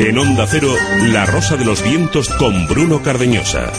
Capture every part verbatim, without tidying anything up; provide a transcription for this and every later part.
En Onda Cero, La Rosa de los Vientos con Bruno Cardeñosa.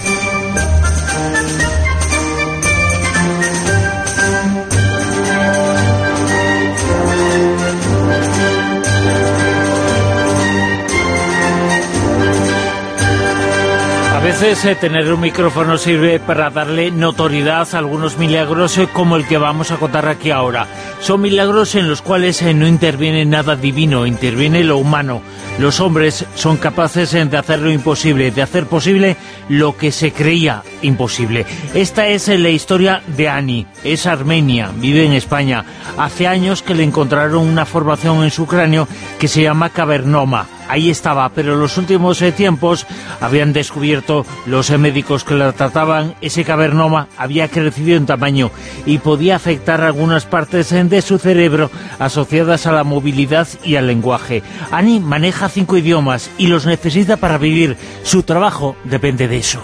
A veces eh, tener un micrófono sirve para darle notoriedad a algunos milagros eh, como el que vamos a contar aquí ahora. Son milagros en los cuales eh, no interviene nada divino, interviene lo humano. Los hombres son capaces eh, de hacer lo imposible, de hacer posible lo que se creía imposible. Esta es eh, la historia de Ani, es armenia, vive en España. Hace años que le encontraron una formación en su cráneo que se llama cavernoma. Ahí estaba, pero en los últimos eh, tiempos habían descubierto los eh, médicos que la trataban, ese cavernoma había crecido en tamaño y podía afectar algunas partes eh, de su cerebro asociadas a la movilidad y al lenguaje. Ani maneja cinco idiomas y los necesita para vivir. Su trabajo depende de eso.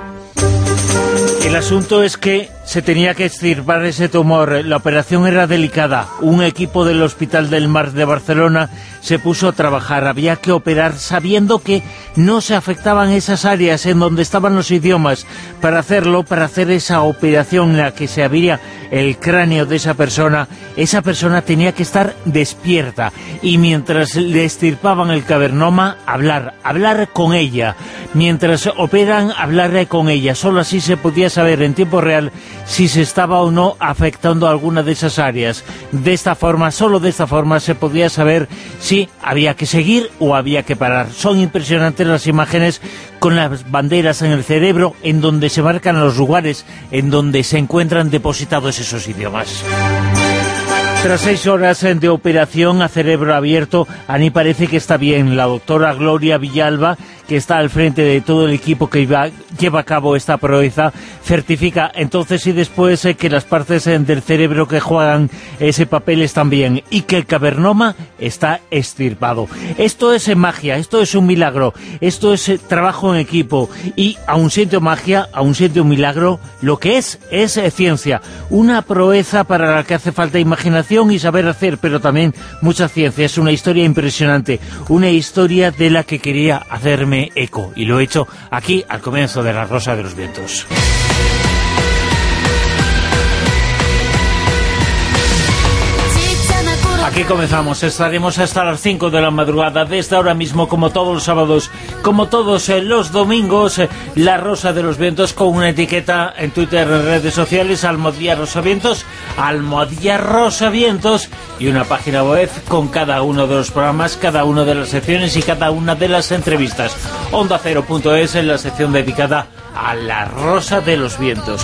El asunto es que se tenía que extirpar ese tumor. La operación era delicada. Un equipo del Hospital del Mar de Barcelona se puso a trabajar. Había que operar sabiendo que no se afectaban esas áreas en donde estaban los idiomas. Para hacerlo, para hacer esa operación en la que se abría el cráneo de esa persona, esa persona tenía que estar despierta. Y mientras le extirpaban el cavernoma, hablar, hablar con ella. Mientras operan, hablar con ella. Solo así se podía saber en tiempo real si se estaba o no afectando alguna de esas áreas. De esta forma, solo de esta forma, se podía saber si había que seguir o había que parar. Son impresionantes las imágenes con las banderas en el cerebro, en donde se marcan los lugares en donde se encuentran depositados esos idiomas. Tras seis horas de operación a cerebro abierto, Ani parece que está bien. La doctora Gloria Villalba, que está al frente de todo el equipo que lleva, lleva a cabo esta proeza, certifica entonces y después eh, que las partes eh, del cerebro que juegan ese papel están bien y que el cavernoma está extirpado. Esto es eh, magia, esto es un milagro, esto es eh, trabajo en equipo y aun siendo magia, aun siendo un milagro, lo que es, es eh, ciencia. Una proeza para la que hace falta imaginación y saber hacer, pero también mucha ciencia. Es una historia impresionante, una historia de la que quería hacerme eco y lo he hecho aquí al comienzo de La Rosa de los Vientos. Aquí comenzamos, estaremos hasta las cinco de la madrugada, desde ahora mismo, como todos los sábados, como todos eh, los domingos, eh, La Rosa de los Vientos, con una etiqueta en Twitter, en redes sociales, Almohadilla Rosavientos, Almohadilla Rosavientos, y una página web con cada uno de los programas, cada una de las secciones y cada una de las entrevistas. Onda Cero punto es, en la sección dedicada a La Rosa de los Vientos.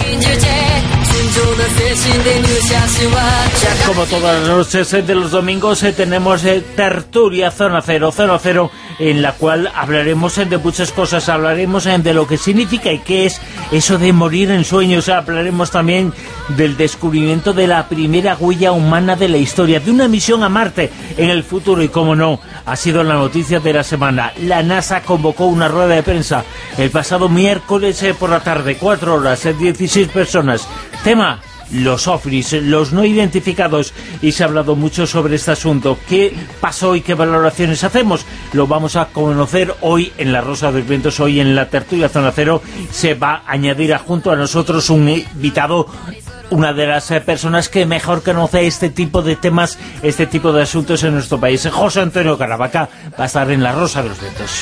Como todas las noches de los domingos eh, tenemos eh, tertulia Zona Cero, Zona Cero, en la cual hablaremos eh, de muchas cosas, hablaremos eh, de lo que significa y qué es eso de morir en sueños, hablaremos también del descubrimiento de la primera huella humana de la historia, de una misión a Marte en el futuro y, como no, ha sido la noticia de la semana. La NASA convocó una rueda de prensa el pasado miércoles eh, por la tarde, cuatro horas, eh, dieciséis personas. Tema: los ovnis, los no identificados, y se ha hablado mucho sobre este asunto. ¿Qué pasó y qué valoraciones hacemos? Lo vamos a conocer hoy en La Rosa de los Vientos, hoy en la tertulia Zona Cero. Se va a añadir a, junto a nosotros un invitado, una de las eh, personas que mejor conoce este tipo de temas, este tipo de asuntos en nuestro país. José Antonio Caravaca va a estar en La Rosa de los Vientos.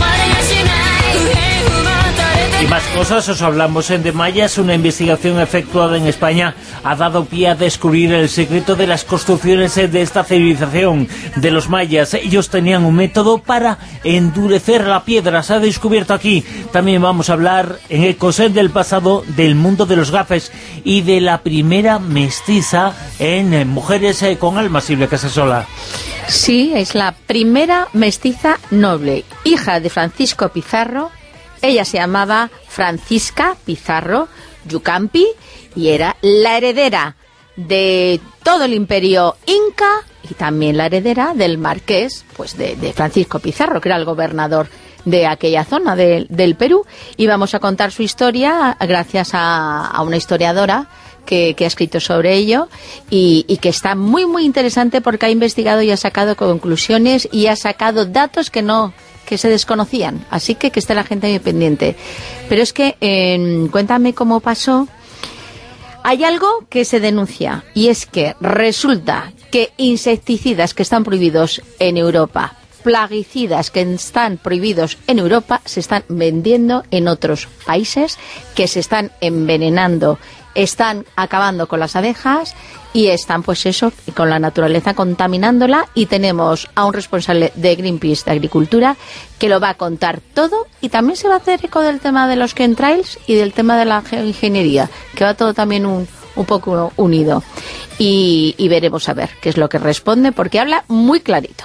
Y más cosas, os hablamos en de Mayas. Una investigación efectuada en España ha dado pie a descubrir el secreto de las construcciones de esta civilización, de los mayas. Ellos tenían un método para endurecer la piedra, se ha descubierto aquí. También vamos a hablar en Ecos del pasado del mundo de los gafes y de la primera mestiza en Mujeres con Alma, Silvia Casasola. Sí, es la primera mestiza noble, hija de Francisco Pizarro. Ella se llamaba Francisca Pizarro Yucampi y era la heredera de todo el imperio inca y también la heredera del marqués, pues de, de Francisco Pizarro, que era el gobernador de aquella zona de, del Perú, y vamos a contar su historia gracias a, a una historiadora que, que ha escrito sobre ello y, y que está muy muy interesante porque ha investigado y ha sacado conclusiones y ha sacado datos que no que se desconocían, así que que esté la gente muy pendiente. Pero es que eh, cuéntame cómo pasó. Hay algo que se denuncia y es que resulta que insecticidas que están prohibidos en Europa, plaguicidas que están prohibidos en Europa, se están vendiendo en otros países, que se están envenenando, están acabando con las abejas y están, pues eso, con la naturaleza contaminándola. Y tenemos a un responsable de Greenpeace de Agricultura que lo va a contar todo, y también se va a hacer eco del tema de los chemtrails y del tema de la geoingeniería, que va todo también un, un poco unido. Y, y veremos a ver qué es lo que responde, porque habla muy clarito.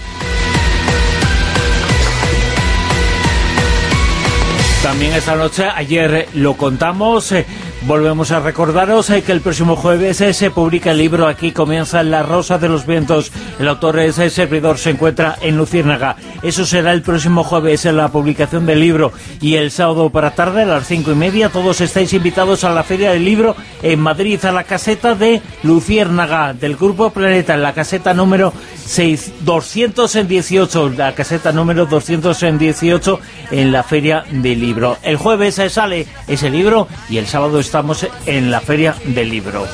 También esta noche, ayer lo contamos, eh, volvemos a recordaros eh, que el próximo jueves eh, se publica el libro Aquí comienza La Rosa de los Vientos. El autor es el servidor, se encuentra en Luciérnaga. Eso será el próximo jueves en la publicación del libro, y el sábado para tarde a las cinco y media todos estáis invitados a la Feria del Libro en Madrid, a la caseta de Luciérnaga del Grupo Planeta, en la caseta número doscientos dieciocho, la caseta número doscientos dieciocho en la Feria del Libro. El jueves sale ese libro y el sábado estamos en la Feria del Libro.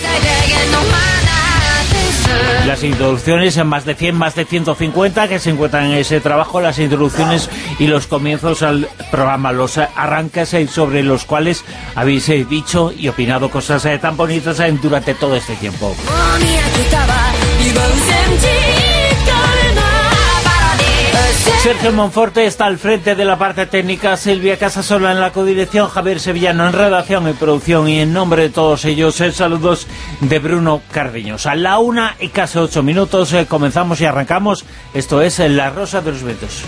Las introducciones, en más de cien, más de ciento cincuenta que se encuentran en ese trabajo, las introducciones y los comienzos al programa, los arranques sobre los cuales habéis dicho y opinado cosas tan bonitas durante todo este tiempo. Sergio Monforte está al frente de la parte técnica, Silvia Casasola en la codirección, Javier Sevillano en redacción y producción, y en nombre de todos ellos, el saludos de Bruno Cardeños. A la una y casi ocho minutos eh, comenzamos y arrancamos. Esto es La Rosa de los Vientos.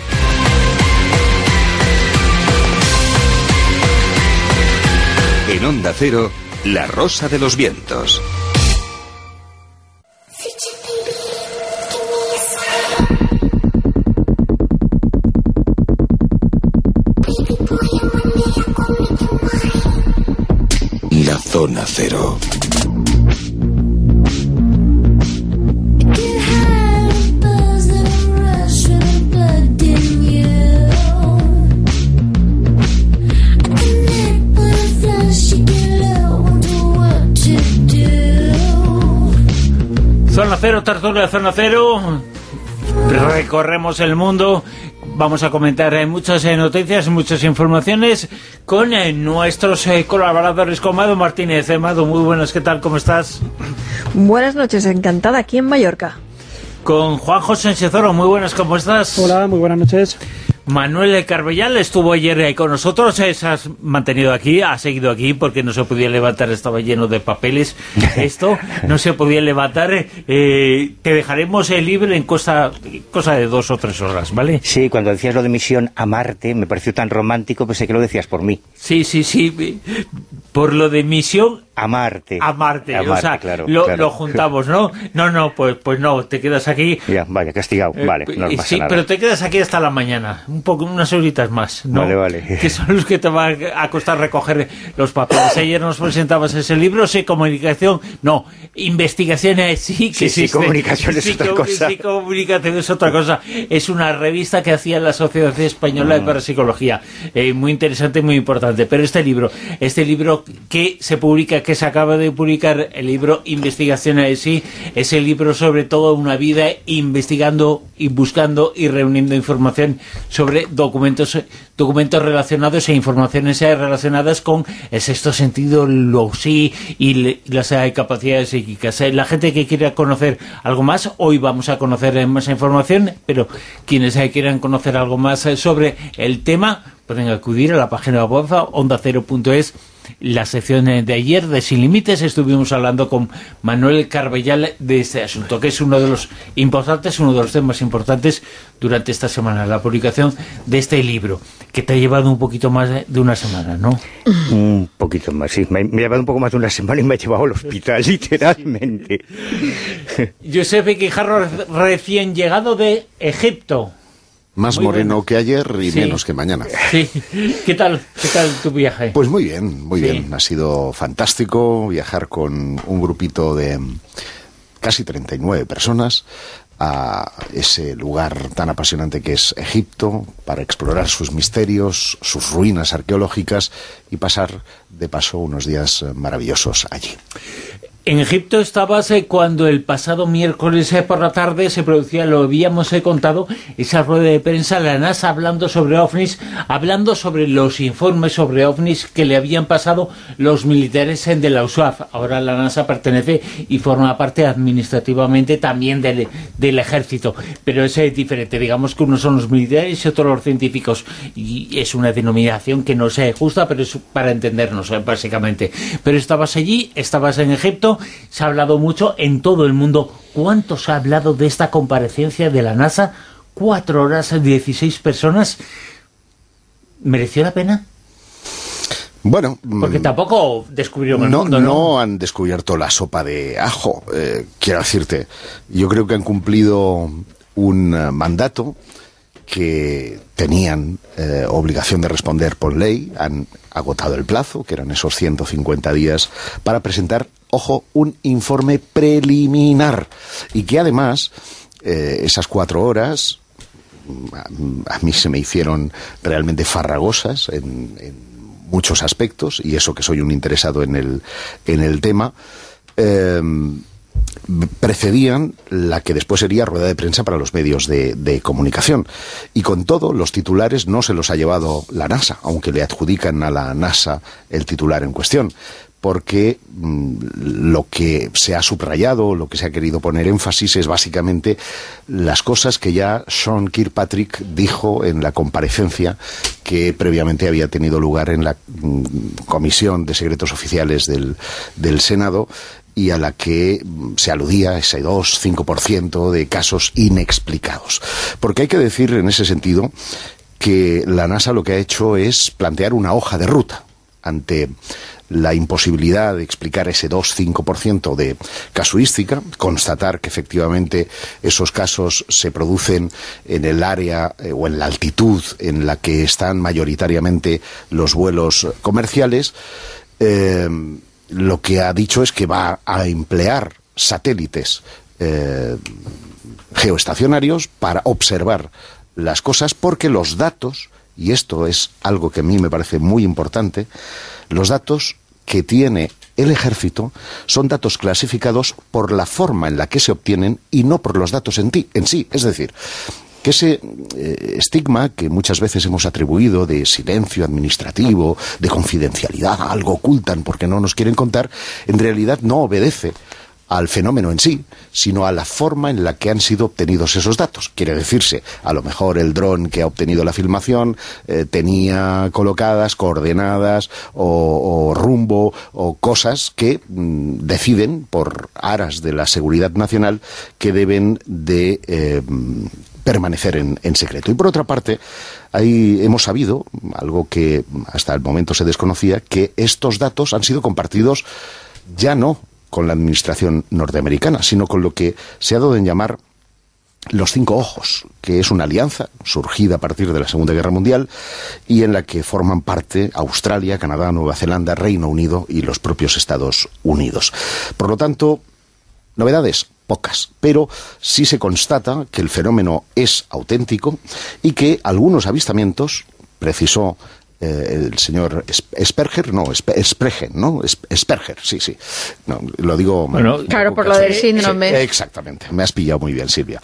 En Onda Cero, La Rosa de los Vientos. La Zona Cero. Zona Cero, tertulia Zona Cero. Recorremos el mundo. Vamos a comentar eh, muchas eh, noticias, muchas informaciones con eh, nuestros eh, colaboradores, con Mado Martínez. Eh, Mado, muy buenas, ¿qué tal? ¿Cómo estás? Buenas noches, encantada aquí en Mallorca. Con Juanjo Sánchez-Oro, muy buenas, ¿cómo estás? Hola, muy buenas noches. Manuel Carbellal estuvo ayer eh, con nosotros, eh, se has mantenido aquí, ha seguido aquí porque no se podía levantar, estaba lleno de papeles, esto, no se podía levantar, eh, te dejaremos eh, libre en cosa, cosa de dos o tres horas, ¿vale? Sí, cuando decías lo de misión a Marte, me pareció tan romántico, pensé que lo decías por mí. Sí, sí, sí, por lo de misión a Marte. A Marte, a o Marte, sea, claro, lo, claro. lo juntamos, ¿no? No, no, pues pues no, te quedas aquí. Ya, vaya, castigado, eh, vale, no eh, pasa sí, nada. Pero te quedas aquí hasta la mañana, un poco, unas horitas más, ¿no? Vale, vale. Que son los que te van a costar recoger los papeles. Ayer nos presentabas ese libro, sí, comunicación, no, investigación eh, sí, que sí, sí, comunicación es sí, otra co cosa. Sí, comunicación es otra cosa. Es una revista que hacía la Sociedad Española de Parapsicología, eh, muy interesante y muy importante. Pero este libro, este libro que se publica, que se acaba de publicar, el libro Investigación a sí, es el libro sobre todo una vida investigando y buscando y reuniendo información sobre documentos documentos relacionados e informaciones relacionadas con el sexto sentido, lo sí y le, las eh, capacidades psíquicas. Eh, la gente que quiera conocer algo más, hoy vamos a conocer eh, más información, pero quienes eh, quieran conocer algo más eh, sobre el tema, pueden acudir a la página web onda cero punto es. La sección de ayer de Sin Límites estuvimos hablando con Manuel Carbellal de este asunto, que es uno de los importantes, uno de los temas importantes durante esta semana, la publicación de este libro, que te ha llevado un poquito más de una semana, ¿no? Un poquito más, sí. Me, me ha llevado un poco más de una semana y me ha llevado al hospital, literalmente. Josep Quijarro, recién llegado de Egipto. Más Muy moreno bueno. que ayer y Sí. menos que mañana. Sí. ¿Qué tal? ¿Qué tal tu viaje? Pues muy bien, muy Sí. bien. Ha sido fantástico viajar con un grupito de casi treinta y nueve personas a ese lugar tan apasionante que es Egipto, para explorar sus misterios, sus ruinas arqueológicas y pasar de paso unos días maravillosos allí. En Egipto estabas eh, cuando el pasado miércoles eh, por la tarde se producía, lo habíamos eh, contado, esa rueda de prensa, la NASA hablando sobre ovnis, hablando sobre los informes sobre ovnis que le habían pasado los militares eh, de la U S A F. Ahora la NASA pertenece y forma parte administrativamente también del, del ejército, pero es eh, diferente, digamos que unos son los militares y otros los científicos, y es una denominación que no se justa, pero es para entendernos eh, básicamente. Pero estabas allí, estabas en Egipto. Se ha hablado mucho en todo el mundo. ¿Cuánto se ha hablado de esta comparecencia de la NASA? Cuatro horas, dieciséis personas. ¿Mereció la pena? Bueno, Porque tampoco descubrieron el no, mundo, ¿no? no han descubierto la sopa de ajo. Eh, quiero decirte, yo creo que han cumplido un uh, mandato que tenían eh, obligación de responder por ley. Han agotado el plazo, que eran esos ciento cincuenta días, para presentar, ojo, un informe preliminar. Y que además, eh, esas cuatro horas, a, a mí se me hicieron realmente farragosas en, en muchos aspectos, y eso que soy un interesado en el, en el tema, eh, precedían la que después sería rueda de prensa para los medios de, de comunicación. Y con todo, los titulares no se los ha llevado la NASA, aunque le adjudican a la NASA el titular en cuestión, porque mmm, lo que se ha subrayado, lo que se ha querido poner énfasis es básicamente las cosas que ya Sean Kirkpatrick dijo en la comparecencia que previamente había tenido lugar en la mmm, Comisión de Secretos Oficiales del, del Senado, y a la que se aludía ese dos a cinco por ciento de casos inexplicados. Porque hay que decir en ese sentido que la NASA lo que ha hecho es plantear una hoja de ruta ante la imposibilidad de explicar ese dos a cinco por ciento de casuística, constatar que efectivamente esos casos se producen en el área eh, o en la altitud en la que están mayoritariamente los vuelos comerciales. eh, Lo que ha dicho es que va a emplear satélites eh, geoestacionarios para observar las cosas, porque los datos, y esto es algo que a mí me parece muy importante, los datos que tiene el ejército son datos clasificados por la forma en la que se obtienen y no por los datos en, ti, en sí. Es decir, que ese eh, estigma que muchas veces hemos atribuido de silencio administrativo, de confidencialidad, algo ocultan porque no nos quieren contar, en realidad no obedece al fenómeno en sí, sino a la forma en la que han sido obtenidos esos datos. Quiere decirse, a lo mejor el dron que ha obtenido la filmación eh, tenía colocadas coordenadas o, o rumbo o cosas que mm, deciden, por aras de la seguridad nacional, que deben de Eh, permanecer en, en secreto. Y por otra parte, ahí hemos sabido, algo que hasta el momento se desconocía, que estos datos han sido compartidos ya no con la administración norteamericana, sino con lo que se ha dado en llamar los Cinco Ojos, que es una alianza surgida a partir de la Segunda Guerra Mundial y en la que forman parte Australia, Canadá, Nueva Zelanda, Reino Unido y los propios Estados Unidos. Por lo tanto, novedades pocas, pero sí se constata que el fenómeno es auténtico y que algunos avistamientos, precisó eh, el señor Sperger, no, Spregen, ¿no? Sperger, sí, sí, no, lo digo... Bueno, claro, por lo del síndrome. Sí, exactamente, me has pillado muy bien, Silvia.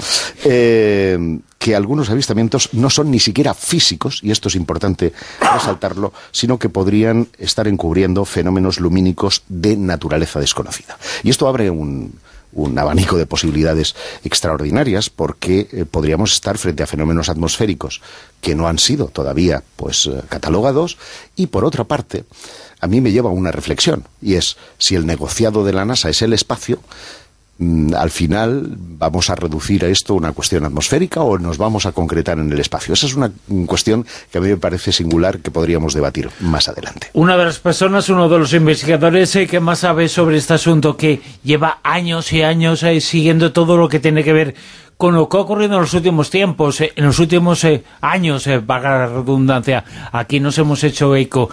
Eh, que algunos avistamientos no son ni siquiera físicos, y esto es importante resaltarlo, sino que podrían estar encubriendo fenómenos lumínicos de naturaleza desconocida. Y esto abre un... un abanico de posibilidades extraordinarias, porque eh, podríamos estar frente a fenómenos atmosféricos que no han sido todavía pues eh, catalogados, y por otra parte a mí me lleva a una reflexión, y es, si el negociado de la NASA es el espacio, mmm, al final vamos a reducir a esto una cuestión atmosférica o nos vamos a concretar en el espacio. Esa es una cuestión que a mí me parece singular, que podríamos debatir más adelante. Una de las personas, uno de los investigadores eh, que más sabe sobre este asunto, que lleva años y años eh, siguiendo todo lo que tiene que ver con lo que ha ocurrido en los últimos tiempos, eh, en los últimos eh, años, eh, vaga la redundancia, aquí nos hemos hecho eco,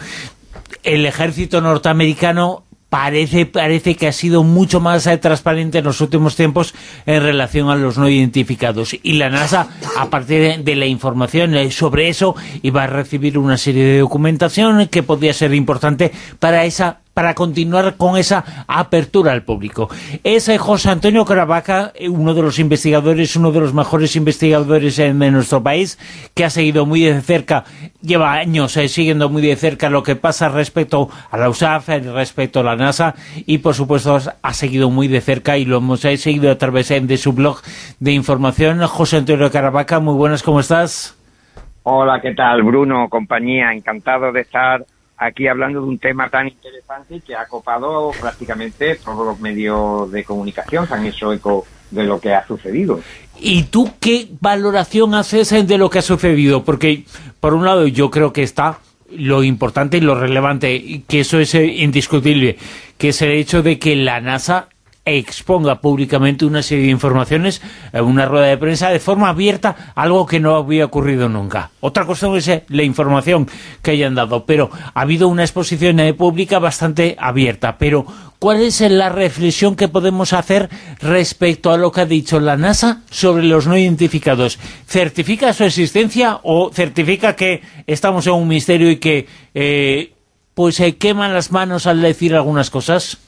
el ejército norteamericano Parece, parece que ha sido mucho más eh, transparente en los últimos tiempos en relación a los no identificados. Y la NASA, a partir de, de la información eh, sobre eso, iba a recibir una serie de documentación que podía ser importante para esa para continuar con esa apertura al público. Es eh, José Antonio Caravaca, eh, uno de los investigadores, uno de los mejores investigadores en, en nuestro país, que ha seguido muy de cerca, lleva años eh, siguiendo muy de cerca lo que pasa respecto a la U S A F, respecto a la NASA, y por supuesto ha seguido muy de cerca y lo hemos eh, seguido a través eh, de su blog de información. José Antonio Caravaca, muy buenas, ¿cómo estás? Hola, ¿qué tal, Bruno? Compañía, encantado de estar aquí hablando de un tema tan interesante que ha copado prácticamente todos los medios de comunicación, se han hecho eco de lo que ha sucedido. ¿Y tú qué valoración haces de lo que ha sucedido? Porque, por un lado, yo creo que está lo importante y lo relevante, que eso es indiscutible, que es el hecho de que la NASA exponga públicamente una serie de informaciones en una rueda de prensa de forma abierta, algo que no había ocurrido nunca. Otra cuestión es la información que hayan dado, pero ha habido una exposición pública bastante abierta. Pero, ¿cuál es la reflexión que podemos hacer respecto a lo que ha dicho la NASA sobre los no identificados? ¿Certifica su existencia o certifica que estamos en un misterio y que eh, pues se queman las manos al decir algunas cosas?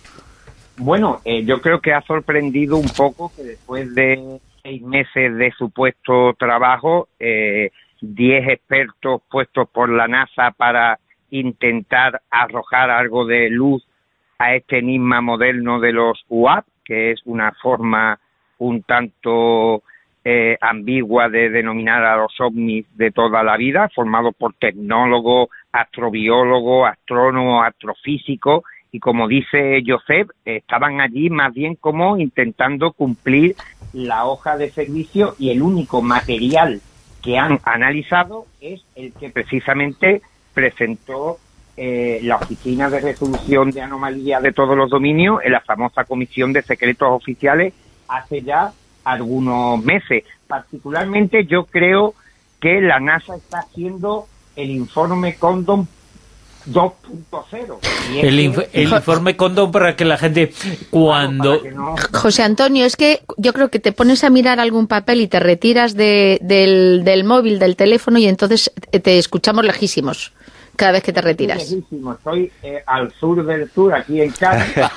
Bueno, eh, yo creo que ha sorprendido un poco que después de seis meses de supuesto trabajo, eh, diez expertos puestos por la NASA para intentar arrojar algo de luz a este enigma moderno de los U A P, que es una forma un tanto eh, ambigua de denominar a los ovnis de toda la vida, formado por tecnólogos, astrobiólogos, astrónomos, astrofísicos. Y como dice Josep, estaban allí más bien como intentando cumplir la hoja de servicio, y el único material que han analizado es el que precisamente presentó eh, la Oficina de Resolución de Anomalías de todos los dominios en la famosa Comisión de Secretos Oficiales hace ya algunos meses. Particularmente yo creo que la NASA está haciendo el informe Condon dos punto cero. El, inf el informe Condon, para que la gente cuando... No... José Antonio, es que yo creo que te pones a mirar algún papel y te retiras de, del, del móvil, del teléfono, y entonces te escuchamos lejísimos cada vez que te retiras. Estoy lejísimo, estoy eh, al sur del sur, aquí en casa.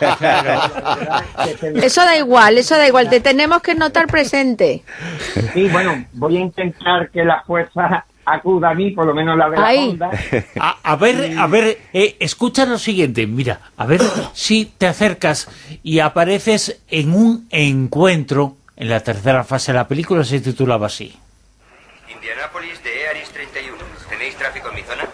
Eso da igual, eso da igual, te tenemos que notar presente. Sí, bueno, voy a intentar que la fuerza acuda a mí, por lo menos la de la onda. A, a ver, a ver, eh, escucha lo siguiente, mira, a ver si te acercas y apareces en un encuentro, en la tercera fase de la película, se titulaba así. Indianápolis de Earis treinta y uno, ¿tenéis tráfico en mi zona?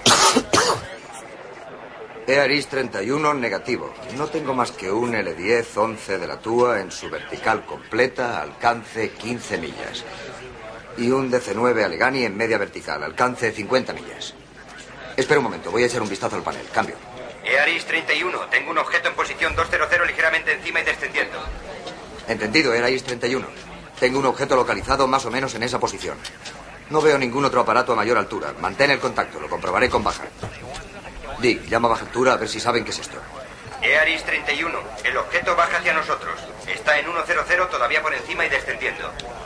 Earis treinta y uno, negativo. No tengo más que un L diez once de la T U A en su vertical completa, alcance quince millas. Y un D C nueve Allegheny en media vertical, alcance cincuenta millas. Espera un momento, voy a echar un vistazo al panel. Cambio. Earis treinta y uno, tengo un objeto en posición doscientos ligeramente encima y descendiendo. Entendido, Earis treinta y uno. Tengo un objeto localizado más o menos en esa posición. No veo ningún otro aparato a mayor altura. Mantén el contacto, lo comprobaré con baja. Dick, llama a baja altura a ver si saben qué es esto. Earis treinta y uno, el objeto baja hacia nosotros. Está en ciento, todavía por encima y descendiendo.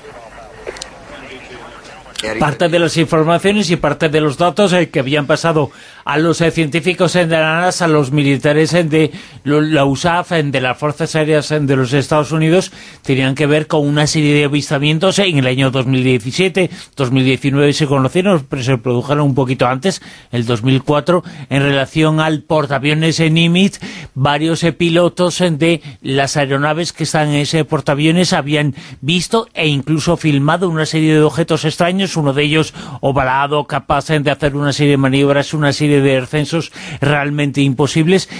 Parte de las informaciones y parte de los datos eh, que habían pasado a los eh, científicos eh, de la NASA, a los militares eh, de la U S A F, eh, de las Fuerzas Aéreas eh, de los Estados Unidos, tenían que ver con una serie de avistamientos eh, en el año dos mil diecisiete, dos mil diecinueve se conocieron, pero se produjeron un poquito antes, el dos mil cuatro, en relación al portaaviones en Nimitz. Varios eh, pilotos eh, de las aeronaves que están en ese portaaviones habían visto e incluso filmado una serie de objetos extraños, uno de ellos ovalado, capaz de hacer una serie de maniobras, una serie de descensos realmente imposibles.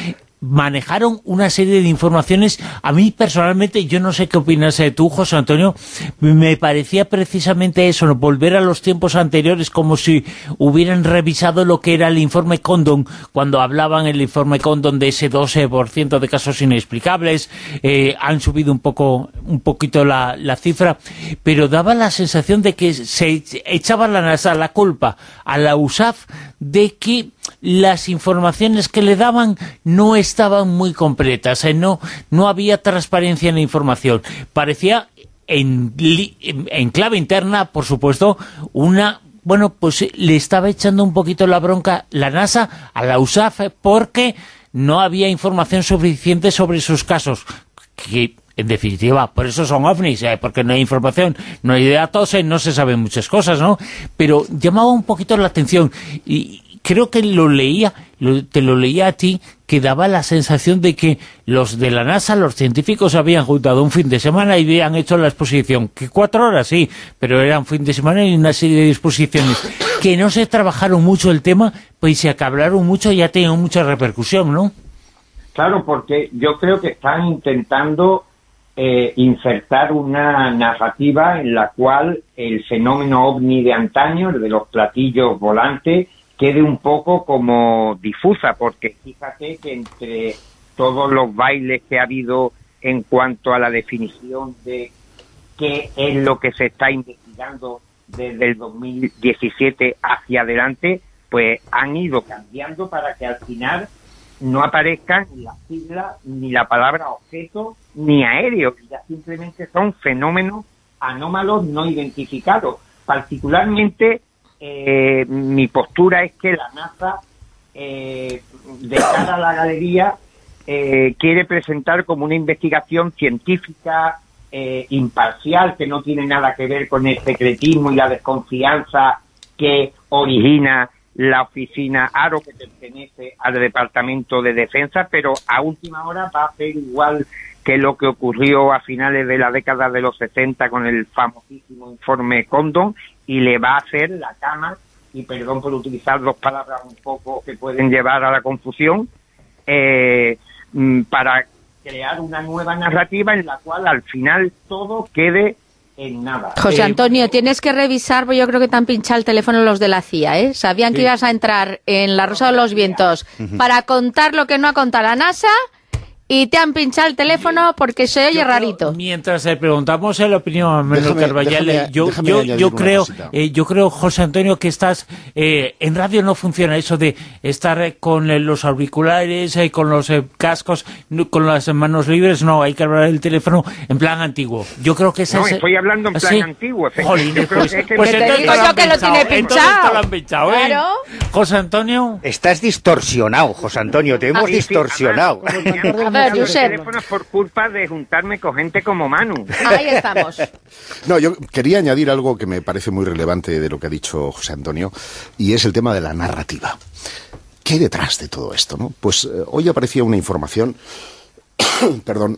manejaron una serie de informaciones. A mí personalmente, yo no sé qué opinas eh, tú, José Antonio, me parecía precisamente eso, ¿no? Volver a los tiempos anteriores, como si hubieran revisado lo que era el informe Condon, cuando hablaban el informe Condon de ese doce por ciento de casos inexplicables. Eh, han subido un poco un poquito la, la cifra, pero daba la sensación de que se echaba la NASA la culpa a la U S A F de que las informaciones que le daban no estaban muy completas, ¿eh? no, no había transparencia en la información. Parecía, en, en, en clave interna, por supuesto, una... Bueno, pues le estaba echando un poquito la bronca la NASA a la U S A F porque no había información suficiente sobre sus casos, que en definitiva, por eso son ovnis, ¿eh? Porque no hay información, no hay datos, ¿eh? No se saben muchas cosas, ¿no? Pero llamaba un poquito la atención y creo que lo leía, lo, te lo leía a ti, que daba la sensación de que los de la NASA, los científicos, habían juntado un fin de semana y habían hecho la exposición, que cuatro horas sí, pero era un fin de semana y una serie de exposiciones, que no se trabajaron mucho el tema, pues se acabaron mucho y ya tenían mucha repercusión, ¿no? Claro, porque yo creo que están intentando eh, insertar una narrativa en la cual el fenómeno ovni de antaño, el de los platillos volantes, quede un poco como difusa, porque fíjate que entre todos los bailes que ha habido en cuanto a la definición de qué es lo que se está investigando desde el dos mil diecisiete hacia adelante, pues han ido cambiando para que al final no aparezcan ni las siglas, ni la palabra objeto, ni aéreo, ya simplemente son fenómenos anómalos no identificados. Particularmente, eh, mi postura es que la NASA, eh, de cara a la galería, eh, quiere presentar como una investigación científica, eh, imparcial, que no tiene nada que ver con el secretismo y la desconfianza que origina la oficina ARO, que pertenece al Departamento de Defensa, pero a última hora va a hacer igual que lo que ocurrió a finales de la década de los sesenta con el famosísimo informe Condon, y le va a hacer la cama, y perdón por utilizar dos palabras un poco que pueden llevar a la confusión, eh, para crear una nueva narrativa en la cual al final todo quede en nada. José eh, Antonio, tienes que revisar, porque yo creo que te han pinchado el teléfono los de la C I A, ¿eh? Sabían sí. que ibas a entrar en La Rosa de los Vientos uh-huh. para contar lo que no ha contado la NASA, y te han pinchado el teléfono porque se oye yo rarito. Creo, mientras le preguntamos la opinión a Manuel Carballal, déjame, yo, déjame yo, yo creo, eh, yo creo, José Antonio, que estás eh, en radio no funciona eso de estar eh, con eh, los auriculares, eh, con los eh, cascos, no, con las manos libres. No, hay que hablar el teléfono en plan antiguo. Yo creo que ese no, es... estoy hablando en plan ¿sí? antiguo. Jolín, yo pues, creo que pues te entonces digo yo que lo tiene pinchado. Lo han pinchado, ¿eh? Claro. José Antonio. Estás distorsionado, José Antonio, te hemos sí, distorsionado. Sí, a ver, Josep. Por culpa de juntarme con gente como Manu. Ahí estamos. No, yo quería añadir algo que me parece muy relevante de lo que ha dicho José Antonio, y es el tema de la narrativa. ¿Qué hay detrás de todo esto, no? Pues eh, hoy aparecía una información, perdón,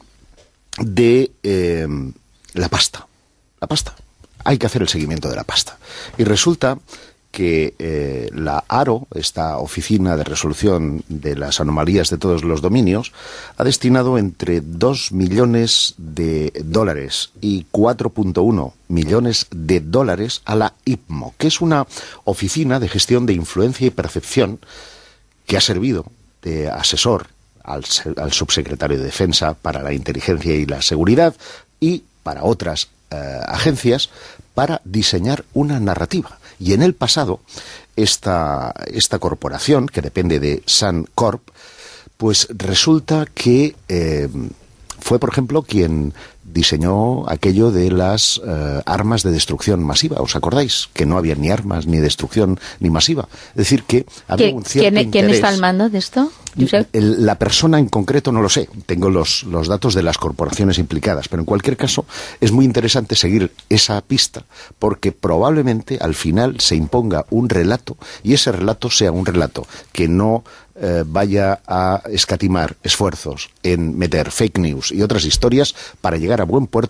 de eh, la pasta. La pasta. Hay que hacer el seguimiento de la pasta. Y resulta que eh, la ARO, esta Oficina de Resolución de las Anomalías de Todos los Dominios, ha destinado entre dos millones de dólares y cuatro punto uno millones de dólares a la I P M O, que es una oficina de gestión de influencia y percepción que ha servido de asesor al, al subsecretario de Defensa para la inteligencia y la seguridad y para otras eh, agencias para diseñar una narrativa. Y en el pasado, esta, esta corporación, que depende de SunCorp, pues resulta que eh, fue, por ejemplo, quien diseñó aquello de las eh, armas de destrucción masiva. ¿Os acordáis? Que no había ni armas, ni destrucción, ni masiva. Es decir, que había un cierto ¿quién, interés. ¿Quién está al mando de esto? El, la persona en concreto no lo sé, tengo los, los datos de las corporaciones implicadas, pero en cualquier caso es muy interesante seguir esa pista, porque probablemente al final se imponga un relato, y ese relato sea un relato que no eh, vaya a escatimar esfuerzos en meter fake news y otras historias para llegar a buen puerto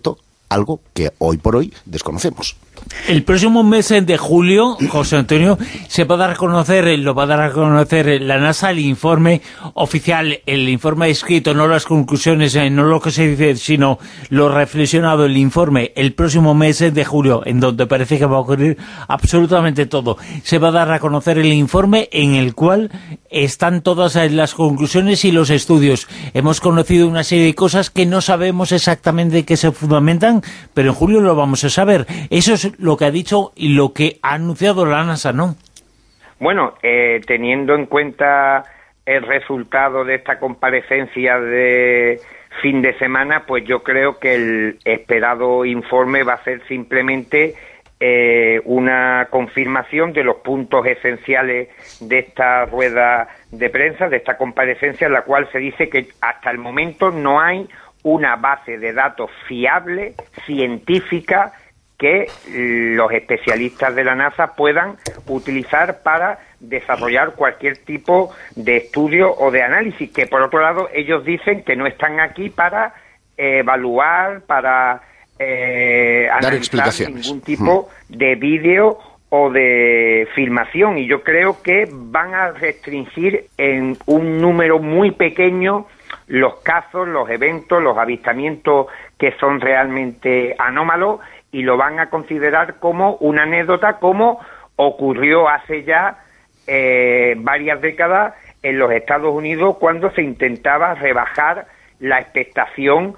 algo que hoy por hoy desconocemos. El próximo mes de julio, José Antonio, se va a dar a conocer, lo va a dar a conocer la NASA, el informe oficial, el informe escrito, no las conclusiones, no lo que se dice, sino lo reflexionado, el informe, el próximo mes de julio, en donde parece que va a ocurrir absolutamente todo. Se va a dar a conocer el informe en el cual están todas las conclusiones y los estudios. Hemos conocido una serie de cosas que no sabemos exactamente de qué se fundamentan, pero en julio lo vamos a saber. Eso es lo que ha dicho y lo que ha anunciado la NASA, ¿no? Bueno, eh, teniendo en cuenta el resultado de esta comparecencia de fin de semana, pues yo creo que el esperado informe va a ser simplemente eh, una confirmación de los puntos esenciales de esta rueda de prensa, de esta comparecencia, en la cual se dice que hasta el momento no hay una base de datos fiable, científica, que los especialistas de la NASA puedan utilizar para desarrollar cualquier tipo de estudio o de análisis, que por otro lado ellos dicen que no están aquí para eh, evaluar, para eh, analizar ningún tipo de vídeo o de filmación, y yo creo que van a restringir en un número muy pequeño los casos, los eventos, los avistamientos que son realmente anómalos, y lo van a considerar como una anécdota, como ocurrió hace ya eh, varias décadas en los Estados Unidos, cuando se intentaba rebajar la expectación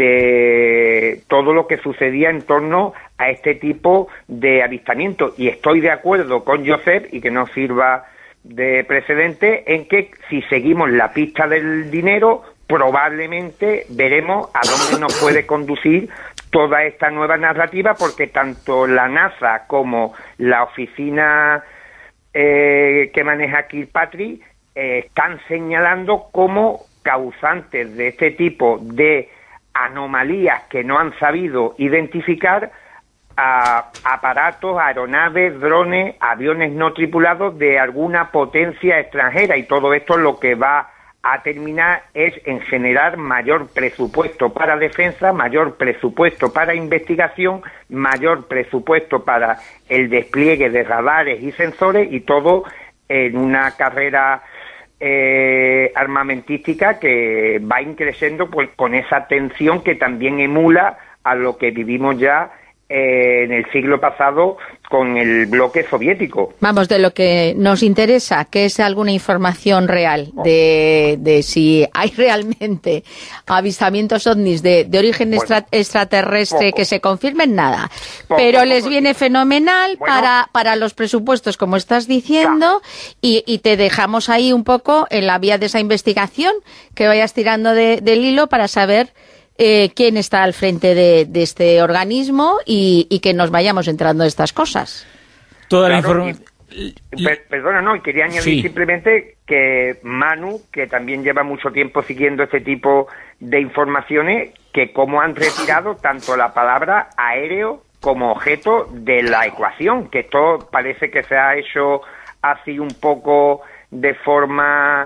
de todo lo que sucedía en torno a este tipo de avistamientos. Y estoy de acuerdo con Josep, y que no sirva de precedente, en que si seguimos la pista del dinero, probablemente veremos a dónde nos puede conducir toda esta nueva narrativa, porque tanto la NASA como la oficina eh, que maneja Kirkpatrick eh, están señalando como causantes de este tipo de anomalías que no han sabido identificar a aparatos, aeronaves, drones, aviones no tripulados de alguna potencia extranjera, y todo esto lo que va a terminar es en generar mayor presupuesto para defensa, mayor presupuesto para investigación, mayor presupuesto para el despliegue de radares y sensores, y todo en una carrera eh, armamentística que va increciendo pues con esa tensión que también emula a lo que vivimos ya eh, en el siglo pasado con el bloque soviético. Vamos, de lo que nos interesa, que es alguna información real de, de si hay realmente avistamientos ovnis de, de origen bueno, extra, extraterrestre poco. que se confirmen, nada. Poco, Pero poco, les viene fenomenal bueno, para, para los presupuestos, como estás diciendo, claro. y, y te dejamos ahí un poco en la vía de esa investigación, que vayas tirando de, del hilo para saber Eh, quién está al frente de, de este organismo y, y que nos vayamos entrando de estas cosas. Toda claro, la información. Per, perdona, no, y quería añadir sí. simplemente que Manu, que también lleva mucho tiempo siguiendo este tipo de informaciones, que cómo han retirado tanto la palabra aéreo como objeto de la ecuación, que esto parece que se ha hecho así un poco de forma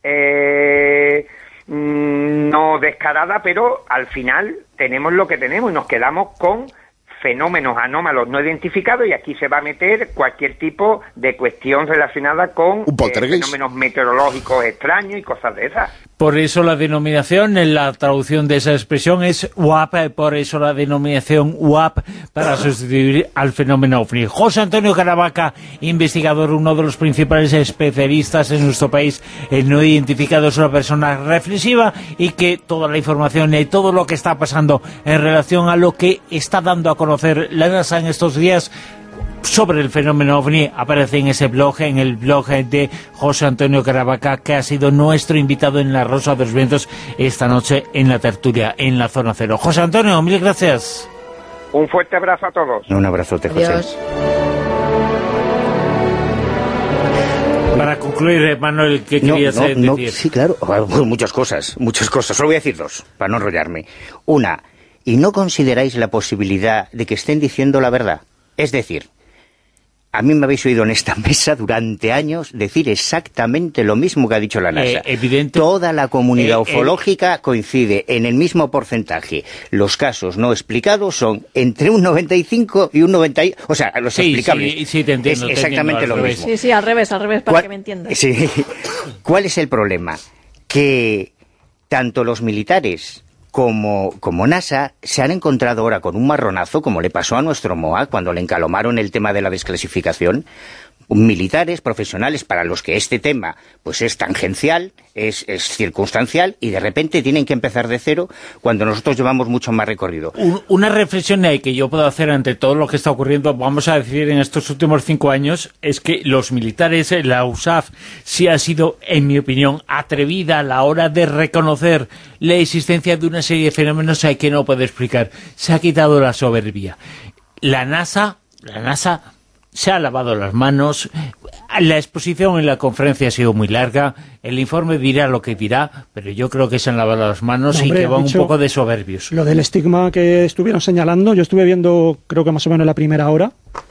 Eh, no descarada, pero al final tenemos lo que tenemos y nos quedamos con fenómenos anómalos no identificados, y aquí se va a meter cualquier tipo de cuestión relacionada con eh, fenómenos meteorológicos extraños y cosas de esas. Por eso la denominación, en la traducción de esa expresión es U A P, por eso la denominación U A P para sustituir al fenómeno OVNI. José Antonio Caravaca, investigador, uno de los principales especialistas en nuestro país en no identificado, es una persona reflexiva y que toda la información y todo lo que está pasando en relación a lo que está dando a conocer la NASA en estos días sobre el fenómeno OVNI aparece en ese blog, en el blog de José Antonio Caravaca, que ha sido nuestro invitado en La Rosa de los Vientos esta noche en la tertulia, en la Zona Cero. José Antonio, mil gracias. Un fuerte abrazo a todos. Un abrazote, José. Adiós. Para concluir, Manuel, ¿qué no, querías no, decir? No, sí, claro, muchas cosas, muchas cosas. Solo voy a decir dos, para no enrollarme. Una, ¿y no consideráis la posibilidad de que estén diciendo la verdad? Es decir, a mí me habéis oído en esta mesa durante años decir exactamente lo mismo que ha dicho la NASA. Eh, evidente. Toda la comunidad Eh, ufológica eh, coincide en el mismo porcentaje. Los casos no explicados son entre un noventa y cinco y un noventa, o sea, los sí, explicables. Sí, sí, te entiendo. Es te exactamente entiendo, lo revés. mismo. Sí, sí, al revés, al revés, para que me entiendas. Sí. ¿Cuál es el problema? Que tanto los militares como, como NASA se han encontrado ahora con un marronazo, como le pasó a nuestro M O A cuando le encalomaron el tema de la desclasificación. Militares, profesionales, para los que este tema pues es tangencial, es, es circunstancial, y de repente tienen que empezar de cero cuando nosotros llevamos mucho más recorrido. Un, una reflexión ahí que yo puedo hacer ante todo lo que está ocurriendo, vamos a decir, en estos últimos cinco años, es que los militares, la U S A F, sí ha sido, en mi opinión, atrevida a la hora de reconocer la existencia de una serie de fenómenos que no puede explicar. Se ha quitado la soberbia. La NASA, la NASA... se ha lavado las manos, la exposición en la conferencia ha sido muy larga, el informe dirá lo que dirá, pero yo creo que se han lavado las manos. No, hombre, y que van un poco de soberbios. Lo del estigma que estuvieron señalando, yo estuve viendo, creo que más o menos la primera hora,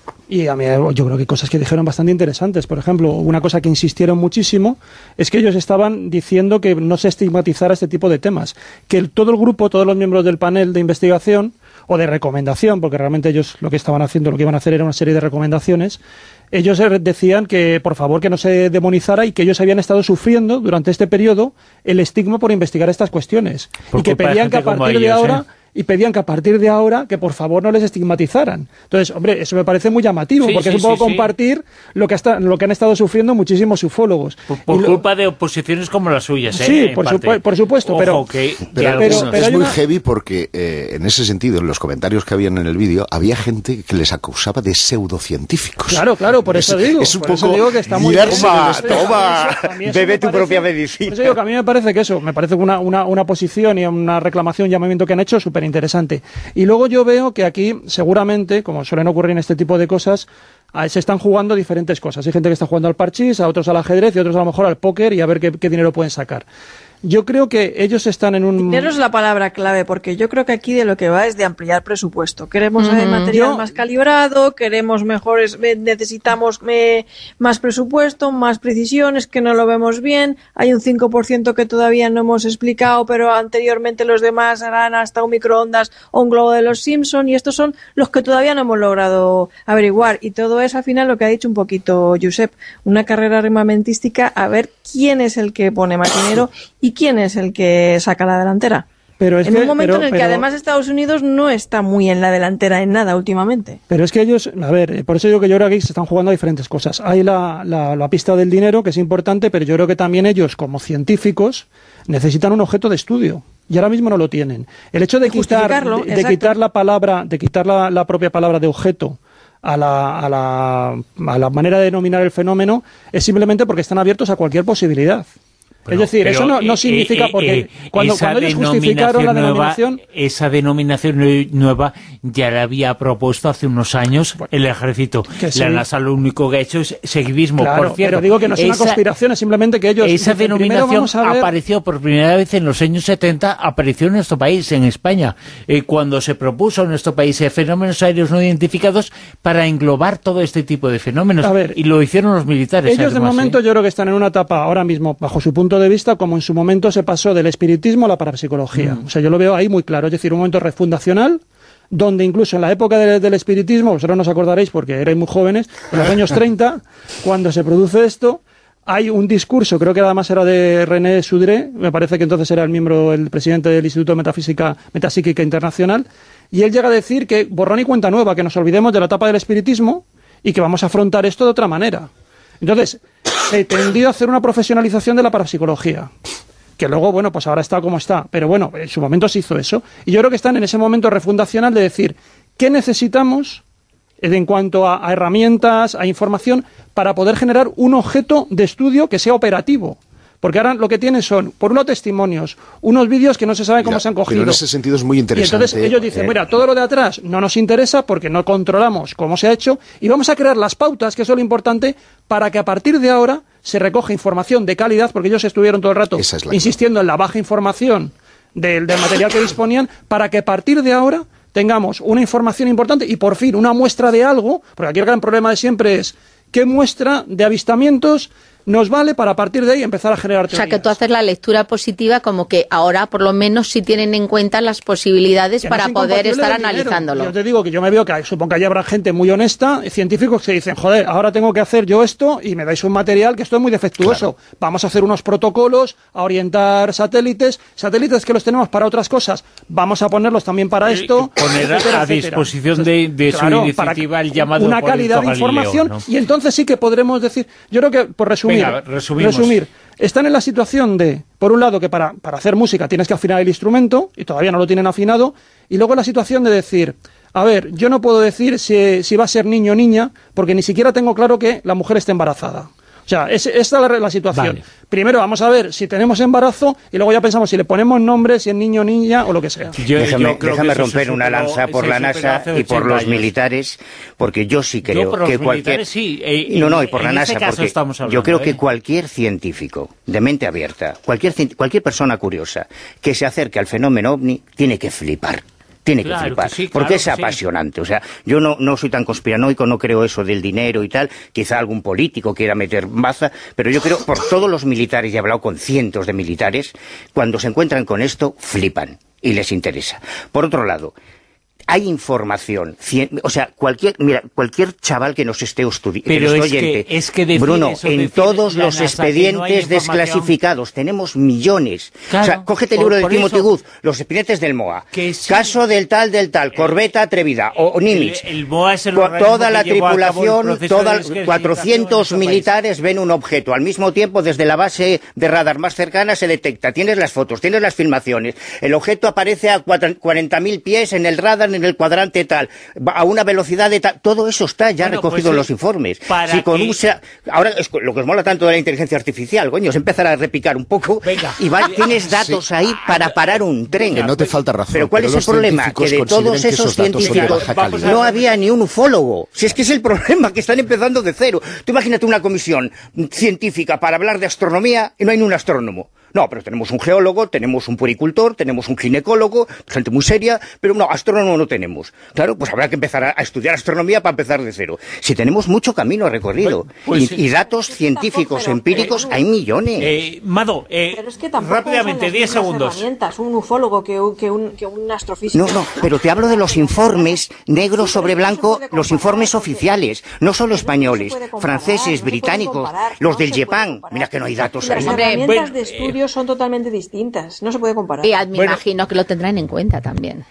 y a mí yo creo que hay cosas que dijeron bastante interesantes. Por ejemplo, una cosa que insistieron muchísimo es que ellos estaban diciendo que no se estigmatizara este tipo de temas, que el, todo el grupo, todos los miembros del panel de investigación o de recomendación, porque realmente ellos lo que estaban haciendo, lo que iban a hacer era una serie de recomendaciones, ellos decían que por favor que no se demonizara y que ellos habían estado sufriendo durante este periodo el estigma por investigar estas cuestiones, por y que pedían que a partir de ellos, ahora... ¿eh? Y pedían que a partir de ahora, que por favor no les estigmatizaran. Entonces, hombre, eso me parece muy llamativo, sí, porque sí, es un poco sí, compartir sí. Lo, que hasta, lo que han estado sufriendo muchísimos ufólogos. Por, por lo, culpa de oposiciones como las suyas, ¿eh? Sí, por, supu por supuesto, pero... Ojo, que, pero, pero, pero, pero es muy una... heavy porque, eh, en ese sentido, en los comentarios que habían en el vídeo, había gente que les acusaba de pseudocientíficos. Claro, claro, por eso es, digo. Es un por poco... eso digo que está muy... Toma, toma, bebe tu propia medicina. Por eso digo que a mí me parece que eso, me parece una, una, una posición y una reclamación, un llamamiento que han hecho súper interesante. Y luego yo veo que aquí, seguramente, como suelen ocurrir en este tipo de cosas, se están jugando diferentes cosas. Hay gente que está jugando al parchís, a otros al ajedrez y otros a lo mejor al póker y a ver qué, qué dinero pueden sacar. Yo creo que ellos están en un... Dinero es la palabra clave, porque yo creo que aquí de lo que va es de ampliar presupuesto. Queremos mm, material yo... más calibrado, queremos mejores, necesitamos eh, más presupuesto, más precisiones, que no lo vemos bien. Hay un cinco por ciento que todavía no hemos explicado, pero anteriormente los demás harán hasta un microondas o un globo de los Simpson, y estos son los que todavía no hemos logrado averiguar. Y todo es, al final, lo que ha dicho un poquito Josep, una carrera armamentística, a ver quién es el que pone más dinero y quién es el que saca la delantera. Pero es en que, un momento pero, en el que pero, además Estados Unidos no está muy en la delantera en nada últimamente. Pero es que ellos, a ver, por eso digo que yo creo que aquí se están jugando a diferentes cosas. Hay la, la, la pista del dinero, que es importante, pero yo creo que también ellos, como científicos, necesitan un objeto de estudio. Y ahora mismo no lo tienen. El hecho de quitar, de, de quitar la palabra, de quitar la, la propia palabra de objeto a la, a, la, a la manera de denominar el fenómeno es simplemente porque están abiertos a cualquier posibilidad. Bueno, es decir, eso no, no significa, porque eh, eh, cuando, cuando ellos justificaron la denominación... Nueva, esa denominación nueva ya la había propuesto hace unos años el ejército. Sí. La NASA lo único que ha hecho es seguidismo. Claro, por cierto, pero digo que no es una conspiración, es simplemente que ellos... Esa denominación ver... apareció por primera vez en los años setenta, apareció en nuestro país, en España, eh, cuando se propuso en nuestro país eh, fenómenos aéreos no identificados para englobar todo este tipo de fenómenos. A ver, y lo hicieron los militares. Ellos además, de momento ¿eh? yo creo que están en una etapa ahora mismo, bajo su punto de vista, como en su momento se pasó del espiritismo a la parapsicología. Mm. O sea, yo lo veo ahí muy claro, es decir, un momento refundacional, donde incluso en la época de, del espiritismo, vosotros no os acordaréis porque erais muy jóvenes, en los años treinta, cuando se produce esto, hay un discurso, creo que además era de René Sudré, me parece que entonces era el miembro, el presidente del Instituto de Metafísica Metapsíquica Internacional, y él llega a decir que borrón y cuenta nueva, que nos olvidemos de la etapa del espiritismo y que vamos a afrontar esto de otra manera. Entonces, se tendió a hacer una profesionalización de la parapsicología, que luego, bueno, pues ahora está como está, pero bueno, en su momento se hizo eso, y yo creo que están en ese momento refundacional de decir, ¿qué necesitamos en cuanto a, a herramientas, a información, para poder generar un objeto de estudio que sea operativo? Porque ahora lo que tienen son, por un lado, testimonios, unos vídeos que no se sabe cómo mira, se han cogido. Pero en ese sentido es muy interesante. Y entonces ellos dicen, eh, mira, todo lo de atrás no nos interesa porque no controlamos cómo se ha hecho y vamos a crear las pautas, que eso es lo importante, para que a partir de ahora se recoja información de calidad, porque ellos estuvieron todo el rato insistiendo en la baja información del, del material que disponían, para que a partir de ahora tengamos una información importante y por fin una muestra de algo, porque aquí el gran problema de siempre es qué muestra de avistamientos nos vale para a partir de ahí empezar a generar teorías. O sea, que tú haces la lectura positiva como que ahora por lo menos sí tienen en cuenta las posibilidades Que no para es poder estar incompatible del analizándolo. dinero. Yo te digo que yo me veo que supongo que allá habrá gente muy honesta, científicos que dicen, joder, ahora tengo que hacer yo esto y me dais un material que esto es muy defectuoso. Claro. Vamos a hacer unos protocolos, a orientar satélites, satélites que los tenemos para otras cosas, vamos a ponerlos también para eh, esto. Poner etcétera, a etcétera. disposición de, de claro, su iniciativa el llamado una calidad de información, Galileo, ¿no? Y entonces sí que podremos decir, yo creo que por resumir, Venga, resumimos. resumir, están en la situación de, por un lado, que para, para hacer música tienes que afinar el instrumento, y todavía no lo tienen afinado, y luego la situación de decir, a ver, yo no puedo decir si, si va a ser niño o niña, porque ni siquiera tengo claro que la mujer esté embarazada. O sea, es, esta es la, la situación. Vale. Primero vamos a ver si tenemos embarazo, y luego ya pensamos si le ponemos nombre, si es niño o niña, o lo que sea. Yo, déjame yo déjame romper una lanza por la NASA y por los años. militares, porque yo sí creo yo por los que cualquier... Sí, eh, no, no, y por la en NASA, ese caso porque estamos hablando, yo creo ¿eh? que cualquier científico de mente abierta, cualquier, cualquier persona curiosa que se acerque al fenómeno ovni, tiene que flipar. Tiene que claro flipar, que sí, porque claro es que apasionante. Sí. O sea, yo no, no soy tan conspiranoico, no creo eso del dinero y tal, quizá algún político quiera meter baza, pero yo creo, por todos los militares, y he hablado con cientos de militares, cuando se encuentran con esto, flipan y les interesa. Por otro lado, hay información, cien, o sea, cualquier mira, cualquier chaval que nos esté estudiando, pero que es oyente, que, es que decir Bruno, eso, en decir todos la los NASA expedientes no desclasificados tenemos millones. Claro, o sea, cógete el por, libro por de Timothy eso, Good, los expedientes del M O A, que sí, caso del tal del tal, corbeta atrevida o, o Nimitz, el, el M O A es el toda la que tripulación, toda, cuatrocientos en militares ven un objeto al mismo tiempo desde la base de radar más cercana se detecta, tienes las fotos, tienes las filmaciones, el objeto aparece a cuarenta mil pies en el radar en el cuadrante tal, a una velocidad de tal, todo eso está ya bueno, recogido pues, en los informes. Si con un sea, ahora es lo que os mola tanto de la inteligencia artificial, coño, es empezar a repicar un poco. Venga. Y va, tienes datos sí. ahí para parar un tren. Que no te falta razón. Pero ¿cuál pero es el problema? Que de todos que esos, esos científicos no había ni un ufólogo. Si es que es el problema, que están empezando de cero. Tú imagínate una comisión científica para hablar de astronomía y no hay ni un astrónomo. No, pero tenemos un geólogo, tenemos un puericultor, tenemos un ginecólogo, gente muy seria, pero no, astrónomo no tenemos. Claro, pues habrá que empezar a, a estudiar astronomía para empezar de cero. Si tenemos mucho camino recorrido pues, pues, y, y datos científicos, tampoco, pero, empíricos, eh, hay millones. Eh, Mado, eh, pero es que tampoco rápidamente, diez segundos. Herramientas, un ufólogo que un, que, un, que un astrofísico. No, no, pero te hablo de los informes negro sí, sobre blanco, los informes oficiales, no solo españoles, no franceses, no británicos, los del Yepan. Mira que no hay datos las ahí. Las herramientas bueno, de estudio eh, son totalmente distintas, no se puede comparar. Y me bueno, imagino que lo tendrán en cuenta también.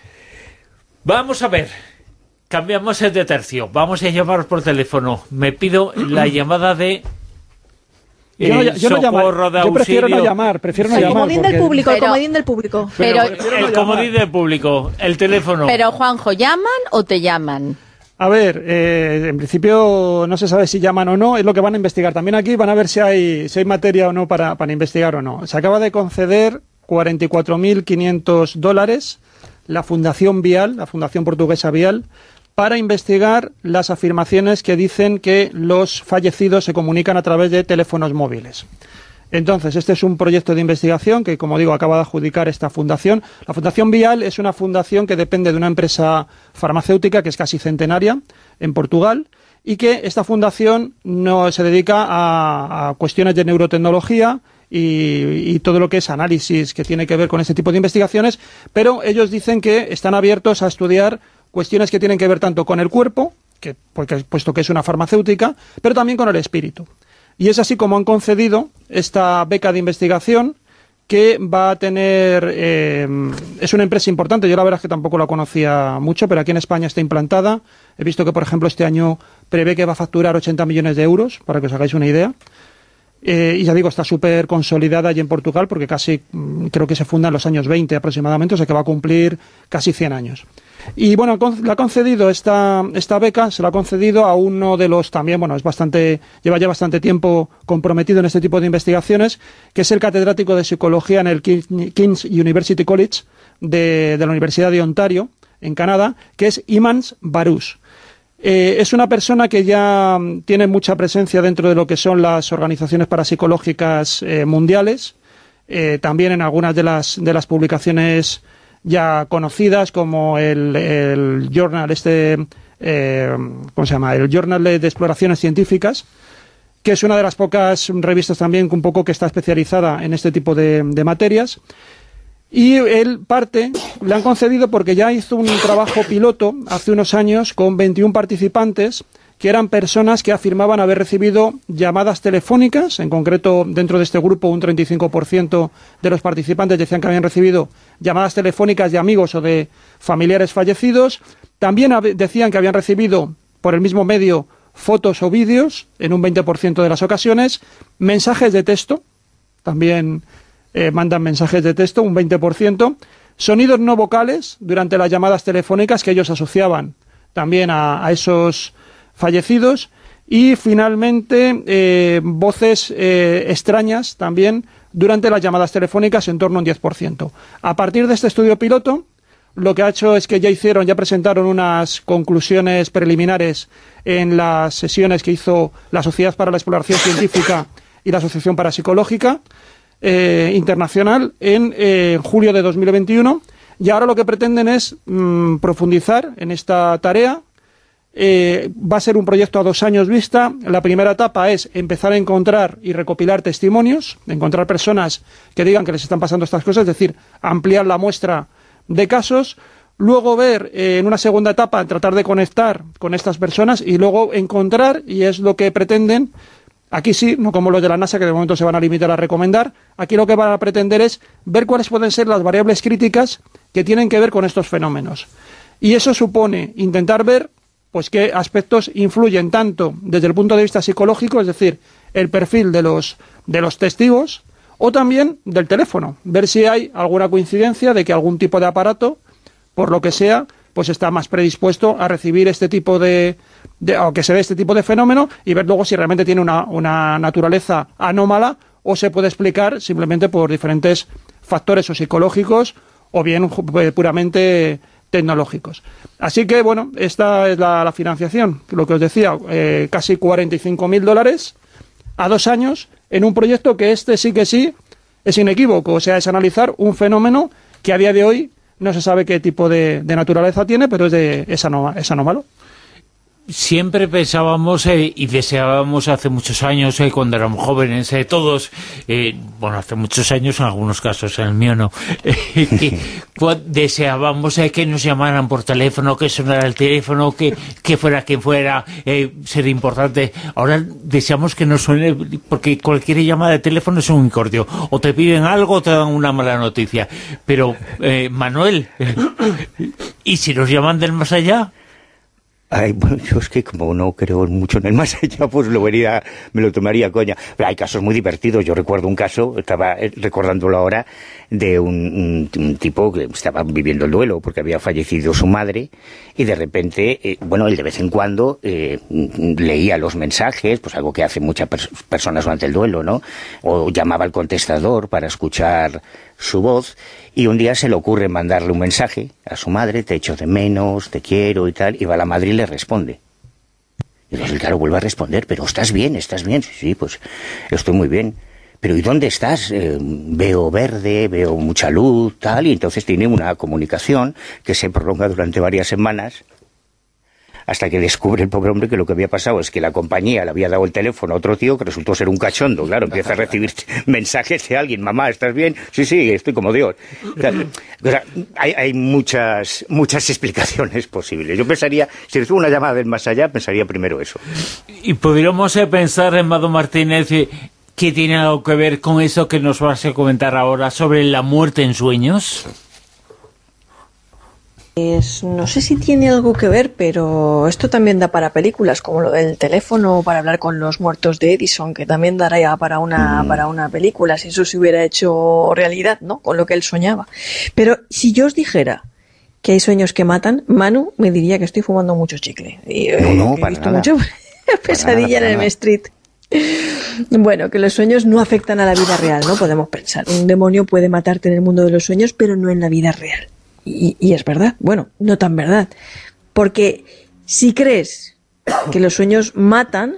Vamos a ver, cambiamos de tercio, vamos a llamar por teléfono. Me pido la llamada de... Yo, no, yo, no llamar, yo prefiero no llamar, prefiero no el llamar. Comodín porque... del público, pero, el comodín del público. Pero, pero el no comodín del público, el teléfono. Pero, Juanjo, ¿llaman o te llaman? A ver, eh, en principio no se sabe si llaman o no, es lo que van a investigar. También aquí van a ver si hay, si hay materia o no para, para investigar o no. Se acaba de conceder cuarenta y cuatro mil quinientos dólares la Fundación Vial, la Fundación Portuguesa Vial, para investigar las afirmaciones que dicen que los fallecidos se comunican a través de teléfonos móviles. Entonces, este es un proyecto de investigación que, como digo, acaba de adjudicar esta fundación. La Fundación Vial es una fundación que depende de una empresa farmacéutica que es casi centenaria en Portugal y que esta fundación no se dedica a, a cuestiones de neurotecnología y, y todo lo que es análisis que tiene que ver con este tipo de investigaciones, pero ellos dicen que están abiertos a estudiar cuestiones que tienen que ver tanto con el cuerpo, que, porque, puesto que es una farmacéutica, pero también con el espíritu. Y es así como han concedido esta beca de investigación que va a tener... Eh, es una empresa importante, yo la verdad es que tampoco la conocía mucho, pero aquí en España está implantada. He visto que, por ejemplo, este año prevé que va a facturar ochenta millones de euros, para que os hagáis una idea. Eh, y ya digo, está súper consolidada allí en Portugal, porque casi creo que se funda en los años veinte aproximadamente, o sea que va a cumplir casi cien años. Y bueno, le ha concedido esta, esta beca, se la ha concedido a uno de los también, bueno, es bastante, lleva ya bastante tiempo comprometido en este tipo de investigaciones, que es el catedrático de psicología en el King's University College de, de la Universidad de Ontario, en Canadá, que es Imans Barús. Eh, es una persona que ya tiene mucha presencia dentro de lo que son las organizaciones parapsicológicas eh, mundiales, eh, también en algunas de las, de las publicaciones ya conocidas, como el, el Journal, este, eh, ¿cómo se llama? El Journal de Exploraciones Científicas, que es una de las pocas revistas también un poco que está especializada en este tipo de, de materias. Y él parte, le han concedido porque ya hizo un trabajo piloto hace unos años con veintiún participantes, que eran personas que afirmaban haber recibido llamadas telefónicas. En concreto, dentro de este grupo, un treinta y cinco por ciento de los participantes decían que habían recibido llamadas telefónicas de amigos o de familiares fallecidos. También decían que habían recibido, por el mismo medio, fotos o vídeos, en un veinte por ciento de las ocasiones, mensajes de texto, también eh, mandan mensajes de texto, un veinte por ciento, sonidos no vocales durante las llamadas telefónicas que ellos asociaban también a, a esos fallecidos, y finalmente eh, voces eh, extrañas también durante las llamadas telefónicas, en torno a un diez por ciento. A partir de este estudio piloto, lo que ha hecho es que ya hicieron, ya presentaron unas conclusiones preliminares en las sesiones que hizo la Sociedad para la Exploración Científica y la Asociación Parapsicológica eh, Internacional en eh, julio de dos mil veintiuno, y ahora lo que pretenden es mmm, profundizar en esta tarea. Eh, va a ser un proyecto a dos años vista. La primera etapa es empezar a encontrar y recopilar testimonios, encontrar personas que digan que les están pasando estas cosas, es decir, ampliar la muestra de casos. Luego ver eh, en una segunda etapa, tratar de conectar con estas personas y luego encontrar, y es lo que pretenden, aquí sí, no como los de la NASA, que de momento se van a limitar a recomendar, aquí lo que van a pretender es ver cuáles pueden ser las variables críticas que tienen que ver con estos fenómenos. Y eso supone intentar ver pues qué aspectos influyen tanto desde el punto de vista psicológico, es decir, el perfil de los, de los testigos, o también del teléfono, ver si hay alguna coincidencia de que algún tipo de aparato, por lo que sea, pues está más predispuesto a recibir este tipo de, de o que se dé este tipo de fenómeno, y ver luego si realmente tiene una, una naturaleza anómala o se puede explicar simplemente por diferentes factores o psicológicos o bien puramente tecnológicos. Así que, bueno, esta es la, la financiación, lo que os decía, eh, casi cuarenta y cinco mil dólares a dos años en un proyecto que este sí que sí es inequívoco, o sea, es analizar un fenómeno que a día de hoy no se sabe qué tipo de, de naturaleza tiene, pero es, de, es, anómalo, es anómalo. Siempre pensábamos eh, y deseábamos hace muchos años, eh, cuando éramos jóvenes, eh, todos, eh, bueno, hace muchos años en algunos casos, en el mío no, eh, que deseábamos eh, que nos llamaran por teléfono, que sonara el teléfono, que, que fuera quien fuera, eh, ser importante. Ahora deseamos que nos suene, porque cualquier llamada de teléfono es un incordio. O te piden algo o te dan una mala noticia. Pero, eh, Manuel, eh, ¿y si nos llaman del más allá? Ay, bueno, yo es que como no creo mucho en el más allá, pues lo vería, me lo tomaría coña. Pero hay casos muy divertidos. Yo recuerdo un caso, estaba recordándolo ahora, de un, un, un tipo que estaba viviendo el duelo porque había fallecido su madre, y de repente, eh, bueno, él de vez en cuando eh, leía los mensajes, pues algo que hacen muchas pers personas durante el duelo, ¿no? O llamaba al contestador para escuchar su voz, y un día se le ocurre mandarle un mensaje a su madre: te echo de menos, te quiero y tal, y va la madre y le responde. Y entonces, claro, vuelve a responder: pero ¿estás bien? ¿Estás bien? Sí, sí, pues estoy muy bien. Pero ¿y dónde estás? Eh, veo verde, veo mucha luz, tal, y entonces tiene una comunicación que se prolonga durante varias semanas, hasta que descubre el pobre hombre que lo que había pasado es que la compañía le había dado el teléfono a otro tío que resultó ser un cachondo. Claro, empieza a recibir mensajes de alguien: mamá, ¿estás bien? Sí, sí, estoy como Dios. O sea, o sea, hay, hay muchas muchas explicaciones posibles. Yo pensaría, si recibo una llamada del más allá, pensaría primero eso. Y podríamos eh, pensar, Mado Martínez, eh, que tiene algo que ver con eso que nos vas a comentar ahora sobre la muerte en sueños. Es, no sé si tiene algo que ver, pero esto también da para películas, como lo del teléfono para hablar con los muertos de Edison, que también daría para una, mm. para una película, si eso se hubiera hecho realidad, ¿no? Con lo que él soñaba. Pero si yo os dijera que hay sueños que matan, Manu me diría que estoy fumando mucho chicle. Y, no, no, he para visto nada. mucho pesadilla en el M Street. Bueno, que los sueños no afectan a la vida real, ¿no? Podemos pensar, un demonio puede matarte en el mundo de los sueños, pero no en la vida real. Y, y es verdad, bueno, no tan verdad, porque si crees que los sueños matan,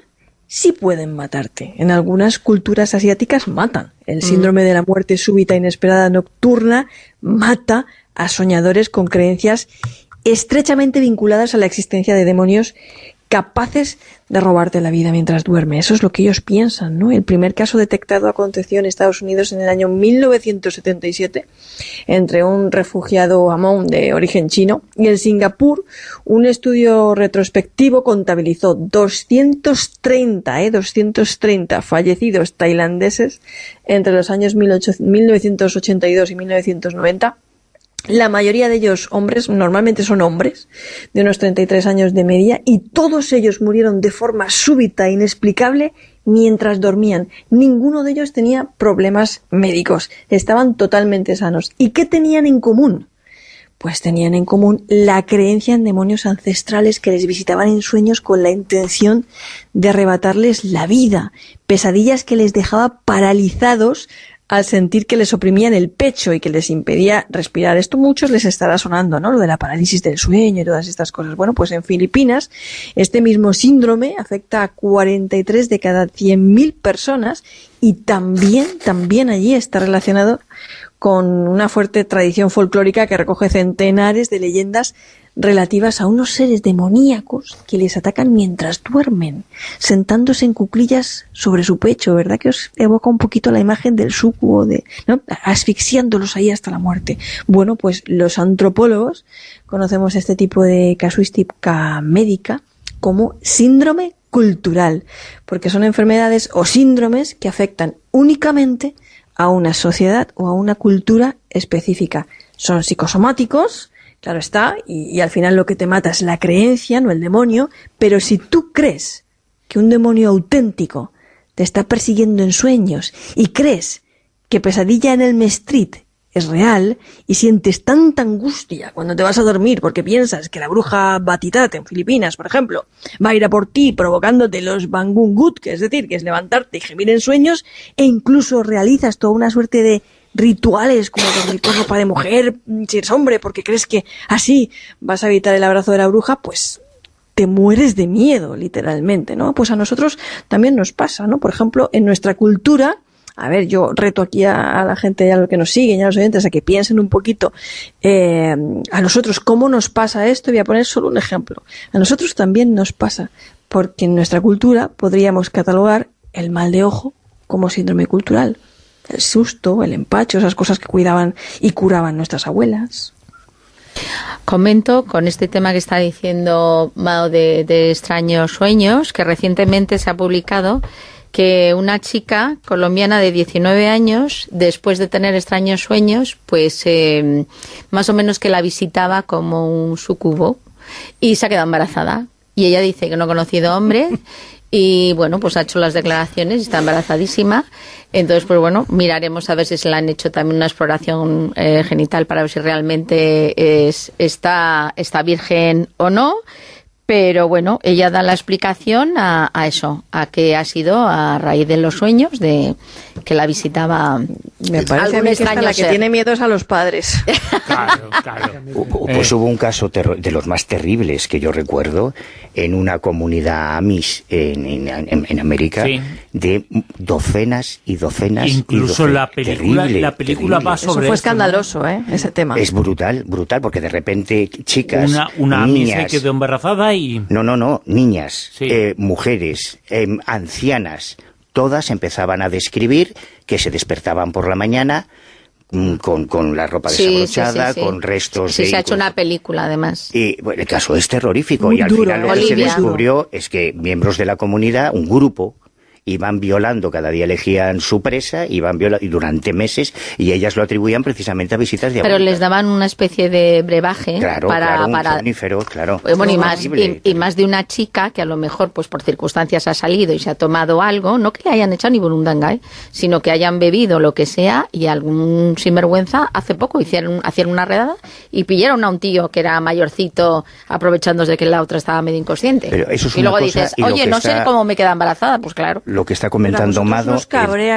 sí pueden matarte. En algunas culturas asiáticas matan. El síndrome de la muerte súbita inesperada nocturna mata a soñadores con creencias estrechamente vinculadas a la existencia de demonios capaces de robarte la vida mientras duerme. Eso es lo que ellos piensan, ¿no? El primer caso detectado aconteció en Estados Unidos en el año mil novecientos setenta y siete entre un refugiado Hmong de origen chino, y en Singapur un estudio retrospectivo contabilizó doscientos treinta, ¿eh? doscientos treinta fallecidos tailandeses entre los años mil novecientos ochenta y dos y mil novecientos noventa. La mayoría de ellos hombres, normalmente son hombres, de unos treinta y tres años de media, y todos ellos murieron de forma súbita e inexplicable mientras dormían. Ninguno de ellos tenía problemas médicos, estaban totalmente sanos. ¿Y qué tenían en común? Pues tenían en común la creencia en demonios ancestrales que les visitaban en sueños con la intención de arrebatarles la vida, pesadillas que les dejaba paralizados al sentir que les oprimían el pecho y que les impedía respirar. Esto muchos les estará sonando, ¿no? Lo de la parálisis del sueño y todas estas cosas. Bueno, pues en Filipinas este mismo síndrome afecta a cuarenta y tres de cada cien mil personas, y también, también allí está relacionado con una fuerte tradición folclórica que recoge centenares de leyendas relativas a unos seres demoníacos que les atacan mientras duermen, sentándose en cuclillas sobre su pecho, ¿verdad? Que os evoca un poquito la imagen del súcubo, de, ¿no? Asfixiándolos ahí hasta la muerte. Bueno, pues los antropólogos conocemos este tipo de casuística médica como síndrome cultural, porque son enfermedades o síndromes que afectan únicamente a una sociedad o a una cultura específica. Son psicosomáticos, claro está, y, y al final lo que te mata es la creencia, no el demonio, pero si tú crees que un demonio auténtico te está persiguiendo en sueños y crees que Pesadilla en Elm Street es real y sientes tanta angustia cuando te vas a dormir porque piensas que la bruja Batitat en Filipinas, por ejemplo, va a ir a por ti provocándote los bangungut, que es decir, que es levantarte y gemir en sueños, e incluso realizas toda una suerte de rituales como dormir con ropa de mujer si eres hombre porque crees que así vas a evitar el abrazo de la bruja, pues te mueres de miedo, literalmente, ¿no? Pues a nosotros también nos pasa, ¿no? Por ejemplo, en nuestra cultura, a ver, yo reto aquí a, a la gente y a los que nos siguen y a los oyentes a que piensen un poquito eh, a nosotros cómo nos pasa esto. Voy a poner solo un ejemplo. A nosotros también nos pasa, porque en nuestra cultura podríamos catalogar el mal de ojo como síndrome cultural. El susto, el empacho, esas cosas que cuidaban y curaban nuestras abuelas. Comento con este tema que está diciendo Mao de, de extraños sueños, que recientemente se ha publicado que una chica colombiana de diecinueve años, después de tener extraños sueños, pues eh, más o menos que la visitaba como un sucubo, y se ha quedado embarazada. Y ella dice que no ha conocido hombre y, bueno, pues ha hecho las declaraciones y está embarazadísima. Entonces, pues bueno, miraremos a ver si se le han hecho también una exploración eh, genital para ver si realmente es, está, está virgen o no. Pero bueno, ella da la explicación a, a eso, a que ha sido a raíz de los sueños de que la visitaba. Me parece a mí que esta la que ser. tiene miedo es a los padres. Claro, claro. Pues eh. hubo un caso de los más terribles que yo recuerdo en una comunidad Amish en, en, en América, sí, de docenas y docenas. Incluso y docenas. la película, terrible, la película terrible. va sobre. Eso fue esto, escandaloso, ¿no? ¿eh? Ese tema. Es brutal, brutal, porque de repente chicas, una, una niñas, Amish se quedó embarazada y... No, no, no, niñas, sí. eh, mujeres, eh, ancianas, todas empezaban a describir que se despertaban por la mañana con, con la ropa sí, desabrochada, sí, sí, sí. con restos sí, de... se ha hecho una película, además. Y bueno, el caso es terrorífico. Muy y al duro, final lo que Olivia. se descubrió es que miembros de la comunidad, un grupo, iban violando, cada día elegían su presa, iban violando, y durante meses, y ellas lo atribuían precisamente a visitas de Pero les daban una especie de brebaje claro, para... claro, un para... somnífero, claro. Bueno, y más, y, y más de una chica que a lo mejor, pues por circunstancias ha salido y se ha tomado algo, no que le hayan echado ni burundanga, ¿eh? Sino que hayan bebido lo que sea, y algún sinvergüenza hace poco hicieron, hacían una redada y pillaron a un tío que era mayorcito, aprovechándose de que la otra estaba medio inconsciente. Pero eso es y luego una cosa, dices, y oye, no está... sé cómo me queda embarazada, pues claro. Lo que está comentando Mado... Nos cabrea que...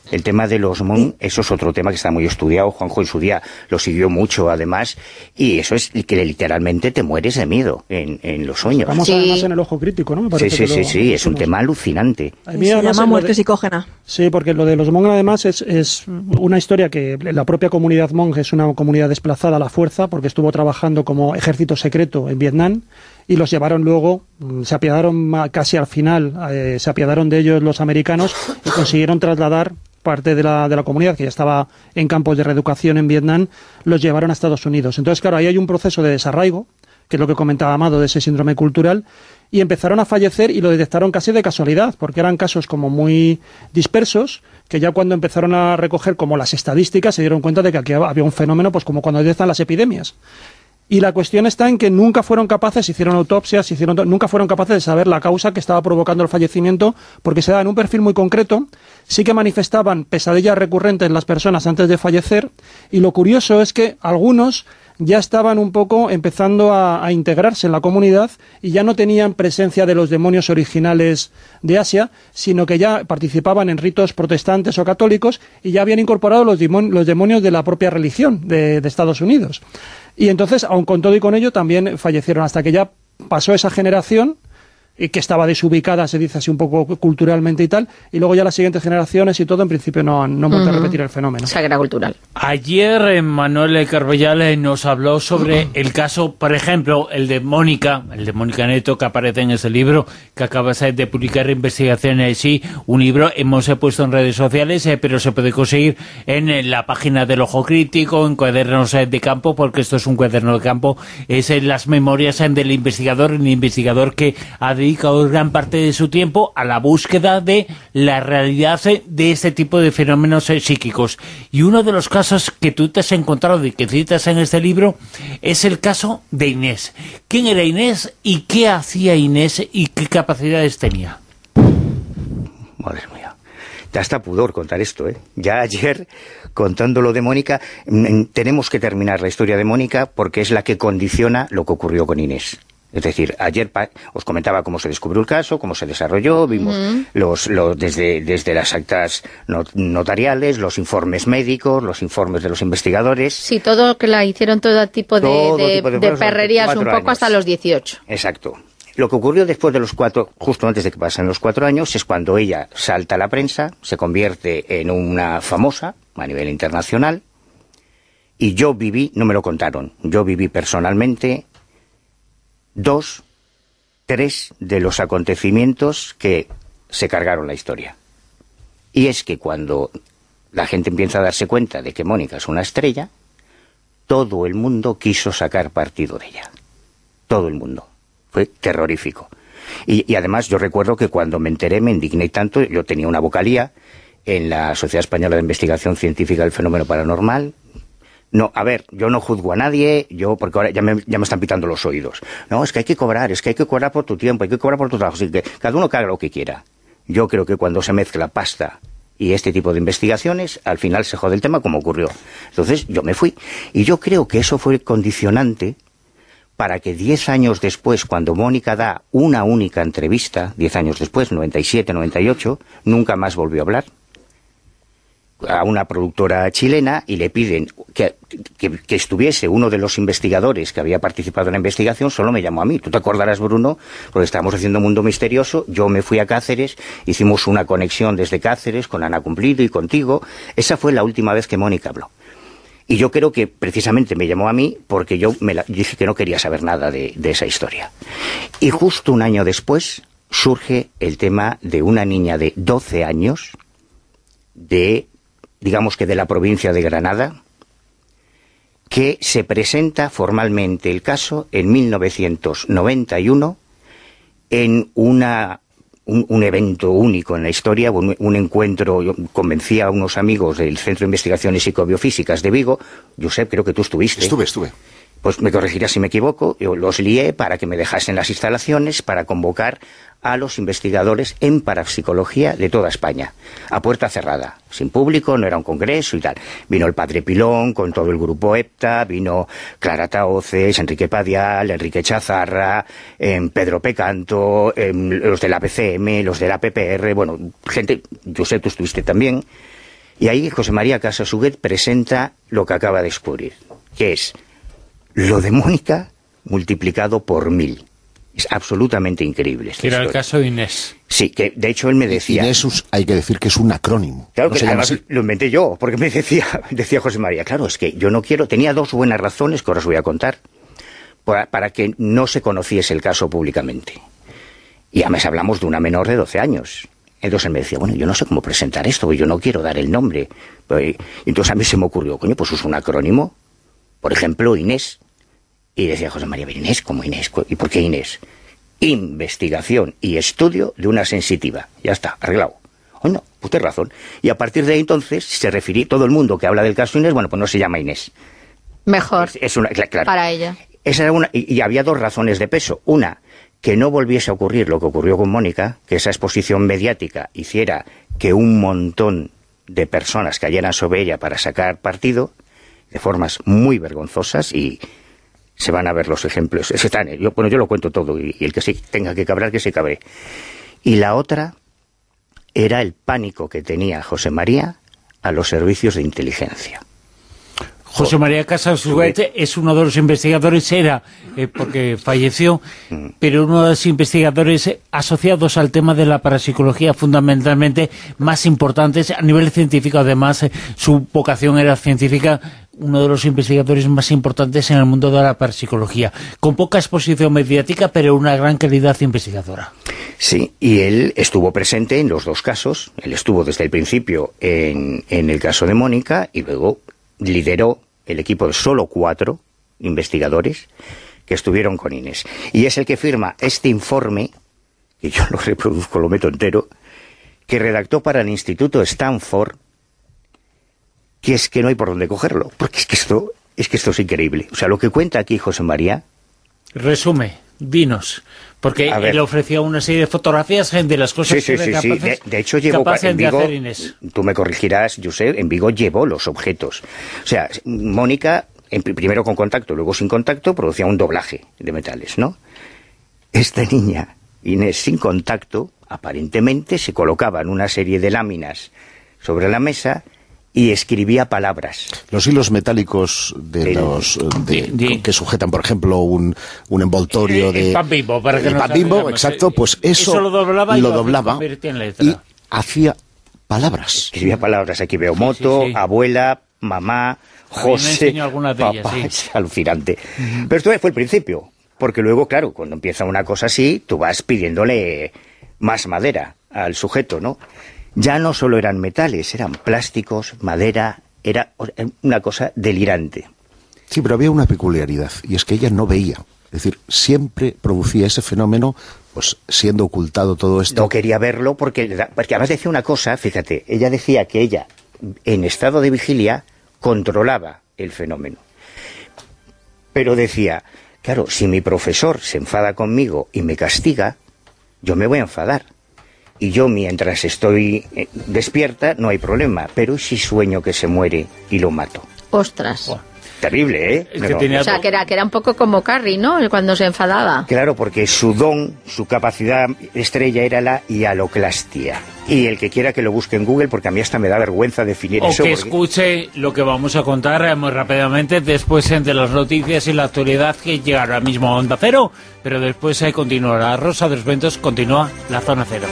El tema de los Hmong, eso es otro tema que está muy estudiado. Juanjo en su día lo siguió mucho, además, y eso es que literalmente te mueres de miedo en, en los sueños. Vamos Sí. además en el ojo crítico, ¿no? Me Sí, parece sí, que sí, lo- sí, es un lo- tema alucinante. A mí, Se además, llama lo muerte de- psicógena. Sí, porque lo de los Hmong además es, es una historia que la propia comunidad Hmong es una comunidad desplazada a la fuerza porque estuvo trabajando como ejército secreto en Vietnam y los llevaron luego, mm, se apiadaron ma- casi al final, eh, se apiadaron de ellos los americanos y consiguieron trasladar parte de la, de la comunidad que ya estaba en campos de reeducación en Vietnam, los llevaron a Estados Unidos. Entonces, claro, ahí hay un proceso de desarraigo, que es lo que comentaba Amado de ese síndrome cultural, y empezaron a fallecer y lo detectaron casi de casualidad, porque eran casos como muy dispersos, que ya cuando empezaron a recoger como las estadísticas se dieron cuenta de que aquí había un fenómeno, pues como cuando detectan las epidemias. Y la cuestión está en que nunca fueron capaces, hicieron autopsias, hicieron to- nunca fueron capaces de saber la causa que estaba provocando el fallecimiento, porque se da en un perfil muy concreto, sí que manifestaban pesadillas recurrentes en las personas antes de fallecer, y lo curioso es que algunos ya estaban un poco empezando a, a integrarse en la comunidad y ya no tenían presencia de los demonios originales de Asia, sino que ya participaban en ritos protestantes o católicos y ya habían incorporado los, dimon- los demonios de la propia religión de, de Estados Unidos. Y entonces, aun con todo y con ello, también fallecieron hasta que ya pasó esa generación, y que estaba desubicada, se dice así un poco culturalmente y tal, y luego ya las siguientes generaciones y todo, en principio no han, no han vuelto Ujú. a repetir el fenómeno. Sagrada cultural. Ayer eh, Manuel Carballal eh, nos habló sobre el caso, por ejemplo, el de Mónica, el de Mónica Neto, que aparece en ese libro que acabas eh, de publicar, Investigaciones, sí, un libro, hemos eh, puesto en redes sociales, eh, pero se puede conseguir en, eh, la página del Ojo Crítico, en Cuadernos eh, de Campo, porque esto es un cuaderno de campo, es en las memorias eh, del investigador, el investigador que ha dedicado gran parte de su tiempo a la búsqueda de la realidad eh, de este tipo de fenómenos eh, psíquicos. Y uno de los casos que tú te has encontrado y que citas en este libro es el caso de Inés. ¿Quién era Inés y qué hacía Inés y qué capacidades tenía? Madre mía. Da hasta pudor contar esto, ¿eh? Ya ayer, contando lo de Mónica, mm, tenemos que terminar la historia de Mónica porque es la que condiciona lo que ocurrió con Inés. Es decir, ayer pa- os comentaba cómo se descubrió el caso, cómo se desarrolló, vimos Ujú. los, los desde, desde las actas not- notariales, los informes médicos, los informes de los investigadores. Sí, todo que la hicieron todo tipo de, Todo de, tipo de de cosas, perrerías un cuatro poco años. hasta los dieciocho. Exacto. Lo que ocurrió después de los cuatro, justo antes de que pasen los cuatro años, es cuando ella salta a la prensa, se convierte en una famosa a nivel internacional, y yo viví, no me lo contaron, yo viví personalmente dos, tres de los acontecimientos que se cargaron la historia. Y es que cuando la gente empieza a darse cuenta de que Mónica es una estrella, todo el mundo quiso sacar partido de ella. Todo el mundo. Fue terrorífico. Y, y además yo recuerdo que cuando me enteré me indigné tanto. Yo tenía una vocalía en la Sociedad Española de Investigación Científica del Fenómeno Paranormal. No, a ver, yo no juzgo a nadie, yo porque ahora ya me, ya me están pitando los oídos. No, es que hay que cobrar, es que hay que cobrar por tu tiempo, hay que cobrar por tu trabajo. Así que cada uno que haga lo que quiera. Yo creo que cuando se mezcla pasta y este tipo de investigaciones, al final se jode el tema como ocurrió. Entonces yo me fui. Y yo creo que eso fue condicionante para que diez años después, cuando Mónica da una única entrevista, diez años después, noventa y siete, noventa y ocho, nunca más volvió a hablar, a una productora chilena y le piden que, que, que estuviese uno de los investigadores que había participado en la investigación, solo me llamó a mí. Tú te acordarás, Bruno, porque estábamos haciendo Mundo Misterioso, yo me fui a Cáceres, hicimos una conexión desde Cáceres con Ana Cumplido y contigo. Esa fue la última vez que Mónica habló. Y yo creo que precisamente me llamó a mí porque yo me la, dije que no quería saber nada de, de esa historia. Y justo un año después surge el tema de una niña de doce años, de, digamos que de la provincia de Granada, que se presenta formalmente el caso en mil novecientos noventa y uno en una... Un, un evento único en la historia, un, un encuentro. Yo convencí a unos amigos del Centro de Investigaciones Psicobiofísicas de Vigo. Josep, creo que tú estuviste. Estuve, estuve. Pues me corregirás si me equivoco. Yo los lié para que me dejasen las instalaciones para convocar a los investigadores en parapsicología de toda España, a puerta cerrada, sin público, no era un congreso y tal. Vino el padre Pilón con todo el grupo EPTA, vino Clara Taoces, Enrique Padial, Enrique Chazarra, eh, Pedro Pecanto, eh, los de la P C M, los de la P P R, bueno, gente, yo sé, tú estuviste también. Y ahí José María Casas Huguet presenta lo que acaba de descubrir, que es lo de Mónica multiplicado por mil. Es absolutamente increíble. Que era historia. El caso de Inés. Sí, que de hecho él me decía... Inés, hay que decir que es un acrónimo. Claro, ¿No que se llama además así? lo inventé yo, porque me decía, decía José María, claro, es que yo no quiero... Tenía dos buenas razones que ahora os voy a contar, para, para que no se conociese el caso públicamente. Y además hablamos de una menor de doce años. Entonces él me decía, bueno, yo no sé cómo presentar esto, yo no quiero dar el nombre. Y entonces a mí se me ocurrió, coño, pues uso un acrónimo, por ejemplo, Inés. Y decía José María, Inés, ¿cómo Inés? ¿Y por qué Inés? Investigación y estudio de una sensitiva. Ya está, arreglado. Oh, no, pues tienes razón. Y a partir de ahí entonces se refiere todo el mundo que habla del caso Inés, bueno, pues no se llama Inés. Mejor es, es una, claro, para ella. Esa era una, y, y había dos razones de peso. Una, que no volviese a ocurrir lo que ocurrió con Mónica, que esa exposición mediática hiciera que un montón de personas cayeran sobre ella para sacar partido, de formas muy vergonzosas, y se van a ver los ejemplos. Están, yo, bueno, yo lo cuento todo, y, y el que se tenga que cabrar, que se cabe. Y la otra era el pánico que tenía José María a los servicios de inteligencia. José María Casas Huguet es uno de los investigadores, era, eh, porque falleció, mm. pero uno de los investigadores asociados al tema de la parapsicología fundamentalmente más importantes a nivel científico. Además, eh, su vocación era científica, uno de los investigadores más importantes en el mundo de la parapsicología, con poca exposición mediática, pero una gran calidad investigadora. Sí, y él estuvo presente en los dos casos. Él estuvo desde el principio en, en el caso de Mónica, y luego lideró el equipo de solo cuatro investigadores que estuvieron con Inés. Y es el que firma este informe, que yo lo reproduzco, lo meto entero, que redactó para el Instituto Stanford, que es que no hay por dónde cogerlo, porque es que esto es que esto es increíble. O sea, lo que cuenta aquí José María... Resume, dinos, porque él ofrecía una serie de fotografías de las cosas sí, sí, que sí, era sí. capaces, De, de hecho, llevó capaces en Vigo, de hacer Inés. Tú me corregirás, Josep, en Vigo llevó los objetos. O sea, Mónica, en, primero con contacto, luego sin contacto, producía un doblaje de metales, ¿no? Esta niña, Inés, sin contacto, aparentemente se colocaba en una serie de láminas sobre la mesa y escribía palabras. Los hilos metálicos de de, los de, de, de, que sujetan, por ejemplo, un, un envoltorio de... El pan Bimbo, para que el no pan Bimbo, exacto, pues eso, eso lo doblaba, y, lo doblaba y hacía palabras. Escribía palabras. Aquí veo moto, sí, sí, sí. abuela, mamá, José, de papá. ellas, sí. Es alucinante. Uh-huh. Pero esto fue el principio, porque luego, claro, cuando empieza una cosa así, tú vas pidiéndole más madera al sujeto, ¿no? Ya no solo eran metales, eran plásticos, madera, era una cosa delirante. Sí, pero había una peculiaridad, y es que ella no veía. Es decir, siempre producía ese fenómeno, pues siendo ocultado todo esto. No quería verlo porque, porque además decía una cosa, fíjate, ella decía que ella, en estado de vigilia, controlaba el fenómeno. Pero decía, claro, si mi profesor se enfada conmigo y me castiga, yo me voy a enfadar. Y yo, mientras estoy despierta, no hay problema. Pero si sueño que se muere y lo mato. Ostras. Oh, terrible, ¿eh? Es que tenía... O sea, que era, que era un poco como Carrie, ¿no? Cuando se enfadaba. Claro, porque su don, su capacidad estrella era la hialoclastia. Y el que quiera que lo busque en Google, porque a mí hasta me da vergüenza definir o eso. O que porque... escuche lo que vamos a contar muy rápidamente después de las noticias y la actualidad que llega ahora mismo a Onda Cero. Pero después eh, continuará Rosa de los Vientos, continúa la Zona Cero.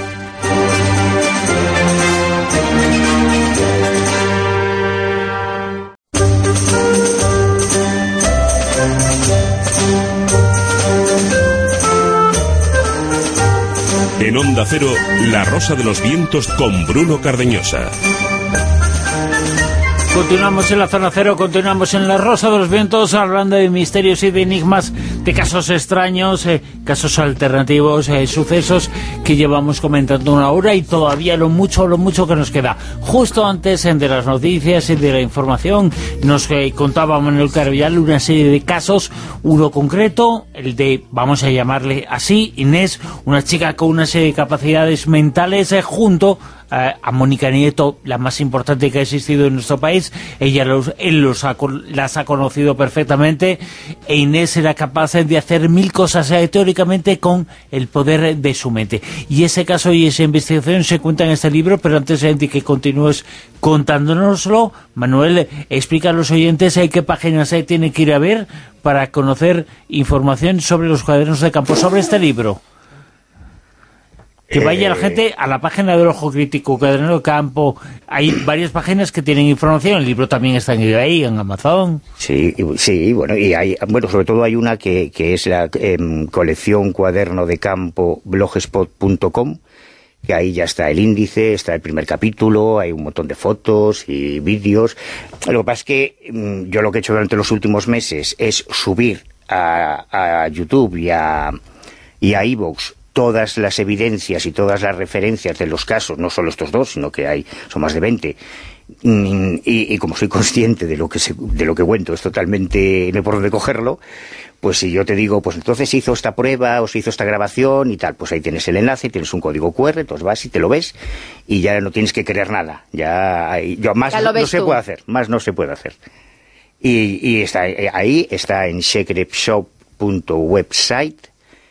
En Onda Cero, La Rosa de los Vientos con Bruno Cardeñosa. Continuamos en la Zona Cero, continuamos en La Rosa de los Vientos, hablando de misterios y de enigmas, de casos extraños, eh, casos alternativos, eh, sucesos que llevamos comentando una hora y todavía lo mucho, lo mucho que nos queda. Justo antes eh, de las noticias y de la información, nos eh, contaba Manuel Carvillal una serie de casos, uno concreto, el de, vamos a llamarle así, Inés, una chica con una serie de capacidades mentales, eh, junto eh, a Mónica Nieto, la más importante que ha existido en nuestro país. Ella los, él los ha, las ha conocido perfectamente, e Inés era capaz de hacer mil cosas eh, teóricamente con el poder de su mente. Y ese caso y esa investigación se cuenta en este libro, pero antes de que continúes contándonoslo, Manuel, explica a los oyentes eh, qué páginas eh, tienen que ir a ver para conocer información sobre los cuadernos de campo, sobre este libro. Que vaya eh, la gente a la página del Ojo Crítico, Cuaderno de Campo. Hay varias páginas que tienen información. El libro también está en eBay, en Amazon. Sí, sí, bueno, y hay, bueno, sobre todo hay una que, que es la eh, colección Cuaderno de Campo blogspot punto com, que ahí ya está el índice, está el primer capítulo, hay un montón de fotos y vídeos. Lo que pasa es que yo lo que he hecho durante los últimos meses es subir a, a YouTube y a, y a iVoox todas las evidencias y todas las referencias de los casos, no solo estos dos, sino que hay, son más de veinte. Y, y como soy consciente de lo que se, de lo que cuento, es totalmente, no hay por dónde cogerlo, pues si yo te digo, pues entonces se hizo esta prueba o se hizo esta grabación y tal, pues ahí tienes el enlace, tienes un código cu erre, entonces vas y te lo ves y ya no tienes que creer nada, ya, ya más ya no, no se puede hacer, más no se puede hacer. Y, y está ahí, está en secret shop punto website,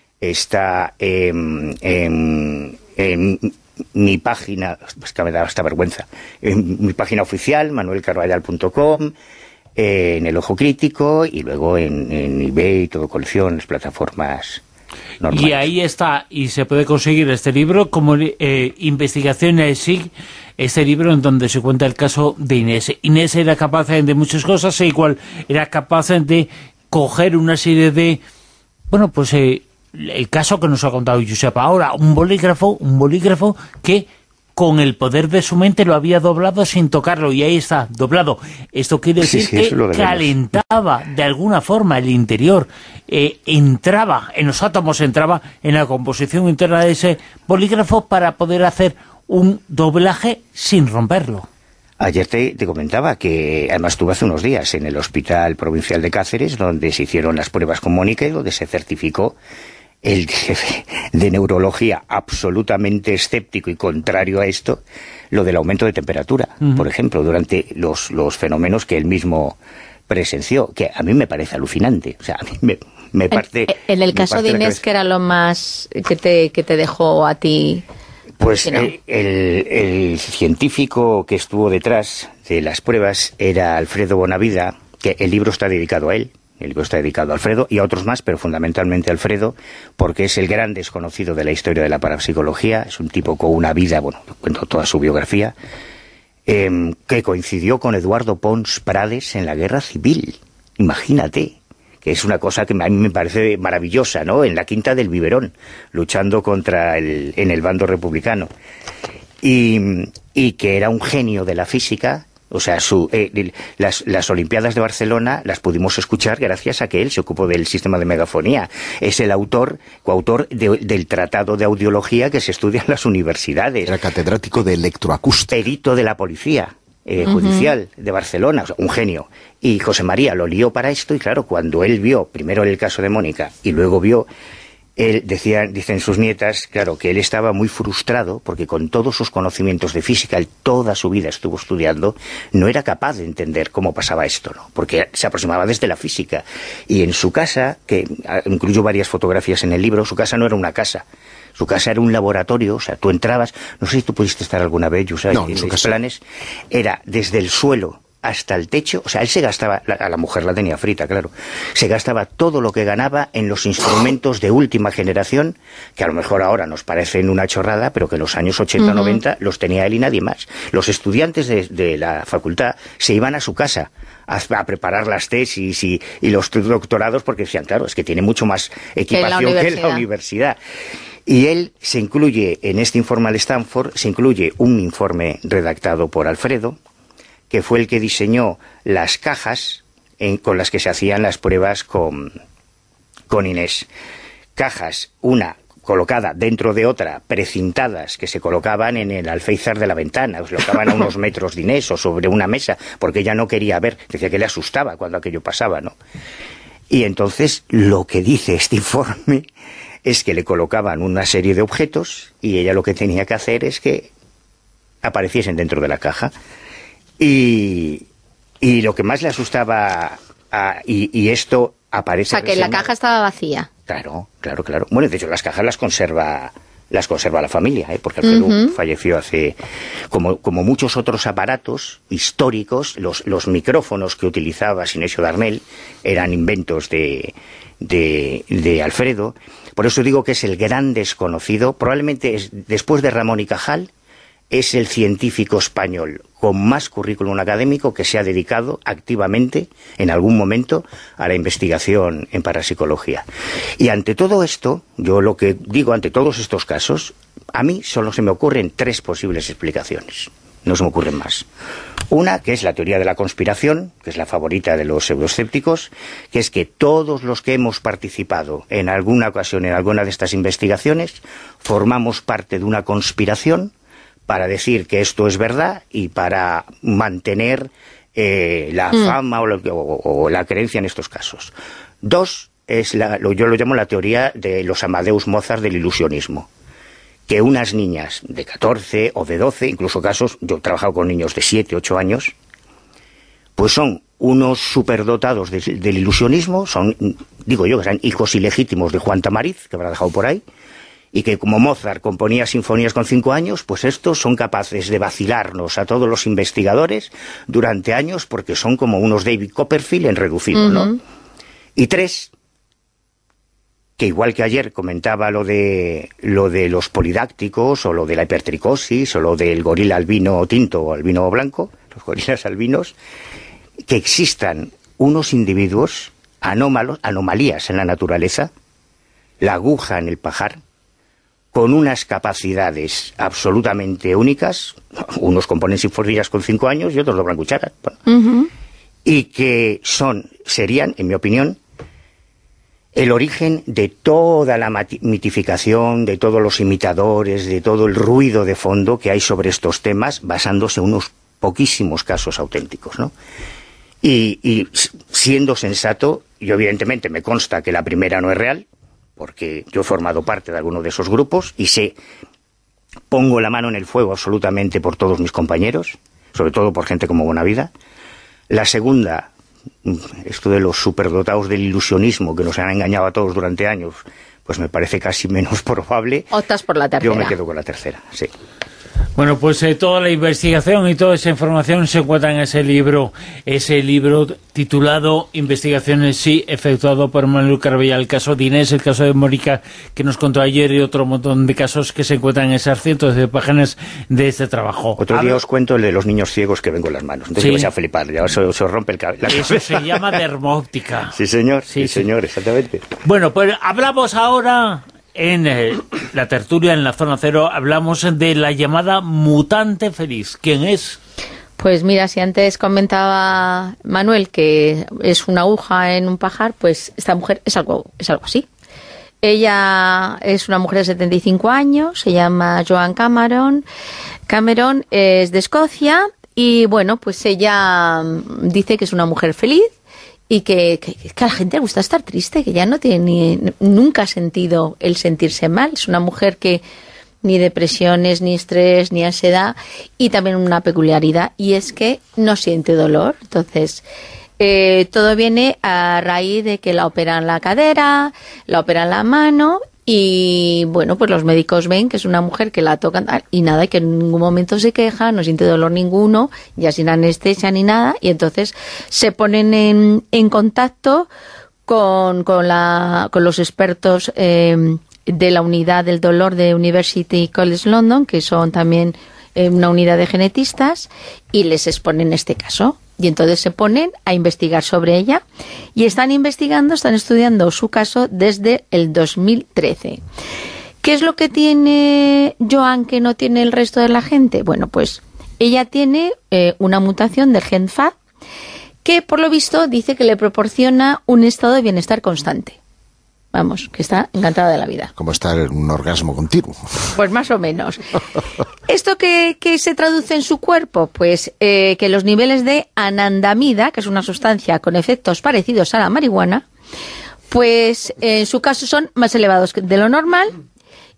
está en, en, en mi página, es que me da hasta vergüenza, en mi página oficial, manuel carballal punto com, eh, en el Ojo Crítico y luego en, en eBay, todo colecciones, plataformas normales. Y ahí está, y se puede conseguir este libro como eh, Investigación S I G, este libro en donde se cuenta el caso de Inés. Inés era capaz de muchas cosas, e igual era capaz de coger una serie de, bueno, pues eh, el caso que nos ha contado Josep ahora, un bolígrafo, un bolígrafo que con el poder de su mente lo había doblado sin tocarlo, y ahí está, doblado. Esto quiere decir sí, sí, que calentaba de alguna forma el interior, eh, entraba, en los átomos entraba en la composición interna de ese bolígrafo para poder hacer un doblaje sin romperlo. Ayer te, te comentaba que además estuve hace unos días en el Hospital Provincial de Cáceres, donde se hicieron las pruebas con Mónica y donde se certificó el jefe de neurología, absolutamente escéptico y contrario a esto, lo del aumento de temperatura, uh-huh. por ejemplo, durante los, los fenómenos que él mismo presenció, que a mí me parece alucinante. O sea, a mí me, me parte... En, en el caso de Inés, ¿qué era lo más que te, que te dejó a ti? Pues no. el, el, el científico que estuvo detrás de las pruebas era Alfredo Bonavida, que el libro está dedicado a él. El libro está dedicado a Alfredo y a otros más, pero fundamentalmente a Alfredo, porque es el gran desconocido de la historia de la parapsicología. Es un tipo con una vida, bueno, cuento toda su biografía, eh, que coincidió con Eduardo Pons Prades en la Guerra Civil. Imagínate, que es una cosa que a mí me parece maravillosa, ¿no? En la Quinta del Biberón, luchando contra el, en el bando republicano. Y, y que era un genio de la física. O sea, su, eh, las, las Olimpiadas de Barcelona las pudimos escuchar gracias a que él se ocupó del sistema de megafonía. Es el autor, coautor de, del tratado de audiología que se estudia en las universidades. Era catedrático de electroacústica. Perito de la policía eh, uh-huh. judicial de Barcelona, o sea, un genio. Y José María lo lió para esto y claro, cuando él vio, primero el caso de Mónica y luego vio... Él decía, dicen sus nietas, claro, que él estaba muy frustrado porque con todos sus conocimientos de física, él toda su vida estuvo estudiando, no era capaz de entender cómo pasaba esto, ¿no? Porque se aproximaba desde la física. Y en su casa, que incluyo varias fotografías en el libro, su casa no era una casa. Su casa era un laboratorio, o sea, tú entrabas, no sé si tú pudiste estar alguna vez, yo sabes, no, en los planes, era desde el suelo hasta el techo, o sea, él se gastaba, a la mujer la tenía frita, claro, se gastaba todo lo que ganaba en los instrumentos de última generación, que a lo mejor ahora nos parecen una chorrada, pero que en los años ochenta, uh-huh. noventa los tenía él y nadie más. Los estudiantes de, de la facultad se iban a su casa a, a preparar las tesis y, y los doctorados porque decían, claro, es que tiene mucho más equipación que en la universidad. Y él se incluye, en este informe al Stanford, se incluye un informe redactado por Alfredo, que fue el que diseñó las cajas en, con las que se hacían las pruebas con, con Inés. Cajas, una colocada dentro de otra, precintadas, que se colocaban en el alféizar de la ventana, se colocaban a unos metros de Inés o sobre una mesa, porque ella no quería ver, decía que le asustaba cuando aquello pasaba, ¿no? Y entonces lo que dice este informe es que le colocaban una serie de objetos y ella lo que tenía que hacer es que apareciesen dentro de la caja. Y, y lo que más le asustaba, a, y, y esto aparece... O sea, que la caja estaba vacía. Claro, claro, claro. Bueno, de hecho, las cajas las conserva... las conserva la familia, ¿eh? Porque Alfredo uh-huh. falleció hace... Como, como muchos otros aparatos históricos, los, los micrófonos que utilizaba Sinesio Darnell eran inventos de, de, de Alfredo. Por eso digo que es el gran desconocido. Probablemente es, después de Ramón y Cajal, es el científico español con más currículum académico que se ha dedicado activamente, en algún momento, a la investigación en parapsicología. Y ante todo esto, yo lo que digo ante todos estos casos, a mí solo se me ocurren tres posibles explicaciones. No se me ocurren más. Una, que es la teoría de la conspiración, que es la favorita de los pseudoescépticos, que es que todos los que hemos participado en alguna ocasión en alguna de estas investigaciones formamos parte de una conspiración para decir que esto es verdad y para mantener eh, la mm. fama o, lo, o, o la creencia en estos casos. Dos, es la, lo, yo lo llamo la teoría de los Amadeus Mozart del ilusionismo. Que unas niñas de catorce o de doce, incluso casos, yo he trabajado con niños de siete, ocho años, pues son unos superdotados de, del ilusionismo, son, digo yo, que son hijos ilegítimos de Juan Tamariz, que habrá dejado por ahí, y que como Mozart componía sinfonías con cinco años, pues estos son capaces de vacilarnos a todos los investigadores durante años porque son como unos David Copperfield en reducido, uh-huh. ¿no? Y tres, que igual que ayer comentaba lo de lo de los polidácticos o lo de la hipertricosis o lo del gorila albino tinto o albino blanco, los gorilas albinos, que existan unos individuos anómalos, anomalías en la naturaleza, la aguja en el pajar, con unas capacidades absolutamente únicas, unos componen sinfonías con cinco años y otros doblan cucharas, bueno, uh-huh. y que son, serían, en mi opinión, el origen de toda la mitificación, de todos los imitadores, de todo el ruido de fondo que hay sobre estos temas, basándose en unos poquísimos casos auténticos, ¿no? Y, y siendo sensato, y evidentemente me consta que la primera no es real, porque yo he formado parte de alguno de esos grupos y sé, pongo la mano en el fuego absolutamente por todos mis compañeros, sobre todo por gente como Bonavida. La segunda, esto de los superdotados del ilusionismo que nos han engañado a todos durante años, pues me parece casi menos probable. Optas por la tercera. Yo me quedo con la tercera, sí. Bueno, pues eh, toda la investigación y toda esa información se encuentra en ese libro, ese libro titulado Investigaciones sí, efectuado por Manuel Carvellal, el caso de Inés, el caso de Mónica, que nos contó ayer, y otro montón de casos que se encuentran en esas cientos de páginas de este trabajo. Otro día os cuento el de los niños ciegos que ven con las manos, entonces sí. vais a flipar, ya se os rompe el cabello. Eso se llama dermóptica. Sí, señor, sí, sí, sí, señor, exactamente. Bueno, pues hablamos ahora... En eh, la tertulia, en la Zona Cero, hablamos de la llamada mutante feliz. ¿Quién es? Pues mira, si antes comentaba Manuel que es una aguja en un pajar, pues esta mujer es algo, es algo así. Ella es una mujer de setenta y cinco años, se llama Joan Cameron. Cameron es de Escocia y, bueno, pues ella dice que es una mujer feliz, y que, que, que a la gente le gusta estar triste, que ya no tiene ni, nunca ha sentido el sentirse mal. Es una mujer que ni depresiones, ni estrés, ni ansiedad, y también una peculiaridad, y es que no siente dolor. Entonces, eh, todo viene a raíz de que la operan la cadera, la operan la mano, y bueno, pues los médicos ven que es una mujer que la tocan y nada, que en ningún momento se queja, no siente dolor ninguno, ya sin anestesia ni nada, y entonces se ponen en, en contacto con, con, la, con los expertos eh, de la unidad del dolor de University College London, que son también eh, una unidad de genetistas, y les exponen este caso. Y entonces se ponen a investigar sobre ella y están investigando, están estudiando su caso desde el dos mil trece. ¿Qué es lo que tiene Joan que no tiene el resto de la gente? Bueno, pues ella tiene eh, una mutación del gen F A que, por lo visto, dice que le proporciona un estado de bienestar constante. Vamos, que está encantada de la vida. Como estar en un orgasmo continuo. Pues más o menos. ¿Esto qué, qué se traduce en su cuerpo? Pues eh, que los niveles de anandamida, que es una sustancia con efectos parecidos a la marihuana, pues en su caso son más elevados de lo normal,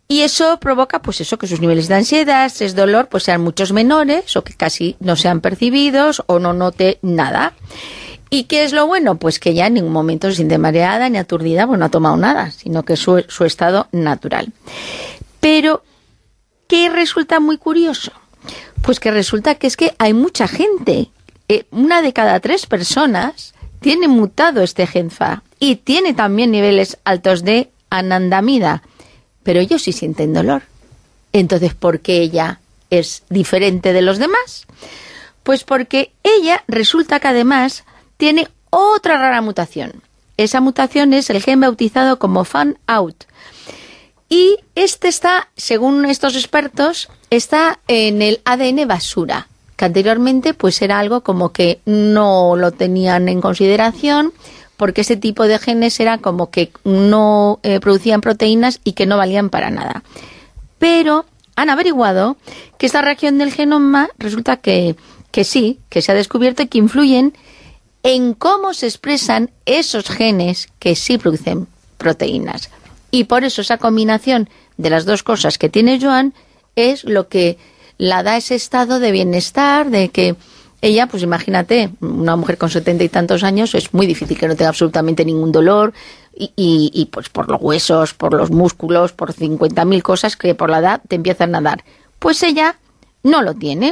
Y eso provoca, pues eso, que sus niveles de ansiedad, estrés, dolor, pues sean muchos menores, o que casi no sean percibidos, o no note nada. ¿Y qué es lo bueno? Pues que ya en ningún momento se siente mareada ni aturdida, pues no ha tomado nada, sino que es su, su estado natural. Pero, ¿qué resulta muy curioso? Pues que resulta que es que hay mucha gente, eh, una de cada tres personas tiene mutado este gen F A y tiene también niveles altos de anandamida, pero ellos sí sienten dolor. Entonces, ¿por qué ella es diferente de los demás? Pues porque ella resulta que además tiene otra rara mutación. Esa mutación es el gen bautizado como fan out. Y este está, según estos expertos, está en el A D N basura, que anteriormente pues era algo como que no lo tenían en consideración, porque ese tipo de genes era como que no eh, producían proteínas y que no valían para nada. Pero han averiguado que esta reacción del genoma resulta que, que sí, que se ha descubierto y que influyen en cómo se expresan esos genes que sí producen proteínas. Y por eso esa combinación de las dos cosas que tiene Joan es lo que la da ese estado de bienestar, de que ella, pues imagínate, una mujer con setenta y tantos años, es muy difícil que no tenga absolutamente ningún dolor, y, y, y pues por los huesos, por los músculos, por cincuenta mil cosas que por la edad te empiezan a dar. Pues ella no lo tiene.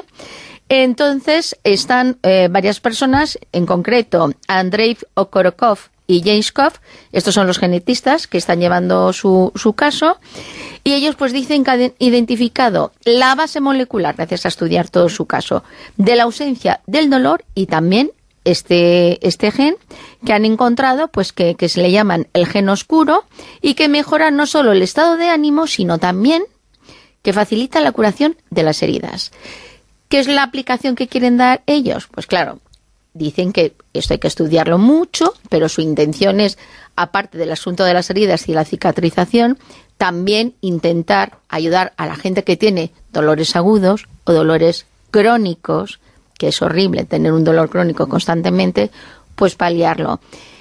Entonces están eh, varias personas, en concreto Andrei Okorokov y James Koff, estos son los genetistas que están llevando su, su caso, y ellos pues dicen que han identificado la base molecular, gracias a estudiar todo su caso, de la ausencia del dolor, y también este, este gen que han encontrado, pues que, que se le llaman el gen oscuro, y que mejora no solo el estado de ánimo, sino también que facilita la curación de las heridas. ¿Qué es la aplicación que quieren dar ellos? Pues claro, dicen que esto hay que estudiarlo mucho, pero su intención es, aparte del asunto de las heridas y la cicatrización, también intentar ayudar a la gente que tiene dolores agudos o dolores crónicos, que es horrible tener un dolor crónico constantemente, pues paliarlo.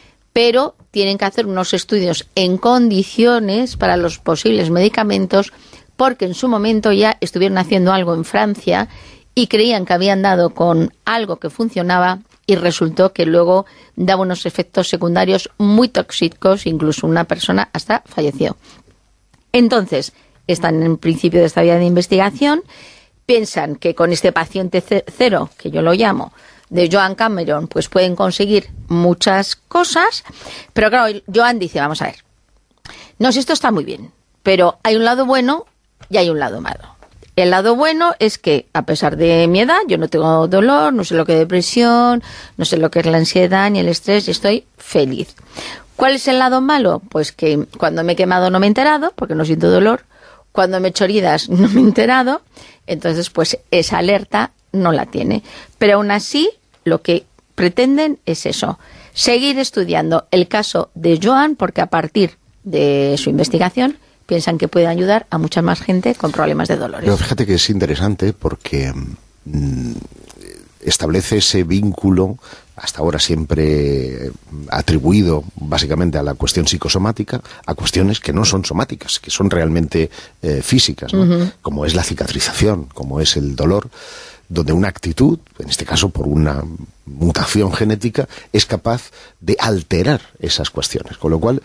Pero tienen que hacer unos estudios en condiciones para los posibles medicamentos, porque en su momento ya estuvieron haciendo algo en Francia y creían que habían dado con algo que funcionaba, y resultó que luego daba unos efectos secundarios muy tóxicos, incluso una persona hasta falleció. Entonces, están en principio de esta vía de investigación, piensan que con este paciente cero, que yo lo llamo, de Joan Cameron, pues pueden conseguir muchas cosas, pero claro, Joan dice, vamos a ver, no, si esto está muy bien, pero hay un lado bueno y hay un lado malo. El lado bueno es que, a pesar de mi edad, yo no tengo dolor, no sé lo que es depresión, no sé lo que es la ansiedad ni el estrés, y estoy feliz. ¿Cuál es el lado malo? Pues que cuando me he quemado no me he enterado, porque no siento dolor. Cuando me he hecho heridas no me he enterado. Entonces, pues esa alerta no la tiene. Pero aún así, lo que pretenden es eso, seguir estudiando el caso de Joan, porque a partir de su investigación piensan que puede ayudar a mucha más gente con problemas de dolores. Pero fíjate que es interesante porque mmm, establece ese vínculo, hasta ahora siempre atribuido básicamente a la cuestión psicosomática, a cuestiones que no son somáticas, que son realmente eh, físicas, ¿no? Uh-huh. Como es la cicatrización, como es el dolor, donde una actitud, en este caso por una mutación genética, es capaz de alterar esas cuestiones. Con lo cual,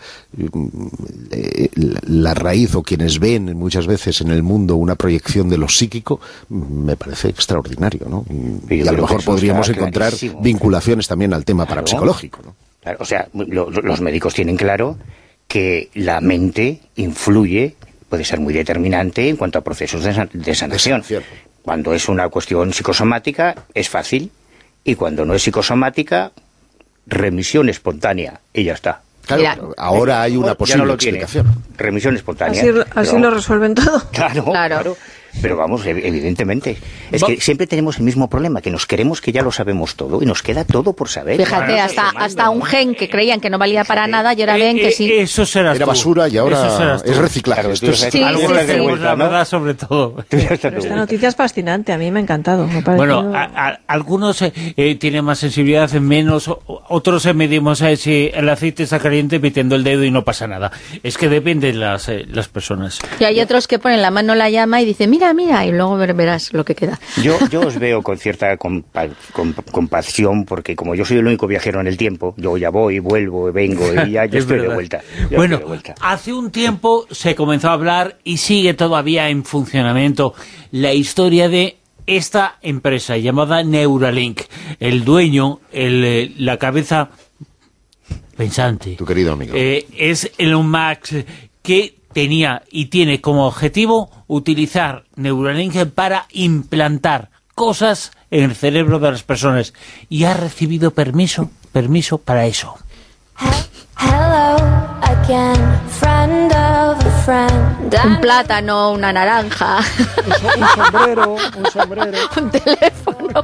eh, la raíz, o quienes ven muchas veces en el mundo una proyección de lo psíquico, me parece extraordinario, ¿no? Y a lo mejor podríamos encontrar vinculaciones también al tema claro, parapsicológico, ¿no? Claro, o sea, lo, los médicos tienen claro que la mente influye, puede ser muy determinante en cuanto a procesos de, de sanación. Cuando es una cuestión psicosomática es fácil, y cuando no es psicosomática, remisión espontánea, y ya está. Claro, Mira, ahora hay una posible no lo explicación. Tiene. Remisión espontánea. Así, así pero, lo resuelven todo. Claro, claro. claro. pero vamos, evidentemente. Es que siempre tenemos el mismo problema, que nos creemos que ya lo sabemos todo y nos queda todo por saber. Fíjate, claro, hasta, hasta un gen que creían que no valía para nada y ahora ven que sí. Eso será Era basura y ahora es reciclaje. Claro, esto es sí, algo sí, sí, sí. La verdad, sobre todo. Pero esta noticia es fascinante, a mí me ha encantado. Me ha bueno, a, a, algunos eh, tienen más sensibilidad, menos, otros eh, medimos eh, si el aceite está caliente metiendo el dedo y no pasa nada. Es que dependen las, eh, las personas. Y hay otros que ponen la mano en la llama y dicen, mira, mira, y luego verás lo que queda. Yo, yo os veo con cierta compa comp compasión, porque como yo soy el único viajero en el tiempo, yo ya voy, vuelvo, vengo, y ya, ya estoy verdad. de vuelta. Bueno, de vuelta. Hace un tiempo se comenzó a hablar, y sigue todavía en funcionamiento, la historia de esta empresa llamada Neuralink. El dueño, el, la cabeza pensante, tu querido amigo, eh, es Elon Musk, que tenía y tiene como objetivo utilizar Neuralink para implantar cosas en el cerebro de las personas, y ha recibido permiso, permiso para eso. Hello again, friend of a friend. Un plátano, una naranja. Un, un sombrero, un sombrero. Un teléfono.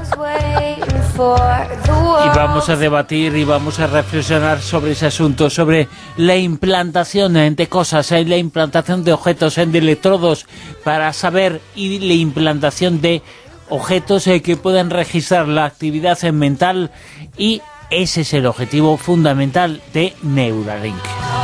Y vamos a debatir y vamos a reflexionar sobre ese asunto, sobre la implantación de cosas, la implantación de objetos, de electrodos, para saber, y la implantación de objetos que puedan registrar la actividad mental, y ese es el objetivo fundamental de Neuralink.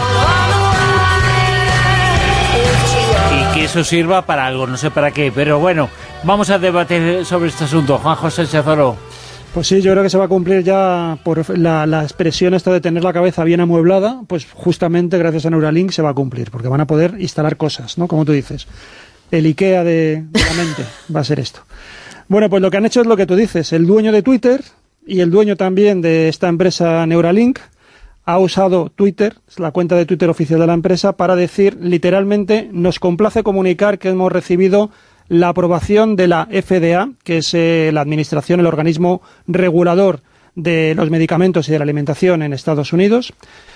Y que eso sirva para algo, no sé para qué, pero bueno, vamos a debatir sobre este asunto. Juan José Chazoro. Pues sí, yo creo que se va a cumplir ya por la, la expresión esta de tener la cabeza bien amueblada, pues justamente gracias a Neuralink se va a cumplir, porque van a poder instalar cosas, ¿no? Como tú dices, el IKEA de, de la mente va a ser esto. Bueno, pues lo que han hecho es lo que tú dices, el dueño de Twitter y el dueño también de esta empresa Neuralink ha usado Twitter, la cuenta de Twitter oficial de la empresa, para decir literalmente: nos complace comunicar que hemos recibido la aprobación de la F D A, que es eh, la administración, el organismo regulador de los medicamentos y de la alimentación en Estados Unidos,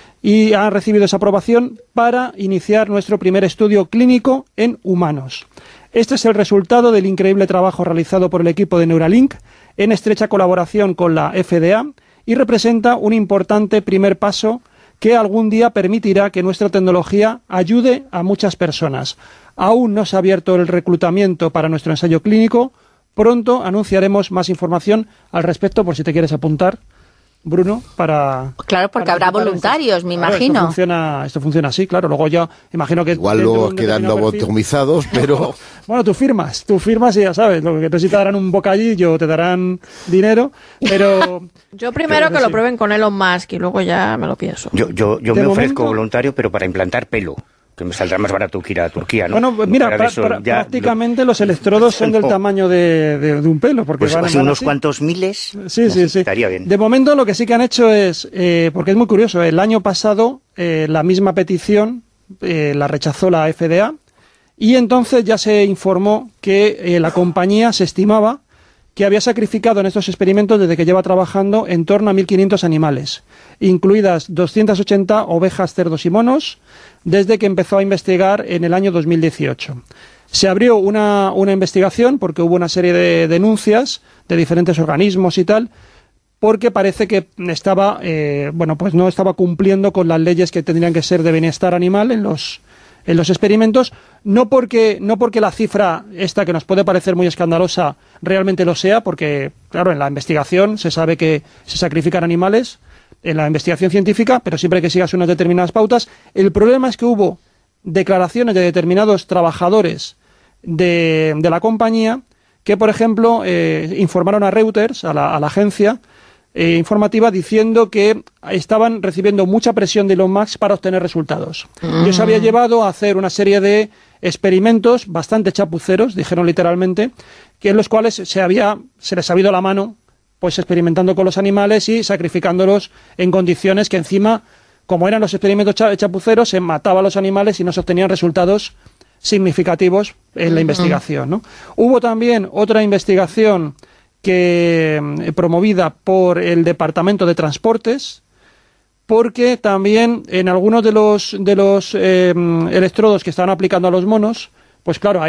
y ha recibido esa aprobación para iniciar nuestro primer estudio clínico en humanos. Este es el resultado del increíble trabajo realizado por el equipo de Neuralink en estrecha colaboración con la F D A, y representa un importante primer paso que algún día permitirá que nuestra tecnología ayude a muchas personas. Aún no se ha abierto el reclutamiento para nuestro ensayo clínico. Pronto anunciaremos más información al respecto, por si te quieres apuntar, Bruno, para... Claro, porque para habrá voluntarios, esto. me Claro, imagino. Esto funciona, esto funciona así, claro. Luego ya imagino que... Igual luego quedan lobotomizados, pero... Bueno, tú firmas, tú firmas y ya sabes, lo que te sí te darán un bocadillo, te darán dinero, pero... Yo primero que, que lo sí. prueben con Elon Musk y luego ya me lo pienso. Yo, yo, yo me momento... ofrezco voluntario, pero para implantar pelo, que me saldrá más barato que ir a Turquía, ¿no? Bueno, mira, pra, eso, pra, ya, prácticamente lo... los electrodos son del tamaño de, de, de un pelo, porque pues, van, pues van unos así. cuantos miles, sí, sí, sí. estaría bien. De momento lo que sí que han hecho es, eh, porque es muy curioso, el año pasado eh, la misma petición eh, la rechazó la F D A, y entonces ya se informó que eh, la compañía se estimaba que había sacrificado en estos experimentos, desde que lleva trabajando, en torno a mil quinientos animales, incluidas doscientas ochenta ovejas, cerdos y monos, desde que empezó a investigar en el año dos mil dieciocho. Se abrió una, una investigación porque hubo una serie de denuncias de diferentes organismos y tal, porque parece que estaba, eh, bueno, pues no estaba cumpliendo con las leyes que tendrían que ser de bienestar animal en los en los experimentos, no porque no porque la cifra esta, que nos puede parecer muy escandalosa, realmente lo sea, porque, claro, en la investigación se sabe que se sacrifican animales, en la investigación científica, pero siempre que sigas unas determinadas pautas. El problema es que hubo declaraciones de determinados trabajadores de, de la compañía que, por ejemplo, eh, informaron a Reuters, a la, a la agencia eh, informativa, diciendo que estaban recibiendo mucha presión de Elon Musk para obtener resultados. Mm. Y eso había llevado a hacer una serie de experimentos bastante chapuceros, dijeron literalmente, que en los cuales se, había, se les ha ido la mano, pues experimentando con los animales y sacrificándolos en condiciones que encima, como eran los experimentos chapuceros, se mataba a los animales y no se obtenían resultados significativos en la uh-huh. investigación, ¿no? Hubo también otra investigación que eh, promovida por el Departamento de Transportes, porque también en algunos de los de los eh, electrodos que estaban aplicando a los monos, pues claro, ahí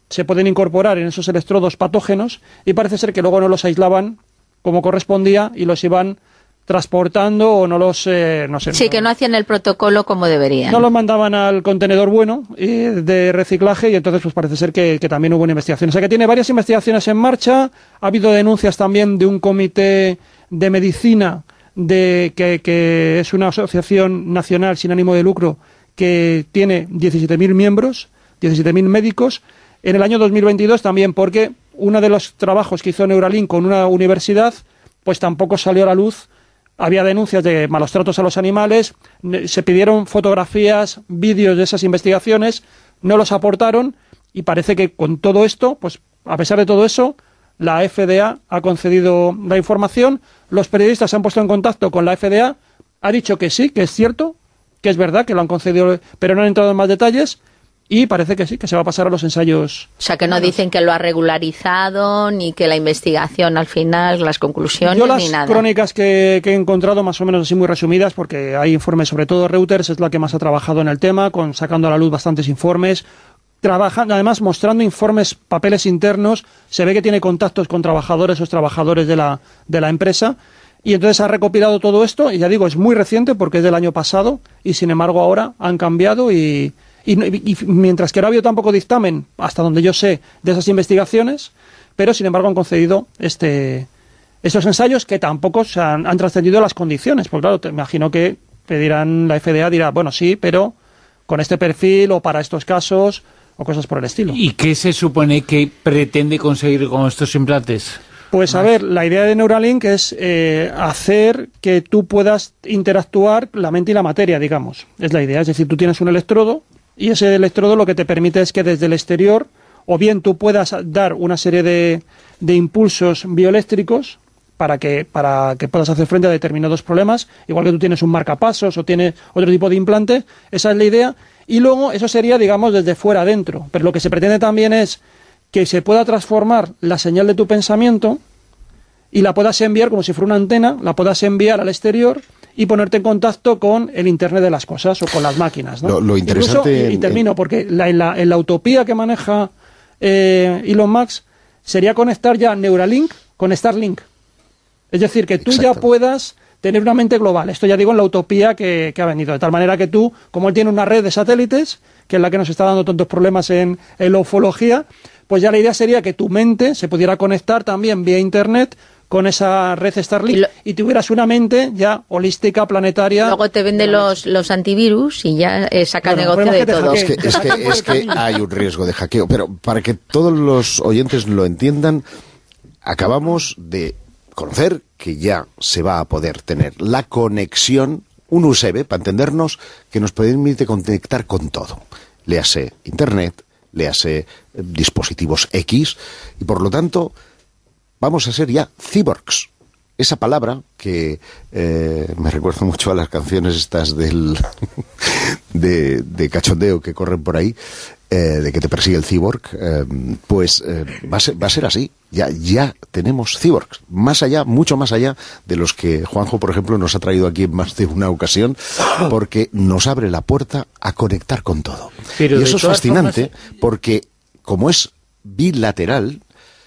se pueden incorporar en esos electrodos patógenos y parece ser que luego no los aislaban como correspondía y los iban transportando o no los... Eh, no sé, sí, no, que no hacían el protocolo como deberían. No los mandaban al contenedor bueno eh, de reciclaje y entonces pues parece ser que, que también hubo una investigación. O sea que tiene varias investigaciones en marcha. Ha habido denuncias también de un comité de medicina de que, que es una asociación nacional sin ánimo de lucro que tiene diecisiete mil miembros, diecisiete mil médicos. En el año dos mil veintidós también porque uno de los trabajos que hizo Neuralink con una universidad pues tampoco salió a la luz. Había denuncias de malos tratos a los animales, se pidieron fotografías, vídeos de esas investigaciones, no los aportaron y parece que con todo esto, pues a pesar de todo eso, la F D A ha concedido la información, los periodistas se han puesto en contacto con la F D A, ha dicho que sí, que es cierto, que es verdad, que lo han concedido, pero no han entrado en más detalles. Y parece que sí, que se va a pasar a los ensayos. O sea, que no dicen que lo ha regularizado, ni que la investigación al final, las conclusiones, Yo las ni nada. crónicas que, que he encontrado, más o menos así muy resumidas, porque hay informes, sobre todo Reuters es la que más ha trabajado en el tema, con sacando a la luz bastantes informes, trabajando, además mostrando informes, papeles internos, se ve que tiene contactos con trabajadores o trabajadores de la, de la empresa, y entonces ha recopilado todo esto, y ya digo, es muy reciente porque es del año pasado, y sin embargo ahora han cambiado y... Y, y, y mientras que no ha habido tampoco dictamen, hasta donde yo sé, de esas investigaciones, pero sin embargo han concedido este estos ensayos que tampoco se han, han trascendido las condiciones, porque claro, te imagino que pedirán, la F D A dirá, bueno, sí, pero con este perfil o para estos casos o cosas por el estilo. ¿Y qué se supone que pretende conseguir con estos implantes? Pues a ver, la idea de Neuralink es eh, hacer que tú puedas interactuar la mente y la materia, digamos. Es la idea, es decir, tú tienes un electrodo y ese electrodo lo que te permite es que desde el exterior o bien tú puedas dar una serie de, de impulsos bioeléctricos para que, para que puedas hacer frente a determinados problemas, igual que tú tienes un marcapasos o tienes otro tipo de implante, esa es la idea, y luego eso sería, digamos, desde fuera adentro, pero lo que se pretende también es que se pueda transformar la señal de tu pensamiento y la puedas enviar como si fuera una antena, la puedas enviar al exterior y ponerte en contacto con el Internet de las cosas o con las máquinas, ¿no? Lo, lo interesante... Incluso, y, y termino, porque la, en, la, en la utopía que maneja eh, Elon Musk sería conectar ya Neuralink con Starlink. Es decir, que tú Exacto. ya puedas tener una mente global. Esto ya digo en la utopía que, que ha venido. De tal manera que tú, como él tiene una red de satélites, que es la que nos está dando tantos problemas en, en la ufología, pues ya la idea sería que tu mente se pudiera conectar también vía Internet con esa red Starlink y, lo, y tuvieras una mente ya holística, planetaria. Luego te venden los, los antivirus y ya eh, saca bueno, negocio de todo. Es que, es, que, es que hay un riesgo de hackeo, pero para que todos los oyentes lo entiendan, acabamos de conocer que ya se va a poder tener la conexión, un U S B, para entendernos, que nos permite conectar con todo. Léase Internet, léase eh, dispositivos X, y por lo tanto vamos a ser ya cyborgs. Esa palabra que eh, me recuerda mucho a las canciones estas del de, de cachondeo que corren por ahí, eh, de que te persigue el cyborg, eh, pues eh, va a ser, va a ser así. Ya, ya tenemos cyborgs, más allá, mucho más allá de los que Juanjo, por ejemplo, nos ha traído aquí en más de una ocasión, porque nos abre la puerta a conectar con todo. Pero y eso es fascinante, formas... porque como es bilateral,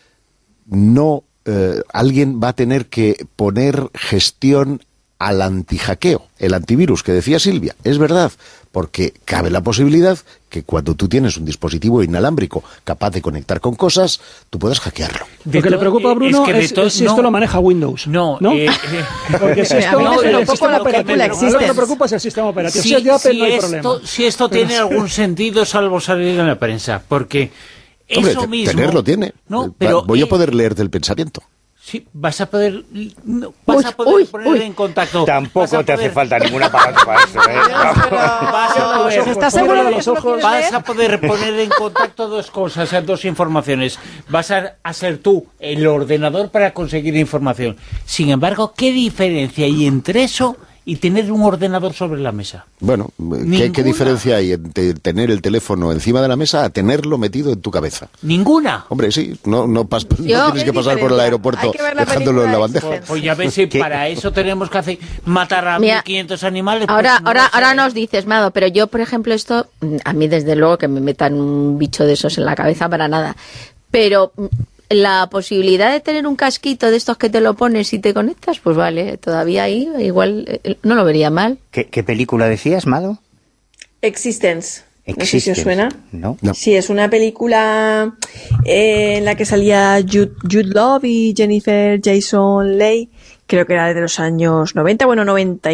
no eh, alguien va a tener que poner gestión al antihackeo, el antivirus que decía Silvia. Es verdad, porque cabe la posibilidad que cuando tú tienes un dispositivo inalámbrico capaz de conectar con cosas, tú puedas hackearlo. Lo que le preocupa a Bruno es, es, es si esto no, lo maneja Windows. No, ¿no? Eh, porque si esto no, el, el sistema operativo, lo que le preocupa es el sistema operativo. Si, si es de Apple, si no hay esto, problema. Si esto Pero tiene algún sentido, salvo salir en la prensa, porque Hombre, eso mismo... tenerlo tiene. No, pero, Voy a eh, poder leerte el pensamiento. Sí, vas a poder, no, vas uy, a poder uy, poner uy. en contacto. Tampoco te poder... hace falta ningún aparato para eso, ¿eh? Vas a poder, ¿Estás seguro de que eso lo quieres vas leer? a poder poner en contacto dos cosas, dos informaciones. Vas a, a ser tú el ordenador para conseguir información. Sin embargo, ¿qué diferencia hay entre eso y tener un ordenador sobre la mesa? Bueno, ¿qué, ¿qué diferencia hay entre tener el teléfono encima de la mesa a tenerlo metido en tu cabeza? Ninguna. Hombre, sí, no, no, pas, no Yo, tienes que pasar por el aeropuerto dejándolo en la bandeja. Pues, pues ya ves, si para eso tenemos que hacer matar a Mira, mil quinientos animales. Ahora, pues no ahora, sé. ahora nos dices, Mado, pero yo, por ejemplo, esto, a mí desde luego que me metan un bicho de esos en la cabeza para nada. Pero la posibilidad de tener un casquito de estos que te lo pones y te conectas, pues vale, todavía ahí igual eh, no lo vería mal. ¿Qué, qué película decías, Mado? Existence. No sé si Existence. os suena. No. No. Sí, es una película eh, en la que salía Jude, Jude Law y Jennifer Jason Leigh. Creo que era de los años noventa, bueno, noventa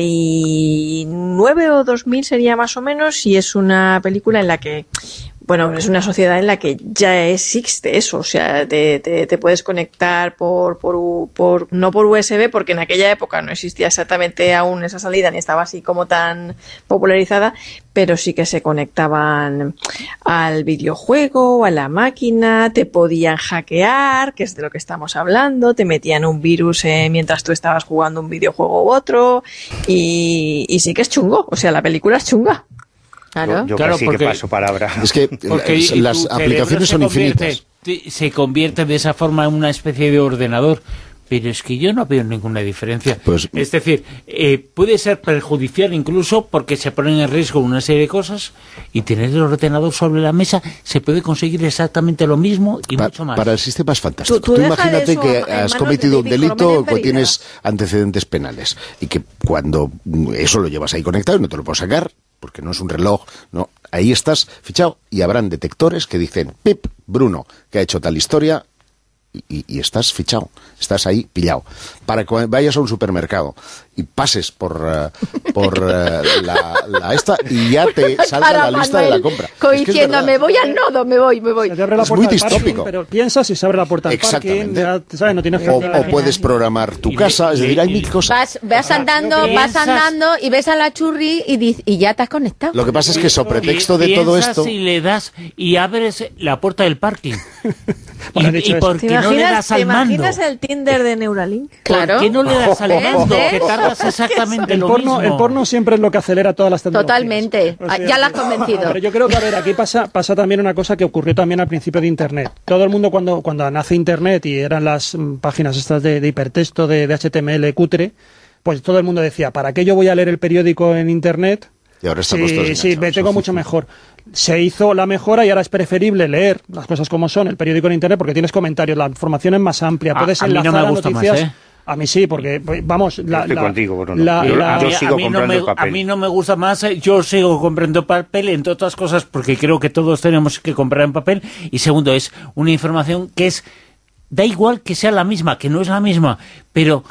y nueve o dos mil sería más o menos, y es una película en la que, bueno, es una sociedad en la que ya existe eso, o sea, te, te, te puedes conectar por, por, U- por, no por U S B, porque en aquella época no existía exactamente aún esa salida, ni estaba así como tan popularizada, pero sí que se conectaban al videojuego, a la máquina, te podían hackear, que es de lo que estamos hablando, te metían un virus eh, mientras tú estabas jugando un videojuego u otro, y, y sí que es chungo, o sea, la película es chunga. Claro. Yo, yo Claro, casi porque- que paso palabra. Es que Porque las, y las tu cerebro aplicaciones se son convierte- infinitas. te- Se convierte de esa forma en una especie de ordenador. Pero es que yo no veo ninguna diferencia. Pues- es decir, eh, puede ser perjudicial incluso porque se ponen en riesgo una serie de cosas, y tener el ordenador sobre la mesa se puede conseguir exactamente lo mismo y Pa- mucho más. Para el sistema es fantástico. Tú- tú Tú, deja de imagínate eso que en has manos de cometido un David delito Coromel o que en tienes antecedentes penales y que cuando mm, eso lo llevas ahí conectado y no te lo puedes sacar porque no es un reloj, no, ahí estás fichado y habrán detectores que dicen, pip, Bruno, que ha hecho tal historia, y, y- y estás fichado, estás ahí pillado. Para que vayas a un supermercado y pases por, eh, por eh, la, la esta y ya te salga Para la lista de la Manuel, compra. como Es que es diciendo, verdad. me voy al nodo, me voy, me voy. Se te abre la Es puerta muy del parking, distópico. pero piensas y se abre la puerta del parking, Exactamente. ya, ¿sabes? No tienes que O, hacer- o puedes programar tu Y- casa, es y- decir, hay y- mil cosas. Vas, vas andando, vas piensas- andando y ves a la churri y, diz- y ya te has conectado. Lo que pasa es que sobre pretexto Y de todo piensas esto... y le das y abres la puerta del parking. y, Bueno, dicho y eso. por ¿Te qué no le imaginas, das te al mando? imaginas el Tinder de Neuralink? Claro. ¿Por qué no le das al mando? ¿Ves? Que tardas exactamente El lo porno, mismo. el porno siempre es lo que acelera todas las tecnologías. Totalmente. O Ah, ya la has que- convencido. Pero yo creo que, a ver, aquí pasa, pasa también una cosa que ocurrió también al principio de Internet. Todo el mundo cuando, cuando nace Internet y eran las mm, páginas estas de, de hipertexto, de, de H T M L cutre, pues todo el mundo decía, ¿para qué yo voy a leer el periódico en Internet? Y ahora estamos todos Sí, sí, me enganchados. tengo mucho mejor. Se hizo la mejora y ahora es preferible leer las cosas como son, el periódico en Internet, porque tienes comentarios, la información es más amplia, A- puedes a mí no enlazar me a gusta más, noticias. ¿eh? A mí sí, porque, pues, vamos... La, estoy la- contigo, Bruno. la- Yo- la- A mí- yo sigo a mí no comprando me, el papel. A mí no me gusta más, eh, yo sigo comprando papel, entre otras cosas, porque creo que todos tenemos que comprar en papel. Y segundo, es una información que es, da igual que sea la misma, que no es la misma, pero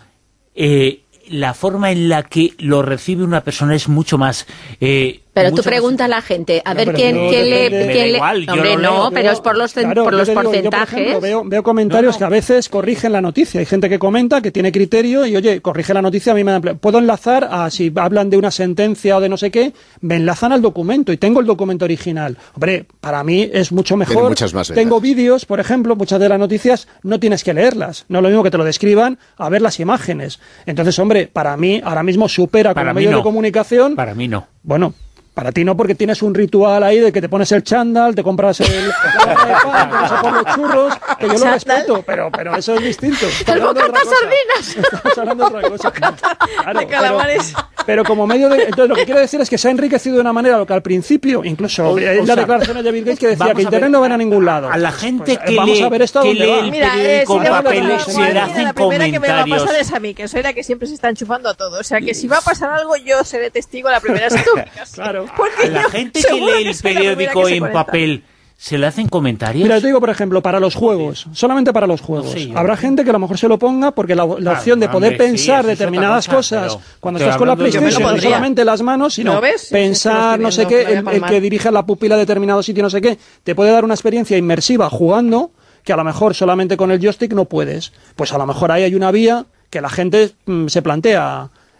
eh, la forma en la que lo recibe una persona es mucho más... eh, Pero tú mucho más- preguntas a la gente, a No, ver pero quién, no quién le... depende- Me quién da le- igual, yo Hombre, lo no, leo. pero es por los, Claro, por yo los te digo, yo, por porcentajes. ejemplo, veo, veo comentarios No, no. que a veces corrigen la noticia. Hay gente que comenta, que tiene criterio y, oye, corrige la noticia, a mí me da... Puedo enlazar a, si hablan de una sentencia o de no sé qué, me enlazan al documento y tengo el documento original. Hombre, para mí es mucho mejor. Tiene muchas más Tengo ventajas. vídeos, por ejemplo, muchas de las noticias no tienes que leerlas. No es lo mismo que te lo describan a ver las imágenes. Entonces, hombre, para mí ahora mismo supera Para como mí medio no. de comunicación... Para mí no. Bueno, para ti no, porque tienes un ritual ahí de que te pones el chándal, te compras el, la barra de pan, te vas a por los churros, que yo lo ¿Chándal? respeto, pero, pero eso es distinto. Estamos ¡El hablando de bocata otra cosa. sardinas! Estamos hablando de otra cosa. Claro, de calamares. Pero, pero como medio de... Entonces, lo que quiero decir es que se ha enriquecido de una manera lo que al principio, incluso O- en o la sea, declaración de Bill Gates, que decía vamos que a Internet ver, no va a ningún lado. A la gente Pues, que vamos lee, a ver esto a que dónde lee va. el Mira, eh, periódico si en te va a papel, pasar se algo, le Marina, hacen la primera que me va a comentarios. pasar es a mí, que soy la que siempre se está enchufando a todo. O sea, que si va a pasar algo, yo seré testigo, la primera es tú. Claro. Porque A la yo gente que seguro lee el soy la primera periódico que se en conecta. papel, ¿se le hacen comentarios? Mira, te digo, por ejemplo, para los juegos, solamente para los juegos. sé yo. Habrá gente que a lo mejor se lo ponga porque la, la Claro, opción de poder hombre, sí, pensar eso es determinadas otra cosa, cosas pero cuando estoy estás con la hablando de- Yo me lo PlayStation, no pondría. solamente las manos, sino ¿Lo ves? Sí, pensar, sí, no lo sé estoy qué, viendo, el, no voy a el palmar. que dirige la pupila a determinado sitio, no sé qué, te puede dar una experiencia inmersiva jugando que a lo mejor solamente con el joystick no puedes. Pues a lo mejor ahí hay una vía que la gente mm, se plantea.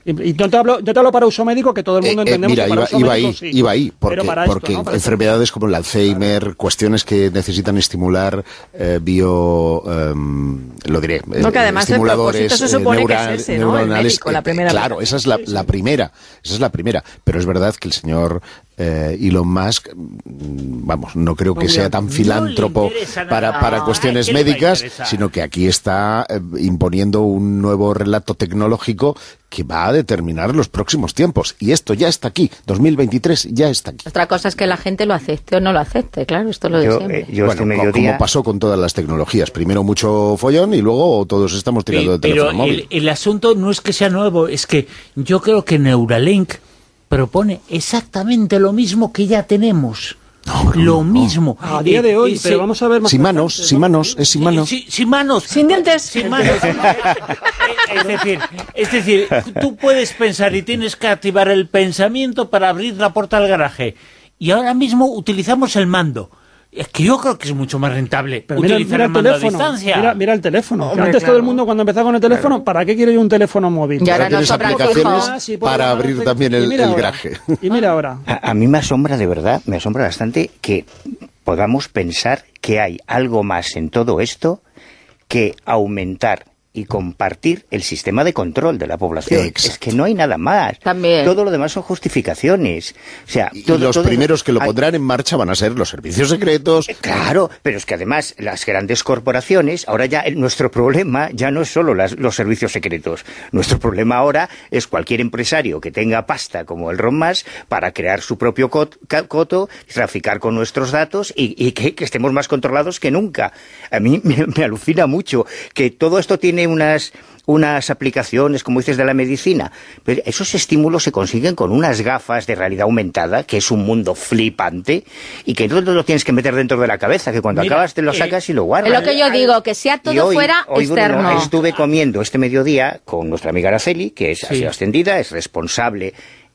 Y, y no, te hablo, no te hablo para uso médico, que todo el mundo eh, entendemos eh, mira, que para iba, uso iba médico ahí, sí. iba ahí, porque, para porque esto, ¿no? Para enfermedades esto. como el Alzheimer, cuestiones que necesitan estimular eh, bio... Eh, lo diré, eh, No, que además el propósito se supone que es ese, ¿no? El médico, la primera. Claro, esa es la, la primera, esa es la primera, pero es verdad que el señor eh, Elon Musk, vamos, no creo que sea tan filántropo no para, para cuestiones médicas, sino que aquí está eh, imponiendo un nuevo relato tecnológico que va a determinar los próximos tiempos. Y esto ya está aquí, dos mil veintitrés ya está aquí. Otra cosa es que la gente lo acepte o no lo acepte, claro, esto es lo de yo, siempre. Eh, yo bueno, este co- mediodía... como pasó con todas las tecnologías. Primero mucho follón y luego todos estamos tirando de teléfono Pero móvil. el, el asunto no es que sea nuevo, es que yo creo que Neuralink propone exactamente lo mismo que ya tenemos. No, no, lo no. mismo. A día de hoy, Eh, pero ese- vamos a ver más Sin adelante, manos, ¿no? sin manos, es sin manos. Sí, sin manos. Sin dientes. Sin manos. es decir, es decir, tú puedes pensar y tienes que activar el pensamiento para abrir la puerta del garaje. Y ahora mismo utilizamos el mando. Es que yo creo que es mucho más rentable Pero mira, utilizar mira el el mando a teléfono, distancia. mira, mira el teléfono. Hombre, Antes claro. todo el mundo cuando empezaba con el teléfono, Claro. ¿para qué quiero yo un teléfono móvil? Y ahora Ahora nos tienes sobran aplicaciones fijos. Ah, sí, puedo para llamar abrir al- también y el, mira el ahora. garaje. Y mira ahora. A, a mí me asombra de verdad, me asombra bastante que podamos pensar que hay algo más en todo esto que aumentar y compartir el sistema de control de la población. Exacto. Es que no hay nada más. También. Todo lo demás son justificaciones. O sea, Y todo- los todo- primeros que lo hay- pondrán en marcha van a ser los servicios secretos. Claro, pero es que además las grandes corporaciones, ahora ya el- nuestro problema ya no es solo las- los servicios secretos. Nuestro problema ahora es cualquier empresario que tenga pasta como el Elon Musk para crear su propio cot- ca- coto, traficar con nuestros datos y, y que, que estemos más controlados que nunca. A mí me, me alucina mucho que todo esto tiene unas... unas aplicaciones, como dices, de la medicina. Pero esos estímulos se consiguen con unas gafas de realidad aumentada, que es un mundo flipante, y que no te lo tienes que meter dentro de la cabeza, que cuando Mira, acabas te lo eh, sacas y lo guardas. Es lo que yo digo, que sea todo Y hoy- fuera hoy, Bruno, externo. estuve comiendo este mediodía con nuestra amiga Araceli, que es, ha Sí. sido ascendida, es responsable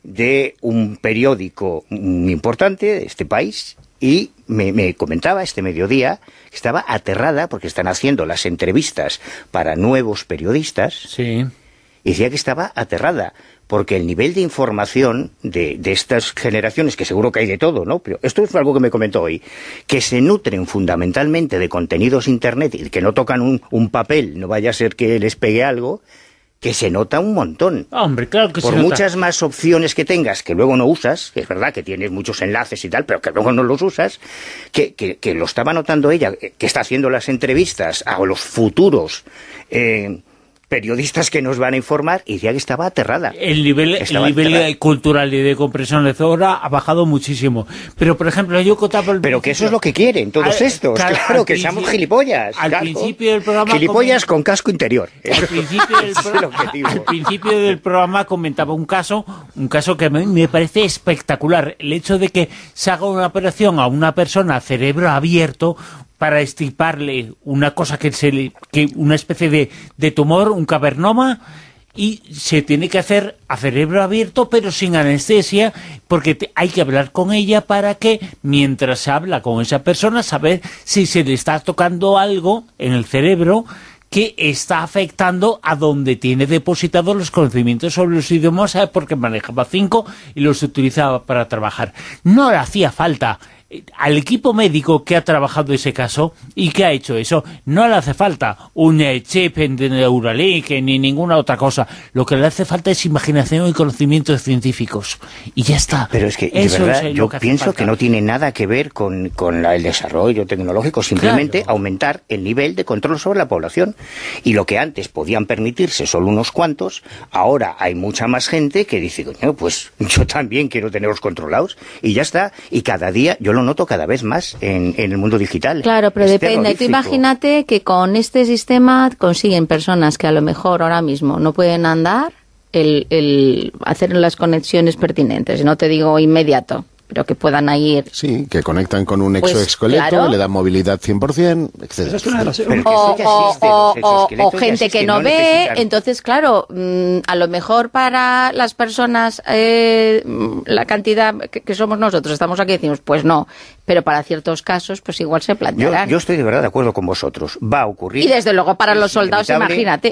de un periódico muy importante de este país, y me, me comentaba este mediodía que estaba aterrada porque están haciendo las entrevistas para nuevos periodistas, Sí. y decía que estaba aterrada, porque el nivel de información de, de estas generaciones, que seguro que hay de todo, ¿no? Pero esto es algo que me comentó hoy, que se nutren fundamentalmente de contenidos internet y que no tocan un, un papel, no vaya a ser que les pegue algo, que se nota un montón. Hombre, claro que Por se nota. muchas más opciones que tengas, que luego no usas, que es verdad que tienes muchos enlaces y tal, pero que luego no los usas, que, que, que lo estaba notando ella, que está haciendo las entrevistas a los futuros eh, periodistas que nos van a informar, y decía que estaba aterrada. El nivel, el Estaba nivel aterrada. cultural y de comprensión lectora ha bajado muchísimo. Pero, por ejemplo, yo contaba... al Pero que eso principio- es lo que quieren todos Al- estos, claro, claro, al que seamos principio- gilipollas. Al claro. principio del programa... Gilipollas comen- con casco interior. Al principio, del Ese es el pro- objetivo. al principio del programa comentaba un caso, un caso que me, me parece espectacular. El hecho de que se haga una operación a una persona a cerebro abierto para extirparle una cosa que se le, que una especie de, de tumor, un cavernoma, y se tiene que hacer a cerebro abierto pero sin anestesia, porque te- hay que hablar con ella para que mientras se habla con esa persona saber si se le está tocando algo en el cerebro que está afectando a donde tiene depositados los conocimientos sobre los idiomas, ¿sabe? Porque manejaba cinco y los utilizaba para trabajar. No le hacía falta eh, al equipo médico que ha trabajado ese caso y que ha hecho eso, no le hace falta un eh, chip en de Neuralink ni ninguna otra cosa. Lo que le hace falta es imaginación y conocimientos científicos. Y ya está. Pero es que, de Eso verdad, es, eh, yo lo que hace pienso falta. que no tiene nada que ver con, con la- el desarrollo tecnológico, simplemente Claro. aumentar el nivel de control sobre la población. Y lo que antes podían permitirse solo unos cuantos, ahora hay mucha más gente que dice, coño, pues yo también quiero tenerlos controlados, y ya está. Y cada día, yo lo noto cada vez más en, en el mundo digital. Claro, pero Es depende. Tú terrorífico. imagínate que con este sistema consiguen personas que a lo mejor ahora mismo no pueden andar, el, el hacer las conexiones pertinentes. No te digo inmediato, pero que puedan ir. Sí, que conectan con un Pues, exoesqueleto, claro. le dan movilidad cien por cien, etcétera. Esa es una de las- Pero que O, eso ya o- existe, o- los o- exoesqueletos o ya gente que existen, no, ve, necesitan- entonces claro, mm, a lo mejor para las personas eh, mm, la cantidad que, que somos nosotros, estamos aquí y decimos, pues no, pero para ciertos casos pues igual se Yo, plantearán. yo estoy de verdad de acuerdo con vosotros. Va a ocurrir. Y desde luego para es los soldados, inevitable. imagínate.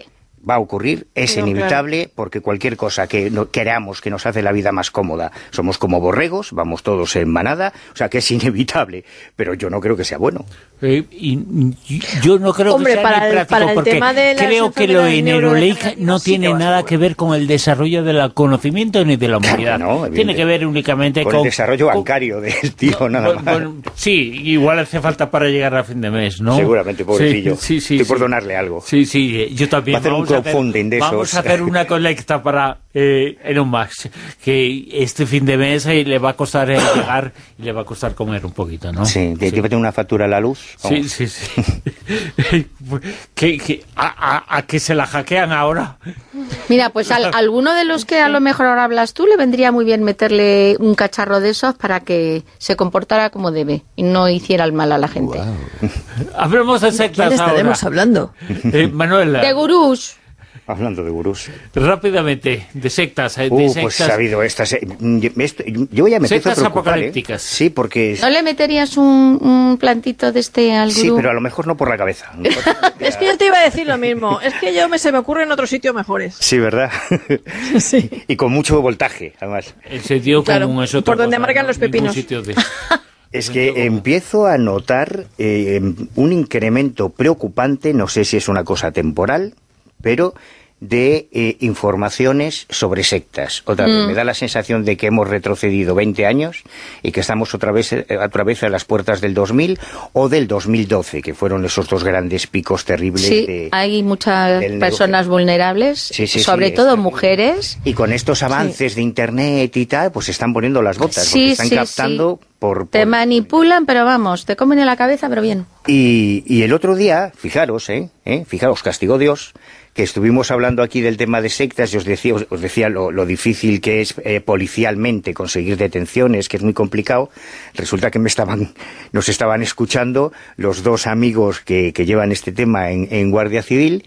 va a ocurrir, es No, inevitable, claro. porque cualquier cosa que no, queramos que nos hace la vida más cómoda, somos como borregos, vamos todos en manada, o sea que es inevitable, pero yo no creo que sea bueno. Eh, y, y yo no creo Hombre, que sea para ni el- práctico, para el porque tema de las creo que lo enfermedades en Euroleague neurodegenerativas no sí que tiene va a ser nada bueno. que ver con el desarrollo del conocimiento ni de la Claro humanidad. que no, Tiene evidente. que ver únicamente Con con... el desarrollo con- bancario del tío, No, nada bueno, más. bueno, sí, igual hace falta para llegar a fin de mes, ¿no? Seguramente, pobrecillo. Sí, sí, sí, Estoy por sí. donarle algo. Sí, sí, yo también. Va a hacer un Vamos hacer- crowdfunding de Vamos esos. a hacer una colecta para eh, Elon Musk, que este fin de mes eh, le va a costar eh, llegar y le va a costar comer un poquito, ¿no? Sí, te tener una factura a la luz. Sí, Vamos. sí, sí. ¿Qué, qué, a, a, ¿A que se la hackean ahora? Mira, pues a alguno de los que a lo mejor ahora hablas tú le vendría muy bien meterle un cacharro de esos para que se comportara como debe y no hiciera el mal a la gente. Hablemos de ¿Quién sectas ahora. estaremos hablando? Eh, Manuela, De gurús. Hablando de gurús. rápidamente, de sectas. eh, de Uh, sectas pues ha habido estas... eh, yo, esto- yo ya me empiezo a sectas preocupar, ¿eh? apocalípticas. Sí, porque... ¿No le meterías un, un plantito de este al Sí, gurú? pero a lo mejor no por la cabeza. Es que yo te iba a decir lo mismo. Es que yo me se me ocurre en otros sitios mejores. Sí, ¿verdad? Sí. Y con mucho voltaje, además. El sentido Claro, común es otra por donde cosa, marcan ¿no? los Ningún pepinos. sitio de- Es que empiezo a notar eh, un incremento preocupante, no sé si es una cosa temporal, pero de eh, informaciones sobre sectas. Otra vez, Mm. me da la sensación de que hemos retrocedido veinte años y que estamos otra vez, eh, otra vez a las puertas del dos mil o del dos mil doce, que fueron esos dos grandes picos terribles. Sí, de, hay muchas del personas vulnerables, Sí, sí, sobre sí, todo es- mujeres. Y con estos avances de Internet y tal, pues se están poniendo las botas, Sí, porque están sí, captando por... por- Te manipulan, pero vamos, te comen en la cabeza, pero bien. Y, y el otro día, fijaros, ¿eh? ¿eh? Fijaros, castigó Dios, que estuvimos hablando aquí del tema de sectas y os decía, os, os decía lo, lo difícil que es eh, policialmente conseguir detenciones, que es muy complicado. Resulta que me estaban, nos estaban escuchando los dos amigos que, que llevan este tema en, en Guardia Civil,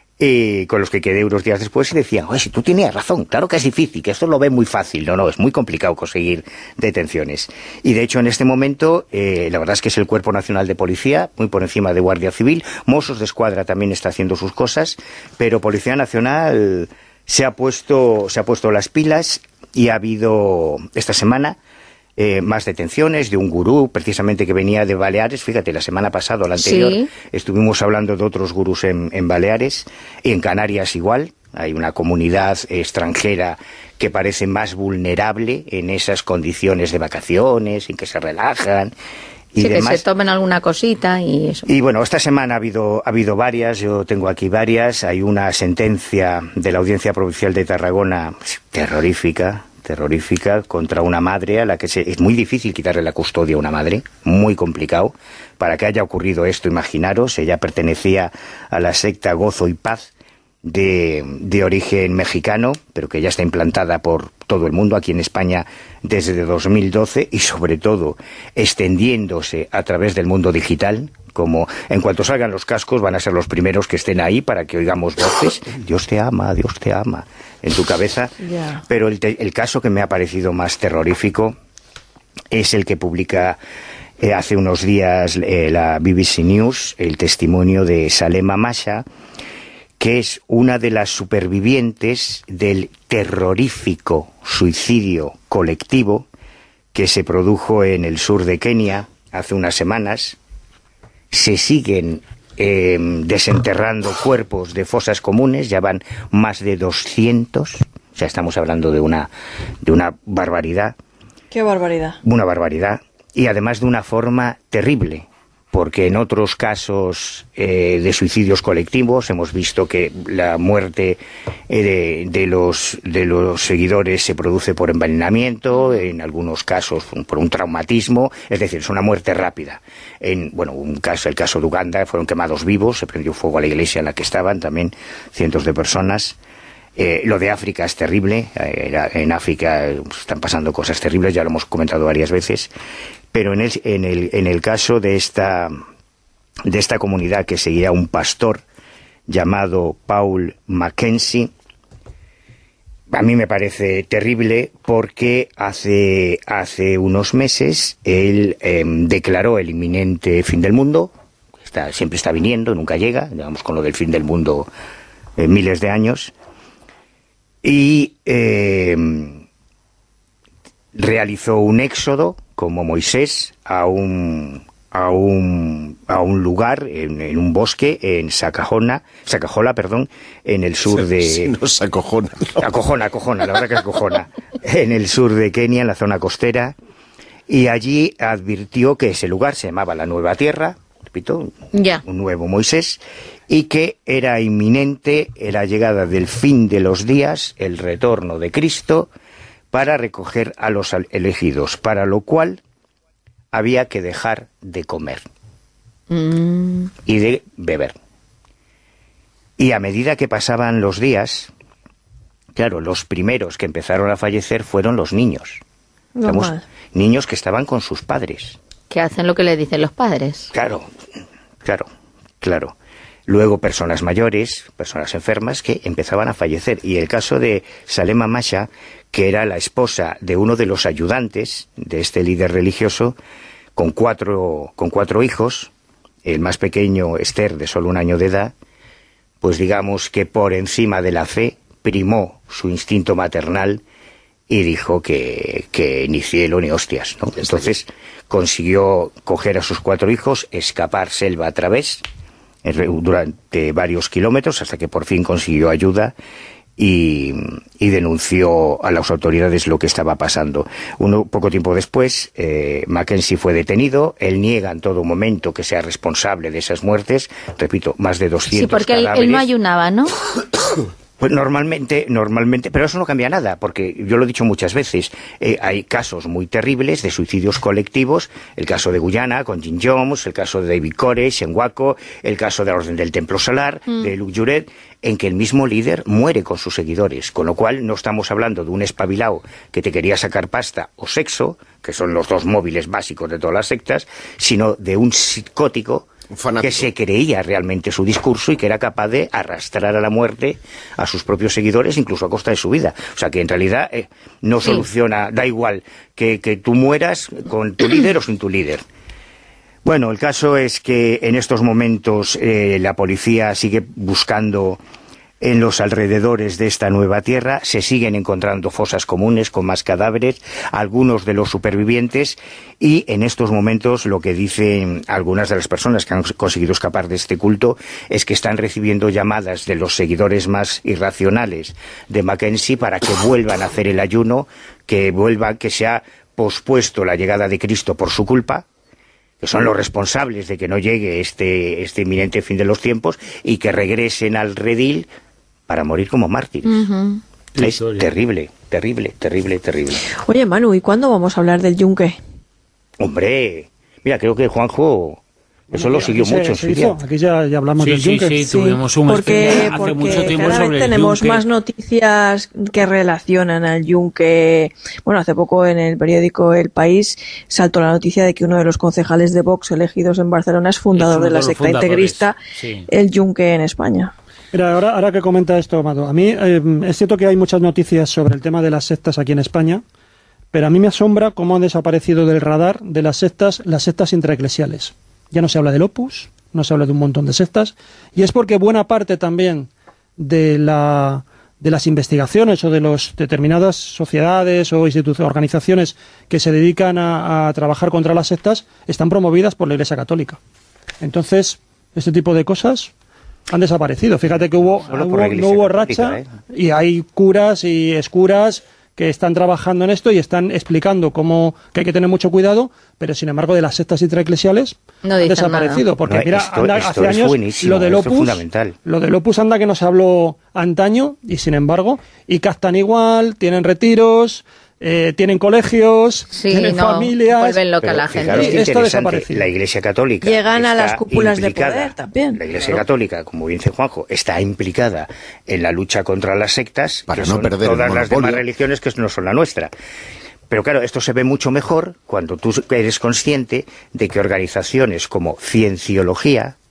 eh, con los que quedé unos días después y decían, oye, si tú tenías razón, claro que es difícil, que esto lo ve muy fácil. No, no, es muy complicado conseguir detenciones. Y de hecho en este momento, eh, la verdad es que es el Cuerpo Nacional de Policía, muy por encima de Guardia Civil, Mossos de Escuadra también está haciendo sus cosas, pero Policía Nacional se ha puesto, se ha puesto las pilas y ha habido esta semana Eh, más detenciones de un gurú precisamente que venía de Baleares. Fíjate, la semana pasada o la anterior Sí. estuvimos hablando de otros gurús en, en Baleares y en Canarias igual. Hay una comunidad extranjera que parece más vulnerable en esas condiciones de vacaciones, en que se relajan y Sí, que demás. se tomen alguna cosita y eso. Y bueno, esta semana ha habido, ha habido varias, yo tengo aquí varias. Hay una sentencia de la Audiencia Provincial de Tarragona terrorífica, terrorífica, contra una madre a la que se, es muy difícil quitarle la custodia a una madre, muy complicado. Para que haya ocurrido esto, imaginaros, ella pertenecía a la secta Gozo y Paz, de, de origen mexicano, pero que ya está implantada por todo el mundo, aquí en España desde dos mil doce, y sobre todo extendiéndose a través del mundo digital, como en cuanto salgan los cascos van a ser los primeros que estén ahí para que oigamos voces, Dios te ama, Dios te ama, en tu cabeza. Ya. Pero el, te- el caso que me ha parecido más terrorífico es el que publica eh, hace unos días eh, la B B C News, el testimonio de Salema Masha, que es una de las supervivientes del terrorífico suicidio colectivo que se produjo en el sur de Kenia hace unas semanas. Se siguen eh, desenterrando cuerpos de fosas comunes, ya van más de doscientos, o sea, estamos hablando de una, de una barbaridad, Qué barbaridad. una barbaridad, y además de una forma terrible, porque en otros casos eh, de suicidios colectivos hemos visto que la muerte eh, de, de, los, de los seguidores se produce por envenenamiento, en algunos casos por un traumatismo, es decir, es una muerte rápida. En, bueno, un caso, el caso de Uganda, fueron quemados vivos, se prendió fuego a la iglesia en la que estaban también cientos de personas. Eh, lo de África es terrible, eh, en África están pasando cosas terribles, ya lo hemos comentado varias veces, pero en el, en el, en el caso de esta, de esta comunidad que seguía un pastor llamado Paul Mackenzie, a mí me parece terrible porque hace, hace unos meses él eh, declaró el inminente fin del mundo. Está, siempre está viniendo, nunca llega, digamos, con lo del fin del mundo eh, miles de años, y eh, realizó un éxodo, como Moisés, a un, a un, a un lugar, en, en un bosque, en Sacajona, Sacajola, perdón, en el sur sí, de... Sí, no, Sacojona. No. Acojona, acojona, la verdad que acojona. En el sur de Kenia, en la zona costera, y allí advirtió que ese lugar se llamaba la Nueva Tierra, repito, yeah. un nuevo Moisés, y que era inminente la llegada del fin de los días, el retorno de Cristo, para recoger a los elegidos, para lo cual había que dejar de comer mm. y de beber. Y a medida que pasaban los días, claro, los primeros que empezaron a fallecer fueron los niños. Estamos, niños que estaban con sus padres. Que hacen lo que le dicen los padres. Claro, claro, claro. Luego personas mayores, personas enfermas que empezaban a fallecer. Y el caso de Salema Masha, que era la esposa de uno de los ayudantes de este líder religioso, con cuatro, con cuatro hijos, el más pequeño, Esther, de solo un año de edad, pues digamos que por encima de la fe primó su instinto maternal y dijo que, que ni cielo ni hostias, ¿no? Entonces consiguió coger a sus cuatro hijos, escapar selva a través durante varios kilómetros hasta que por fin consiguió ayuda y, y denunció a las autoridades lo que estaba pasando. Uno, poco tiempo después, eh, Mackenzie fue detenido. Él niega en todo momento que sea responsable de esas muertes. Repito, más de doscientos Sí, porque él, él no ayunaba, ¿no? Pues normalmente, normalmente, pero eso no cambia nada, porque yo lo he dicho muchas veces, eh, hay casos muy terribles de suicidios colectivos, el caso de Guyana con Jim Jones, el caso de David Koresh en Waco, el caso de la Orden del Templo Solar, mm. de Luke Juret, en que el mismo líder muere con sus seguidores, con lo cual no estamos hablando de un espabilado que te quería sacar pasta o sexo, que son los dos móviles básicos de todas las sectas, sino de un psicótico que se creía realmente su discurso y que era capaz de arrastrar a la muerte a sus propios seguidores, incluso a costa de su vida. O sea que en realidad eh, no sí. soluciona, da igual que, que tú mueras con tu líder o sin tu líder. Bueno, el caso es que en estos momentos eh, la policía sigue buscando en los alrededores de esta nueva tierra, se siguen encontrando fosas comunes con más cadáveres, algunos de los supervivientes, y en estos momentos lo que dicen algunas de las personas que han conseguido escapar de este culto es que están recibiendo llamadas de los seguidores más irracionales de Mackenzie para que vuelvan a hacer el ayuno, que vuelvan, que se ha pospuesto la llegada de Cristo por su culpa, que son los responsables de que no llegue este, este inminente fin de los tiempos, y que regresen al redil para morir como mártires. Uh-huh. Es terrible, terrible, terrible, terrible. Oye, Manu, ¿y cuándo vamos a hablar del yunque? Hombre, mira, creo que Juanjo eso lo siguió se, mucho en su día. Aquí ya, ya hablamos sí, del sí, yunque. Sí, sí, tuvimos un porque, hace porque mucho tiempo cada sobre vez tenemos el más noticias que relacionan al yunque. Bueno, hace poco en el periódico El País saltó la noticia de que uno de los concejales de Vox elegidos en Barcelona es fundador de la secta integrista sí. El Yunque en España. Mira, ahora, ahora que comenta esto, Amado, a mí eh, es cierto que hay muchas noticias sobre el tema de las sectas aquí en España, pero a mí me asombra cómo han desaparecido del radar de las sectas, las sectas intraeclesiales. Ya no se habla del Opus, no se habla de un montón de sectas, y es porque buena parte también de la de las investigaciones o de las determinadas sociedades o instituciones, organizaciones que se dedican a, a trabajar contra las sectas están promovidas por la Iglesia Católica. Entonces, este tipo de cosas han desaparecido. Fíjate que hubo, hubo no hubo racha, ¿eh? Y hay curas y escuras que están trabajando en esto y están explicando cómo que hay que tener mucho cuidado, pero sin embargo de las sectas intraeclesiales no han desaparecido. Nada. Porque no, mira, esto, anda, esto hace años lo del Opus, lo del Opus anda que no se habló antaño, y sin embargo, y captan igual, tienen retiros, eh, tienen colegios, sí, tienen no, familias. Vuelven loca la gente. Y esto desaparecido. La Iglesia Católica llegan a las cúpulas de poder también. La Iglesia claro. Católica, como bien dice Juanjo, está implicada en la lucha contra las sectas, para que no son perder todas las demás religiones que no son la nuestra. Pero claro, esto se ve mucho mejor cuando tú eres consciente de que organizaciones como Cienciología,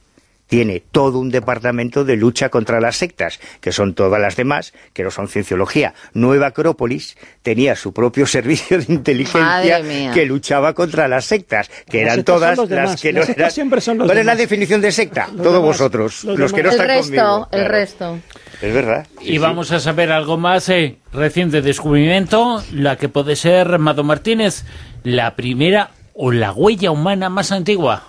tiene todo un departamento de lucha contra las sectas, que son todas las demás, que no son cienciología. Nueva Acrópolis tenía su propio servicio de inteligencia que luchaba contra las sectas, que las eran todas las demás. que no las eran... siempre son los ¿Cuál demás. es la definición de secta? Los Todos demás, vosotros, los los, que no el están resto, conmigo. El Claro. resto. Es verdad. Y Sí, vamos sí. a saber algo más, eh, reciente descubrimiento, la que puede ser, Mado Martínez, la primera o la huella humana más antigua.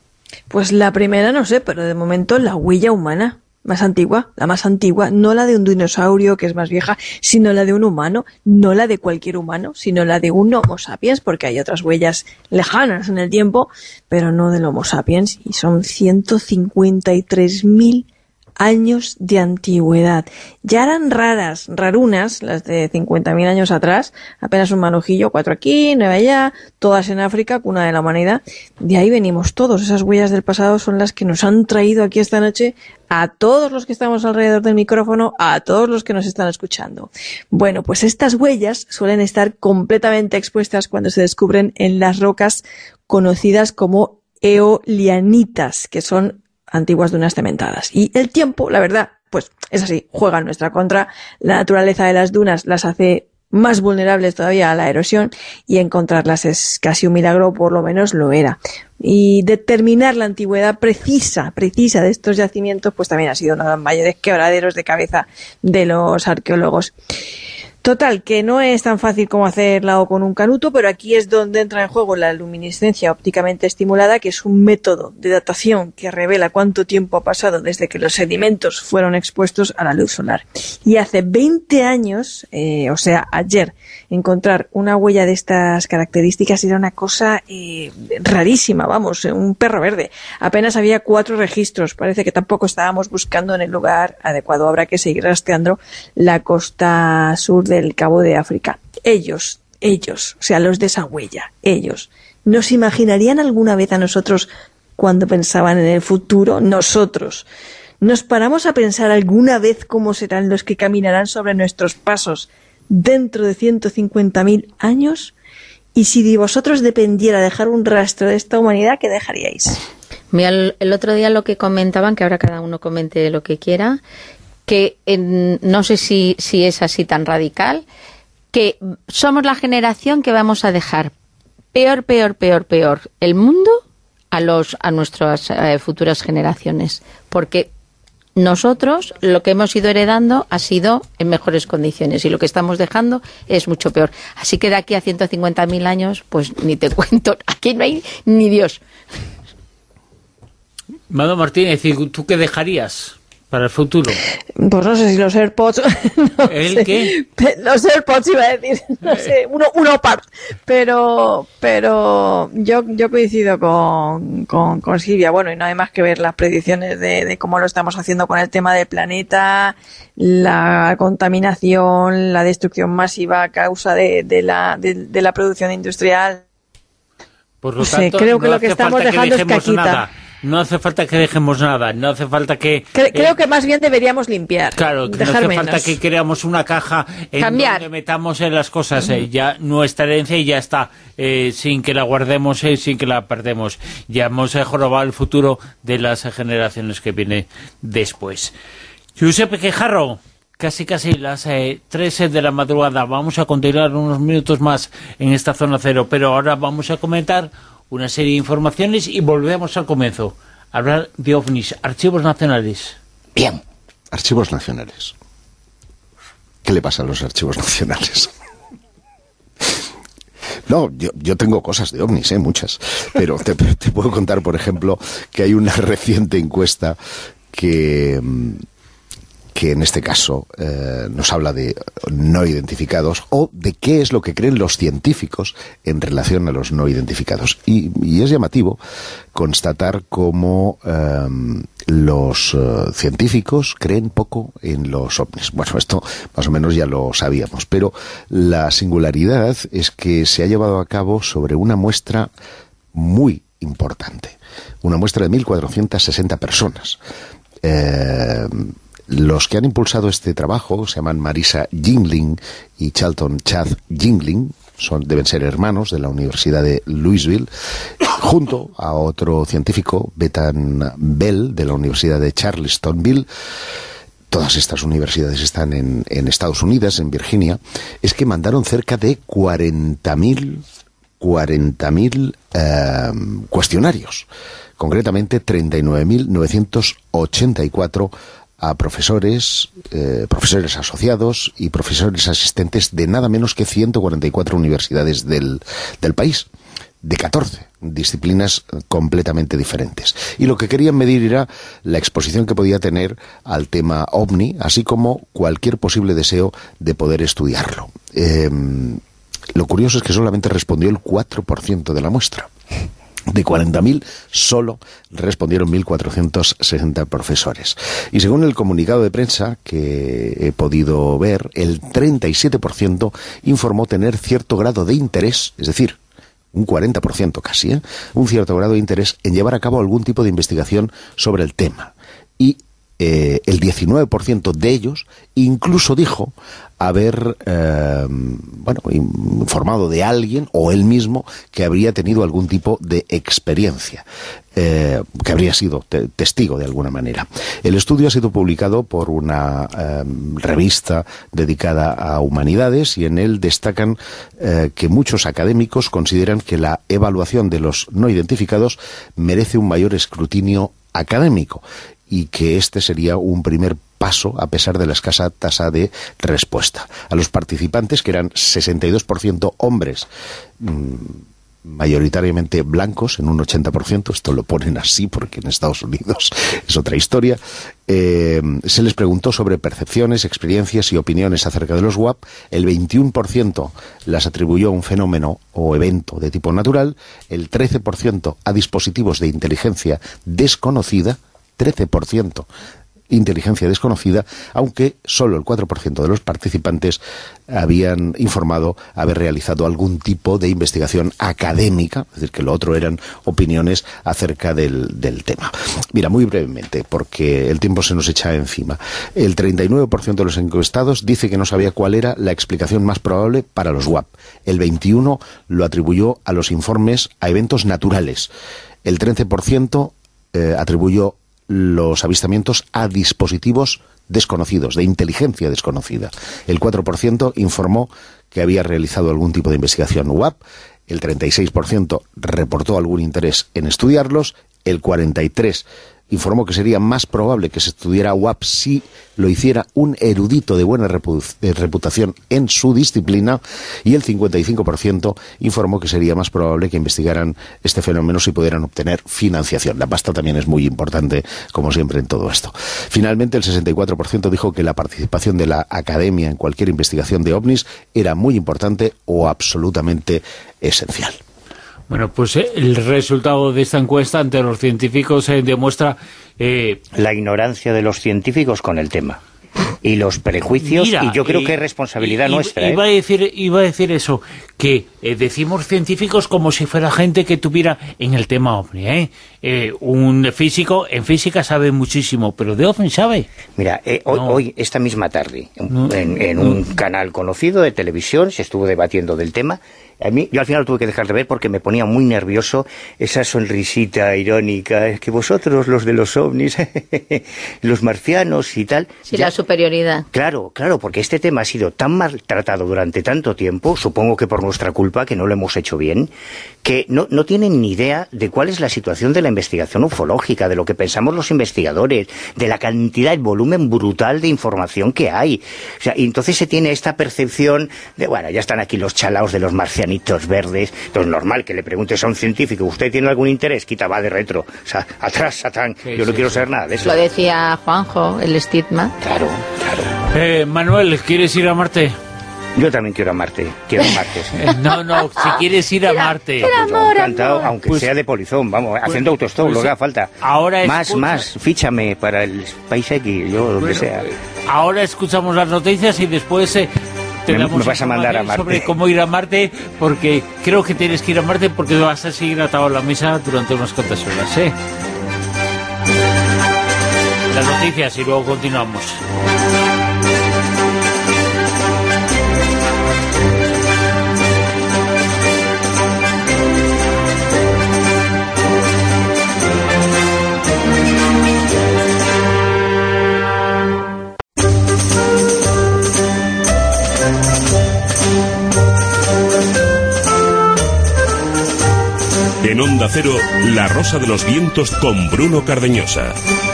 Pues la primera no sé, pero de momento la huella humana más antigua, la más antigua, no la de un dinosaurio que es más vieja, sino la de un humano, no la de cualquier humano, sino la de un Homo sapiens, porque hay otras huellas lejanas en el tiempo, pero no del Homo sapiens, y son ciento cincuenta y tres mil años de antigüedad. Ya eran raras, rarunas, las de cincuenta mil años atrás, apenas un manojillo, cuatro aquí, nueve allá, todas en África, cuna de la humanidad. De ahí venimos todos. Esas huellas del pasado son las que nos han traído aquí esta noche a todos los que estamos alrededor del micrófono, a todos los que nos están escuchando. Bueno, pues estas huellas suelen estar completamente expuestas cuando se descubren en las rocas conocidas como eolianitas, que son antiguas dunas cementadas. Y el tiempo, la verdad, pues es así, juega en nuestra contra. La naturaleza de las dunas las hace más vulnerables todavía a la erosión, y encontrarlas es casi un milagro, por lo menos lo era. Y determinar la antigüedad precisa, precisa de estos yacimientos, pues también ha sido uno de los mayores quebraderos de cabeza de los arqueólogos. Total, que no es tan fácil como hacerla con un canuto, pero aquí es donde entra en juego la luminiscencia ópticamente estimulada, que es un método de datación que revela cuánto tiempo ha pasado desde que los sedimentos fueron expuestos a la luz solar. Y hace veinte años, eh, o sea, ayer, encontrar una huella de estas características era una cosa eh, rarísima, vamos, un perro verde. Apenas había cuatro registros, parece que tampoco estábamos buscando en el lugar adecuado. Habrá que seguir rastreando la costa sur del Cabo de África. Ellos, ellos, o sea, los de esa huella, ellos, ¿nos imaginarían alguna vez a nosotros cuando pensaban en el futuro? Nosotros, ¿nos paramos a pensar alguna vez cómo serán los que caminarán sobre nuestros pasos dentro de ciento cincuenta mil años? Y si de vosotros dependiera dejar un rastro de esta humanidad, ¿qué dejaríais? Mira, el, el otro día lo que comentaban, que ahora cada uno comente lo que quiera, que en, no sé si, si es así tan radical, que somos la generación que vamos a dejar peor, peor, peor, peor el mundo a los a nuestras eh, futuras generaciones, porque nosotros lo que hemos ido heredando ha sido en mejores condiciones y lo que estamos dejando es mucho peor. Así que de aquí a ciento cincuenta mil años, pues ni te cuento, aquí no hay ni Dios. Mado Martínez, ¿y tú qué dejarías para el futuro? Pues no sé si los AirPods... No ¿El sé. qué? Los AirPods iba a decir, no sé, uno, uno par. Pero, pero yo, yo coincido con, con, con Silvia. Bueno, y no hay más que ver las predicciones de, de cómo lo estamos haciendo con el tema del planeta, la contaminación, la destrucción masiva a causa de, de, la, de, de la producción industrial. Por lo No sé, tanto, creo que no lo que hace estamos falta que dejando es dejemos caquita. nada. No hace falta que dejemos nada, no hace falta que... Cre- eh, creo que más bien deberíamos limpiar. Claro, que no dejar hace menos. falta que creamos una caja en Cambiar. donde metamos en las cosas, eh, ya nuestra herencia y ya está, eh, sin que la guardemos, eh, sin que la perdemos. Ya hemos eh, jorobado el futuro de las eh, generaciones que vienen después. Giuseppe Quejarro, casi casi las eh, tres de la madrugada. Vamos a continuar unos minutos más en esta zona cero, pero ahora vamos a comentar una serie de informaciones y volvemos al comienzo. Hablar de ovnis, archivos nacionales. Bien. Archivos nacionales. ¿Qué le pasa a los archivos nacionales? No, yo, yo tengo cosas de ovnis, ¿eh? Muchas. Pero te, te puedo contar, por ejemplo, que hay una reciente encuesta que... que en este caso eh, nos habla de no identificados o de qué es lo que creen los científicos en relación a los no identificados. Y, y es llamativo constatar cómo eh, los eh, científicos creen poco en los ovnis. Bueno, esto más o menos ya lo sabíamos, pero la singularidad es que se ha llevado a cabo sobre una muestra muy importante, una muestra de mil cuatrocientas sesenta personas. Eh, Los que han impulsado este trabajo se llaman Marisa Jingling y Charlton Chad Jingling, son, deben ser hermanos de la Universidad de Louisville, junto a otro científico, Bethan Bell, de la Universidad de Charlottesville. Todas estas universidades están en, en Estados Unidos, en Virginia. Es que mandaron cerca de cuarenta mil eh, cuestionarios, concretamente treinta y nueve mil novecientos ochenta y cuatro a profesores, eh, profesores asociados y profesores asistentes de nada menos que ciento cuarenta y cuatro universidades del, del país, de catorce disciplinas completamente diferentes. Y lo que querían medir era la exposición que podía tener al tema OVNI, así como cualquier posible deseo de poder estudiarlo. Eh, lo curioso es que solamente respondió el cuatro por ciento de la muestra. De cuarenta mil, solo respondieron mil cuatrocientos sesenta profesores. Y según el comunicado de prensa que he podido ver, el treinta y siete por ciento informó tener cierto grado de interés, es decir, un cuarenta por ciento casi, ¿eh? un cierto grado de interés en llevar a cabo algún tipo de investigación sobre el tema. Y eh, el diecinueve por ciento de ellos incluso dijo haber eh, bueno, informado de alguien o él mismo que habría tenido algún tipo de experiencia, eh, que habría sido te testigo de alguna manera. El estudio ha sido publicado por una eh, revista dedicada a humanidades y en él destacan eh, que muchos académicos consideran que la evaluación de los no identificados merece un mayor escrutinio académico y que este sería un primer paso a pesar de la escasa tasa de respuesta. A los participantes, que eran sesenta y dos por ciento hombres, mmm, mayoritariamente blancos, en un ochenta por ciento, esto lo ponen así porque en Estados Unidos es otra historia, eh, se les preguntó sobre percepciones, experiencias y opiniones acerca de los W A P. El veintiuno por ciento las atribuyó a un fenómeno o evento de tipo natural, el trece por ciento a dispositivos de inteligencia desconocida, trece por ciento inteligencia desconocida, aunque solo el cuatro por ciento de los participantes habían informado haber realizado algún tipo de investigación académica, es decir, que lo otro eran opiniones acerca del, del tema. Mira, muy brevemente, porque el tiempo se nos echa encima. El treinta y nueve por ciento de los encuestados dice que no sabía cuál era la explicación más probable para los W A P. El veintiuno por ciento lo atribuyó a los informes a eventos naturales. El trece por ciento eh, atribuyó los avistamientos a dispositivos desconocidos, de inteligencia desconocida. El cuatro por ciento informó que había realizado algún tipo de investigación W A P, el treinta y seis por ciento reportó algún interés en estudiarlos, el cuarenta y tres por ciento informó que sería más probable que se estudiara W A P si lo hiciera un erudito de buena reputación en su disciplina, y el cincuenta y cinco por ciento informó que sería más probable que investigaran este fenómeno si pudieran obtener financiación. La pasta también es muy importante, como siempre en todo esto. Finalmente, el sesenta y cuatro por ciento dijo que la participación de la academia en cualquier investigación de ovnis era muy importante o absolutamente esencial. Bueno, pues eh, el resultado de esta encuesta ante los científicos eh, demuestra... Eh, la ignorancia de los científicos con el tema. Y los prejuicios, mira, y yo creo eh, que es responsabilidad y, nuestra. Iba, ¿eh? a decir, iba a decir eso, que eh, decimos científicos como si fuera gente que tuviera en el tema OVNI, ¿eh? Eh, un físico, en física sabe muchísimo, pero de OVNI sabe. Mira, eh, hoy, no. hoy, esta misma tarde, no. en, en un no. canal conocido de televisión, se estuvo debatiendo del tema. A mí, yo al final tuve que dejar de ver porque me ponía muy nervioso esa sonrisita irónica, es que vosotros, los de los ovnis, los marcianos y tal... Sí, ya... la superioridad. Claro, claro, porque este tema ha sido tan maltratado durante tanto tiempo, supongo que por nuestra culpa, que no lo hemos hecho bien, que no, no tienen ni idea de cuál es la situación de la investigación ufológica, de lo que pensamos los investigadores, de la cantidad, el volumen brutal de información que hay. O sea, y entonces se tiene esta percepción de, bueno, ya están aquí los chalaos de los marcianos, verdes, entonces normal que le preguntes a un científico, ¿usted tiene algún interés? Quita, va de retro, o sea, atrás, Satán, sí, yo no sí, quiero sí. saber nada de eso. Lo decía Juanjo, el estigma. Claro, claro. Eh, Manuel, ¿quieres ir a Marte? Yo también quiero a Marte, quiero a Marte. Sí. Eh, no, no, si quieres ir a Marte. Era, era amor, encantado, amor. Aunque pues, sea de polizón, vamos, pues, haciendo autostop, pues, lo que haga falta. Ahora más, escucha... más, fíchame para el SpaceX, yo lo bueno, que sea. Ahora escuchamos las noticias y después... Eh, Te me, me vas a mandar a Marte. Sobre cómo ir a Marte, porque creo que tienes que ir a Marte porque vas a seguir atado a la mesa durante unas cuantas horas, ¿eh? Las noticias y luego continuamos. Onda Cero, La Rosa de los Vientos con Bruno Cardeñosa.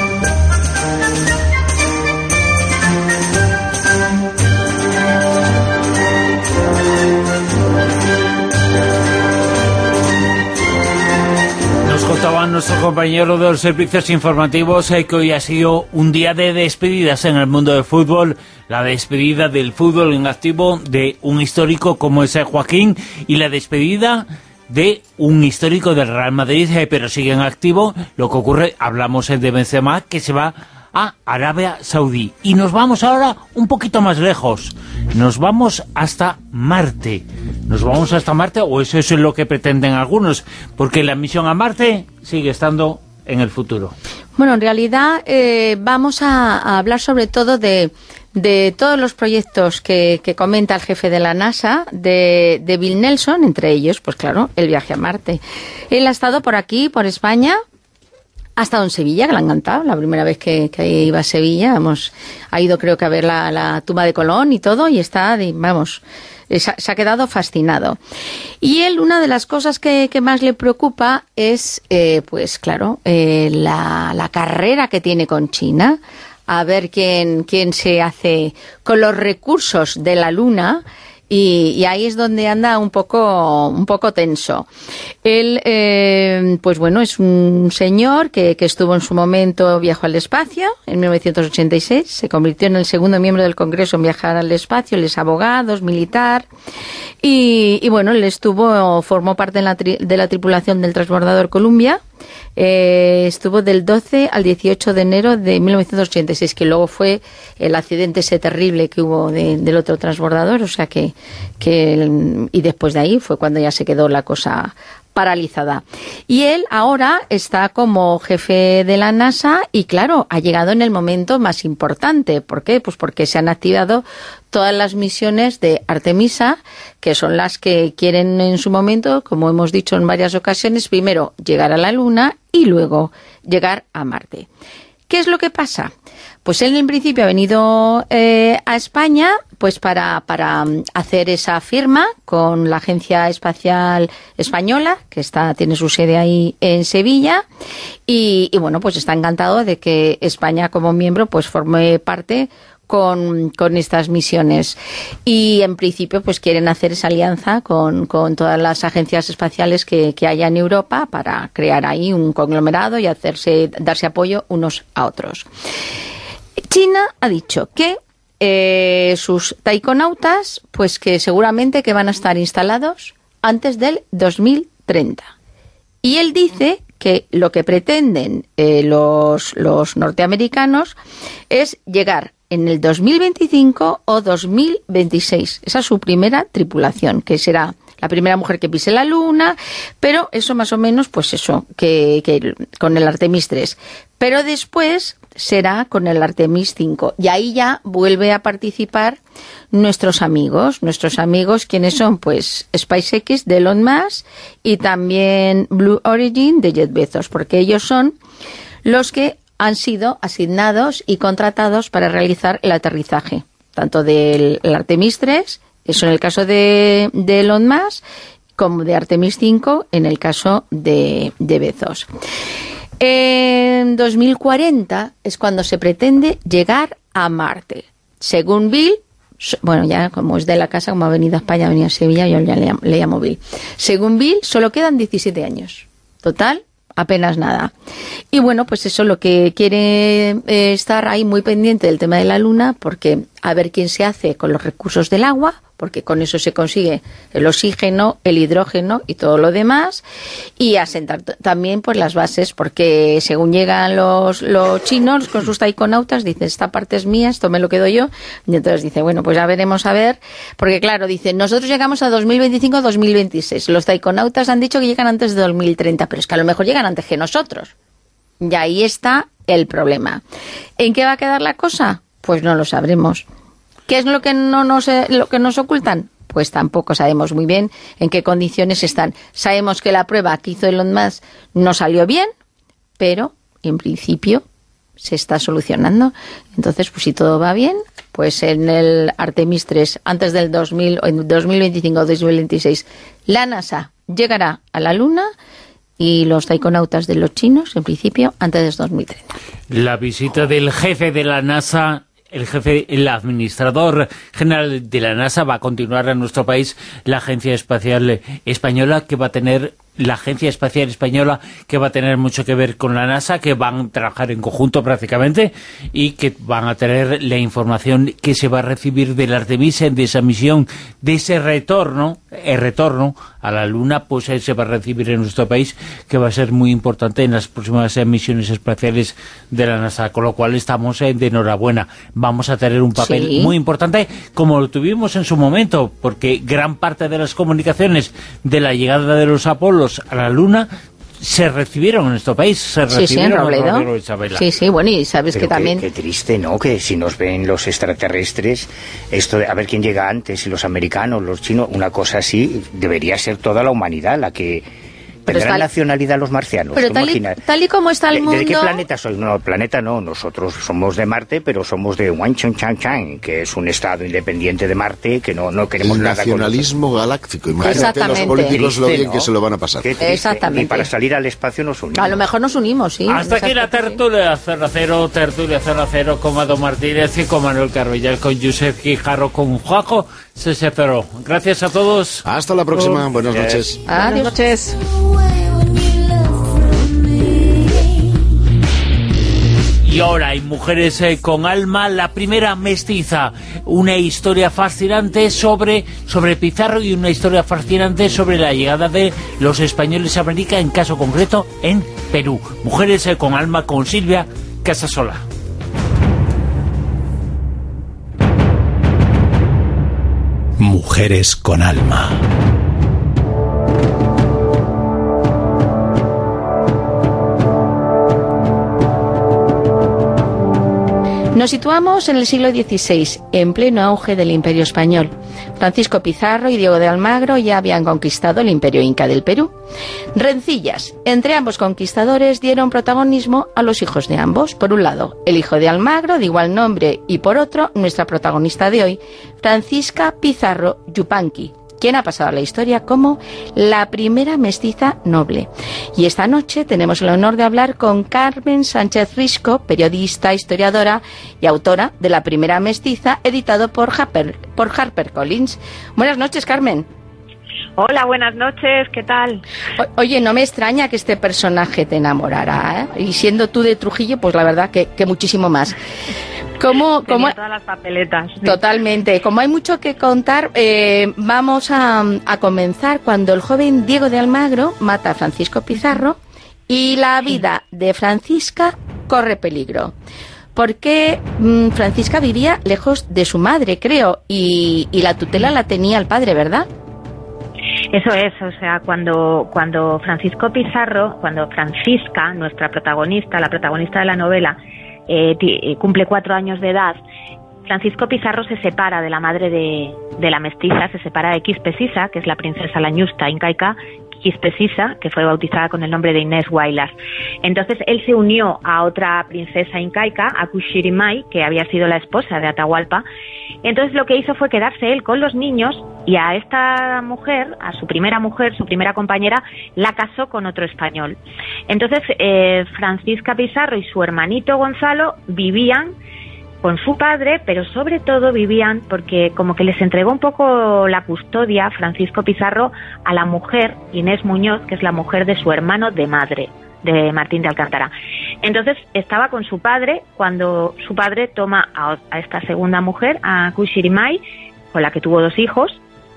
Nos contaba nuestro compañero de los servicios informativos eh, que hoy ha sido un día de despedidas en el mundo del fútbol, la despedida del fútbol en activo de un histórico como es Joaquín y la despedida de un histórico del Real Madrid, eh, pero sigue en activo. Lo que ocurre, hablamos eh, de Benzema, que se va a Arabia Saudí. Y nos vamos ahora un poquito más lejos. Nos vamos hasta Marte. Nos vamos hasta Marte, o eso es lo que pretenden algunos, porque la misión a Marte sigue estando en el futuro. Bueno, en realidad eh, vamos a, a hablar sobre todo de, de todos los proyectos que, que comenta el jefe de la NASA, de, de Bill Nelson, entre ellos, pues claro, el viaje a Marte. Él ha estado por aquí, por España. Ha estado en Sevilla, que le ha encantado, la primera vez que, que iba a Sevilla, vamos, ha ido creo que a ver la, la tumba de Colón y todo, y está, vamos, se ha, se ha quedado fascinado. Y él, una de las cosas que, que más le preocupa es, eh, pues claro, eh, la, la carrera que tiene con China, a ver quién, quién se hace con los recursos de la Luna. Y, y ahí es donde anda un poco un poco tenso. Él, eh, pues bueno, es un señor que, que estuvo en su momento, viajó al espacio en mil novecientos ochenta y seis, se convirtió en el segundo miembro del Congreso en viajar al espacio, él es abogado, es militar, y, y bueno, él estuvo, formó parte de la, tri, de la tripulación del transbordador Columbia. Eh, estuvo del doce al dieciocho de enero de mil novecientos ochenta y seis, que luego fue el accidente ese terrible que hubo de, del otro transbordador, o sea que, que y después de ahí fue cuando ya se quedó la cosa paralizada. Y él ahora está como jefe de la NASA y claro, ha llegado en el momento más importante. ¿Por qué? Pues porque se han activado todas las misiones de Artemisa, que son las que quieren en su momento, como hemos dicho en varias ocasiones, primero llegar a la Luna y luego llegar a Marte. ¿Qué es lo que pasa? Pues él en principio ha venido eh, a España pues para, para hacer esa firma con la Agencia Espacial Española, que está tiene su sede ahí en Sevilla, y, y bueno, pues está encantado de que España como miembro pues forme parte con, con estas misiones. Y en principio pues quieren hacer esa alianza con, con todas las agencias espaciales que, que haya en Europa para crear ahí un conglomerado y hacerse darse apoyo unos a otros. China ha dicho que eh, sus taikonautas, pues que seguramente que van a estar instalados antes del dos mil treinta. Y él dice que lo que pretenden eh, los, los norteamericanos es llegar en el dos mil veinticinco o dos mil veintiséis. Esa es su primera tripulación, que será la primera mujer que pise la Luna, pero eso más o menos, pues eso, que, que con el Artemis tres. Pero después será con el Artemis cinco. Y ahí ya vuelve a participar nuestros amigos. Nuestros amigos, ¿quiénes son? Pues SpaceX de Elon Musk y también Blue Origin de Jeff Bezos, porque ellos son los que han sido asignados y contratados para realizar el aterrizaje, tanto del Artemis tres, eso en el caso de, de Elon Musk, como de Artemis cinco en el caso de, de Bezos. En dos mil cuarenta es cuando se pretende llegar a Marte. Según Bill, bueno, ya como es de la casa, como ha venido a España, ha venido a Sevilla, yo ya le llamo, le llamo Bill. Según Bill, solo quedan diecisiete años. Total, apenas nada. Y bueno, pues eso, lo que quiere eh, estar ahí muy pendiente del tema de la Luna, porque a ver quién se hace con los recursos del agua, porque con eso se consigue el oxígeno, el hidrógeno y todo lo demás, y asentar t- también pues las bases, porque según llegan los, los chinos con sus taikonautas, dicen, esta parte es mía, esto me lo quedo yo, y entonces dice, bueno, pues ya veremos a ver, porque claro, dicen, nosotros llegamos a dos mil veinticinco dos mil veintiséis, los taikonautas han dicho que llegan antes de dos mil treinta, pero es que a lo mejor llegan antes que nosotros, y ahí está el problema. ¿En qué va a quedar la cosa? Pues no lo sabremos. ¿Qué es lo que no nos lo que nos ocultan? Pues tampoco sabemos muy bien en qué condiciones están. Sabemos que la prueba que hizo Elon Musk no salió bien, pero en principio se está solucionando. Entonces, pues si todo va bien, pues en el Artemis tres, antes del dos mil, en dos mil veinticinco o dos mil veintiséis, la NASA llegará a la Luna y los taikonautas de los chinos, en principio, antes de dos mil treinta. La visita del jefe de la NASA, el jefe, el administrador general de la NASA, va a continuar en nuestro país, la Agencia Espacial Española, que va a tener... la Agencia Espacial Española, que va a tener mucho que ver con la NASA, que van a trabajar en conjunto prácticamente y que van a tener la información que se va a recibir del Artemis, de esa misión, de ese retorno, el retorno a la Luna, pues se va a recibir en nuestro país, que va a ser muy importante en las próximas misiones espaciales de la NASA, con lo cual estamos de enhorabuena. Vamos a tener un papel sí. muy importante, como lo tuvimos en su momento, porque gran parte de las comunicaciones de la llegada de los Apolos a la Luna se recibieron en nuestro país, se sí, recibieron sí, en en Rodrigo Isabela. Sí, sí, bueno, y sabes Pero que qué, también... Qué triste, ¿no? Que si nos ven los extraterrestres, esto de a ver quién llega antes, si los americanos, los chinos, una cosa así, debería ser toda la humanidad la que... ¿Tendrán tal, nacionalidad los marcianos? Pero tal y, tal y como está el ¿De, mundo... ¿De qué planeta soy? No, planeta no, nosotros somos de Marte, pero somos de Wanchon-Chan-Chan, que es un estado independiente de Marte, que no, no queremos el nada con... nacionalismo galáctico, imagínate los políticos lo bien ¿no? que se lo van a pasar. Exactamente. Y para salir al espacio nos unimos. A lo mejor nos unimos, sí. Hasta aquí la tertulia Cero Cero, tertulia Cero Cero con Mado Martínez y con Manuel Carbellal, con Josep Guijarro, con Juanjo Cero. Gracias a todos. Hasta la próxima, oh, buenas noches. Adiós. Buenas noches. Y ahora hay Mujeres eh, con Alma, la primera mestiza, una historia fascinante sobre, sobre Pizarro y una historia fascinante sobre la llegada de los españoles a América, en caso concreto en Perú. Mujeres eh, con Alma, con Silvia Casasola. Mujeres con Alma. Nos situamos en el siglo dieciséis, en pleno auge del Imperio Español. Francisco Pizarro y Diego de Almagro ya habían conquistado el Imperio Inca del Perú. Rencillas entre ambos conquistadores dieron protagonismo a los hijos de ambos. Por un lado, el hijo de Almagro, de igual nombre, y por otro, nuestra protagonista de hoy, Francisca Pizarro Yupanqui, quien ha pasado a la historia como la primera mestiza noble. Y esta noche tenemos el honor de hablar con Carmen Sánchez Risco, periodista, historiadora y autora de La primera mestiza, editado por Harper, por HarperCollins. Buenas noches, Carmen. Hola, buenas noches, ¿qué tal? O, oye, no me extraña que este personaje te enamorara, ¿eh? Y siendo tú de Trujillo, pues la verdad que, que muchísimo más. ¿Cómo, cómo, todas las papeletas. Sí. Totalmente. Como hay mucho que contar, eh, vamos a, a comenzar cuando el joven Diego de Almagro mata a Francisco Pizarro y la vida de Francisca corre peligro. Porque mmm, Francisca vivía lejos de su madre, creo, y, y la tutela la tenía el padre, ¿verdad? Eso es, o sea, cuando, cuando Francisco Pizarro, cuando Francisca, nuestra protagonista, la protagonista de la novela, eh, t- cumple cuatro años de edad, Francisco Pizarro se separa de la madre de, de la mestiza, se separa de Quispesisa, que es la princesa lañusta incaica, Quispesisa, que fue bautizada con el nombre de Inés Huaylas. Entonces él se unió a otra princesa incaica, a Cuchirimay, que había sido la esposa de Atahualpa. Entonces lo que hizo fue quedarse él con los niños y a esta mujer, a su primera mujer, su primera compañera, la casó con otro español. Entonces eh, Francisca Pizarro y su hermanito Gonzalo vivían con su padre, pero sobre todo vivían porque como que les entregó un poco la custodia Francisco Pizarro a la mujer Inés Muñoz, que es la mujer de su hermano de madre, de Martín de Alcántara. Entonces estaba con su padre cuando su padre toma a, a esta segunda mujer, a Cuchirimay, con la que tuvo dos hijos.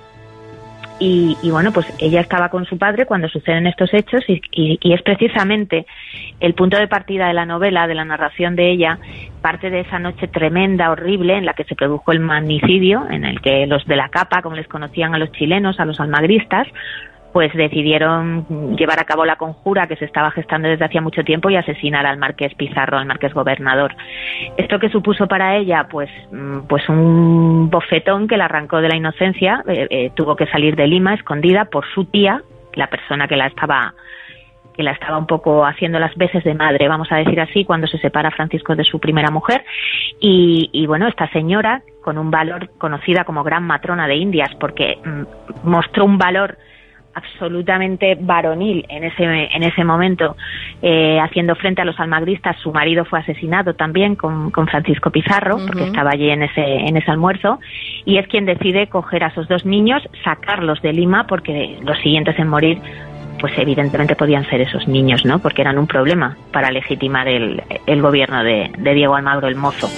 Y, y bueno, pues ella estaba con su padre cuando suceden estos hechos y, y, y es precisamente el punto de partida de la novela, de la narración de ella, parte de esa noche tremenda, horrible, en la que se produjo el magnicidio, en el que los de la capa, como les conocían a los chilenos, a los almagristas, pues decidieron llevar a cabo la conjura que se estaba gestando desde hacía mucho tiempo y asesinar al marqués Pizarro, al marqués gobernador. ¿Esto qué supuso para ella? Pues, pues un bofetón que la arrancó de la inocencia. Eh, eh, tuvo que salir de Lima escondida por su tía, la persona que la estaba que la estaba un poco haciendo las veces de madre, vamos a decir así, cuando se separa Francisco de su primera mujer. Y, y bueno, esta señora, con un valor, conocida como gran matrona de Indias, porque mm, mostró un valor absolutamente varonil en ese en ese momento, eh, haciendo frente a los almagristas. Su marido fue asesinado también con, con Francisco Pizarro, uh-huh. porque estaba allí en ese en ese almuerzo, y es quien decide coger a esos dos niños, sacarlos de Lima, porque los siguientes en morir, pues evidentemente podían ser esos niños, ¿no? Porque eran un problema para legitimar el, el gobierno de, de Diego Almagro el Mozo.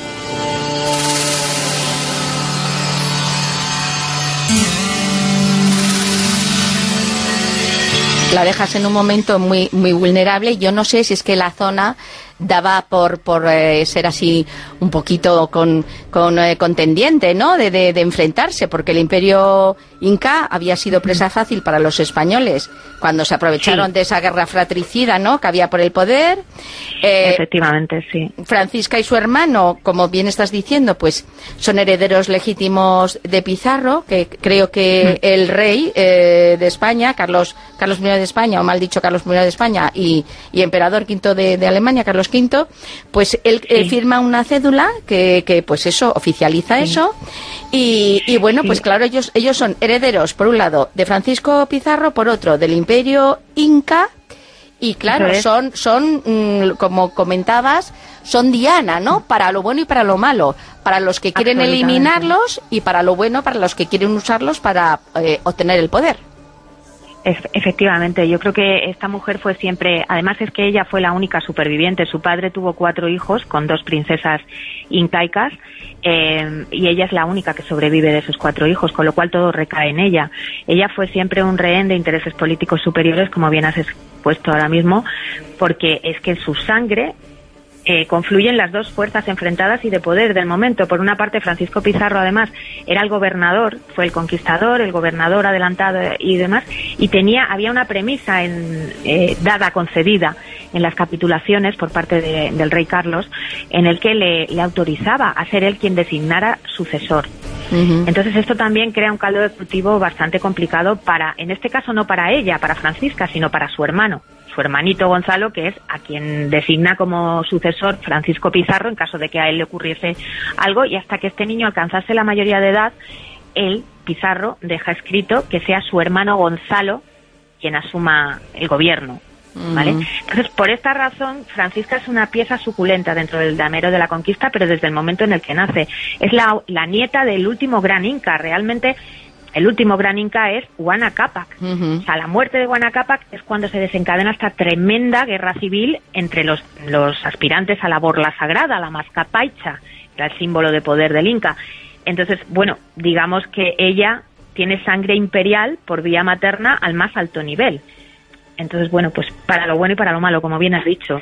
La dejas en un momento muy muy vulnerable. Yo no sé si es que la zona daba por por eh, ser así un poquito con, con eh, contendiente, ¿no? De, de, de enfrentarse, porque el Imperio Inca había sido presa fácil para los españoles cuando se aprovecharon sí. de esa guerra fratricida, ¿no? Que había por el poder. Eh, Efectivamente, sí. Francisca y su hermano, como bien estás diciendo, pues son herederos legítimos de Pizarro, que creo que mm. el rey eh, de España, Carlos Carlos primero de España, o mal dicho Carlos primero de España, y, y emperador quinto de, de Alemania, Carlos quinto, pues él, sí. él firma una cédula que, que pues eso, oficializa sí. eso, y, y bueno, sí. pues claro, ellos ellos son herederos, por un lado, de Francisco Pizarro, por otro, del Imperio Inca, y claro, es. son, son mmm, como comentabas, son diana, ¿no? Para lo bueno y para lo malo, para los que quieren eliminarlos, y para lo bueno, para los que quieren usarlos para eh, obtener el poder. Efectivamente, yo creo que esta mujer fue siempre, además es que ella fue la única superviviente. Su padre tuvo cuatro hijos con dos princesas incaicas, eh, y ella es la única que sobrevive de esos cuatro hijos, con lo cual todo recae en ella. Ella fue siempre un rehén de intereses políticos superiores, como bien has expuesto ahora mismo, porque es que su sangre Eh, confluyen las dos fuerzas enfrentadas y de poder del momento. Por una parte, Francisco Pizarro, además, era el gobernador, fue el conquistador, el gobernador adelantado y demás, y tenía había una premisa en, eh, dada, concedida en las capitulaciones por parte de, del rey Carlos, en el que le, le autorizaba a ser él quien designara sucesor. Uh-huh. Entonces esto también crea un caldo de cultivo bastante complicado para, en este caso no para ella, para Francisca, sino para su hermano, su hermanito Gonzalo, que es a quien designa como sucesor Francisco Pizarro en caso de que a él le ocurriese algo, y hasta que este niño alcanzase la mayoría de edad, él, Pizarro, deja escrito que sea su hermano Gonzalo quien asuma el gobierno. ¿Vale? Uh-huh. Entonces, por esta razón, Francisca es una pieza suculenta dentro del damero de la conquista, pero desde el momento en el que nace. Es la, la nieta del último gran inca. Realmente, el último gran inca es Huayna Cápac. Uh-huh. O sea, la muerte de Huayna Cápac es cuando se desencadena esta tremenda guerra civil entre los, los aspirantes a la borla sagrada, la mascapaicha, que era el símbolo de poder del inca. Entonces, bueno, digamos que ella tiene sangre imperial por vía materna al más alto nivel. Entonces, bueno, pues para lo bueno y para lo malo, como bien has dicho.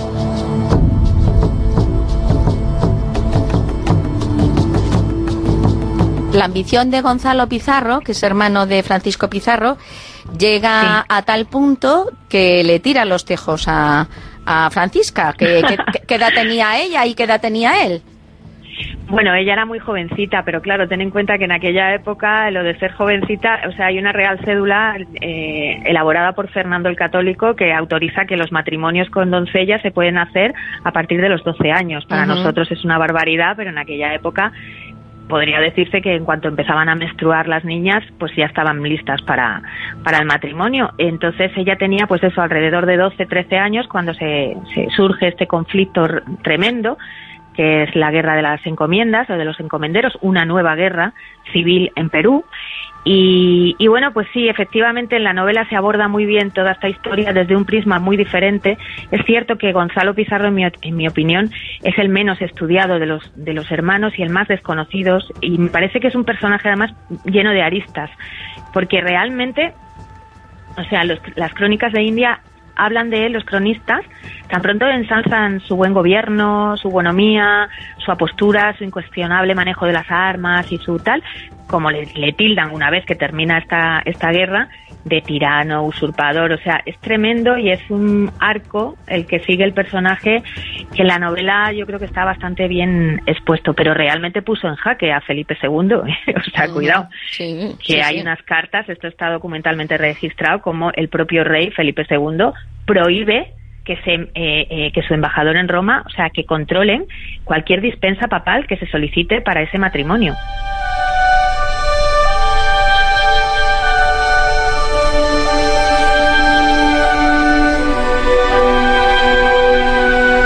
La ambición de Gonzalo Pizarro, que es hermano de Francisco Pizarro, llega sí. a tal punto que le tira los tejos a, a Francisca. ¿Qué, qué, qué edad tenía ella y qué edad tenía él? Bueno, ella era muy jovencita, pero claro, ten en cuenta que en aquella época lo de ser jovencita, o sea, hay una real cédula eh, elaborada por Fernando el Católico que autoriza que los matrimonios con doncellas se pueden hacer a partir de los doce años. Para uh-huh. nosotros es una barbaridad, pero en aquella época podría decirse que en cuanto empezaban a menstruar las niñas, pues ya estaban listas para, para el matrimonio. Entonces ella tenía, pues eso, alrededor de doce, trece años cuando se, se surge este conflicto tremendo, que es la guerra de las encomiendas o de los encomenderos, una nueva guerra civil en Perú. Y, y bueno, pues sí, efectivamente en la novela se aborda muy bien toda esta historia desde un prisma muy diferente. Es cierto que Gonzalo Pizarro, en mi, en mi opinión, es el menos estudiado de los, de los hermanos y el más desconocido, y me parece que es un personaje además lleno de aristas, porque realmente, o sea, los, las crónicas de India hablan de él, los cronistas, tan pronto ensalzan su buen gobierno, su bonomía, su apostura, su incuestionable manejo de las armas y su tal, como le, le tildan una vez que termina esta, esta guerra, de tirano, usurpador. O sea, es tremendo y es un arco el que sigue el personaje que en la novela yo creo que está bastante bien expuesto, pero realmente puso en jaque a Felipe segundo. O sea, cuidado, sí, que sí, hay sí. unas cartas, esto está documentalmente registrado, como el propio rey Felipe segundo prohíbe que se eh, eh, que su embajador en Roma, o sea, que controlen cualquier dispensa papal que se solicite para ese matrimonio.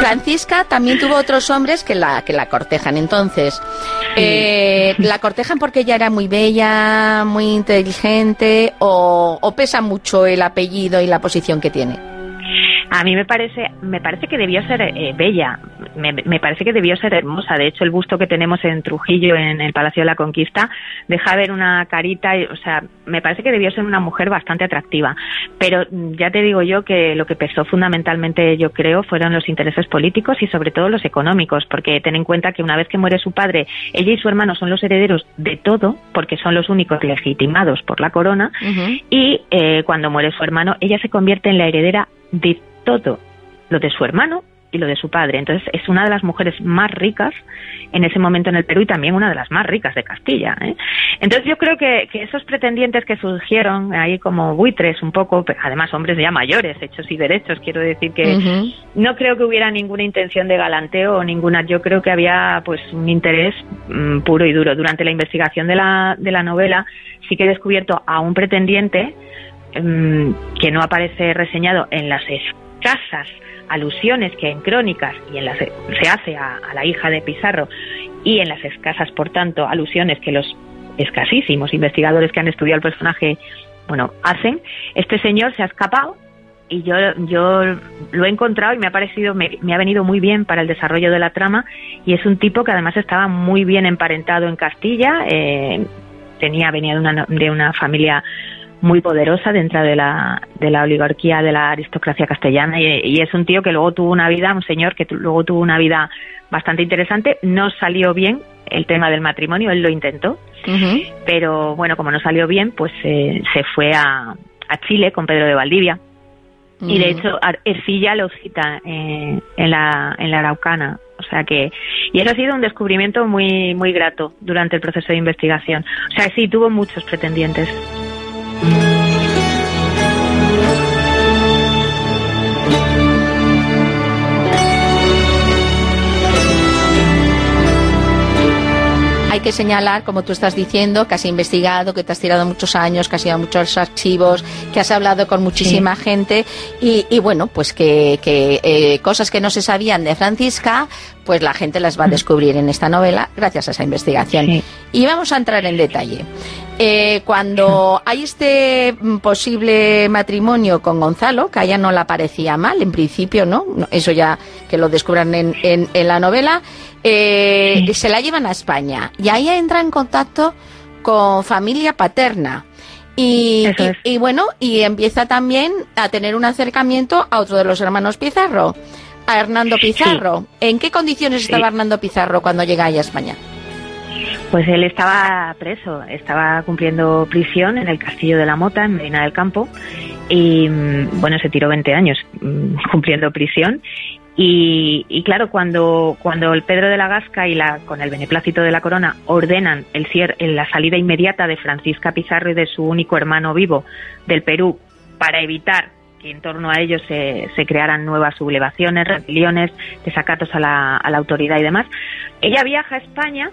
Francisca también tuvo otros hombres que la que la cortejan. Entonces, eh, ¿la cortejan porque ella era muy bella, muy inteligente, o, o pesa mucho el apellido y la posición que tiene? A mí me parece me parece que debió ser eh, bella, me, me parece que debió ser hermosa. De hecho, el busto que tenemos en Trujillo, en el Palacio de la Conquista, deja ver una carita, o sea, me parece que debió ser una mujer bastante atractiva. Pero ya te digo yo que lo que pesó fundamentalmente, yo creo, fueron los intereses políticos y sobre todo los económicos, porque ten en cuenta que una vez que muere su padre, ella y su hermano son los herederos de todo, porque son los únicos legitimados por la corona, uh-huh. y eh, cuando muere su hermano, ella se convierte en la heredera de todo, lo de su hermano y lo de su padre. Entonces es una de las mujeres más ricas en ese momento en el Perú y también una de las más ricas de Castilla, ¿eh? Entonces yo creo que, que esos pretendientes que surgieron ahí como buitres un poco, además hombres ya mayores, hechos y derechos, quiero decir que uh-huh. no creo que hubiera ninguna intención de galanteo o ninguna, yo creo que había pues un interés mmm, puro y duro. Durante la investigación de la, de la novela sí que he descubierto a un pretendiente mmm, que no aparece reseñado en las escasas alusiones que en crónicas y en las se hace a, a la hija de Pizarro, y en las escasas, por tanto, alusiones que los escasísimos investigadores que han estudiado el personaje, bueno, hacen. Este señor se ha escapado y yo yo lo he encontrado y me ha parecido me, me ha venido muy bien para el desarrollo de la trama, y es un tipo que además estaba muy bien emparentado en Castilla, eh, tenía venía de una de una familia muy poderosa dentro de la de la oligarquía, de la aristocracia castellana, y, y es un tío que luego tuvo una vida, un señor que tu, luego tuvo una vida bastante interesante. No salió bien el tema del matrimonio, él lo intentó, uh-huh. pero bueno, como no salió bien, pues eh, se fue a, a Chile con Pedro de Valdivia, uh-huh. y de hecho Ercilla lo cita eh, en la en la Araucana. O sea que, y eso ha sido un descubrimiento muy muy grato durante el proceso de investigación. O sea, sí, tuvo muchos pretendientes. Hay que señalar, como tú estás diciendo, que has investigado, que te has tirado muchos años, que has ido a muchos archivos, que has hablado con muchísima sí. gente, y, y bueno, pues que, que eh, cosas que no se sabían de Francisca, pues la gente las va a descubrir en esta novela gracias a esa investigación. Sí. Y vamos a entrar en detalle. Eh, cuando hay este posible matrimonio con Gonzalo, que a ella no la parecía mal, en principio, ¿no? Eso ya que lo descubran en, en, en la novela, eh, sí. se la llevan a España y ahí entra en contacto con familia paterna. Y, y, y bueno, y empieza también a tener un acercamiento a otro de los hermanos Pizarro, a Hernando Pizarro. Sí. ¿En qué condiciones sí. estaba Hernando Pizarro cuando llega ahí a España? Pues él estaba preso, estaba cumpliendo prisión en el Castillo de la Mota, en Medina del Campo, y bueno, se tiró veinte años cumpliendo prisión. Y, y claro, cuando cuando el Pedro de la Gasca y la con el beneplácito de la corona ordenan el cier, la salida inmediata de Francisca Pizarro y de su único hermano vivo del Perú, para evitar que en torno a ellos se, se crearan nuevas sublevaciones, rebeliones, desacatos a la, a la autoridad y demás, ella viaja a España.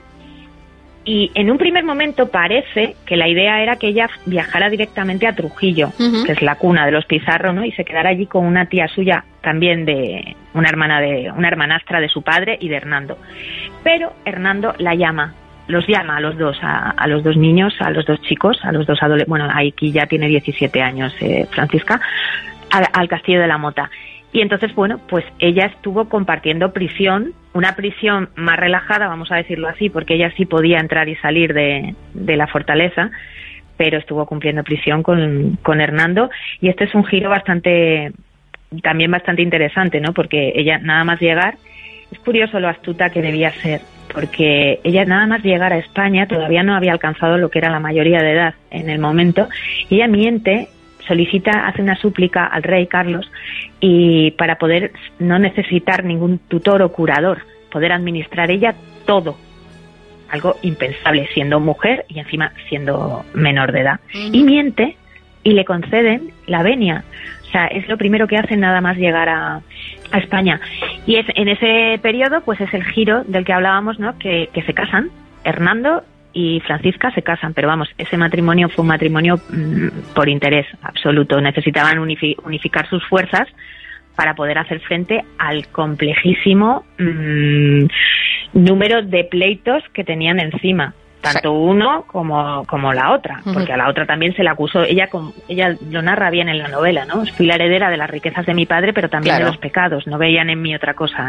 Y en un primer momento parece que la idea era que ella viajara directamente a Trujillo, uh-huh. que es la cuna de los Pizarro, ¿no? Y se quedara allí con una tía suya, también de una hermana de una hermanastra de su padre y de Hernando. Pero Hernando la llama, los llama a los dos, a, a los dos niños, a los dos chicos, a los dos adolescentes. Bueno, aquí ya tiene diecisiete años, eh, Francisca, a, al Castillo de la Mota. Y entonces, bueno, pues ella estuvo compartiendo prisión, una prisión más relajada, vamos a decirlo así, porque ella sí podía entrar y salir de, de la fortaleza, pero estuvo cumpliendo prisión con, con Hernando. Y este es un giro bastante, también bastante interesante, ¿no? Porque ella nada más llegar, es curioso lo astuta que debía ser, porque ella nada más llegar a España todavía no había alcanzado lo que era la mayoría de edad en el momento, y ella miente, solicita, hace una súplica al rey Carlos, y para poder no necesitar ningún tutor o curador, poder administrar ella todo, algo impensable siendo mujer y encima siendo menor de edad. Uh-huh. Y miente y le conceden la venia. O sea, es lo primero que hace nada más llegar a, a España. Y es, en ese periodo, pues es el giro del que hablábamos, ¿no? Que, que se casan, Hernando y Francisca se casan, pero vamos, ese matrimonio fue un matrimonio mmm, por interés absoluto. Necesitaban unifi- unificar sus fuerzas para poder hacer frente al complejísimo mmm, número de pleitos que tenían encima. Tanto uno como, como la otra, porque a la otra también se la acusó. Ella ella lo narra bien en la novela, ¿no? Fui la heredera de las riquezas de mi padre, pero también claro. de los pecados. No veían en mí otra cosa.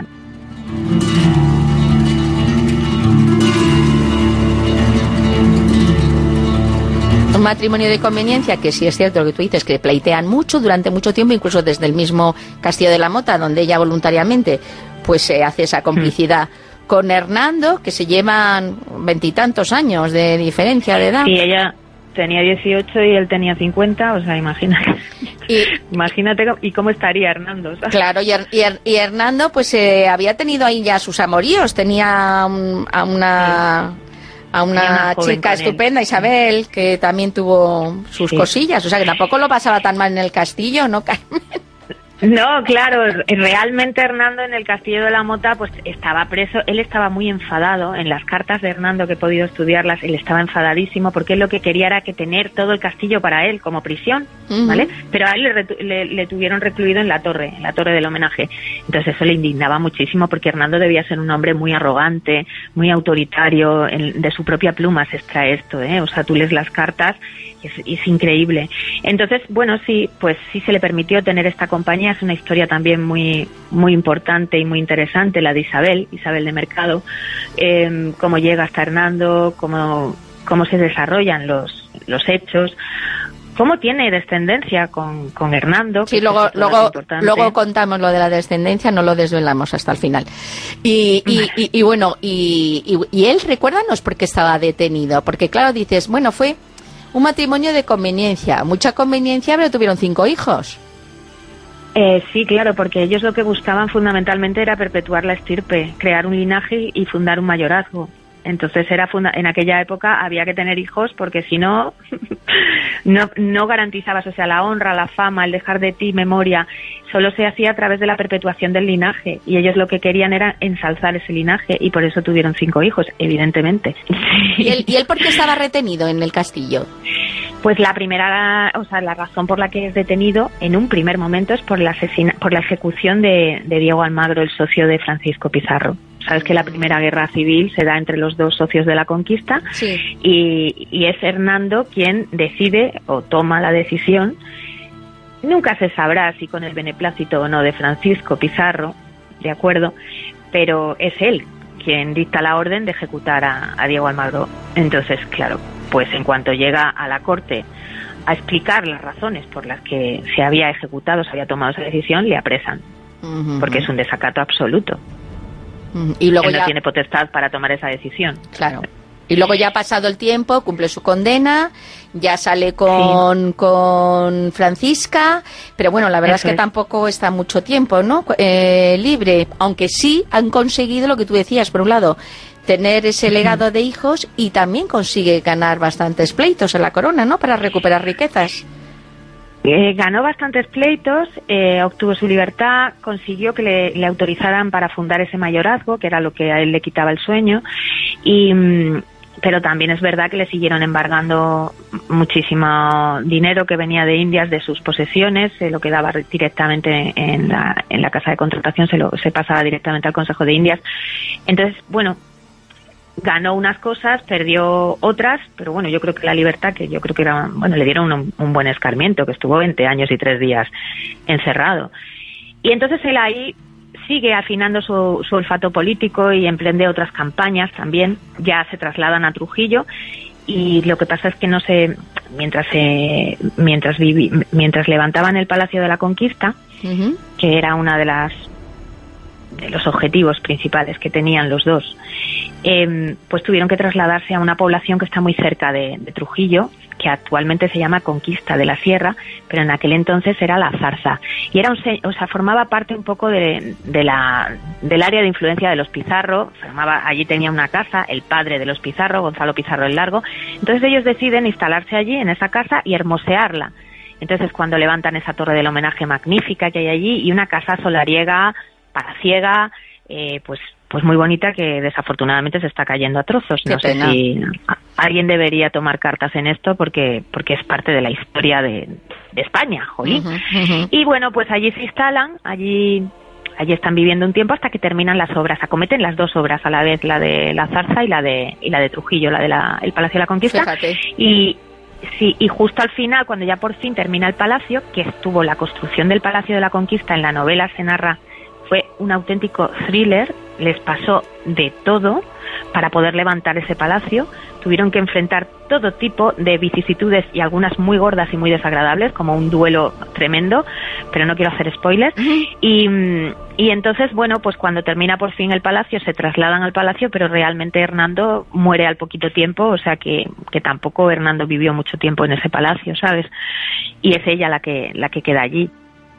Un matrimonio de conveniencia que sí es cierto lo que tú dices, que pleitean mucho durante mucho tiempo, incluso desde el mismo Castillo de la Mota, donde ella voluntariamente pues se eh, hace esa complicidad mm. con Hernando, que se llevan veintitantos años de diferencia de edad. Sí, ella tenía dieciocho y él tenía cincuenta, o sea, imagínate. Y, imagínate y cómo estaría Hernando, ¿sabes? Claro, y, y, y Hernando pues eh, había tenido ahí ya sus amoríos, tenía un, a una... Sí. a una, una chica estupenda, Isabel, que también tuvo sus sí. cosillas, o sea que tampoco lo pasaba tan mal en el castillo, ¿no, Carmen? No, claro, realmente Hernando en el Castillo de la Mota pues estaba preso, él estaba muy enfadado, en las cartas de Hernando que he podido estudiarlas, él estaba enfadadísimo porque él lo que quería era que tener todo el castillo para él como prisión, uh-huh. ¿vale? Pero a él le, le, le tuvieron recluido en la torre, en la torre del homenaje, entonces eso le indignaba muchísimo porque Hernando debía ser un hombre muy arrogante, muy autoritario, en, de su propia pluma se extrae esto, ¿eh? O sea, tú lees las cartas y es, es increíble. Entonces, bueno, sí, pues sí se le permitió tener esta compañía. Es una historia también muy muy importante y muy interesante, la de Isabel, Isabel de Mercado, eh, cómo llega hasta Hernando, cómo, cómo se desarrollan los, los hechos, cómo tiene descendencia con, con Hernando. Sí, luego luego luego contamos lo de la descendencia, no lo desvelamos hasta el final. Y, y, vale. y, y bueno, y, y, y él, recuérdanos por qué estaba detenido, porque claro, dices, bueno, fue un matrimonio de conveniencia, mucha conveniencia, pero tuvieron cinco hijos. Eh, sí, claro, porque ellos lo que buscaban fundamentalmente era perpetuar la estirpe, crear un linaje y fundar un mayorazgo. Entonces era funda- en aquella época había que tener hijos porque si no, no no garantizabas, o sea, la honra, la fama, el dejar de ti memoria, solo se hacía a través de la perpetuación del linaje y ellos lo que querían era ensalzar ese linaje y por eso tuvieron cinco hijos, evidentemente. ¿Y él, y él por qué estaba retenido en el castillo? Pues la primera, o sea, la razón por la que es detenido en un primer momento es por la asesina, por la ejecución de, de Diego Almagro, el socio de Francisco Pizarro. Sabes que la primera guerra civil se da entre los dos socios de la conquista sí. y, y es Hernando quien decide o toma la decisión. Nunca se sabrá si con el beneplácito o no de Francisco Pizarro, de acuerdo, pero es él quien dicta la orden de ejecutar a, a Diego Almagro. Entonces, claro, pues en cuanto llega a la corte a explicar las razones por las que se había ejecutado, se había tomado esa decisión, le apresan, uh-huh. porque es un desacato absoluto. Uh-huh. Y luego Él no ya tiene potestad para tomar esa decisión. Claro. Y luego ya ha pasado el tiempo, cumple su condena, ya sale con, sí. con Francisca, pero bueno, la verdad Eso es que es. tampoco está mucho tiempo, ¿no? Eh, libre, aunque sí han conseguido lo que tú decías, por un lado, tener ese legado de hijos y también consigue ganar bastantes pleitos en la corona, ¿no? Para recuperar riquezas. Eh, ganó bastantes pleitos, eh, obtuvo su libertad, consiguió que le, le autorizaran para fundar ese mayorazgo, que era lo que a él le quitaba el sueño, y... pero también es verdad que le siguieron embargando muchísimo dinero que venía de Indias, de sus posesiones, se lo quedaba directamente en la, en la casa de contratación, se lo se pasaba directamente al Consejo de Indias. Entonces, bueno, ganó unas cosas, perdió otras, pero bueno, yo creo que la libertad, que yo creo que era, bueno, le dieron un, un buen escarmiento, que estuvo veinte años y tres días encerrado. Y entonces él ahí sigue afinando su, su olfato político y emprende otras campañas también. Ya se trasladan a Trujillo y lo que pasa es que no sé, mientras se, mientras vivi, mientras levantaban el Palacio de la Conquista, uh-huh. que era una de las de los objetivos principales que tenían los dos, eh, pues tuvieron que trasladarse a una población que está muy cerca de, de Trujillo, que actualmente se llama Conquista de la Sierra, pero en aquel entonces era La Zarza, y era un, o sea, formaba parte un poco de, de la del área de influencia de los Pizarro. Formaba, allí tenía una casa el padre de los Pizarro, Gonzalo Pizarro el Largo. Entonces ellos deciden instalarse allí en esa casa y hermosearla. Entonces cuando levantan esa torre del homenaje magnífica que hay allí y una casa solariega palaciega, eh, pues pues muy bonita, que desafortunadamente se está cayendo a trozos. Qué no pena. sé si alguien debería tomar cartas en esto porque porque es parte de la historia de, de España, jolín. Uh-huh, uh-huh. Y bueno, pues allí se instalan, allí allí están viviendo un tiempo hasta que terminan las obras, acometen las dos obras a la vez, la de la Zarza y la de y la de Trujillo, la de la, el Palacio de la Conquista. Fíjate. Y sí, y justo al final, cuando ya por fin termina el palacio, que estuvo la construcción del Palacio de la Conquista, en la novela se narra, fue un auténtico thriller, les pasó de todo para poder levantar ese palacio, tuvieron que enfrentar todo tipo de vicisitudes y algunas muy gordas y muy desagradables, como un duelo tremendo, pero no quiero hacer spoilers, y, y entonces, bueno, pues cuando termina por fin el palacio, se trasladan al palacio, pero realmente Hernando muere al poquito tiempo, o sea que, que tampoco Hernando vivió mucho tiempo en ese palacio, ¿sabes? Y es ella la que, la que queda allí.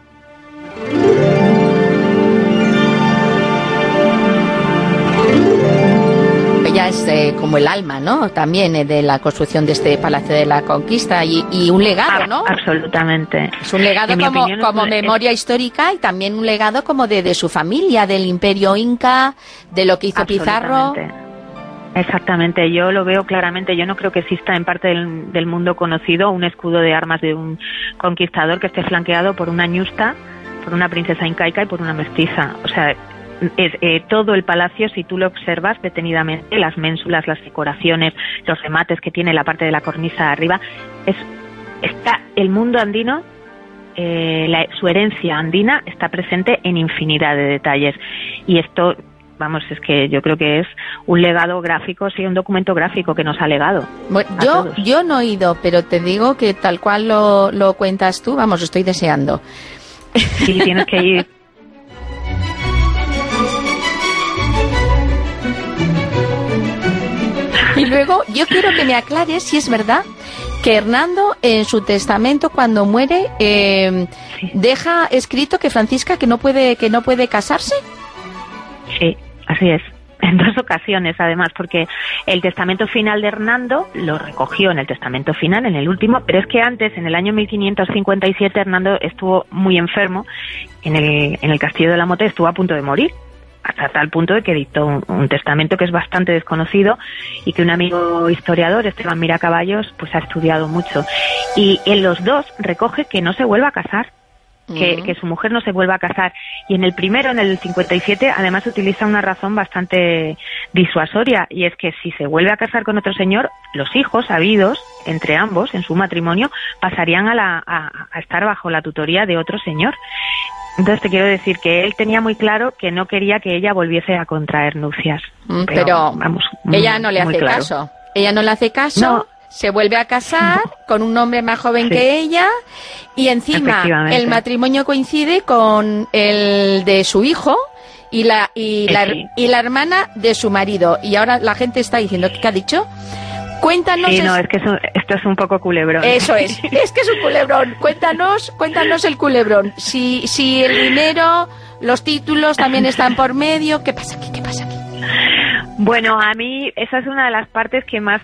Ella es eh, como el alma, ¿no? También eh, de la construcción de este Palacio de la Conquista y, y un legado, ¿no? Absolutamente. Es un legado como, opinión, como es... memoria histórica y también un legado como de, de su familia, del Imperio Inca, de lo que hizo Pizarro. Exactamente, yo lo veo claramente. Yo no creo que exista en parte del, del mundo conocido un escudo de armas de un conquistador que esté flanqueado por una ñusta, por una princesa incaica y por una mestiza. O sea, es, eh, todo el palacio, si tú lo observas detenidamente, las ménsulas, las decoraciones, los remates que tiene la parte de la cornisa arriba, es está el mundo andino, eh, la, su herencia andina está presente en infinidad de detalles. Y esto, vamos, es que yo creo que es un legado gráfico, sí, un documento gráfico que nos ha legado. Bueno, yo, yo no he ido, pero te digo que tal cual lo, lo cuentas tú, vamos, estoy deseando. Sí, tienes que ir. Y luego yo quiero que me aclares si es verdad que Hernando en su testamento cuando muere eh, sí. deja escrito que Francisca que no puede que no puede casarse. Sí, así es. En dos ocasiones, además, porque el testamento final de Hernando lo recogió en el testamento final, en el último, pero es que antes, en el año mil quinientos cincuenta y siete, Hernando estuvo muy enfermo en el, en el castillo de la Mota, estuvo a punto de morir, hasta tal punto de que dictó un, un testamento que es bastante desconocido y que un amigo historiador, Esteban Miracaballos, pues ha estudiado mucho. Y en los dos recoge que no se vuelva a casar. Que, que su mujer no se vuelva a casar. Y en el primero, en el cincuenta y siete, además utiliza una razón bastante disuasoria, y es que si se vuelve a casar con otro señor, los hijos habidos entre ambos en su matrimonio pasarían a, la, a, a estar bajo la tutoría de otro señor. Entonces te quiero decir que él tenía muy claro que no quería que ella volviese a contraer nupcias. Pero, pero vamos, ella no le hace claro. caso. Ella no le hace caso. No. Se vuelve a casar con un hombre más joven sí. que ella y encima el matrimonio coincide con el de su hijo y la y la, sí. y la hermana de su marido. Y ahora la gente está diciendo, ¿qué ha dicho? Cuéntanos... Sí, no, es... es que eso, esto es un poco culebrón. Eso es, es que es un culebrón. Cuéntanos, cuéntanos el culebrón. Si, si el dinero, los títulos también están por medio, ¿qué pasa aquí? ¿Qué pasa aquí? Bueno, a mí esa es una de las partes que más,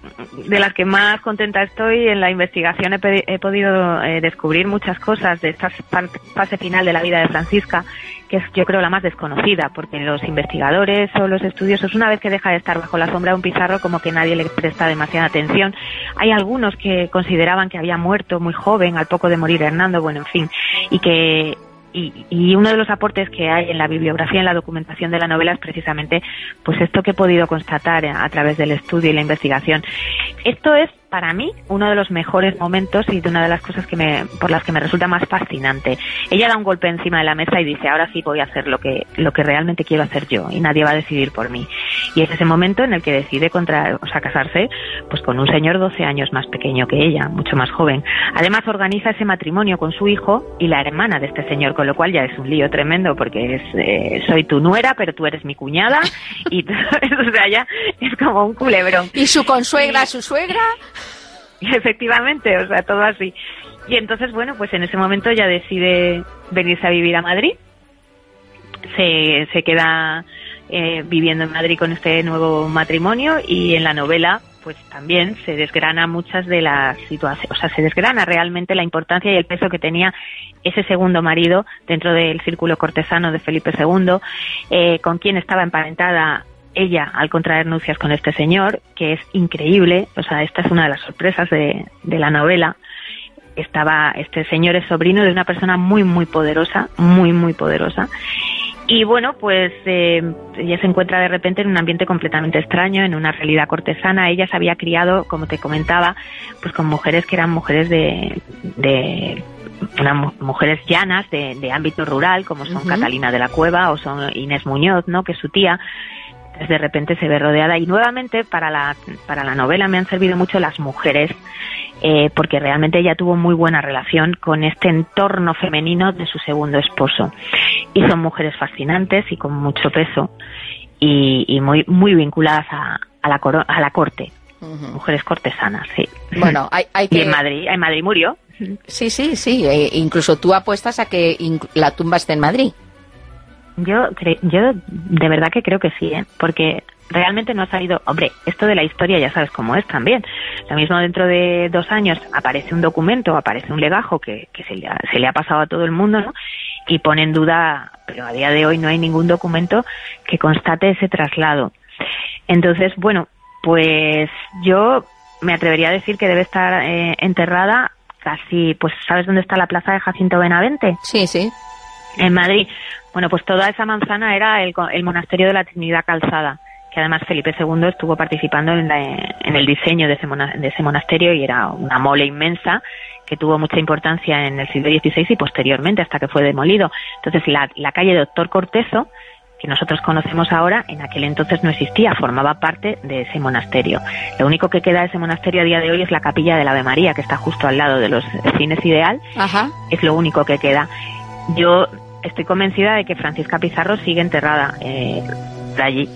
de las que más contenta estoy. En la investigación he, pe- he podido eh, descubrir muchas cosas de esta fase final de la vida de Francisca, que es, yo creo, la más desconocida, porque los investigadores o los estudiosos, una vez que deja de estar bajo la sombra de un Pizarro, como que nadie le presta demasiada atención. Hay algunos que consideraban que había muerto muy joven, al poco de morir Hernando, bueno, en fin, y que... Y, y uno de los aportes que hay en la bibliografía, en la documentación de la novela, es precisamente pues esto que he podido constatar a, a través del estudio y la investigación. Esto es, para mí, uno de los mejores momentos y de una de las cosas que me, por las que me resulta más fascinante. Ella da un golpe encima de la mesa y dice, ahora sí voy a hacer lo que, lo que realmente quiero hacer yo y nadie va a decidir por mí. Y es ese momento en el que decide contra, o sea, casarse pues con un señor doce años más pequeño que ella, mucho más joven. Además organiza ese matrimonio con su hijo y la hermana de este señor, con lo cual ya es un lío tremendo, porque es eh, soy tu nuera, pero tú eres mi cuñada, y todo eso, o sea, ya es como un culebrón. ¿Y su consuegra, y... su suegra? Efectivamente, o sea, todo así. Y entonces, bueno, pues en ese momento ya decide venirse a vivir a Madrid. Se, se queda eh, viviendo en Madrid con este nuevo matrimonio, y en la novela pues también se desgrana muchas de las situaciones, o sea, se desgrana realmente la importancia y el peso que tenía ese segundo marido dentro del círculo cortesano de Felipe segundo, eh, con quien estaba emparentada ella al contraer nupcias con este señor, que es increíble, o sea, esta es una de las sorpresas de, de la novela. Estaba, este señor es sobrino de una persona muy, muy poderosa, muy, muy poderosa. Y bueno, pues eh, ella se encuentra de repente en un ambiente completamente extraño, en una realidad cortesana. Ella se había criado, como te comentaba, pues con mujeres que eran mujeres de, de unas mujeres llanas, de, de ámbito rural, como son uh-huh. Catalina de la Cueva o son Inés Muñoz, ¿no?, que es su tía. Entonces de repente se ve rodeada. Y nuevamente para la, para la novela me han servido mucho las mujeres, eh, porque realmente ella tuvo muy buena relación con este entorno femenino de su segundo esposo. Y son mujeres fascinantes y con mucho peso y, y muy muy vinculadas a, a, la, coro, a la corte. Uh-huh. Mujeres cortesanas, sí. Bueno, hay, hay que... Y en Madrid, en Madrid murió. Sí, sí, sí. E incluso tú apuestas a que la tumba esté en Madrid. Yo, cre yo de verdad que creo que sí, ¿eh? Porque realmente no ha salido... Hombre, esto de la historia ya sabes cómo es también. Lo mismo dentro de dos años aparece un documento, aparece un legajo que, que se, le ha, se le ha pasado a todo el mundo, ¿no? Y pone en duda, pero a día de hoy no hay ningún documento que constate ese traslado. Entonces, bueno, pues yo me atrevería a decir que debe estar eh, enterrada casi, pues ¿sabes dónde está la plaza de Jacinto Benavente? Sí, sí. En Madrid. Bueno, pues toda esa manzana era el, el monasterio de la Trinidad Calzada, que además Felipe segundo estuvo participando en, la, en el diseño de ese, mona, de ese monasterio y era una mole inmensa que tuvo mucha importancia en el siglo dieciséis y posteriormente hasta que fue demolido. Entonces la, la calle Doctor Corteso, que nosotros conocemos ahora, en aquel entonces no existía, formaba parte de ese monasterio. Lo único que queda de ese monasterio a día de hoy es la capilla del Ave María, que está justo al lado de los cines Ideal. Ajá. Es lo único que queda. Yo estoy convencida de que Francisca Pizarro sigue enterrada eh, por allí.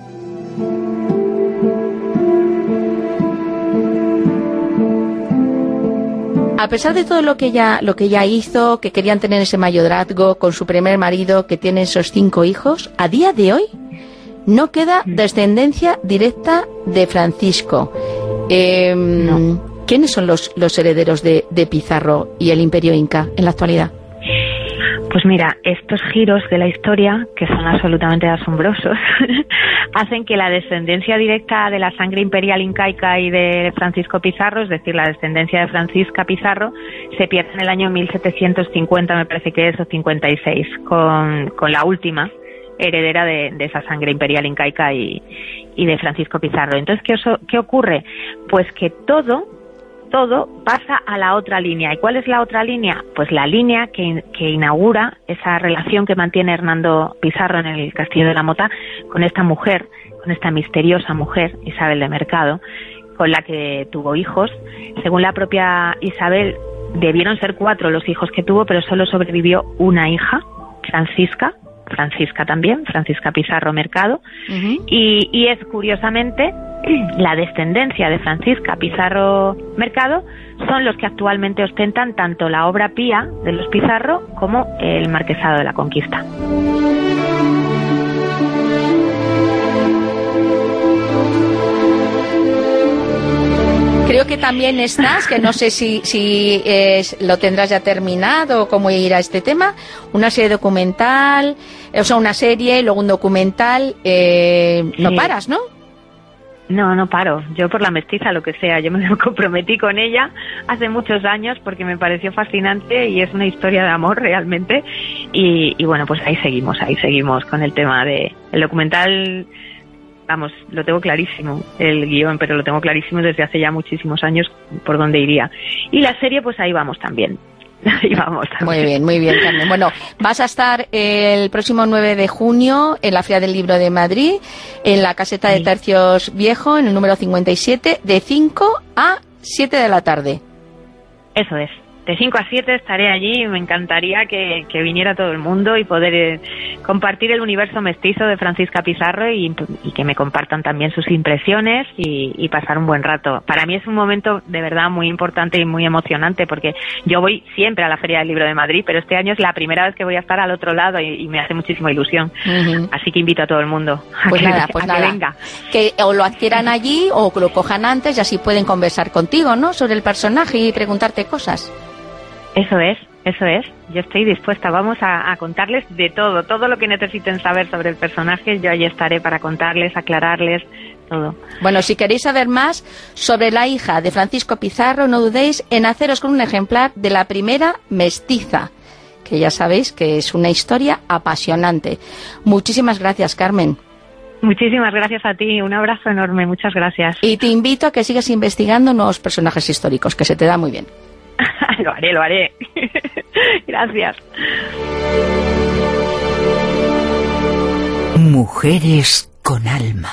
A pesar de todo lo que ella lo que ella hizo, que querían tener ese mayorazgo con su primer marido, que tiene esos cinco hijos, a día de hoy no queda descendencia directa de Francisco. Eh, no. ¿Quiénes son los, los herederos de, de Pizarro y el Imperio Inca en la actualidad? Pues mira, estos giros de la historia, que son absolutamente asombrosos, hacen que la descendencia directa de la sangre imperial incaica y de Francisco Pizarro, es decir, la descendencia de Francisca Pizarro, se pierda en el año mil setecientos cincuenta, me parece que es, o cincuenta y seis, con, con la última heredera de, de esa sangre imperial incaica y, y de Francisco Pizarro. Entonces, ¿qué, oso, ¿qué ocurre? Pues que todo... todo pasa a la otra línea. ¿Y cuál es la otra línea? Pues la línea que, que inaugura esa relación que mantiene Hernando Pizarro en el Castillo de la Mota con esta mujer, con esta misteriosa mujer, Isabel de Mercado, con la que tuvo hijos. Según la propia Isabel, debieron ser cuatro los hijos que tuvo, pero solo sobrevivió una hija, Francisca, Francisca también, Francisca Pizarro Mercado, uh-huh. y, y es curiosamente la descendencia de Francisca Pizarro Mercado son los que actualmente ostentan tanto la obra pía de los Pizarro como el Marquesado de la Conquista. Creo que también estás, que no sé si, si es, lo tendrás ya terminado o cómo irá este tema, una serie documental, o sea, una serie, luego un documental, eh, no sí. paras, ¿no? No, no paro. Yo por la mestiza, lo que sea. Yo me comprometí con ella hace muchos años porque me pareció fascinante y es una historia de amor realmente. Y, y bueno, pues ahí seguimos, ahí seguimos con el tema de el documental. Vamos, lo tengo clarísimo, el guión, pero lo tengo clarísimo desde hace ya muchísimos años por dónde iría. Y la serie, pues ahí vamos también. Ahí vamos también. Muy bien, muy bien, Carmen. Bueno, vas a estar el próximo nueve de junio en la Feria del Libro de Madrid, en la Caseta sí. de Tercios Viejo, en el número cincuenta y siete, de cinco a siete de la tarde. Eso es. De cinco a siete estaré allí y me encantaría que, que viniera todo el mundo y poder eh, compartir el universo mestizo de Francisca Pizarro y, y que me compartan también sus impresiones y, y pasar un buen rato. Para mí es un momento de verdad muy importante y muy emocionante porque yo voy siempre a la Feria del Libro de Madrid, pero este año es la primera vez que voy a estar al otro lado y, y me hace muchísima ilusión. Uh-huh. Así que invito a todo el mundo a, pues que, nada, pues a nada. que venga. Que o lo adquieran allí o que lo cojan antes y así pueden conversar contigo, ¿no? Sobre el personaje y preguntarte cosas. Eso es, Eso es, yo estoy dispuesta. Vamos a, a contarles de todo, todo lo que necesiten saber sobre el personaje, yo ahí estaré para contarles, aclararles, todo. Bueno, si queréis saber más sobre la hija de Francisco Pizarro, no dudéis en haceros con un ejemplar de la primera mestiza, que ya sabéis que es una historia apasionante. Muchísimas gracias, Carmen. Muchísimas gracias a ti, un abrazo enorme, muchas gracias. Y te invito a que sigas investigando nuevos personajes históricos, que se te da muy bien. Lo haré, lo haré. Gracias. Mujeres con alma.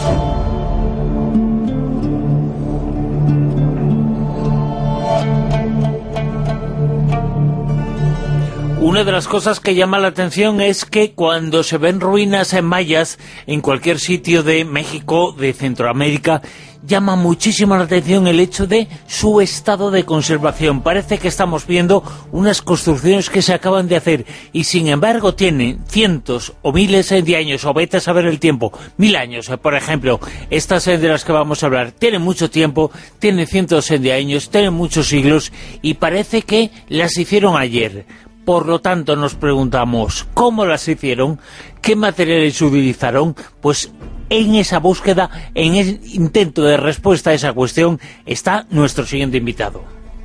Una de las cosas que llama la atención es que cuando se ven ruinas en mayas en cualquier sitio de México, de Centroamérica, llama muchísimo la atención el hecho de su estado de conservación. Parece que estamos viendo unas construcciones que se acaban de hacer y sin embargo tienen cientos o miles de años, o vete a saber el tiempo, mil años, por ejemplo. Estas de las que vamos a hablar tienen mucho tiempo, tienen cientos de años, tienen muchos siglos y parece que las hicieron ayer. Por lo tanto, nos preguntamos, ¿cómo las hicieron? ¿Qué materiales utilizaron? Pues en esa búsqueda, en el intento de respuesta a esa cuestión, está nuestro siguiente invitado.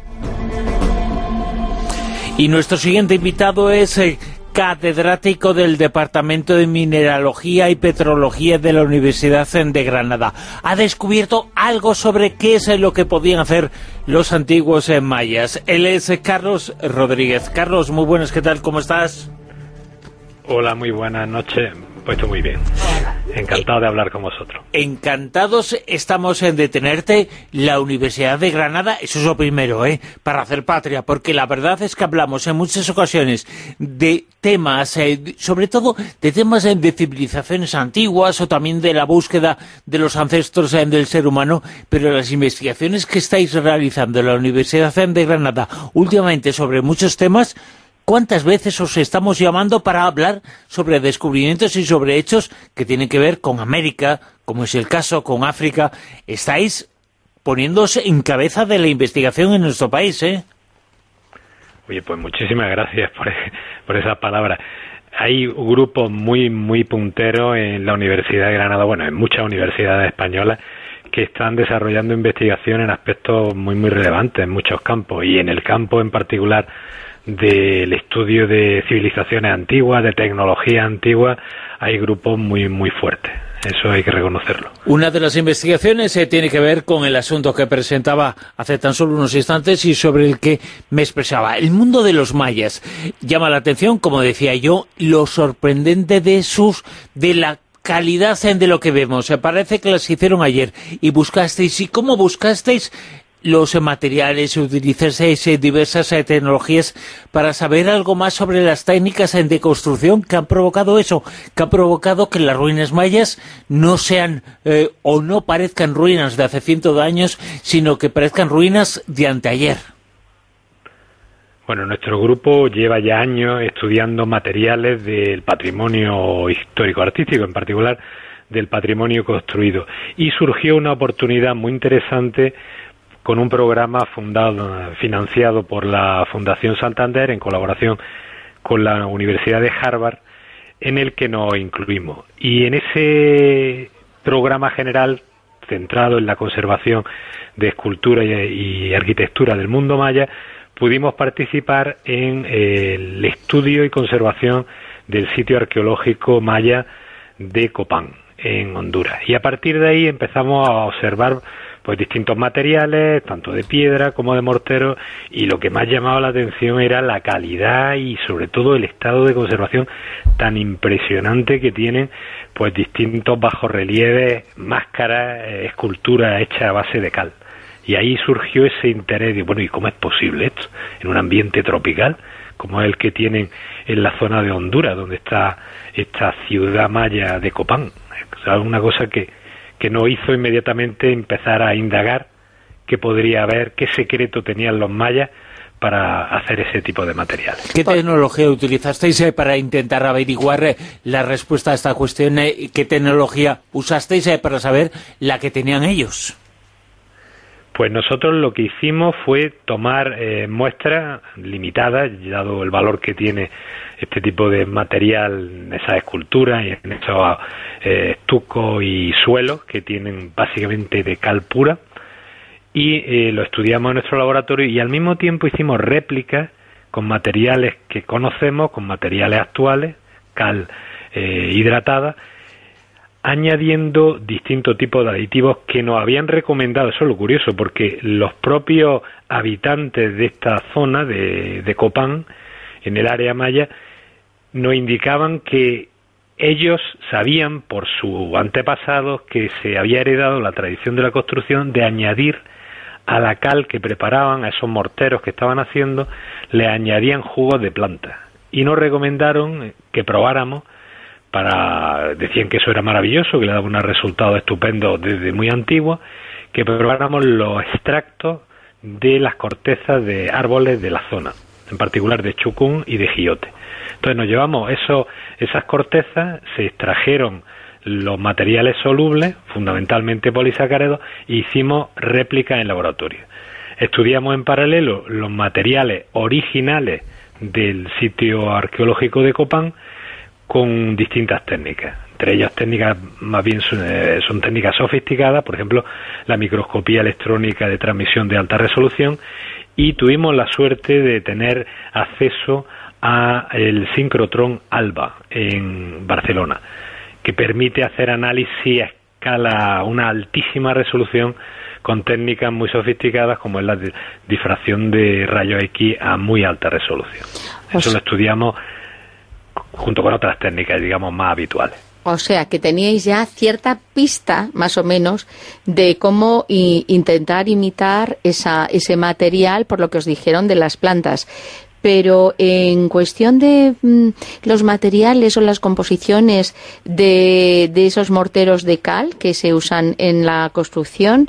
Y nuestro siguiente invitado es eh, catedrático del Departamento de Mineralogía y Petrología de la Universidad de Granada. Ha descubierto algo sobre qué es lo que podían hacer los antiguos eh, mayas. Él es eh, Carlos Rodríguez. Carlos, muy buenas, ¿qué tal? ¿Cómo estás? Hola, muy buenas noches. Pues muy bien. Encantado de hablar con vosotros. Encantados estamos en detenerte. La Universidad de Granada, eso es lo primero, ¿eh? Para hacer patria, porque la verdad es que hablamos en muchas ocasiones de temas, eh, sobre todo de temas eh, de civilizaciones antiguas o también de la búsqueda de los ancestros eh, del ser humano, pero las investigaciones que estáis realizando en la Universidad de Granada últimamente sobre muchos temas, ¿cuántas veces os estamos llamando para hablar sobre descubrimientos y sobre hechos que tienen que ver con América, como es el caso con África? Estáis poniéndose en cabeza de la investigación en nuestro país, ¿eh? Oye, pues muchísimas gracias por, por esas palabras. Hay grupos muy, muy punteros en la Universidad de Granada, bueno, en muchas universidades españolas, que están desarrollando investigación en aspectos muy, muy relevantes en muchos campos, y en el campo en particular del estudio de civilizaciones antiguas, de tecnología antigua, hay grupos muy muy fuertes. Eso hay que reconocerlo. Una de las investigaciones eh, tiene que ver con el asunto que presentaba hace tan solo unos instantes y sobre el que me expresaba. El mundo de los mayas llama la atención, como decía yo, lo sorprendente de sus de la calidad de lo que vemos. Se parece que las hicieron ayer y buscasteis. ¿Y cómo buscasteis los materiales, utilizasteis diversas tecnologías para saber algo más sobre las técnicas de construcción que han provocado eso, que han provocado que las ruinas mayas no sean eh, o no parezcan ruinas de hace cientos de años, sino que parezcan ruinas de anteayer? Bueno, nuestro grupo lleva ya años estudiando materiales del patrimonio histórico-artístico, en particular del patrimonio construido, y surgió una oportunidad muy interesante con un programa fundado, financiado por la Fundación Santander en colaboración con la Universidad de Harvard, en el que nos incluimos. Y en ese programa general, centrado en la conservación de escultura y, y arquitectura del mundo maya, pudimos participar en el estudio y conservación del sitio arqueológico maya de Copán, en Honduras. Y a partir de ahí empezamos a observar pues distintos materiales, tanto de piedra como de mortero, y lo que más llamaba la atención era la calidad y sobre todo el estado de conservación tan impresionante que tienen pues distintos bajorrelieves, máscaras, eh, esculturas hechas a base de cal. Y ahí surgió ese interés de, bueno, ¿y cómo es posible esto en un ambiente tropical como es el que tienen en la zona de Honduras, donde está esta ciudad maya de Copán? O sea, una cosa que que nos hizo inmediatamente empezar a indagar qué podría haber, qué secreto tenían los mayas para hacer ese tipo de material. ¿Qué tecnología utilizasteis eh, para intentar averiguar eh, la respuesta a esta cuestión? Eh, ¿Qué tecnología usasteis eh, para saber la que tenían ellos? Pues nosotros lo que hicimos fue tomar eh, muestras limitadas, dado el valor que tiene este tipo de material en esas esculturas y en esos eh, estucos y suelos que tienen básicamente de cal pura, y eh, lo estudiamos en nuestro laboratorio y al mismo tiempo hicimos réplicas con materiales que conocemos, con materiales actuales, cal eh, hidratada, añadiendo distintos tipos de aditivos que nos habían recomendado. Eso es lo curioso, porque los propios habitantes de esta zona de, de Copán, en el área maya, nos indicaban que ellos sabían por sus antepasados que se había heredado la tradición de la construcción de añadir a la cal que preparaban, a esos morteros que estaban haciendo, le añadían jugos de planta. Y nos recomendaron que probáramos, para decían que eso era maravilloso, que le daba unos resultados estupendos desde muy antiguo, que probáramos los extractos de las cortezas de árboles de la zona, en particular de chucún y de giote. Entonces nos llevamos eso, esas cortezas, se extrajeron los materiales solubles, fundamentalmente polisacáridos, e hicimos réplicas en laboratorio. Estudiamos en paralelo los materiales originales del sitio arqueológico de Copán con distintas técnicas. Entre ellas técnicas más bien son, eh, son técnicas sofisticadas, por ejemplo, la microscopía electrónica de transmisión de alta resolución, y tuvimos la suerte de tener acceso a el sincrotrón ALBA en Barcelona, que permite hacer análisis a escala, una altísima resolución, con técnicas muy sofisticadas como es la de difracción de rayos X a muy alta resolución. Eso lo estudiamos junto con otras técnicas, digamos, más habituales. O sea, que teníais ya cierta pista, más o menos, de cómo i- intentar imitar esa, ese material por lo que os dijeron de las plantas. Pero en cuestión de mm, los materiales o las composiciones de, de esos morteros de cal que se usan en la construcción,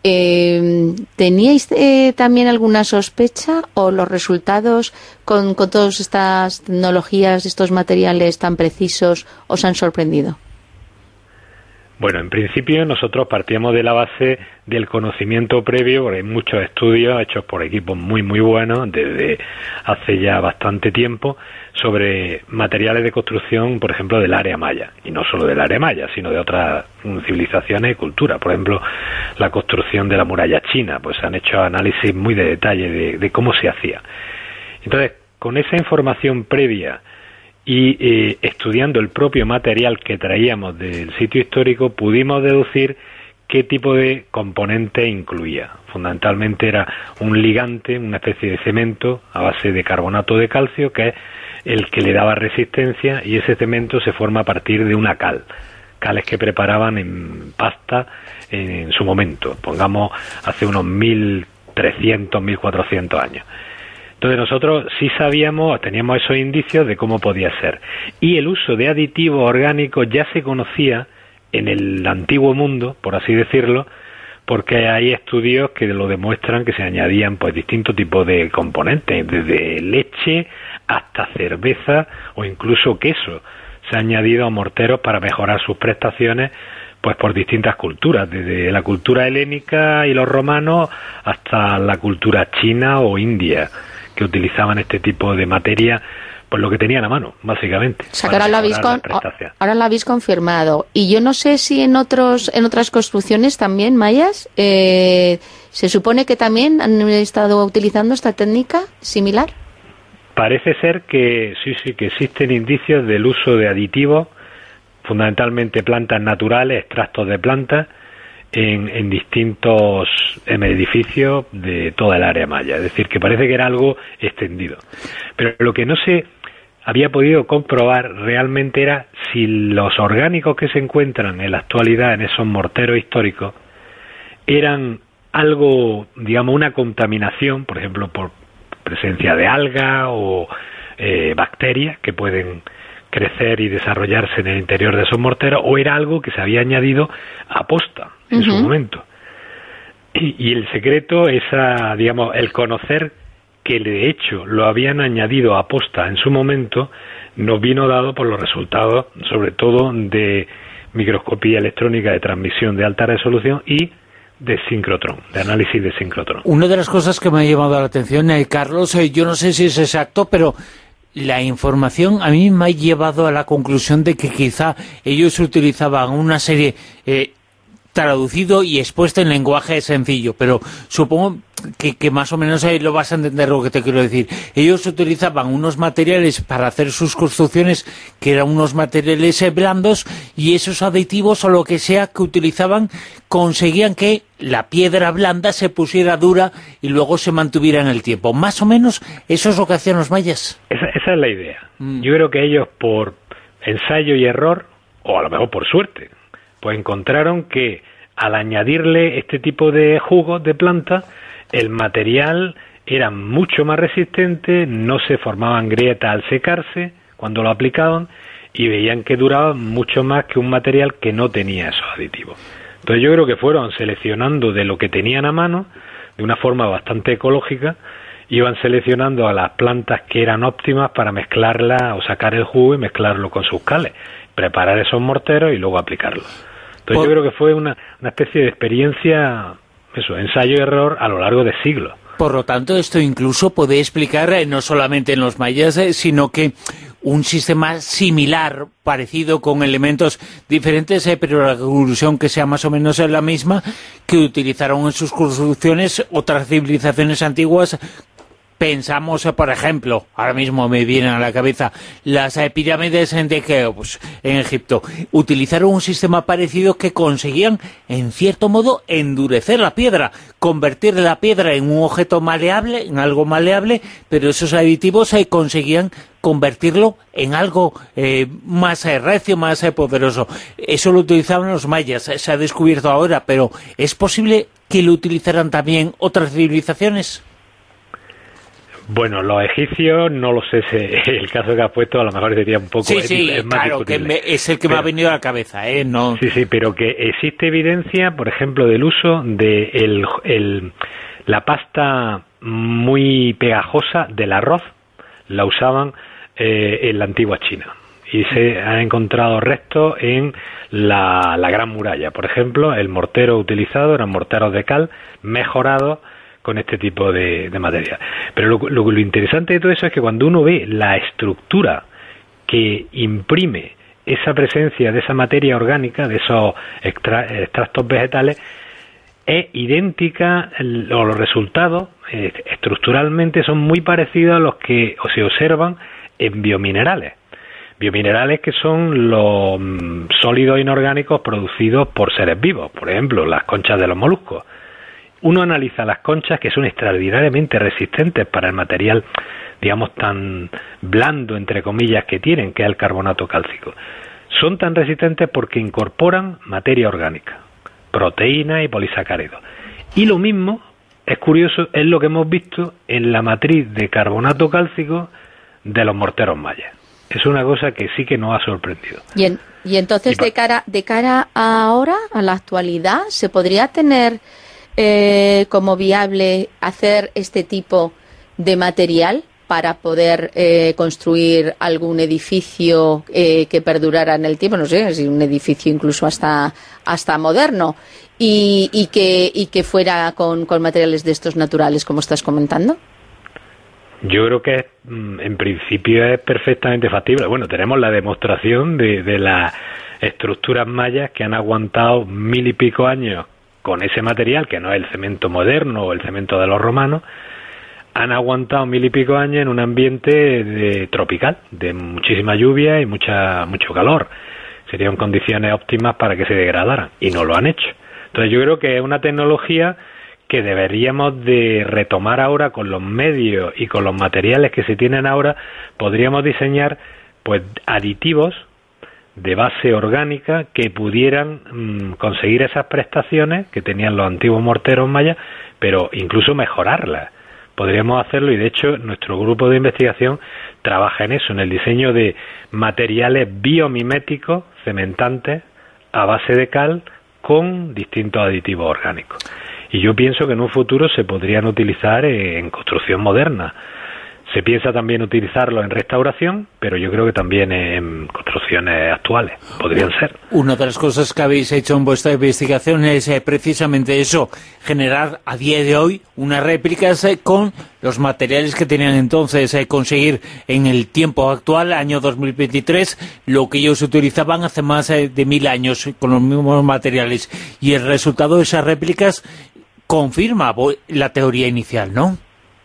eh, ¿teníais eh, también alguna sospecha o los resultados con, con todas estas tecnologías, estos materiales tan precisos, os han sorprendido? Bueno, en principio nosotros partíamos de la base del conocimiento previo, porque hay muchos estudios hechos por equipos muy muy buenos desde hace ya bastante tiempo sobre materiales de construcción, por ejemplo, del área maya, y no solo del área maya, sino de otras civilizaciones y culturas. Por ejemplo, la construcción de la muralla china, pues se han hecho análisis muy de detalle de, de cómo se hacía. Entonces, con esa información previa y eh, estudiando el propio material que traíamos del sitio histórico, pudimos deducir qué tipo de componente incluía. Fundamentalmente era un ligante, una especie de cemento a base de carbonato de calcio, que es el que le daba resistencia, y ese cemento se forma a partir de una cal, cales que preparaban en pasta en, en su momento, pongamos hace unos mil trescientos, mil cuatrocientos años. Entonces nosotros sí sabíamos, teníamos esos indicios de cómo podía ser. Y el uso de aditivos orgánicos ya se conocía en el antiguo mundo, por así decirlo, porque hay estudios que lo demuestran, que se añadían pues distintos tipos de componentes, desde leche hasta cerveza o incluso queso. Se ha añadido a morteros para mejorar sus prestaciones pues por distintas culturas, desde la cultura helénica y los romanos hasta la cultura china o india, que utilizaban este tipo de materia, pues lo que tenían a mano, básicamente. O sea, que ahora lo, habéis con, ahora lo habéis confirmado. Y yo no sé si en otros en otras construcciones también, mayas, eh, ¿se supone que también han estado utilizando esta técnica similar? Parece ser que sí, sí, que existen indicios del uso de aditivos, fundamentalmente plantas naturales, extractos de plantas, En, en distintos edificios de toda el área maya. Es decir, que parece que era algo extendido. Pero lo que no se había podido comprobar realmente era si los orgánicos que se encuentran en la actualidad en esos morteros históricos eran algo, digamos, una contaminación, por ejemplo, por presencia de algas o eh, bacterias que pueden crecer y desarrollarse en el interior de esos morteros, o era algo que se había añadido a posta en uh-huh. su momento. Y, y el secreto es, a, digamos, el conocer que de hecho lo habían añadido a posta en su momento, nos vino dado por los resultados, sobre todo de microscopía electrónica de transmisión de alta resolución y de sincrotrón, de análisis de sincrotrón. Una de las cosas que me ha llamado la atención, eh, Carlos, eh, yo no sé si es exacto, pero la información a mí me ha llevado a la conclusión de que quizá ellos utilizaban una serie eh, traducido y expuesto en lenguaje sencillo, pero supongo que, que más o menos ahí lo vas a entender lo que te quiero decir. Ellos utilizaban unos materiales para hacer sus construcciones que eran unos materiales eh, blandos, y esos aditivos o lo que sea que utilizaban conseguían que la piedra blanda se pusiera dura y luego se mantuviera en el tiempo. Más o menos eso es lo que hacían los mayas. Esa, esa es la idea. Mm. Yo creo que ellos, por ensayo y error, o a lo mejor por suerte, pues encontraron que al añadirle este tipo de jugos de planta, el material era mucho más resistente, no se formaban grietas al secarse cuando lo aplicaban, y veían que duraba mucho más que un material que no tenía esos aditivos. Entonces yo creo que fueron seleccionando de lo que tenían a mano, de una forma bastante ecológica, iban seleccionando a las plantas que eran óptimas para mezclarlas o sacar el jugo y mezclarlo con sus cales, preparar esos morteros y luego aplicarlos. Entonces Por... yo creo que fue una, una especie de experiencia, eso, ensayo y error a lo largo de siglos. Por lo tanto, esto incluso puede explicar, eh, no solamente en los mayas, eh, sino que un sistema similar, parecido, con elementos diferentes, eh, pero la conclusión que sea más o menos la misma, que utilizaron en sus construcciones otras civilizaciones antiguas. Pensamos, por ejemplo, ahora mismo me vienen a la cabeza las eh, pirámides de Keops en Egipto. Utilizaron un sistema parecido que conseguían, en cierto modo, endurecer la piedra, convertir la piedra en un objeto maleable, en algo maleable, pero esos aditivos eh, conseguían convertirlo en algo eh, más eh, recio, más eh, poderoso. Eso lo utilizaban los mayas, se ha descubierto ahora, pero ¿es posible que lo utilizaran también otras civilizaciones? Bueno, los egipcios, no lo sé, si el caso que has puesto a lo mejor sería un poco... Sí, sí, es más claro, que me, es el que pero, me ha venido a la cabeza, ¿eh? No... Sí, sí, pero que existe evidencia, por ejemplo, del uso de el, el, la pasta muy pegajosa del arroz, la usaban eh, en la antigua China. Y se han encontrado restos en la, la Gran Muralla. Por ejemplo, el mortero utilizado eran morteros de cal mejorados con este tipo de, de material. Pero lo, lo, lo interesante de todo eso es que cuando uno ve la estructura que imprime esa presencia de esa materia orgánica, de esos extra, extractos vegetales, es idéntica, o los resultados eh, estructuralmente son muy parecidos a los que se observan en biominerales. Biominerales que son los mm, sólidos inorgánicos producidos por seres vivos, por ejemplo, las conchas de los moluscos. Uno analiza las conchas, que son extraordinariamente resistentes para el material, digamos, tan blando, entre comillas, que tienen, que es el carbonato cálcico. Son tan resistentes porque incorporan materia orgánica, proteínas y polisacáridos. Y lo mismo, es curioso, es lo que hemos visto en la matriz de carbonato cálcico de los morteros mayas. Es una cosa que sí que nos ha sorprendido. Y, en, y entonces, y de cara, de cara a ahora, a la actualidad, ¿se podría tener... Eh, como viable hacer este tipo de material para poder eh, construir algún edificio eh, que perdurara en el tiempo? No sé, si un edificio incluso hasta hasta moderno, y, y que y que fuera con, con materiales de estos naturales, como estás comentando. Yo creo que en principio es perfectamente factible. Bueno, tenemos la demostración de, de las estructuras mayas que han aguantado mil y pico años con ese material, que no es el cemento moderno o el cemento de los romanos. Han aguantado mil y pico años en un ambiente de, tropical, de muchísima lluvia y mucha mucho calor. Serían condiciones óptimas para que se degradaran, y no lo han hecho. Entonces yo creo que es una tecnología que deberíamos de retomar ahora con los medios y con los materiales que se tienen ahora. Podríamos diseñar pues aditivos de base orgánica que pudieran mmm, conseguir esas prestaciones que tenían los antiguos morteros mayas, pero incluso mejorarlas. Podríamos hacerlo, y de hecho nuestro grupo de investigación trabaja en eso, en el diseño de materiales biomiméticos cementantes a base de cal con distintos aditivos orgánicos. Y yo pienso que en un futuro se podrían utilizar en construcción moderna. Se piensa también utilizarlo en restauración, pero yo creo que también en construcciones actuales podrían ser. Una de las cosas que habéis hecho en vuestra investigación es eh, precisamente eso, generar a día de hoy unas réplicas eh, con los materiales que tenían entonces, eh, conseguir en el tiempo actual, año dos mil veintitrés, lo que ellos utilizaban hace más eh, de mil años con los mismos materiales. Y el resultado de esas réplicas confirma la teoría inicial, ¿no?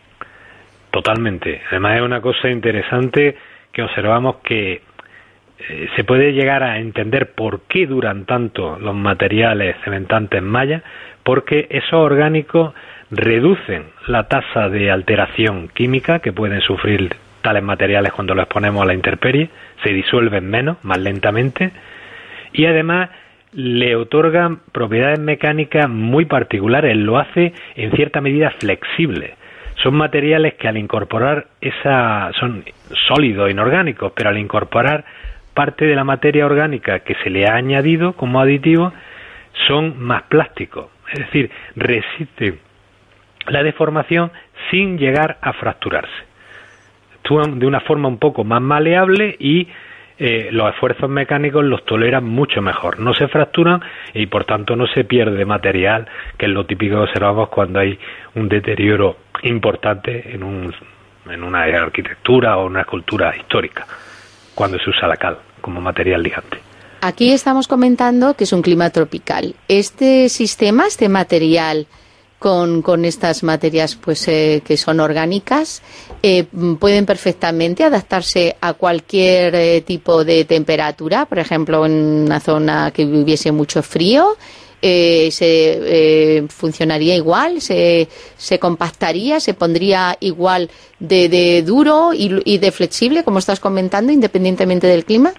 Totalmente. Además es una cosa interesante que observamos que eh, se puede llegar a entender por qué duran tanto los materiales cementantes mayas, porque esos orgánicos reducen la tasa de alteración química que pueden sufrir tales materiales cuando los exponemos a la intemperie, se disuelven menos, más lentamente, y además le otorgan propiedades mecánicas muy particulares, lo hace en cierta medida flexible. Son materiales que al incorporar esa, son sólidos, inorgánicos, pero al incorporar parte de la materia orgánica que se le ha añadido como aditivo, son más plásticos. Es decir, resisten la deformación sin llegar a fracturarse. Actúan de una forma un poco más maleable y eh, los esfuerzos mecánicos los toleran mucho mejor. No se fracturan y por tanto no se pierde material, que es lo típico que observamos cuando hay un deterioro importante en, un, en una arquitectura o una escultura histórica, cuando se usa la cal como material ligante. Aquí estamos comentando que es un clima tropical. Este sistema, este material con, con estas materias pues eh, que son orgánicas, eh, pueden perfectamente adaptarse a cualquier eh, tipo de temperatura, por ejemplo, en una zona que hubiese mucho frío. Eh, se eh, funcionaría igual, se, se compactaría, se pondría igual de, de duro y, y de flexible, como estás comentando, independientemente del clima.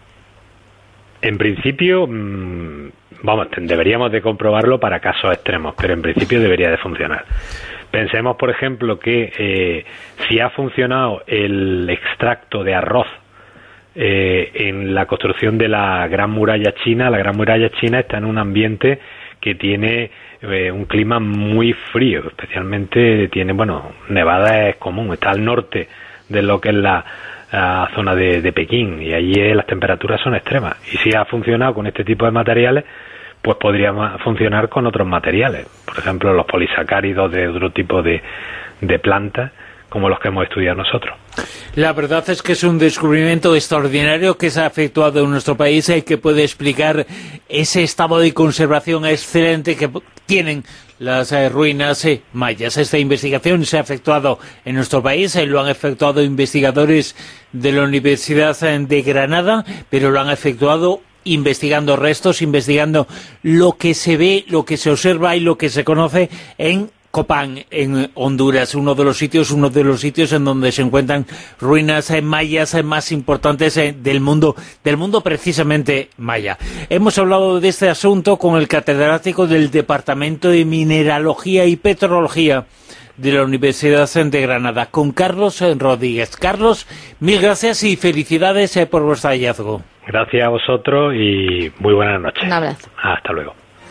En principio, mmm, vamos, deberíamos de comprobarlo para casos extremos, pero en principio debería de funcionar. Pensemos, por ejemplo, que eh, si ha funcionado el extracto de arroz Eh, en la construcción de la Gran Muralla China, la Gran Muralla China está en un ambiente que tiene eh, un clima muy frío, especialmente tiene, bueno, Nevada es común, está al norte de lo que es la, la zona de, de Pekín, y allí eh, las temperaturas son extremas, y si ha funcionado con este tipo de materiales, pues podría funcionar con otros materiales, por ejemplo los polisacáridos de otro tipo de, de plantas, como los que hemos estudiado nosotros. La verdad es que es un descubrimiento extraordinario que se ha efectuado en nuestro país y que puede explicar ese estado de conservación excelente que tienen las eh, ruinas eh, mayas. Esta investigación se ha efectuado en nuestro país, eh, lo han efectuado investigadores de la Universidad de Granada, pero lo han efectuado investigando restos, investigando lo que se ve, lo que se observa y lo que se conoce en Copán, en Honduras, uno de los sitios, uno de los sitios en donde se encuentran ruinas eh, mayas eh, más importantes eh, del mundo, del mundo precisamente maya. Hemos hablado de este asunto con el catedrático del Departamento de Mineralogía y Petrología de la Universidad de Granada, con Carlos Rodríguez. Carlos, mil gracias y felicidades eh, por vuestro hallazgo. Gracias a vosotros y muy buenas noches. Un abrazo. Hasta luego.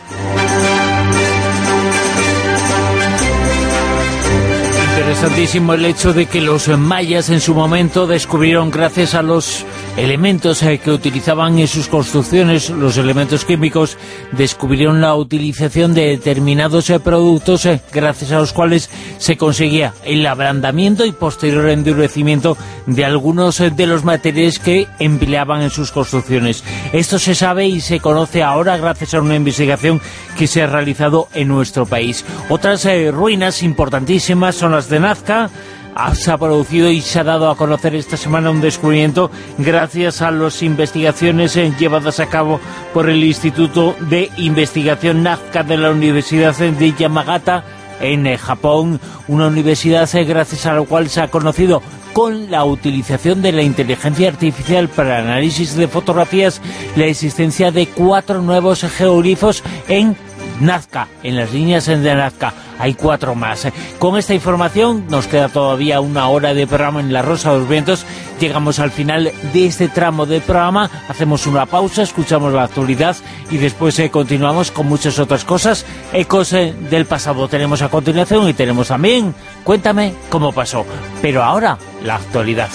Interesantísimo el hecho de que los mayas en su momento descubrieron, gracias a los elementos eh, que utilizaban en sus construcciones, los elementos químicos, descubrieron la utilización de determinados eh, productos eh, gracias a los cuales se conseguía el ablandamiento y posterior endurecimiento de algunos eh, de los materiales que empleaban en sus construcciones. Esto se sabe y se conoce ahora gracias a una investigación que se ha realizado en nuestro país. Otras eh, ruinas importantísimas son las de Nazca. Se ha producido y se ha dado a conocer esta semana un descubrimiento gracias a las investigaciones eh, llevadas a cabo por el Instituto de Investigación Nazca de la Universidad de Yamagata en eh, Japón, una universidad eh, gracias a la cual se ha conocido con la utilización de la inteligencia artificial para el análisis de fotografías la existencia de cuatro nuevos geoglifos en Nazca, en las líneas de Nazca. hay cuatro más. Con esta información nos queda todavía una hora de programa en La Rosa de los Vientos. Llegamos al final de este tramo del programa, hacemos una pausa, escuchamos la actualidad y después eh, continuamos con muchas otras cosas. Ecos eh, del pasado tenemos a continuación y tenemos también Cuéntame cómo pasó. Pero ahora, la actualidad.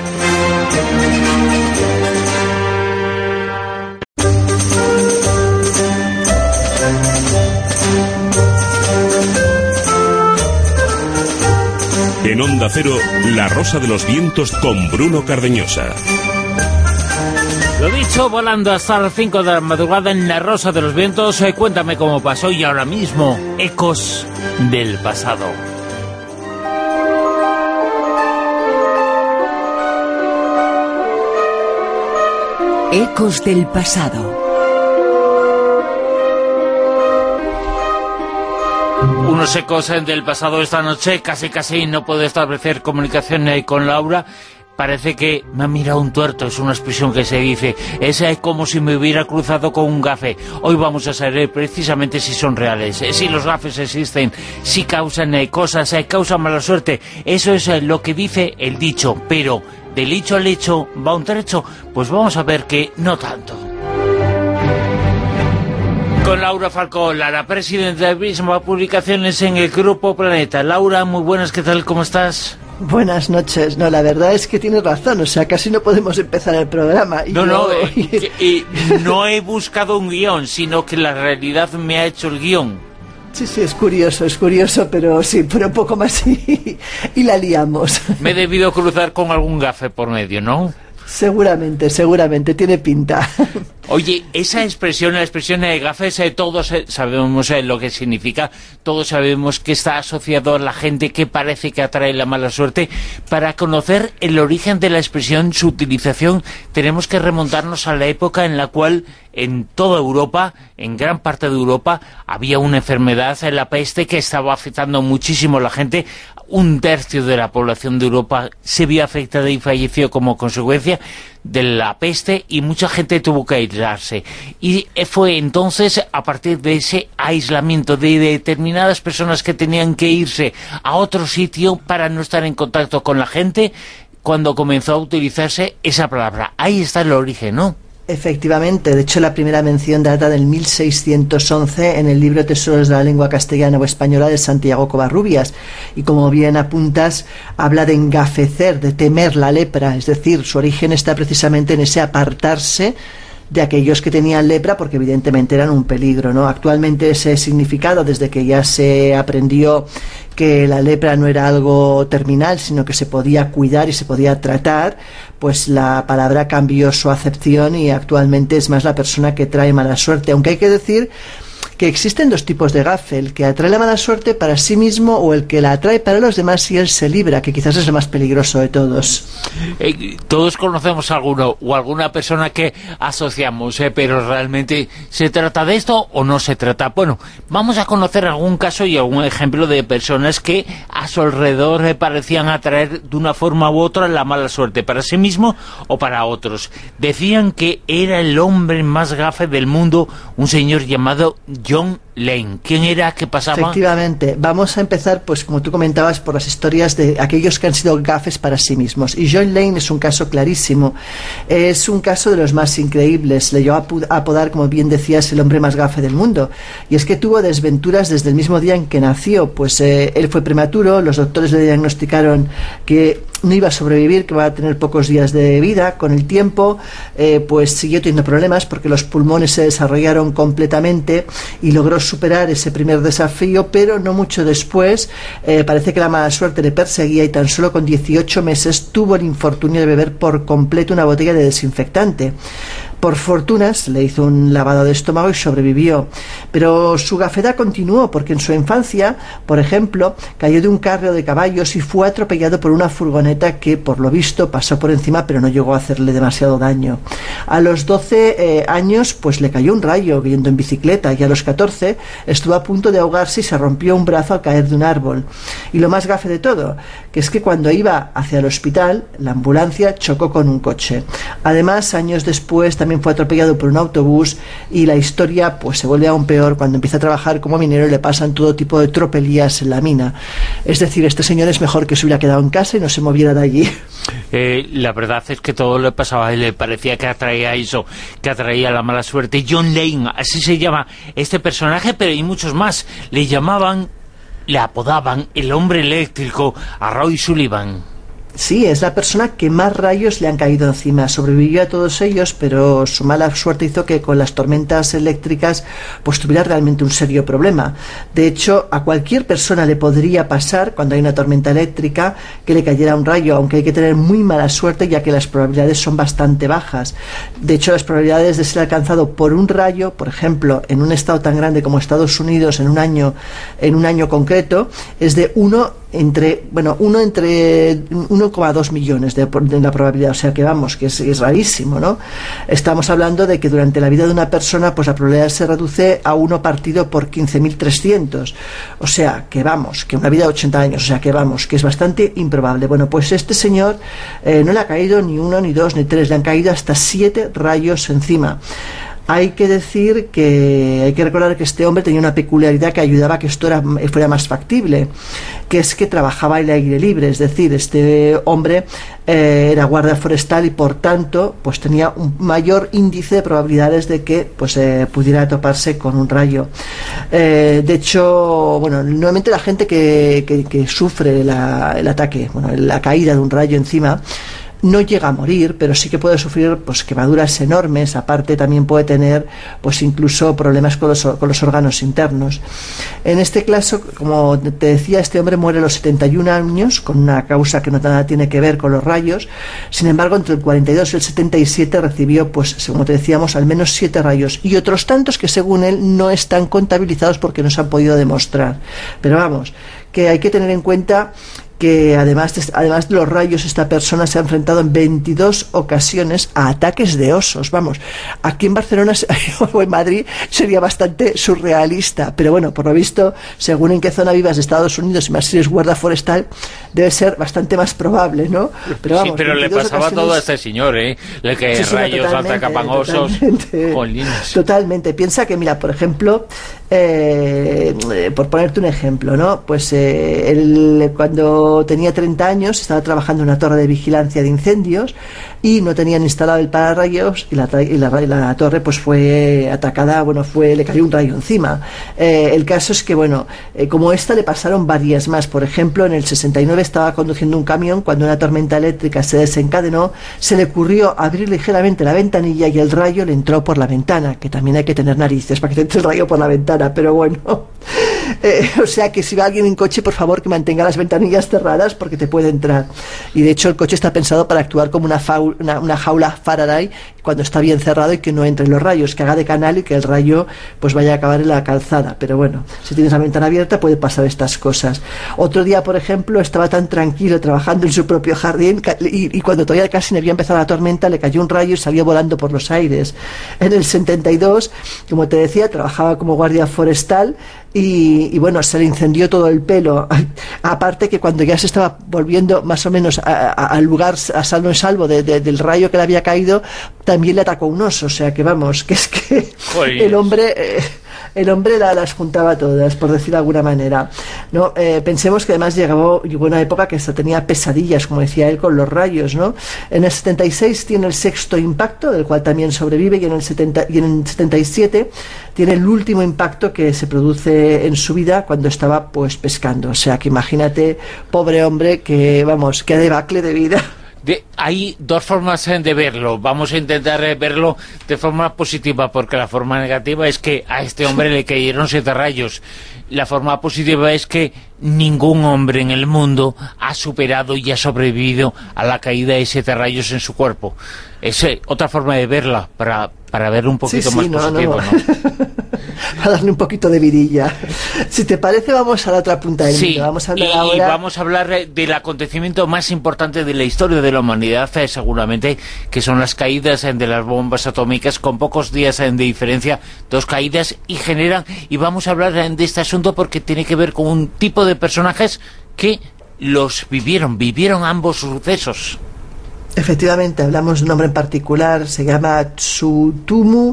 En Onda Cero, La Rosa de los Vientos con Bruno Cardeñosa. Lo dicho, volando hasta las cinco de la madrugada en La Rosa de los Vientos. Eh, cuéntame cómo pasó y ahora mismo, ecos del pasado. Ecos del pasado. Unos ecos del pasado esta noche, casi casi no puedo establecer comunicación eh, con Laura. Parece que me ha mirado un tuerto, es una expresión que se dice. Es eh, como si me hubiera cruzado con un gafe. Hoy vamos a saber precisamente si son reales, eh, si los gafes existen, si causan eh, cosas, eh, causan mala suerte. Eso es eh, lo que dice el dicho, pero del dicho al hecho va un trecho. Pues vamos a ver que no tanto. Con Laura Falcón, la presidenta de Prisma Publicaciones en el Grupo Planeta. Laura, muy buenas, ¿qué tal? ¿Cómo estás? Buenas noches. No, la verdad es que tienes razón, o sea, casi no podemos empezar el programa. Y no, yo... no, eh, eh, no he buscado un guión, sino que la realidad me ha hecho el guión. Sí, sí, es curioso, es curioso, pero sí, pero un poco más y, y la liamos. Me he debido cruzar con algún gafe por medio, ¿no? Seguramente, seguramente, tiene pinta. Oye, esa expresión, la expresión de gafes, eh, todos eh, sabemos eh, lo que significa, todos sabemos que está asociado a la gente que parece que atrae la mala suerte. Para conocer el origen de la expresión, su utilización, tenemos que remontarnos a la época en la cual en toda Europa, en gran parte de Europa, había una enfermedad, la peste, que estaba afectando muchísimo a la gente. Un tercio de la población de Europa se vio afectada y falleció como consecuencia de la peste, y mucha gente tuvo que aislarse. Y fue entonces, a partir de ese aislamiento de determinadas personas que tenían que irse a otro sitio para no estar en contacto con la gente, cuando comenzó a utilizarse esa palabra. Ahí está el origen, ¿no? Efectivamente, de hecho la primera mención data del mil seiscientos once en el libro Tesoros de la Lengua Castellana o Española de Santiago Covarrubias, y como bien apuntas, habla de engafecer, de temer la lepra, es decir, su origen está precisamente en ese apartarse de aquellos que tenían lepra, porque evidentemente eran un peligro, ¿no? Actualmente ese significado, desde que ya se aprendió que la lepra no era algo terminal, sino que se podía cuidar y se podía tratar, pues la palabra cambió su acepción y actualmente es más la persona que trae mala suerte, aunque hay que decir que existen dos tipos de gafe, el que atrae la mala suerte para sí mismo o el que la atrae para los demás y él se libra, que quizás es el más peligroso de todos. Eh, todos conocemos a alguno o alguna persona que asociamos, eh, pero realmente ¿se trata de esto o no se trata? Bueno, vamos a conocer algún caso y algún ejemplo de personas que a su alrededor eh, parecían atraer de una forma u otra la mala suerte, para sí mismo o para otros. Decían que era el hombre más gafe del mundo, un señor llamado John Lane. ¿Quién era? ¿Qué pasaba? Efectivamente, vamos a empezar, pues como tú comentabas, por las historias de aquellos que han sido gafes para sí mismos. Y John Lane es un caso clarísimo. Es un caso de los más increíbles. Le llegó a apodar, como bien decías, el hombre más gafe del mundo. Y es que tuvo desventuras desde el mismo día en que nació. Pues eh, él fue prematuro, los doctores le diagnosticaron que no iba a sobrevivir, que va a tener pocos días de vida. Con el tiempo, eh, pues siguió teniendo problemas porque los pulmones se desarrollaron completamente y logró superar ese primer desafío, pero no mucho después eh, parece que la mala suerte le perseguía y tan solo con dieciocho meses tuvo el infortunio de beber por completo una botella de desinfectante. Por fortuna se le hizo un lavado de estómago y sobrevivió, pero su gafedad continuó porque en su infancia, por ejemplo, cayó de un carro de caballos y fue atropellado por una furgoneta que por lo visto pasó por encima pero no llegó a hacerle demasiado daño. A los doce eh, años pues le cayó un rayo yendo en bicicleta, y a los catorce estuvo a punto de ahogarse y se rompió un brazo al caer de un árbol. Y lo más gafe de todo, que es que cuando iba hacia el hospital la ambulancia chocó con un coche. Además, años después también también fue atropellado por un autobús y la historia pues se vuelve aún peor cuando empieza a trabajar como minero y le pasan todo tipo de tropelías en la mina. Es decir, este señor es mejor que se hubiera quedado en casa y no se moviera de allí. Eh, la verdad es que todo le pasaba a él, le parecía que atraía eso, que atraía la mala suerte. John Lane, así se llama este personaje, pero hay muchos más. Le llamaban, le apodaban el hombre eléctrico a Roy Sullivan. Sí, es la persona que más rayos le han caído encima. Sobrevivió a todos ellos, pero su mala suerte hizo que con las tormentas eléctricas pues tuviera realmente un serio problema. De hecho, a cualquier persona le podría pasar, cuando hay una tormenta eléctrica, que le cayera un rayo, aunque hay que tener muy mala suerte, ya que las probabilidades son bastante bajas. De hecho, las probabilidades de ser alcanzado por un rayo, por ejemplo, en un estado tan grande como Estados Unidos en un año, en un año concreto, es de uno entre, bueno, uno entre uno coma dos millones de, de la probabilidad, o sea que vamos, que es, es rarísimo, ¿no? Estamos hablando de que durante la vida de una persona pues la probabilidad se reduce a uno partido por quince mil trescientos, o sea que vamos, que una vida de ochenta años, o sea que vamos, que es bastante improbable. Bueno, pues este señor eh, no le ha caído ni uno, ni dos, ni tres, le han caído hasta siete rayos encima. Hay que decir que hay que recordar que este hombre tenía una peculiaridad que ayudaba a que esto era, fuera más factible, que es que trabajaba al aire libre, es decir, este hombre eh, era guardia forestal y por tanto pues tenía un mayor índice de probabilidades de que pues eh, pudiera toparse con un rayo. Eh, de hecho, bueno, normalmente la gente que, que, que sufre la, el ataque, bueno, la caída de un rayo encima, no llega a morir, pero sí que puede sufrir pues quemaduras enormes. Aparte también puede tener pues incluso problemas con los, con los órganos internos. En este caso, como te decía, este hombre muere a los setenta y un años con una causa que no nada tiene que ver con los rayos. Sin embargo, entre el cuarenta y dos y el setenta y siete recibió, pues como te decíamos, al menos siete rayos y otros tantos que según él no están contabilizados porque no se han podido demostrar. Pero vamos, que hay que tener en cuenta que además de, además de los rayos, esta persona se ha enfrentado en veintidós ocasiones a ataques de osos. Vamos, aquí en Barcelona o en Madrid sería bastante surrealista, pero bueno, por lo visto, según en qué zona vivas de Estados Unidos y más si eres guarda forestal, debe ser bastante más probable, ¿no? Pero vamos, sí, pero le pasaba ocasiones... todo a este señor, ¿eh? Le que sí, sí, rayos, no, atacaban osos. Totalmente, totalmente. Piensa que, mira, por ejemplo, eh, por ponerte un ejemplo, ¿no? Pues eh, el, cuando tenía treinta años estaba trabajando en una torre de vigilancia de incendios y no tenían instalado el pararrayos y la, y la, y la torre pues fue atacada, bueno, fue le cayó un rayo encima. Eh, el caso es que, bueno, eh, como esta le pasaron varias más. Por ejemplo, en el sesenta y nueve estaba conduciendo un camión cuando una tormenta eléctrica se desencadenó, se le ocurrió abrir ligeramente la ventanilla y el rayo le entró por la ventana, que también hay que tener narices para que te entre el rayo por la ventana, pero bueno. Eh, o sea que si va alguien en coche, por favor que mantenga las ventanillas cerradas porque te puede entrar. Y de hecho el coche está pensado para actuar como una, faul, una, una jaula Faraday cuando está bien cerrado y que no entren los rayos, que haga de canal y que el rayo pues vaya a acabar en la calzada. Pero bueno, si tienes la ventana abierta puede pasar estas cosas. Otro día, por ejemplo, estaba tan tranquilo trabajando en su propio jardín y, y cuando todavía casi no había empezado la tormenta le cayó un rayo y salió volando por los aires. En el setenta y dos, como te decía, trabajaba como guardia forestal y, y bueno, se le incendió todo el pelo. Aparte que cuando ya se estaba volviendo más o menos al lugar a salvo en salvo de, de, del rayo que le había caído, también le atacó un oso. O sea que vamos, que es que Joder. el hombre... Eh, el hombre la, las juntaba todas, por decir de alguna manera, ¿no? Eh, pensemos que además llegó, llegó una época que hasta tenía pesadillas, como decía él, con los rayos, ¿no? En el setenta y seis tiene el sexto impacto, del cual también sobrevive, y en el setenta, y en el setenta y siete tiene el último impacto que se produce en su vida cuando estaba pues pescando. O sea que imagínate, pobre hombre, que vamos, que debacle de vida. De, hay dos formas de verlo. Vamos a intentar verlo de forma positiva, porque la forma negativa es que a este hombre le cayeron siete rayos. La forma positiva es que ningún hombre en el mundo ha superado y ha sobrevivido a la caída de siete rayos en su cuerpo. Es eh, otra forma de verla, para, para verlo un poquito sí, sí, más no, positivo, ¿no? ¿no? A darle un poquito de vidilla. Si te parece, vamos a la otra punta del sí, mundo. Vamos a hablar y ahora... vamos a hablar del acontecimiento más importante de la historia de la humanidad, eh, seguramente, que son las caídas eh, de las bombas atómicas, con pocos días eh, de diferencia, dos caídas, y generan, y vamos a hablar eh, de este asunto porque tiene que ver con un tipo de personajes que los vivieron, vivieron ambos sucesos. Efectivamente, hablamos de un hombre en particular, se llama Tsutomu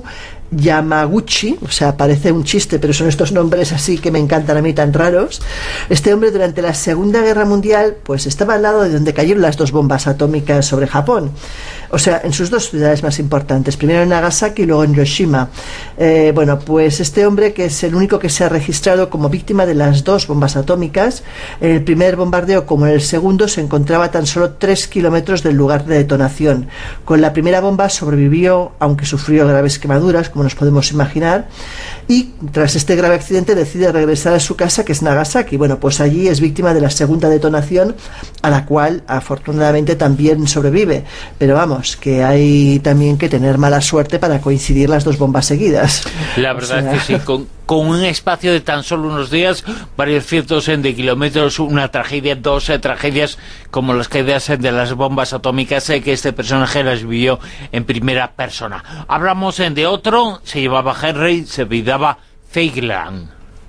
Yamaguchi, o sea, parece un chiste, pero son estos nombres así que me encantan a mí, tan raros. Este hombre durante la Segunda Guerra Mundial pues estaba al lado de donde cayeron las dos bombas atómicas sobre Japón, o sea, en sus dos ciudades más importantes, primero en Nagasaki y luego en Hiroshima. Eh, bueno, pues este hombre, que es el único que se ha registrado como víctima de las dos bombas atómicas, en el primer bombardeo como en el segundo se encontraba a tan solo tres kilómetros del lugar de detonación. Con la primera bomba sobrevivió, aunque sufrió graves quemaduras, como nos podemos imaginar, y tras este grave accidente decide regresar a su casa, que es Nagasaki. Bueno, pues allí es víctima de la segunda detonación, a la cual afortunadamente también sobrevive, pero vamos, que hay también que tener mala suerte para coincidir las dos bombas seguidas. La verdad, o sea, es que sí, con, con un espacio de tan solo unos días, varios cientos de kilómetros, una tragedia, dos eh, tragedias como las caídas de las bombas atómicas, eh, que este personaje las vivió en primera persona. Hablamos eh, de otro, se llamaba Henry, se apellidaba Feigland.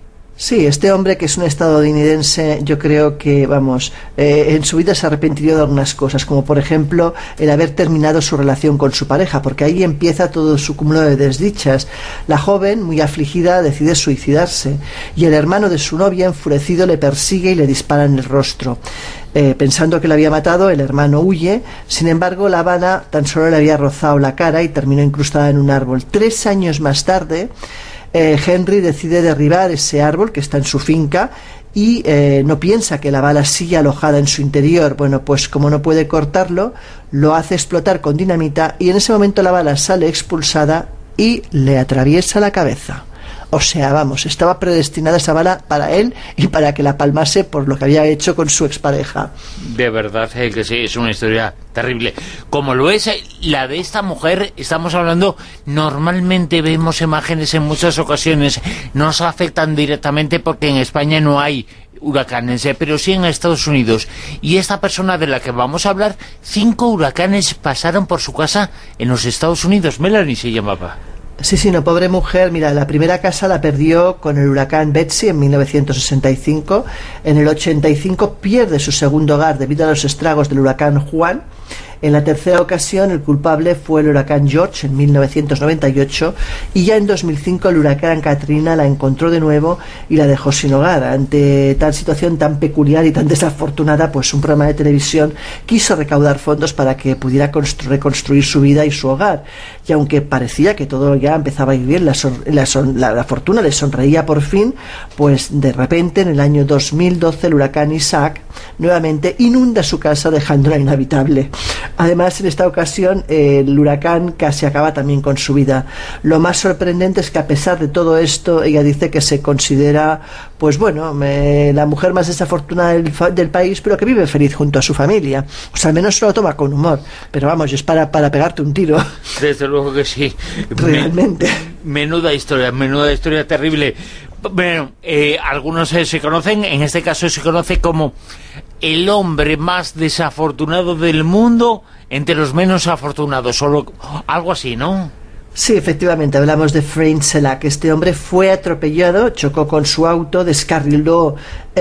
Sí, este hombre, que es un estadounidense, yo creo que, vamos, eh, en su vida se arrepentiría de algunas cosas, como por ejemplo el haber terminado su relación con su pareja, porque ahí empieza todo su cúmulo de desdichas. La joven, muy afligida, decide suicidarse, y el hermano de su novia, enfurecido, le persigue y le dispara en el rostro. Eh, pensando que la había matado, el hermano huye. Sin embargo, la bala tan solo le había rozado la cara y terminó incrustada en un árbol. Tres años más tarde, Eh, Henry decide derribar ese árbol que está en su finca y eh, no piensa que la bala sigue alojada en su interior. Bueno, pues como no puede cortarlo, lo hace explotar con dinamita y en ese momento la bala sale expulsada y le atraviesa la cabeza. O sea, vamos, estaba predestinada esa bala para él y para que la palmase por lo que había hecho con su expareja. De verdad eh, que sí, es una historia terrible. Como lo es eh, la de esta mujer, estamos hablando, normalmente vemos imágenes en muchas ocasiones, no nos afectan directamente porque en España no hay huracanes, eh, pero sí en Estados Unidos. Y esta persona de la que vamos a hablar, cinco huracanes pasaron por su casa en los Estados Unidos. Melanie se llamaba. Sí, sí, no, pobre mujer. Mira, la primera casa la perdió con el huracán Betsy en mil novecientos sesenta y cinco. En el ochenta y cinco pierde su segundo hogar debido a los estragos del huracán Juan. En la tercera ocasión el culpable fue el huracán George en mil novecientos noventa y ocho y ya en dos mil cinco el huracán Katrina la encontró de nuevo y la dejó sin hogar. Ante tal situación tan peculiar y tan desafortunada, pues un programa de televisión quiso recaudar fondos para que pudiera reconstruir su vida y su hogar. Y aunque parecía que todo ya empezaba a ir bien, la, son la, son la, la fortuna le sonreía por fin, pues de repente en el año dos mil doce el huracán Isaac nuevamente inunda su casa dejándola inhabitable. Además, en esta ocasión eh, el huracán casi acaba también con su vida. Lo más sorprendente es que a pesar de todo esto, ella dice que se considera, pues bueno, me, la mujer más desafortunada del, del país, pero que vive feliz junto a su familia. O sea, al menos se lo toma con humor. Pero vamos, es para, para pegarte un tiro. Desde luego que sí. Realmente. Menuda historia, menuda historia terrible. Bueno, eh, algunos eh, se conocen, en este caso se conoce como el hombre más desafortunado del mundo entre los menos afortunados, solo algo así, ¿no? Sí, efectivamente, hablamos de Frank Selak. Este hombre fue atropellado, chocó con su auto, descarriló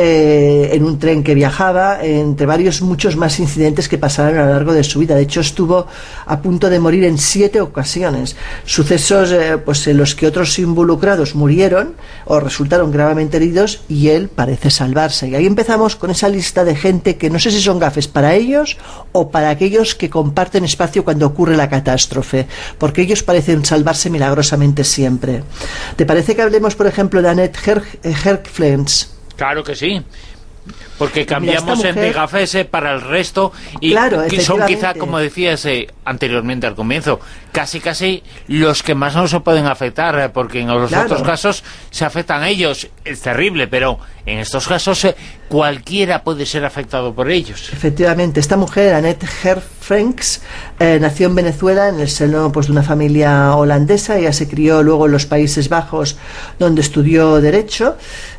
eh, en un tren que viajaba, entre varios, muchos más incidentes que pasaron a lo largo de su vida. De hecho, estuvo a punto de morir en siete ocasiones. Sucesos eh, pues en los que otros involucrados murieron o resultaron gravemente heridos y él parece salvarse. Y ahí empezamos con esa lista de gente que no sé si son gafes para ellos o para aquellos que comparten espacio cuando ocurre la catástrofe, porque ellos parecen salvarse milagrosamente siempre. ¿Te parece que hablemos, por ejemplo, de Annette Herkflens? Claro que sí, porque cambiamos Mira, mujer, de gafes eh, para el resto y claro, que son quizá, como decías eh, anteriormente al comienzo, casi casi los que más no se pueden afectar, eh, porque en los claro. otros casos se afectan a ellos, es terrible, pero en estos casos eh, cualquiera puede ser afectado por ellos. Efectivamente, esta mujer, Annette Herkflens, eh, nació en Venezuela en el seno pues, de una familia holandesa. Ella se crió luego en los Países Bajos, donde estudió Derecho,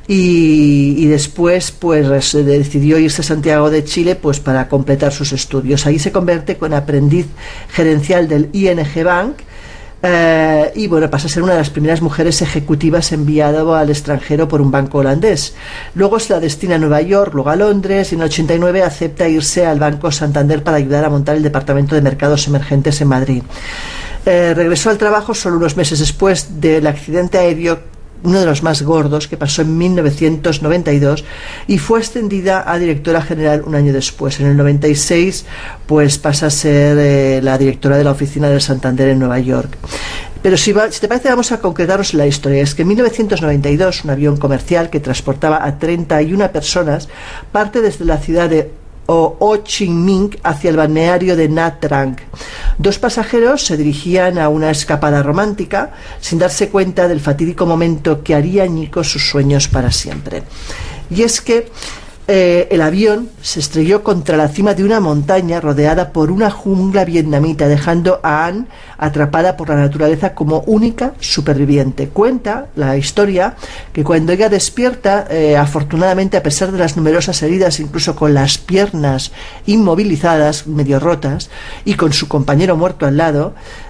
y, y después pues decidió irse a Santiago de Chile pues para completar sus estudios. Ahí se convierte con aprendiz gerencial del I N G Bank, Eh, y bueno, pasa a ser una de las primeras mujeres ejecutivas enviada al extranjero por un banco holandés. Luego se la destina a Nueva York, luego a Londres, y en el ochenta y nueve acepta irse al Banco Santander para ayudar a montar el Departamento de Mercados Emergentes en Madrid. Eh, regresó al trabajo solo unos meses después del accidente aéreo, uno de los más gordos, que pasó en mil novecientos noventa y dos, y fue ascendida a directora general un año después. En el noventa y seis pues pasa a ser eh, la directora de la oficina del Santander en Nueva York. Pero si, va, si te parece, vamos a concretarnos en la historia. Es que en mil novecientos noventa y dos un avión comercial que transportaba a treinta y una personas parte desde la ciudad de o Ho Chi Minh hacia el balneario de Nha Trang. Dos pasajeros se dirigían a una escapada romántica sin darse cuenta del fatídico momento que haría añicos sus sueños para siempre. Y es que eh, el avión se estrelló contra la cima de una montaña rodeada por una jungla vietnamita, dejando a Anh atrapada por la naturaleza como única superviviente. Cuenta la historia que cuando ella despierta, eh, afortunadamente, a pesar de las numerosas heridas, incluso con las piernas inmovilizadas, medio rotas, y con su compañero muerto al lado,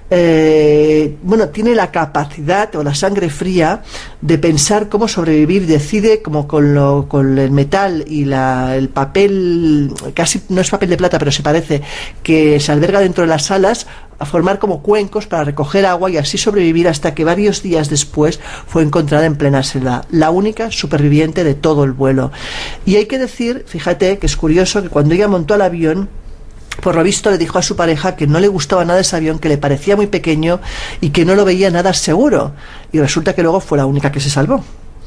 eh, bueno, tiene la capacidad o la sangre fría de pensar cómo sobrevivir. Decide, como con, lo, con el metal y la, el papel, casi no es papel de plata, pero se parece, que se alberga dentro de las alas, a formar como cuencos para recoger agua y así sobrevivir, hasta que varios días después fue encontrada en plena selva, la única superviviente de todo el vuelo. Y hay que decir, fíjate que es curioso, que cuando ella montó al avión, por lo visto le dijo a su pareja que no le gustaba nada ese avión, que le parecía muy pequeño y que no lo veía nada seguro, y resulta que luego fue la única que se salvó.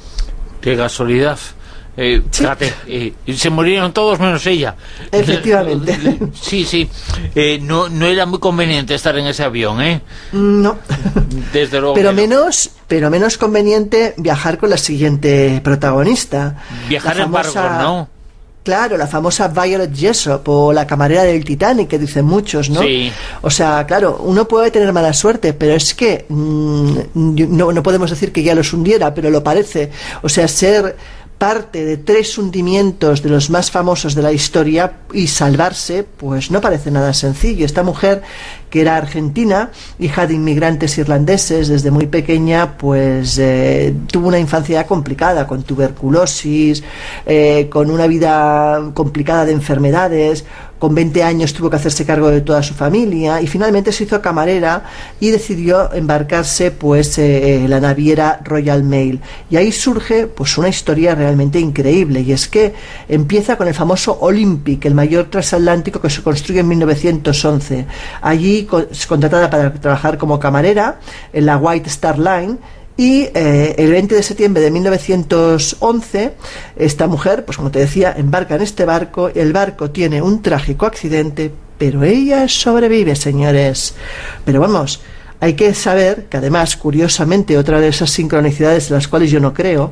Qué casualidad. Eh, sí. Fíjate, eh, se murieron todos menos ella. Efectivamente. Sí, sí. Eh, no, no era muy conveniente estar en ese avión, ¿eh? No. Desde luego. Pero menos, pero menos conveniente viajar con la siguiente protagonista. Viajar la en famosa... barco, ¿no? Claro, la famosa Violet Jessop, o la camarera del Titanic, que dicen muchos, ¿no? Sí. O sea, claro, uno puede tener mala suerte, pero es que mmm, no, no podemos decir que ya los hundiera, pero lo parece. O sea, ser parte de tres hundimientos de los más famosos de la historia y salvarse, pues no parece nada sencillo. Esta mujer, que era argentina, hija de inmigrantes irlandeses, desde muy pequeña pues eh, tuvo una infancia complicada, con tuberculosis, eh, con una vida complicada de enfermedades. Con veinte años tuvo que hacerse cargo de toda su familia y finalmente se hizo camarera y decidió embarcarse pues eh, en la naviera Royal Mail. Y ahí surge pues una historia realmente increíble, y es que empieza con el famoso Olympic, el mayor transatlántico, que se construye en mil novecientos once. Allí es contratada para trabajar como camarera en la White Star Line. Y eh, el veinte de septiembre de mil novecientos once, esta mujer, pues como te decía, embarca en este barco. El barco tiene un trágico accidente, pero ella sobrevive, señores. Pero vamos, hay que saber que además, curiosamente, otra de esas sincronicidades en las cuales yo no creo,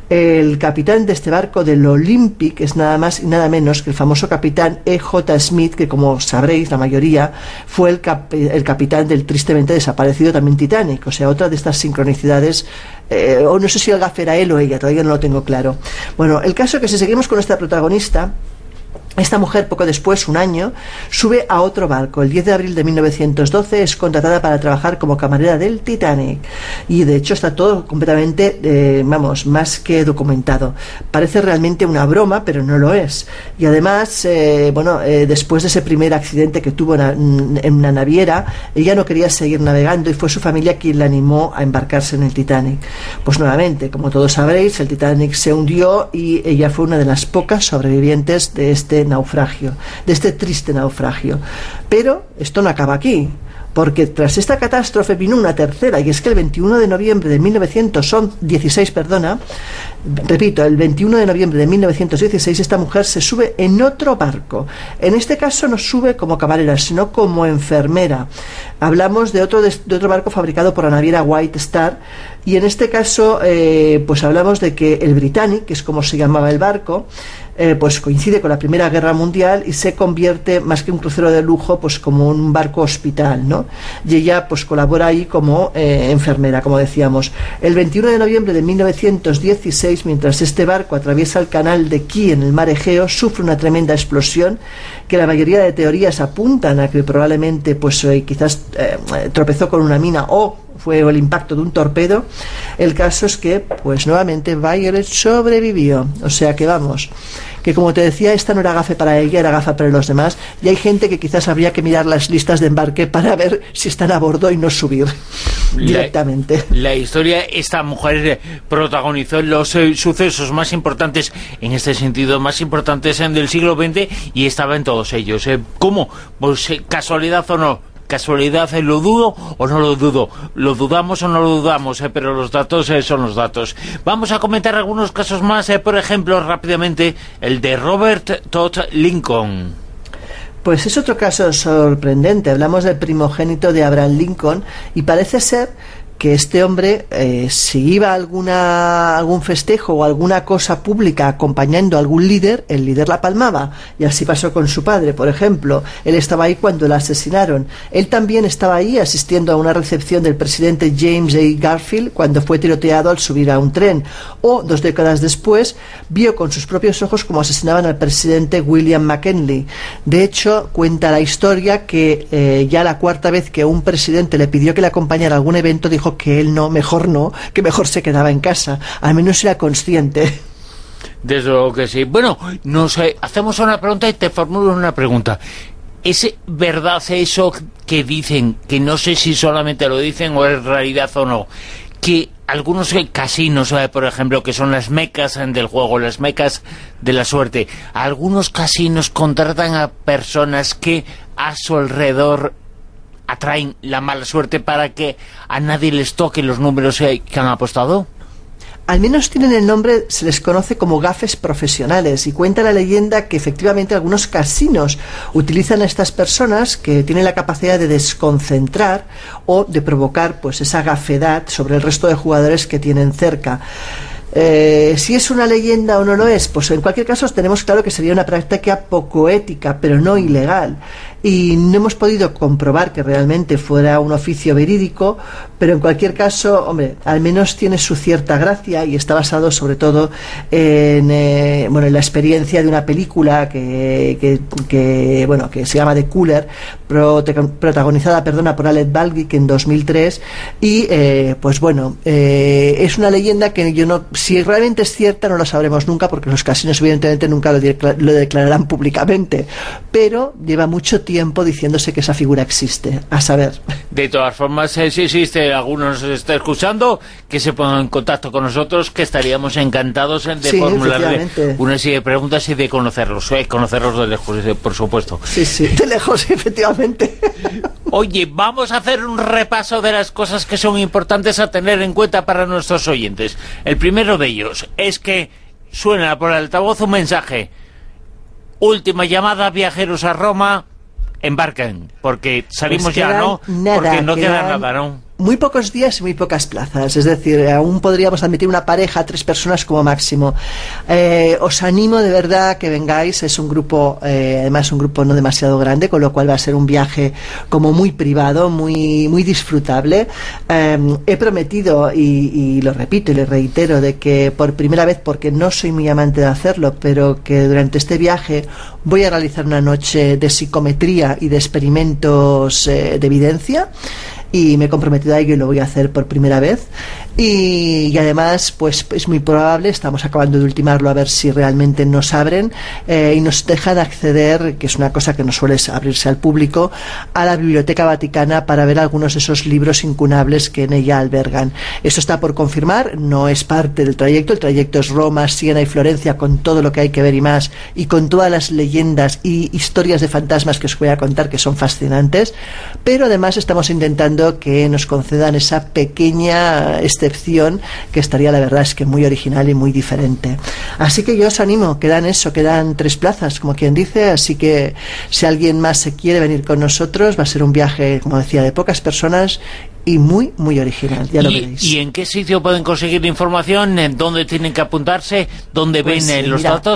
el capitán de este barco del Olympic es nada más y nada menos que el famoso capitán E J Smith, que, como sabréis la mayoría, fue el, cap el capitán del tristemente desaparecido también Titanic. O sea, otra de estas sincronicidades, eh, o no sé si el gafe era él o ella, todavía no lo tengo claro. Bueno, el caso es que si seguimos con esta protagonista, esta mujer, poco después, un año, sube a otro barco. El diez de abril de mil novecientos doce es contratada para trabajar como camarera del Titanic. Y de hecho está todo completamente, eh, vamos, más que documentado. Parece realmente una broma, pero no lo es. Y además, eh, bueno, eh, después de ese primer accidente que tuvo en, en una naviera, ella no quería seguir navegando y fue su familia quien la animó a embarcarse en el Titanic. Pues nuevamente, como todos sabréis, el Titanic se hundió y ella fue una de las pocas sobrevivientes de este naufragio, de este triste naufragio. Pero esto no acaba aquí, porque tras esta catástrofe vino una tercera, y es que el veintiuno de noviembre de mil novecientos dieciséis, perdona, repito, el veintiuno de noviembre de mil novecientos dieciséis, esta mujer se sube en otro barco. En este caso no sube como camarera, sino como enfermera. Hablamos de otro, de, de otro barco fabricado por la naviera White Star, y en este caso eh, pues hablamos de que el Britannic, que es como se llamaba el barco, eh, pues coincide con la Primera Guerra Mundial y se convierte, más que un crucero de lujo, pues como un barco hospital, ¿no? Y ella pues colabora ahí como eh, enfermera, como decíamos. El veintiuno de noviembre de mil novecientos dieciséis, mientras este barco atraviesa el canal de Kiel en el mar Egeo, sufre una tremenda explosión que la mayoría de teorías apuntan a que probablemente pues eh, quizás eh, tropezó con una mina o fue el impacto de un torpedo. El caso es que, pues nuevamente, Violet sobrevivió. O sea que vamos, que como te decía, esta no era gafe para ella, era gafa para los demás. Y hay gente que quizás habría que mirar las listas de embarque para ver si están a bordo y no subir la, directamente. La historia, esta mujer protagonizó los eh, sucesos más importantes, en este sentido, más importantes en del siglo veinte, y estaba en todos ellos. Eh, ¿Cómo? Pues eh, casualidad o no. Casualidad, ¿lo dudo o no lo dudo? Lo dudamos o no lo dudamos, eh, pero los datos eh, son los datos. Vamos a comentar algunos casos más, eh, por ejemplo, rápidamente, el de Robert Todd Lincoln. Pues es otro caso sorprendente. Hablamos del primogénito de Abraham Lincoln y parece ser que este hombre, eh, si iba a alguna, algún festejo o alguna cosa pública acompañando a algún líder, el líder la palmaba. Y así pasó con su padre, por ejemplo. Él estaba ahí cuando la asesinaron. Él también estaba ahí asistiendo a una recepción del presidente James A. Garfield cuando fue tiroteado al subir a un tren. O, dos décadas después, vio con sus propios ojos cómo asesinaban al presidente William McKinley. De hecho, cuenta la historia que eh, ya la cuarta vez que un presidente le pidió que le acompañara a algún evento, dijo que él no, mejor no, que mejor se quedaba en casa. Al menos era consciente. Desde luego que sí. Bueno, nos eh, hacemos una pregunta y te formulo una pregunta. ¿Es verdad eso que dicen, que no sé si solamente lo dicen o es realidad o no, que algunos casinos, eh, por ejemplo, que son las mecas del juego, las mecas de la suerte, algunos casinos contratan a personas que a su alrededor atraen la mala suerte para que a nadie les toque los números que han apostado? Al menos tienen el nombre, se les conoce como gafes profesionales, y cuenta la leyenda que efectivamente algunos casinos utilizan a estas personas que tienen la capacidad de desconcentrar o de provocar pues esa gafedad sobre el resto de jugadores que tienen cerca. Eh, si es una leyenda o no lo es, pues en cualquier caso tenemos claro que sería una práctica poco ética, pero no ilegal, y no hemos podido comprobar que realmente fuera un oficio verídico, pero en cualquier caso, hombre, al menos tiene su cierta gracia y está basado sobre todo en, eh, bueno, en la experiencia de una película que, que, que, bueno, que se llama The Cooler, protagonizada, perdona, por Alec Baldwin en dos mil tres, y eh, pues bueno, eh, es una leyenda que yo no, si realmente es cierta no lo sabremos nunca, porque los casinos evidentemente nunca lo, declar, lo declararán públicamente, pero lleva mucho tiempo diciéndose que esa figura existe, a saber. De todas formas, eh, si existe, alguno nos está escuchando, que se pongan en contacto con nosotros, que estaríamos encantados de sí, formularle una serie de preguntas y de conocerlos, eh, conocerlos de lejos, eh, por supuesto. Sí, sí, de lejos, efectivamente. Oye, vamos a hacer un repaso de las cosas que son importantes a tener en cuenta para nuestros oyentes. El primero de ellos es que suena por el altavoz un mensaje: última llamada, viajeros a Roma, embarquen, porque salimos pues ya, ¿no? Nada, porque no queda quedan... nada, ¿no? Muy pocos días y muy pocas plazas, es decir, aún podríamos admitir una pareja, tres personas como máximo. Eh, os animo de verdad que vengáis, es un grupo, eh, además un grupo no demasiado grande, con lo cual va a ser un viaje como muy privado, muy muy disfrutable. Eh, he prometido, y, y lo repito y le reitero, de que por primera vez, porque no soy muy amante de hacerlo, pero que durante este viaje voy a realizar una noche de psicometría y de experimentos eh, de evidencia, y me he comprometido a ello y lo voy a hacer por primera vez, y, y además pues es muy probable, estamos acabando de ultimarlo a ver si realmente nos abren eh, y nos dejan acceder, que es una cosa que no suele abrirse al público, a la Biblioteca Vaticana para ver algunos de esos libros incunables que en ella albergan. Eso está por confirmar, no es parte del trayecto, el trayecto es Roma, Siena y Florencia, con todo lo que hay que ver y más, y con todas las leyendas y historias de fantasmas que os voy a contar, que son fascinantes, pero además estamos intentando que nos concedan esa pequeña excepción que estaría, la verdad es que muy original y muy diferente. Así que yo os animo, quedan eso, quedan tres plazas, como quien dice, así que si alguien más se quiere venir con nosotros, va a ser un viaje, como decía, de pocas personas y muy, muy original, ya lo ¿Y, veréis. ¿Y en qué sitio pueden conseguir información? ¿En dónde tienen que apuntarse? ¿Dónde pues ven sí, los mira, datos?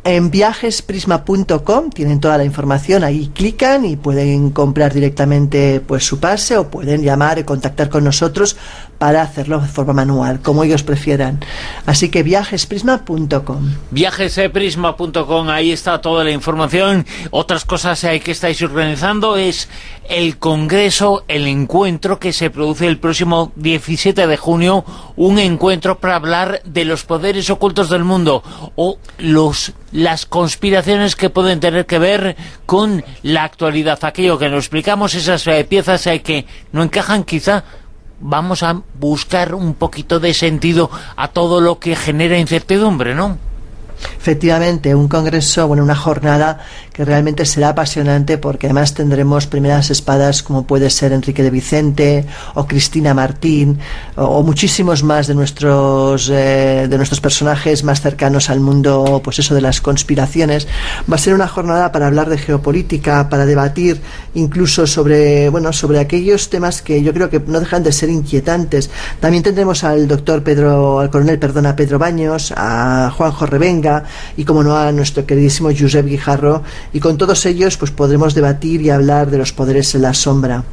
en viajes prisma punto com tienen toda la información, ahí clican y pueden comprar directamente pues su pase, o pueden llamar y contactar con nosotros para hacerlo de forma manual, como ellos prefieran. Así que viajes prisma punto com. viajes prisma punto com, ahí está toda la información. Otras cosas eh, que estáis organizando es el congreso, el encuentro que se produce el próximo diecisiete de junio, un encuentro para hablar de los poderes ocultos del mundo, o los las conspiraciones que pueden tener que ver con la actualidad, aquello que nos explicamos, esas eh, piezas eh, que no encajan. Quizá vamos a buscar un poquito de sentido a todo lo que genera incertidumbre, ¿no? Efectivamente, un congreso, bueno, una jornada que realmente será apasionante, porque además tendremos primeras espadas como puede ser Enrique de Vicente o Cristina Martín o, o muchísimos más de nuestros eh, de nuestros personajes más cercanos al mundo, pues eso de las conspiraciones. Va a ser una jornada para hablar de geopolítica, para debatir incluso sobre, bueno, sobre aquellos temas que yo creo que no dejan de ser inquietantes. También tendremos al doctor Pedro, al coronel, perdona, Pedro Baños, a Juanjo Revenga y, como no, a nuestro queridísimo Josep Guijarro, y con todos ellos pues podremos debatir y hablar de los poderes en la sombra.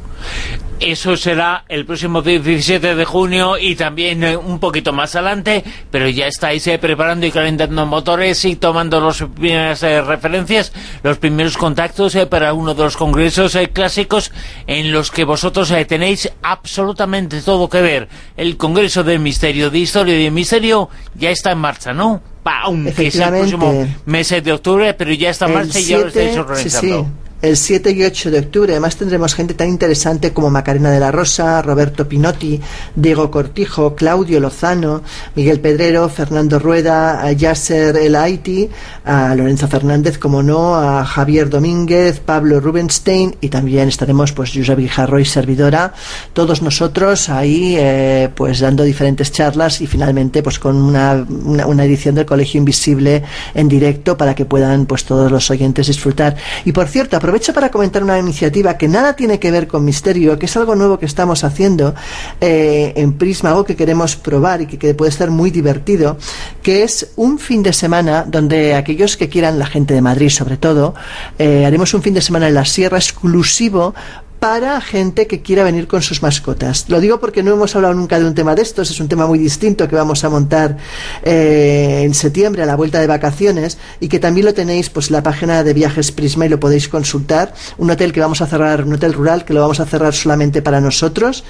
Eso será el próximo diecisiete de junio, y también eh, un poquito más adelante, pero ya estáis eh, preparando y calentando motores y tomando las primeras eh, referencias, los primeros contactos eh, para uno de los congresos eh, clásicos en los que vosotros eh, tenéis absolutamente todo que ver. El Congreso del Misterio, de Historia y de Misterio, ya está en marcha, ¿no? ¡Pam! Que es el próximo mes de octubre, pero ya está en marcha y ya lo estáis organizando. Sí, sí. El siete y ocho de octubre, además tendremos gente tan interesante como Macarena de la Rosa, Roberto Pinotti, Diego Cortijo, Claudio Lozano, Miguel Pedrero, Fernando Rueda, a Yasser El Haiti, a Lorenzo Fernández, como no, a Javier Domínguez, Pablo Rubenstein, y también estaremos pues Josep Guijarro y servidora, todos nosotros ahí eh, pues dando diferentes charlas, y finalmente pues con una, una, una edición del Colegio Invisible en directo para que puedan pues todos los oyentes disfrutar. Y por cierto, aprovecho para comentar una iniciativa que nada tiene que ver con misterio, que es algo nuevo que estamos haciendo eh, en Prisma, algo que queremos probar y que, que puede ser muy divertido, que es un fin de semana donde aquellos que quieran, la gente de Madrid sobre todo, eh, haremos un fin de semana en la Sierra exclusivo para gente que quiera venir con sus mascotas. Lo digo porque no hemos hablado nunca de un tema de estos, es un tema muy distinto que vamos a montar eh, en septiembre a la vuelta de vacaciones, y que también lo tenéis pues en la página de Viajes Prisma y lo podéis consultar. Un hotel que vamos a cerrar, un hotel rural que lo vamos a cerrar solamente para nosotros,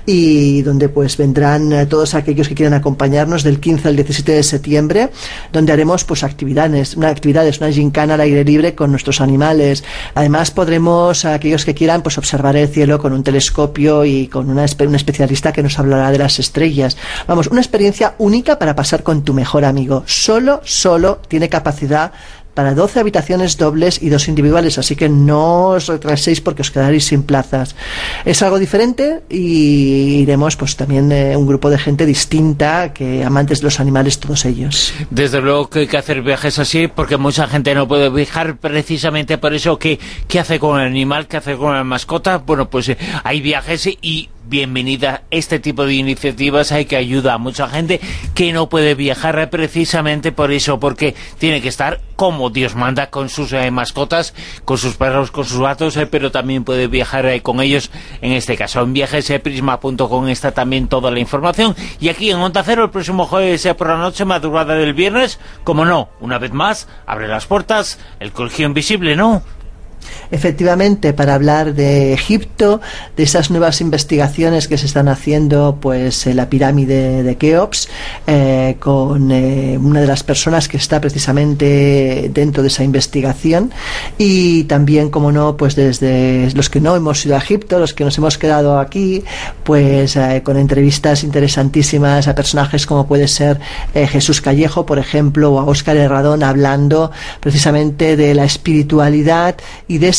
y donde pues vendrán eh, todos aquellos que quieran acompañarnos del quince al diecisiete de septiembre, donde haremos pues actividades, una actividades, una gincana al aire libre con nuestros animales. Además podremos, a aquellos que quieran, pues observar el cielo con un telescopio y con una, un especialista que nos hablará de las estrellas. Vamos, una experiencia única para pasar con tu mejor amigo. Solo, solo tiene capacidad para doce habitaciones dobles y dos individuales, así que no os retraséis porque os quedaréis sin plazas. Es algo diferente, y iremos pues también eh, un grupo de gente distinta, que amantes de los animales todos ellos. Desde luego que hay que hacer viajes así, porque mucha gente no puede viajar precisamente por eso. ¿Qué, qué hace con el animal? ¿Qué hace con la mascota? Bueno, pues eh, hay viajes, y bienvenida este tipo de iniciativas, hay que ayuda a mucha gente que no puede viajar precisamente por eso, porque tiene que estar como Dios manda con sus eh, mascotas, con sus perros, con sus gatos, eh, pero también puede viajar eh, con ellos. En este caso, en viajes prisma punto com está también toda la información. Y aquí en Onda Cero, el próximo jueves eh, por la noche, madrugada del viernes, como no, una vez más, abre las puertas el Colegio Invisible, ¿no? Efectivamente, para hablar de Egipto, de esas nuevas investigaciones que se están haciendo pues en la pirámide de Keops, eh, con eh, una de las personas que está precisamente dentro de esa investigación, y también, como no, pues desde los que no hemos ido a Egipto, los que nos hemos quedado aquí, pues eh, con entrevistas interesantísimas a personajes como puede ser eh, Jesús Callejo, por ejemplo, o a Óscar Herradón, hablando precisamente de la espiritualidad y de ese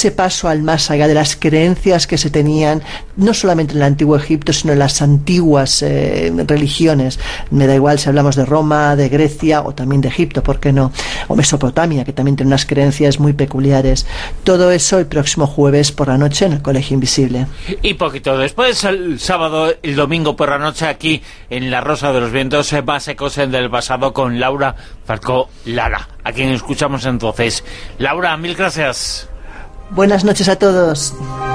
ese paso al más allá de las creencias que se tenían, no solamente en el antiguo Egipto, sino en las antiguas eh, religiones. Me da igual si hablamos de Roma, de Grecia o también de Egipto, ¿por qué no? O Mesopotamia, que también tiene unas creencias muy peculiares. Todo eso el próximo jueves por la noche en el Colegio Invisible. Y poquito después, el sábado, el domingo por la noche, aquí en La Rosa de los Vientos, Básicos del Pasado, con Laura Falcó Lara, a quien escuchamos entonces. Laura, mil gracias. Buenas noches a todos.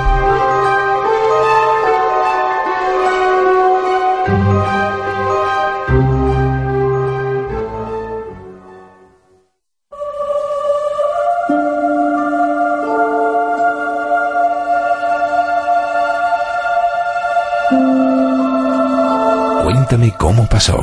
Cuéntame cómo pasó.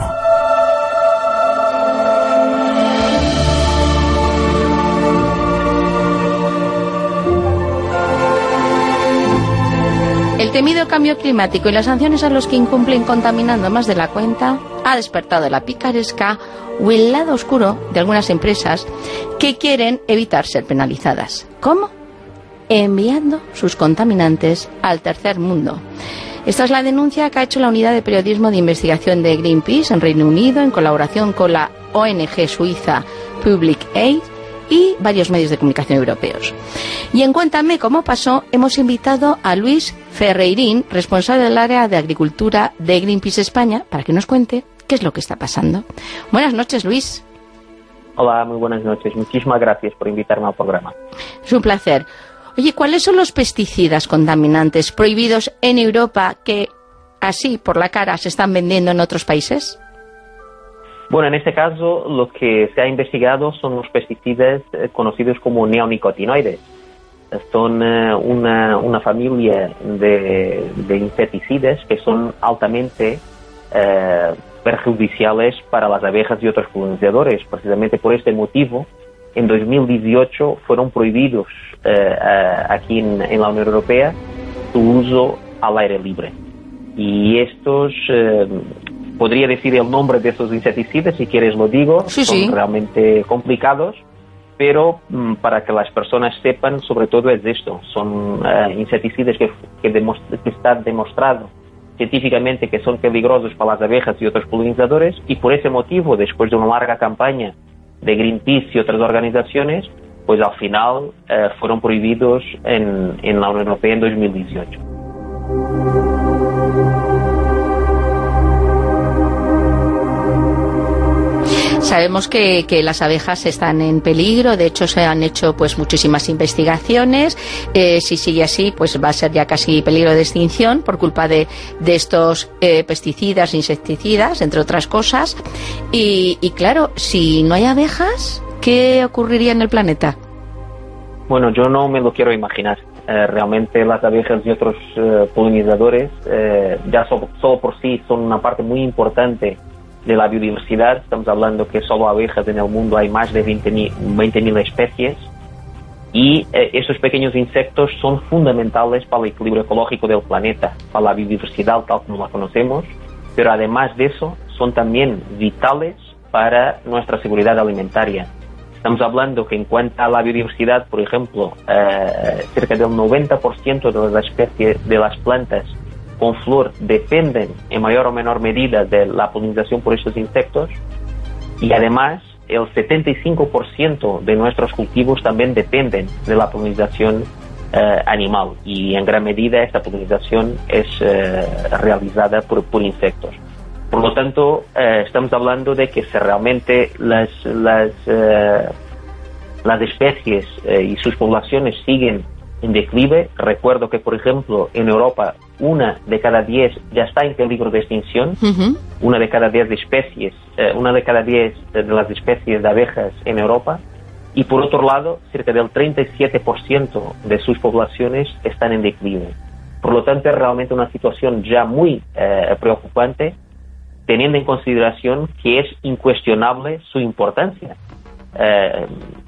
El temido cambio climático y las sanciones a los que incumplen contaminando más de la cuenta ha despertado la picaresca o el lado oscuro de algunas empresas que quieren evitar ser penalizadas. ¿Cómo? Enviando sus contaminantes al tercer mundo. Esta es la denuncia que ha hecho la Unidad de Periodismo de Investigación de Greenpeace en Reino Unido, en colaboración con la O N G suiza Public Aid y varios medios de comunicación europeos. Y en Cuéntame cómo pasó, hemos invitado a Luis Ferreirín, responsable del área de agricultura de Greenpeace España, para que nos cuente qué es lo que está pasando. Buenas noches, Luis. Hola, muy buenas noches. Muchísimas gracias por invitarme al programa. Es un placer. Oye, ¿cuáles son los pesticidas contaminantes prohibidos en Europa que, así por la cara, se están vendiendo en otros países? Bueno, en este caso lo que se ha investigado son los pesticidas eh, conocidos como neonicotinoides. Son eh, una, una familia de, de insecticidas que son altamente eh, perjudiciales para las abejas y otros polinizadores. Precisamente por este motivo, en dos mil dieciocho fueron prohibidos eh, aquí en, en la Unión Europea su uso al aire libre. Y estos, eh, podría decir el nombre de esos insecticidas, si quieres lo digo, sí, son sí. realmente complicados, pero mm, para que las personas sepan, sobre todo es esto, son uh, insecticidas que, que, que está demostrado científicamente que son peligrosos para las abejas y otros polinizadores, y por ese motivo, después de una larga campaña de Greenpeace y otras organizaciones, pues al final eh, fueron prohibidos en, en la Unión Europea en dos mil dieciocho. Sabemos que, que las abejas están en peligro, de hecho se han hecho pues muchísimas investigaciones, eh, si sigue así pues va a ser ya casi peligro de extinción por culpa de, de estos eh, pesticidas, insecticidas, entre otras cosas, y, y claro, si no hay abejas, ¿qué ocurriría en el planeta? Bueno, yo no me lo quiero imaginar. Eh, realmente las abejas y otros eh, polinizadores eh, ya so, solo por sí son una parte muy importante de la biodiversidad. Estamos hablando que solo abejas en el mundo hay más de veinte mil especies, y eh, esos pequeños insectos son fundamentales para el equilibrio ecológico del planeta, para la biodiversidad tal como la conocemos, pero además de eso son también vitales para nuestra seguridad alimentaria. Estamos hablando que en cuanto a la biodiversidad, por ejemplo, eh, cerca del noventa por ciento de las especies de las plantas con flor dependen en mayor o menor medida de la polinización por estos insectos, y además el setenta y cinco por ciento de nuestros cultivos también dependen de la polinización eh, animal, y en gran medida esta polinización es eh, realizada por, por insectos. Por lo tanto, eh, estamos hablando de que si realmente las, las, eh, las especies eh, y sus poblaciones siguen en declive. Recuerdo que, por ejemplo, en Europa una de cada diez ya está en peligro de extinción. Uh-huh. Una de cada diez especies, eh, una de cada diez de las especies de abejas en Europa. Y por otro lado, cerca del treinta y siete por ciento de sus poblaciones están en declive. Por lo tanto, es realmente una situación ya muy eh, preocupante, teniendo en consideración que es incuestionable su importancia. Eh,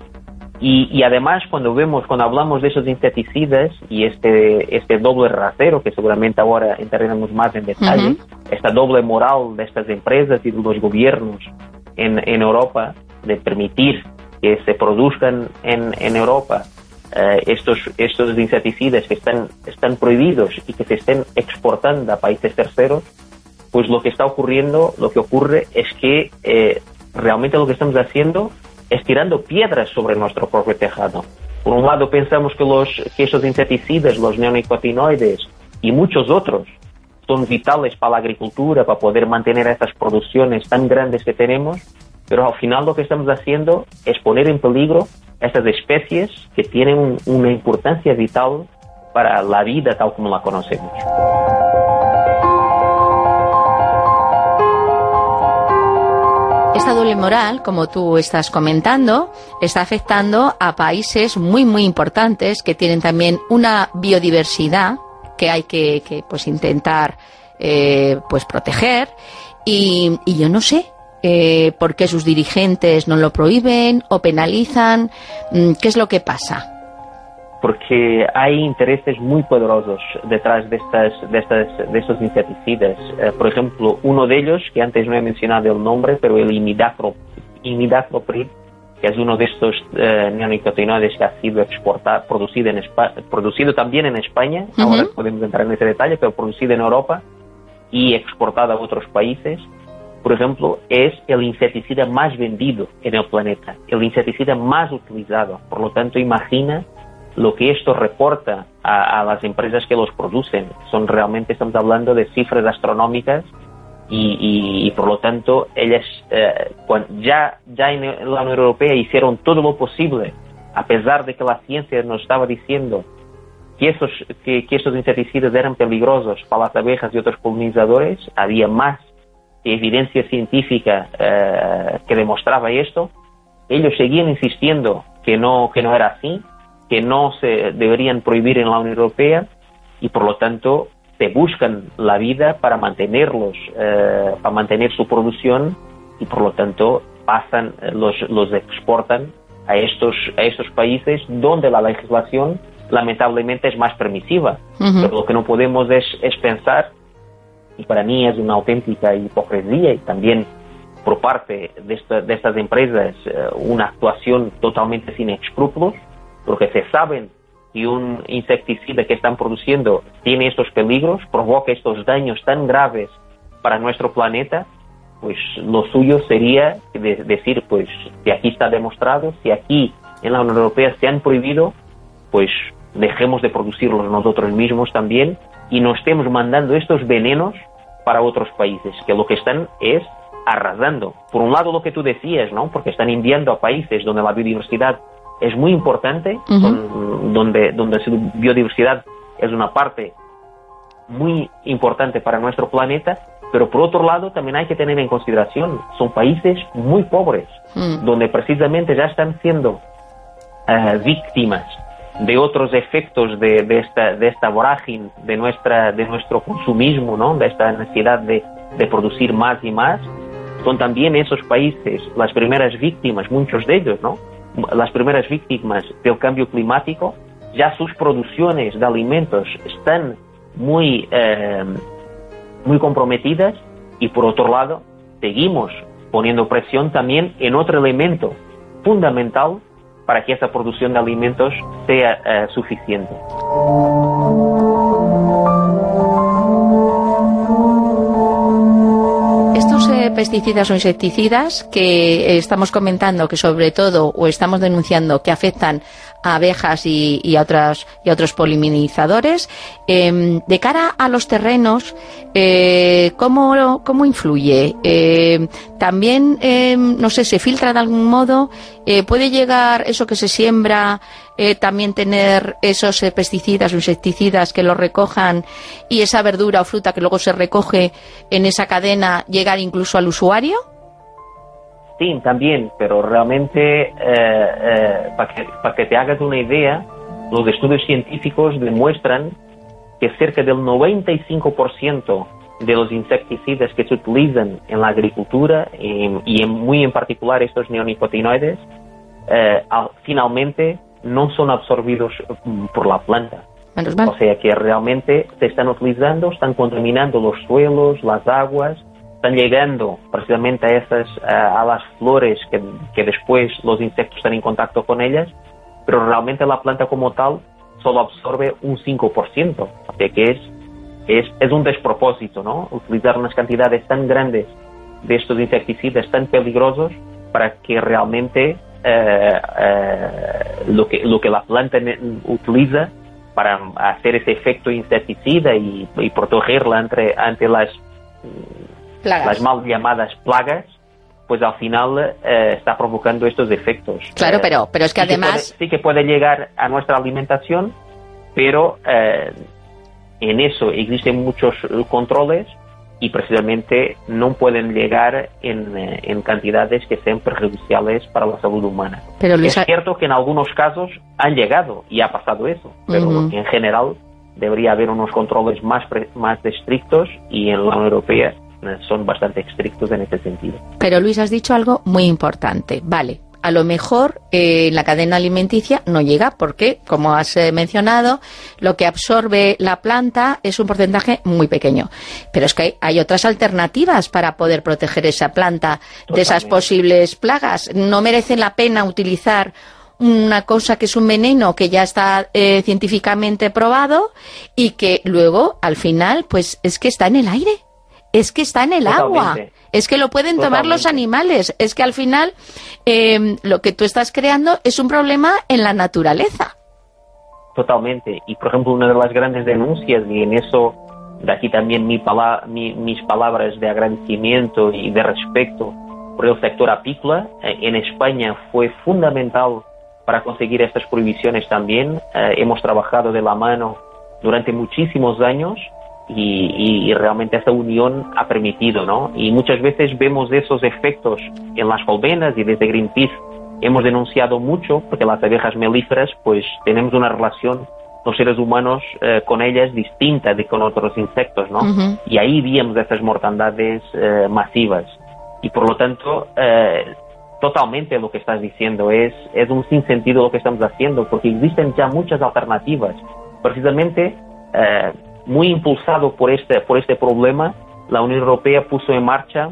Y, y además, cuando vemos, cuando hablamos de esos insecticidas y este este doble rasero, que seguramente ahora entraremos más en detalle, uh-huh. esta doble moral de estas empresas y de los gobiernos en, en Europa, de permitir que se produzcan en, en Europa eh, estos, estos insecticidas que están, están prohibidos y que se estén exportando a países terceros, pues lo que está ocurriendo, lo que ocurre es que eh, realmente lo que estamos haciendo es tirando piedras sobre nuestro propio tejado. Por un lado pensamos que, los, que esos insecticidas, los neonicotinoides y muchos otros, son vitales para la agricultura, para poder mantener estas producciones tan grandes que tenemos, pero al final lo que estamos haciendo es poner en peligro estas especies que tienen un, una importancia vital para la vida tal como la conocemos. Esta doble moral, como tú estás comentando, está afectando a países muy, muy importantes que tienen también una biodiversidad que hay que, que pues intentar eh, pues proteger y, y yo no sé eh, por qué sus dirigentes no lo prohíben o penalizan. ¿Qué es lo que pasa? Porque hay intereses muy poderosos detrás de estas de estas de estos insecticidas. Eh, por ejemplo, uno de ellos, que antes no he mencionado el nombre, pero el imidacloprid, imidacloprid, que es uno de estos eh, neonicotinoides que ha sido exportado, producido, en Espa producido también en España, uh-huh. Ahora podemos entrar en ese detalle, pero producido en Europa y exportado a otros países, por ejemplo, es el insecticida más vendido en el planeta, el insecticida más utilizado. Por lo tanto, imagina lo que esto reporta a, a las empresas que los producen. Son realmente, estamos hablando de cifras astronómicas. Y, y, y por lo tanto ellas eh, cuando ya, ya en la Unión Europea hicieron todo lo posible, a pesar de que la ciencia nos estaba diciendo que estos, que, que estos insecticidas eran peligrosos para las abejas y otros polinizadores. Había más evidencia científica eh, que demostraba esto. Ellos seguían insistiendo que no, que no era así, que no se deberían prohibir en la Unión Europea, y por lo tanto se buscan la vida para mantenerlos, eh, para mantener su producción, y por lo tanto pasan, los, los exportan a estos, a estos países donde la legislación lamentablemente es más permisiva. Uh-huh. Pero lo que no podemos es, es pensar, y para mí es una auténtica hipocresía, y también por parte de, esta, de estas empresas eh, una actuación totalmente sin escrúpulos, porque se saben y un insecticida que están produciendo tiene estos peligros, provoca estos daños tan graves para nuestro planeta, pues lo suyo sería de decir, pues si aquí está demostrado, si aquí en la Unión Europea se han prohibido, pues dejemos de producirlos nosotros mismos también y no estemos mandando estos venenos para otros países, que lo que están es arrasando. Por un lado lo que tú decías, ¿no? Porque están enviando a países donde la biodiversidad es muy importante, uh-huh. con, donde, donde su biodiversidad es una parte muy importante para nuestro planeta, pero por otro lado también hay que tener en consideración, son países muy pobres, uh-huh. donde precisamente ya están siendo uh, víctimas de otros efectos de, de esta de esta vorágine, de nuestra de nuestro consumismo, ¿no? De esta necesidad de, de producir más y más. Son también esos países las primeras víctimas, muchos de ellos, ¿no? Las primeras víctimas del cambio climático. Ya sus producciones de alimentos están muy, eh, muy comprometidas, y por otro lado seguimos poniendo presión también en otro elemento fundamental para que esa producción de alimentos sea eh, suficiente. Estos eh, pesticidas o insecticidas que eh, estamos comentando, que sobre todo, o estamos denunciando, que afectan a abejas y, y, a, otras, y a otros polinizadores, eh, de cara a los terrenos, eh, ¿cómo, cómo influye? Eh, también, eh, no sé, ¿se filtra de algún modo? Eh, ¿Puede llegar eso que se siembra, eh, también tener esos eh, pesticidas o insecticidas que lo recojan, y esa verdura o fruta que luego se recoge en esa cadena llegar incluso al usuario? Sí, también, pero realmente, eh, eh, para que, para que te hagas una idea, los estudios científicos demuestran que cerca del noventa y cinco por ciento de los insecticidas que se utilizan en la agricultura, y, y en, muy en particular estos neonicotinoides, eh, al, finalmente no son absorbidos por la planta. Menos mal. O sea que realmente se están utilizando, están contaminando los suelos, las aguas, están llegando precisamente a esas a, a las flores que, que después los insectos están en contacto con ellas, pero realmente la planta como tal solo absorbe un cinco por ciento, o sea que es, es, es un despropósito, ¿no? Utilizar unas cantidades tan grandes de estos insecticidas tan peligrosos para que realmente eh, eh, lo que lo que la planta utiliza para hacer ese efecto insecticida y, y protegerla ante, ante las, las mal llamadas plagas, pues al final eh, está provocando estos efectos. Claro, eh, pero, pero es que sí además... Que puede, sí que puede llegar a nuestra alimentación, pero eh, en eso existen muchos controles y precisamente no pueden llegar en, en cantidades que sean perjudiciales para la salud humana. Pero Luis... Es cierto que en algunos casos han llegado y ha pasado eso, pero uh-huh. en general debería haber unos controles más, pre- más estrictos y en la Unión Europea son bastante estrictos en ese sentido. Pero Luis, has dicho algo muy importante. Vale, a lo mejor eh, la cadena alimenticia no llega porque, como has eh, mencionado, lo que absorbe la planta es un porcentaje muy pequeño. Pero es que hay, hay otras alternativas para poder proteger esa planta Totalmente. de esas posibles plagas. No merece la pena utilizar una cosa que es un veneno que ya está eh, científicamente probado y que luego, al final, pues es que está en el aire. Es que está en el Totalmente. agua, es que lo pueden Totalmente. tomar los animales, es que al final eh, lo que tú estás creando es un problema en la naturaleza. Totalmente, y por ejemplo una de las grandes denuncias, y en eso de aquí también mi pala- mi, mis palabras de agradecimiento y de respeto por el sector apícola, eh, en España fue fundamental para conseguir estas prohibiciones también, eh, hemos trabajado de la mano durante muchísimos años. Y, y, y realmente esta unión ha permitido, ¿no? Y muchas veces vemos esos efectos en las colmenas y desde Greenpeace hemos denunciado mucho porque las abejas melíferas pues tenemos una relación los seres humanos eh, con ellas distinta de con otros insectos, ¿no? Uh-huh. Y ahí vimos esas mortandades eh, masivas y por lo tanto eh, totalmente lo que estás diciendo es, es un sinsentido lo que estamos haciendo porque existen ya muchas alternativas precisamente eh, muy impulsado por este por este problema, la Unión Europea puso en marcha,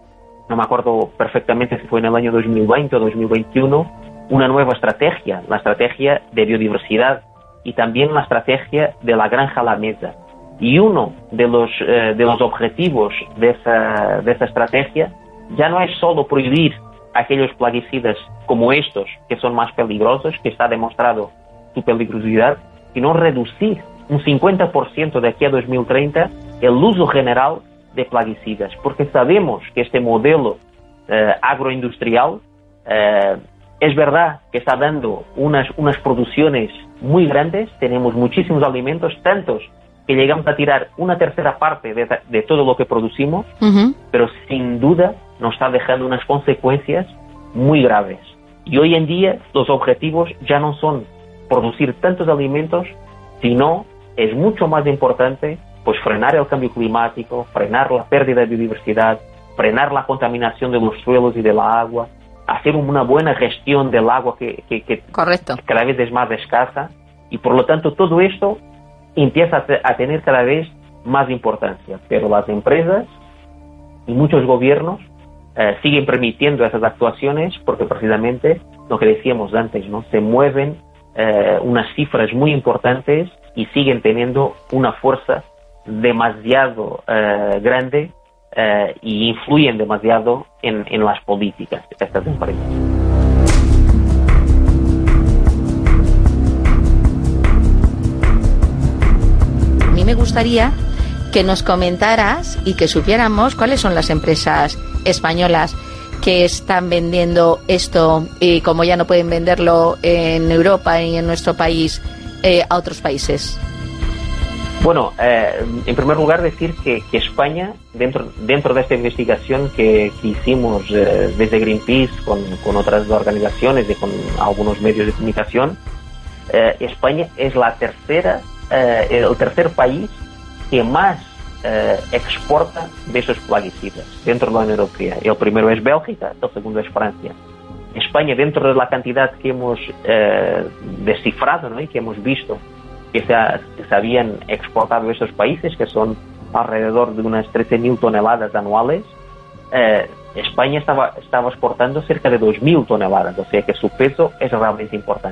no me acuerdo perfectamente si fue en el año dos mil veinte o dos mil veintiuno, una nueva estrategia, la estrategia de biodiversidad y también la estrategia de la granja a la mesa. Y uno de los eh, de los objetivos de esa de esa estrategia ya no es solo prohibir aquellos plaguicidas como estos que son más peligrosos, que está demostrado su peligrosidad, sino reducir un cincuenta por ciento de aquí a dos mil treinta el uso general de plaguicidas, porque sabemos que este modelo eh, agroindustrial eh, es verdad que está dando unas, unas producciones muy grandes, tenemos muchísimos alimentos, tantos que llegamos a tirar una tercera parte de, de todo lo que producimos, uh-huh. pero sin duda nos está dejando unas consecuencias muy graves. Y hoy en día los objetivos ya no son producir tantos alimentos, sino es mucho más importante pues frenar el cambio climático, frenar la pérdida de biodiversidad, frenar la contaminación de los suelos y de la agua, hacer una buena gestión del agua que, que, que Correcto. cada vez es más escasa y por lo tanto todo esto empieza a, te, a tener cada vez más importancia. Pero las empresas y muchos gobiernos eh, siguen permitiendo esas actuaciones porque precisamente lo que decíamos antes, ¿no? Se mueven eh, unas cifras muy importantes y siguen teniendo una fuerza demasiado eh, grande eh, y influyen demasiado en, en las políticas de estas empresas. A mí me gustaría que nos comentaras y que supiéramos cuáles son las empresas españolas que están vendiendo esto y como ya no pueden venderlo en Europa y en nuestro país, eh, a otros países. Bueno, eh, en primer lugar decir que, que España, dentro dentro de esta investigación que, que hicimos eh, desde Greenpeace con, con otras organizaciones y con algunos medios de comunicación, eh, España es la tercera, eh, el tercer país que más eh, exporta de esos plaguicidas dentro de la Unión Europea. El primero es Bélgica, el segundo es Francia. España, dentro de la cantidad que hemos eh, descifrado, ¿no? y que hemos visto que se, ha, que se habían exportado a esos países, que son alrededor de unas trece mil toneladas anuales, eh, España estaba, estaba exportando cerca de dos mil toneladas, o sea que su peso es realmente importante.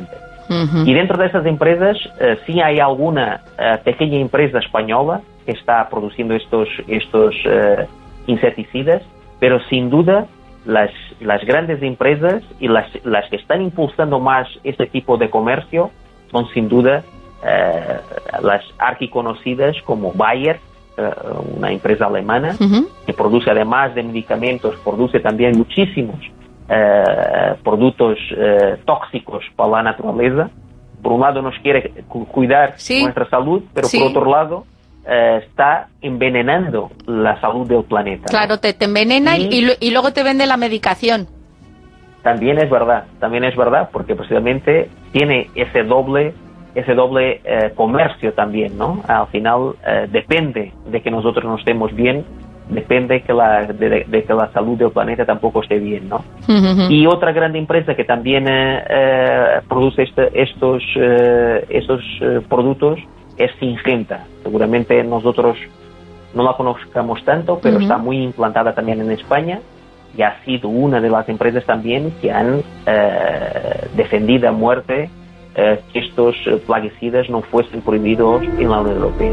Uh-huh. Y dentro de esas empresas eh, sí hay alguna eh, pequeña empresa española que está produciendo estos, estos eh, insecticidas, pero sin duda las, las grandes empresas y las, las que están impulsando más este tipo de comercio son sin duda eh, las archiconocidas como Bayer, eh, una empresa alemana, uh-huh, que produce además de medicamentos, produce también muchísimos eh, productos eh, tóxicos para la naturaleza. Por un lado nos quiere cu- cuidar sí. nuestra salud, pero sí. por otro lado eh, está envenenando la salud del planeta. Claro, ¿no? te, te envenena y, y, y luego te vende la medicación. También es verdad, también es verdad, porque precisamente tiene ese doble, ese doble eh, comercio también, ¿no? Al final eh, depende de que nosotros no estemos bien, depende que la, de, de que la salud del planeta tampoco esté bien, ¿no? Uh-huh. Y otra gran empresa que también eh, eh, produce este, estos, eh, estos eh, productos es Syngenta. Seguramente nosotros no la conozcamos tanto, pero uh-huh. está muy implantada también en España y ha sido una de las empresas también que han eh, defendido a muerte eh, que estos plaguicidas no fuesen prohibidos en la Unión Europea.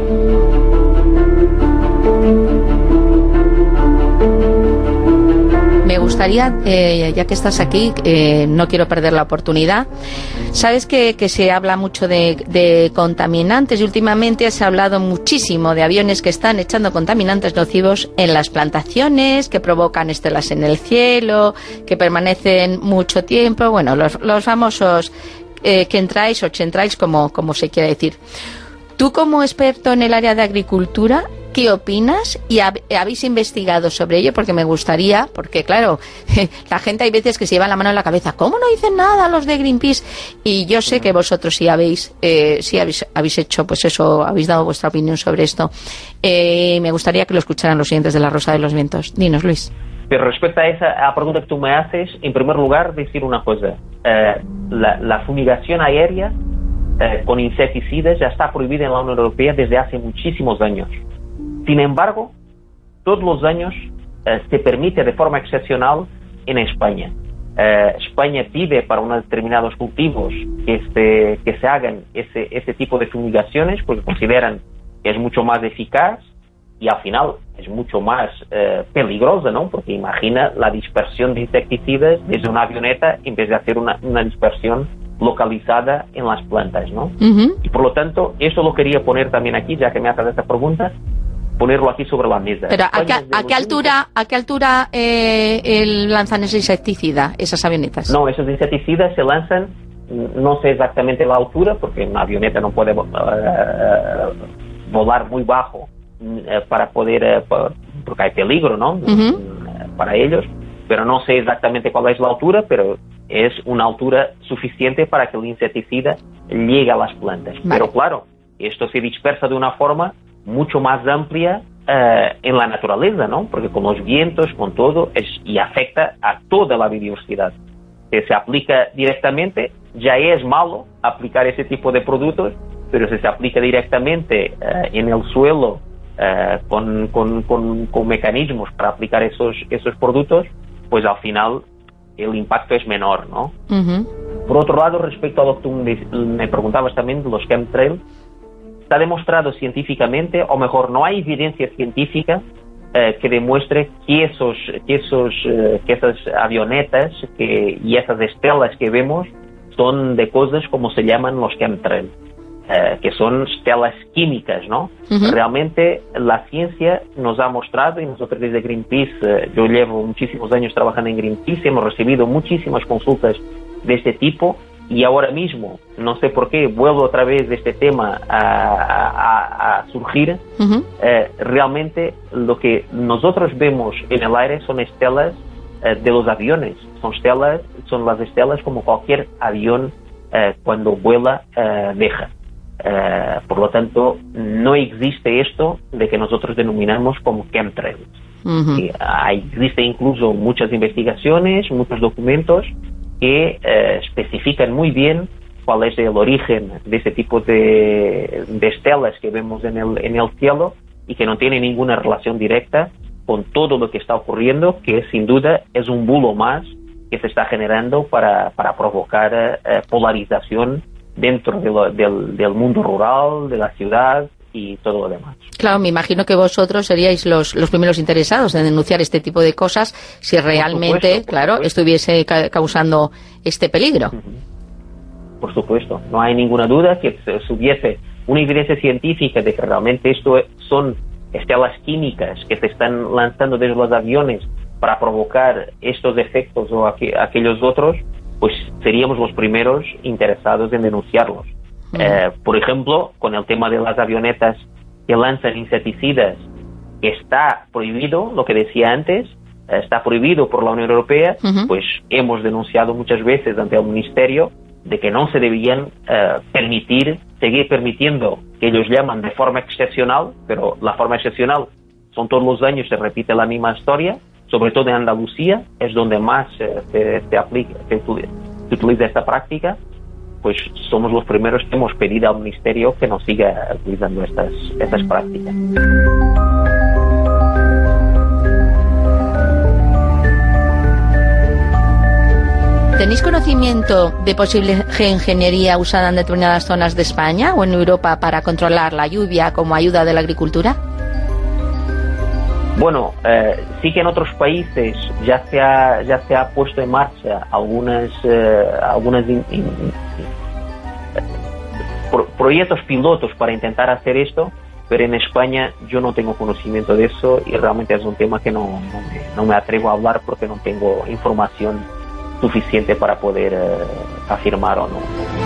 Me gustaría, eh, ya que estás aquí, eh, no quiero perder la oportunidad. Sabes que, que se habla mucho de, de contaminantes y últimamente se ha hablado muchísimo de aviones que están echando contaminantes nocivos en las plantaciones, que provocan estelas en el cielo, que permanecen mucho tiempo. Bueno, los, los famosos eh, chemtrails o chemtrails, como, como se quiere decir. Tú, como experto en el área de agricultura, ¿qué opinas? ¿Y hab- habéis investigado sobre ello? Porque me gustaría, porque claro, la gente hay veces que se lleva la mano en la cabeza. ¿Cómo no dicen nada los de Greenpeace? Y yo sé que vosotros sí habéis, eh, sí habéis, habéis hecho, pues eso, habéis dado vuestra opinión sobre esto. Eh, me gustaría que lo escucharan los oyentes de La Rosa de los Vientos. Dinos, Luis. Pero respecto a esa a la pregunta que tú me haces, en primer lugar, decir una cosa. Eh, la, la fumigación aérea eh, con insecticidas ya está prohibida en la Unión Europea desde hace muchísimos años. Sin embargo, todos los años eh, se permite de forma excepcional en España. Eh, España pide para unos determinados cultivos que, este, que se hagan ese, ese tipo de fumigaciones porque consideran que es mucho más eficaz y al final es mucho más eh, peligrosa, ¿no? Porque imagina la dispersión de insecticidas desde una avioneta en vez de hacer una, una dispersión localizada en las plantas, ¿no? Uh-huh. Y por lo tanto, esto lo quería poner también aquí, ya que me haces esta pregunta, ponerlo aquí sobre la mesa. Pero ¿a qué, a qué altura, a qué altura eh, el lanzan ese insecticida, esas avionetas? No, esos insecticidas se lanzan, no sé exactamente la altura, porque una avioneta no puede uh, volar muy bajo uh, para poder, uh, porque hay peligro, ¿no? Uh-huh. Uh, para ellos, pero no sé exactamente cuál es la altura, pero es una altura suficiente para que el insecticida llegue a las plantas. Vale. Pero claro, esto se dispersa de una forma mucho más amplia uh, en la naturaleza, ¿no? Porque con los vientos, con todo, es, y afecta a toda la biodiversidad. Si se aplica directamente, ya es malo aplicar ese tipo de productos, pero si se aplica directamente uh, en el suelo uh, con, con, con, con mecanismos para aplicar esos, esos productos, pues al final el impacto es menor, ¿no? Uh-huh. Por otro lado, respecto a lo que tú me, me preguntabas también de los chemtrails, está demostrado científicamente, o mejor, no hay evidencia científica eh, que demuestre que esos, que esos, eh, que esas avionetas que, y esas estelas que vemos son de cosas como se llaman los chemtrails, eh, que son estelas químicas, ¿no? Uh-huh. Realmente la ciencia nos ha mostrado, y nosotros desde Greenpeace, eh, yo llevo muchísimos años trabajando en Greenpeace, hemos recibido muchísimas consultas de este tipo. Y ahora mismo, no sé por qué, vuelvo otra vez de este tema a, a, a surgir. Uh-huh. Eh, realmente lo que nosotros vemos en el aire son estelas eh, de los aviones. Son estelas, son las estelas como cualquier avión eh, cuando vuela eh, deja. Eh, por lo tanto, no existe esto de que nosotros denominamos como chemtrails. Uh-huh. Y, ah, existe incluso muchas investigaciones, muchos documentos que eh, especifican muy bien cuál es el origen de ese tipo de, de estelas que vemos en el, en el cielo y que no tiene ninguna relación directa con todo lo que está ocurriendo, que sin duda es un bulo más que se está generando para, para provocar eh, polarización dentro de lo, del, del mundo rural, de la ciudad y todo lo demás. Claro, me imagino que vosotros seríais los, los primeros interesados en denunciar este tipo de cosas si realmente, supuesto, claro, supuesto. estuviese ca causando este peligro. Por supuesto, no hay ninguna duda que si hubiese una evidencia científica de que realmente esto son estelas químicas que se están lanzando desde los aviones para provocar estos efectos o aqu aquellos otros, pues seríamos los primeros interesados en denunciarlos. Mm. Eh, por ejemplo, con el tema de las avionetas que lanzan insecticidas, que está prohibido, lo que decía antes, eh, está prohibido por la Unión Europea, uh-huh. pues hemos denunciado muchas veces ante el Ministerio de que no se debían eh, permitir, seguir permitiendo, que ellos llaman de forma excepcional, pero la forma excepcional son todos los años, se repite la misma historia, sobre todo en Andalucía, es donde más eh, se, se aplica, se utiliza, se utiliza esta práctica, pues somos los primeros que hemos pedido al Ministerio que no siga utilizando estas, estas prácticas. ¿Tenéis conocimiento de posible geoingeniería usada en determinadas zonas de España o en Europa para controlar la lluvia como ayuda de la agricultura? Bueno, eh, sí que en otros países ya se ha, ya se ha puesto en marcha algunas, eh, algunas in, in, pro, proyectos pilotos para intentar hacer esto, pero en España yo no tengo conocimiento de eso y realmente es un tema que no, no, me, no me atrevo a hablar porque no tengo información suficiente para poder eh, afirmar o no.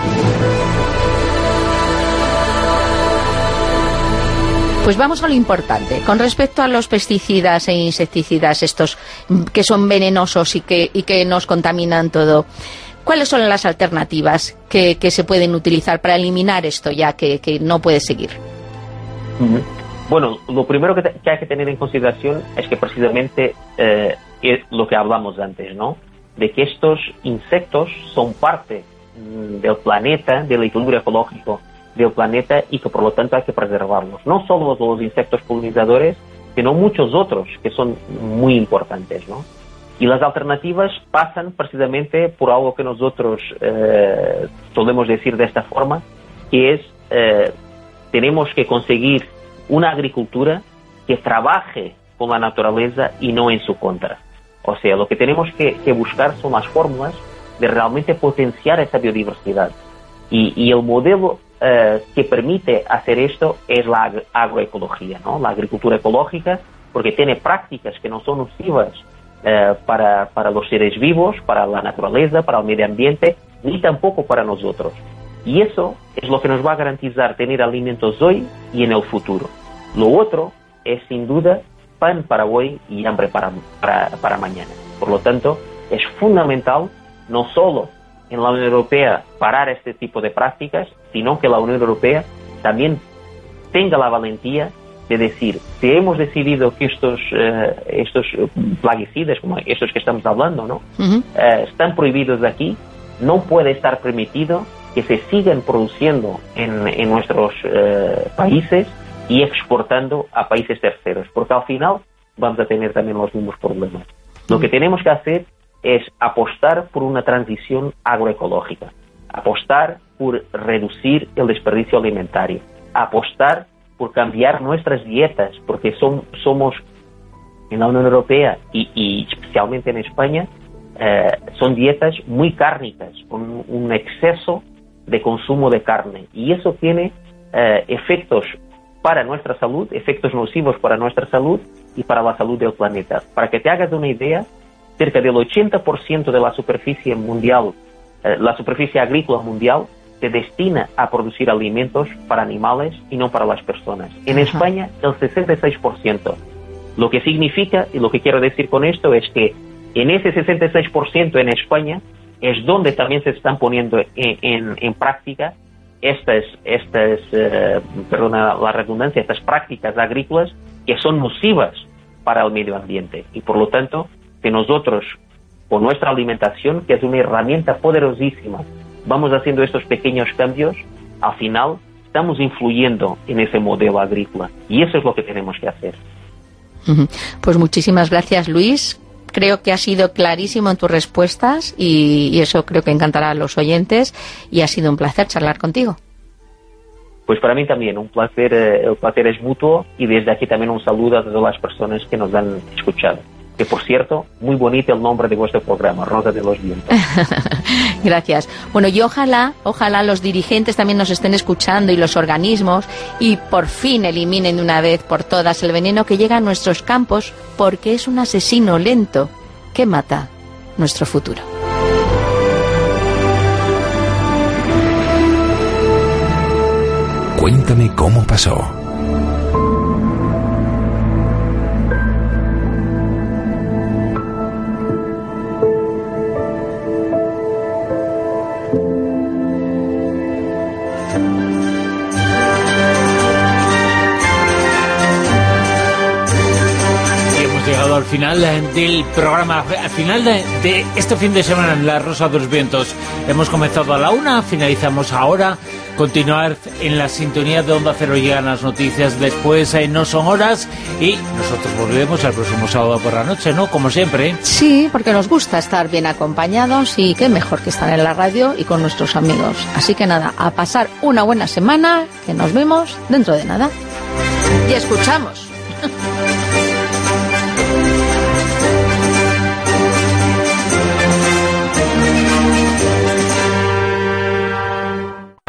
Pues vamos a lo importante. Con respecto a los pesticidas e insecticidas estos que son venenosos y que, y que nos contaminan todo, ¿cuáles son las alternativas que, que se pueden utilizar para eliminar esto ya que, que no puede seguir? Uh-huh. Bueno, lo primero que, que hay que tener en consideración es que precisamente eh, es lo que hablamos antes, ¿no? De que estos insectos son parte mm, del planeta, del equilibrio ecológico del planeta y que por lo tanto hay que preservarlos. No solo los insectos polinizadores, sino muchos otros que son muy importantes, ¿no? Y las alternativas pasan precisamente por algo que nosotros eh, solemos decir de esta forma, que es eh, tenemos que conseguir una agricultura que trabaje con la naturaleza y no en su contra. O sea, lo que tenemos que, que buscar son las fórmulas de realmente potenciar esa biodiversidad. Y, y el modelo eh, que permite hacer esto es la agroecología, ¿no? La agricultura ecológica, porque tiene prácticas que no son nocivas eh, para, para los seres vivos, para la naturaleza, para el medio ambiente, ni tampoco para nosotros. Y eso es lo que nos va a garantizar tener alimentos hoy y en el futuro. Lo otro es, sin duda, pan para hoy y hambre para, para, para mañana. Por lo tanto, es fundamental no solo en la Unión Europea parar este tipo de prácticas, sino que la Unión Europea también tenga la valentía de decir, si hemos decidido que estos, eh, estos plaguicidas, como estos que estamos hablando, ¿no? Uh-huh. eh, están prohibidos aquí, no puede estar permitido que se sigan produciendo en, en nuestros eh, países y exportando a países terceros, porque al final vamos a tener también los mismos problemas. Lo que tenemos que hacer es apostar por una transición agroecológica, apostar por reducir el desperdicio alimentario, apostar por cambiar nuestras dietas, porque son, somos en la Unión Europea y, y especialmente en España, eh, son dietas muy cárnicas, con un exceso de consumo de carne, y eso tiene eh, efectos para nuestra salud, efectos nocivos para nuestra salud y para la salud del planeta. Para que te hagas una idea, cerca del ochenta por ciento de la superficie mundial, eh, la superficie agrícola mundial, se destina a producir alimentos para animales y no para las personas. En Ajá. España, el sesenta y seis por ciento. Lo que significa, y lo que quiero decir con esto, es que en ese sesenta y seis por ciento en España es donde también se están poniendo en, en, en práctica estas, estas eh, perdona la redundancia, estas prácticas agrícolas que son nocivas para el medio ambiente. Y por lo tanto, que nosotros, con nuestra alimentación, que es una herramienta poderosísima, vamos haciendo estos pequeños cambios, al final estamos influyendo en ese modelo agrícola. Y eso es lo que tenemos que hacer. Pues muchísimas gracias, Luis. creo que has sido clarísimo en tus respuestas y, y eso creo que encantará a los oyentes y ha sido un placer charlar contigo. Pues para mí también, un placer, eh, el placer es mutuo y desde aquí también un saludo a todas las personas que nos han escuchado. Que por cierto, muy bonito el nombre de vuestro programa, Rosa de los Vientos. Gracias. Bueno, y ojalá, ojalá los dirigentes también nos estén escuchando y los organismos y por fin eliminen de una vez por todas el veneno que llega a nuestros campos porque es un asesino lento que mata nuestro futuro. Cuéntame cómo pasó. Al final del programa, al final de, de este fin de semana en La Rosa de los Vientos. Hemos comenzado a la una, finalizamos ahora. Continuar en la sintonía de Onda Cero, llegan las noticias, después eh, no son horas y nosotros volvemos el próximo sábado por la noche, ¿no? Como siempre. Sí, porque nos gusta estar bien acompañados y qué mejor que estar en la radio y con nuestros amigos. Así que nada, a pasar una buena semana, que nos vemos dentro de nada. Y escuchamos.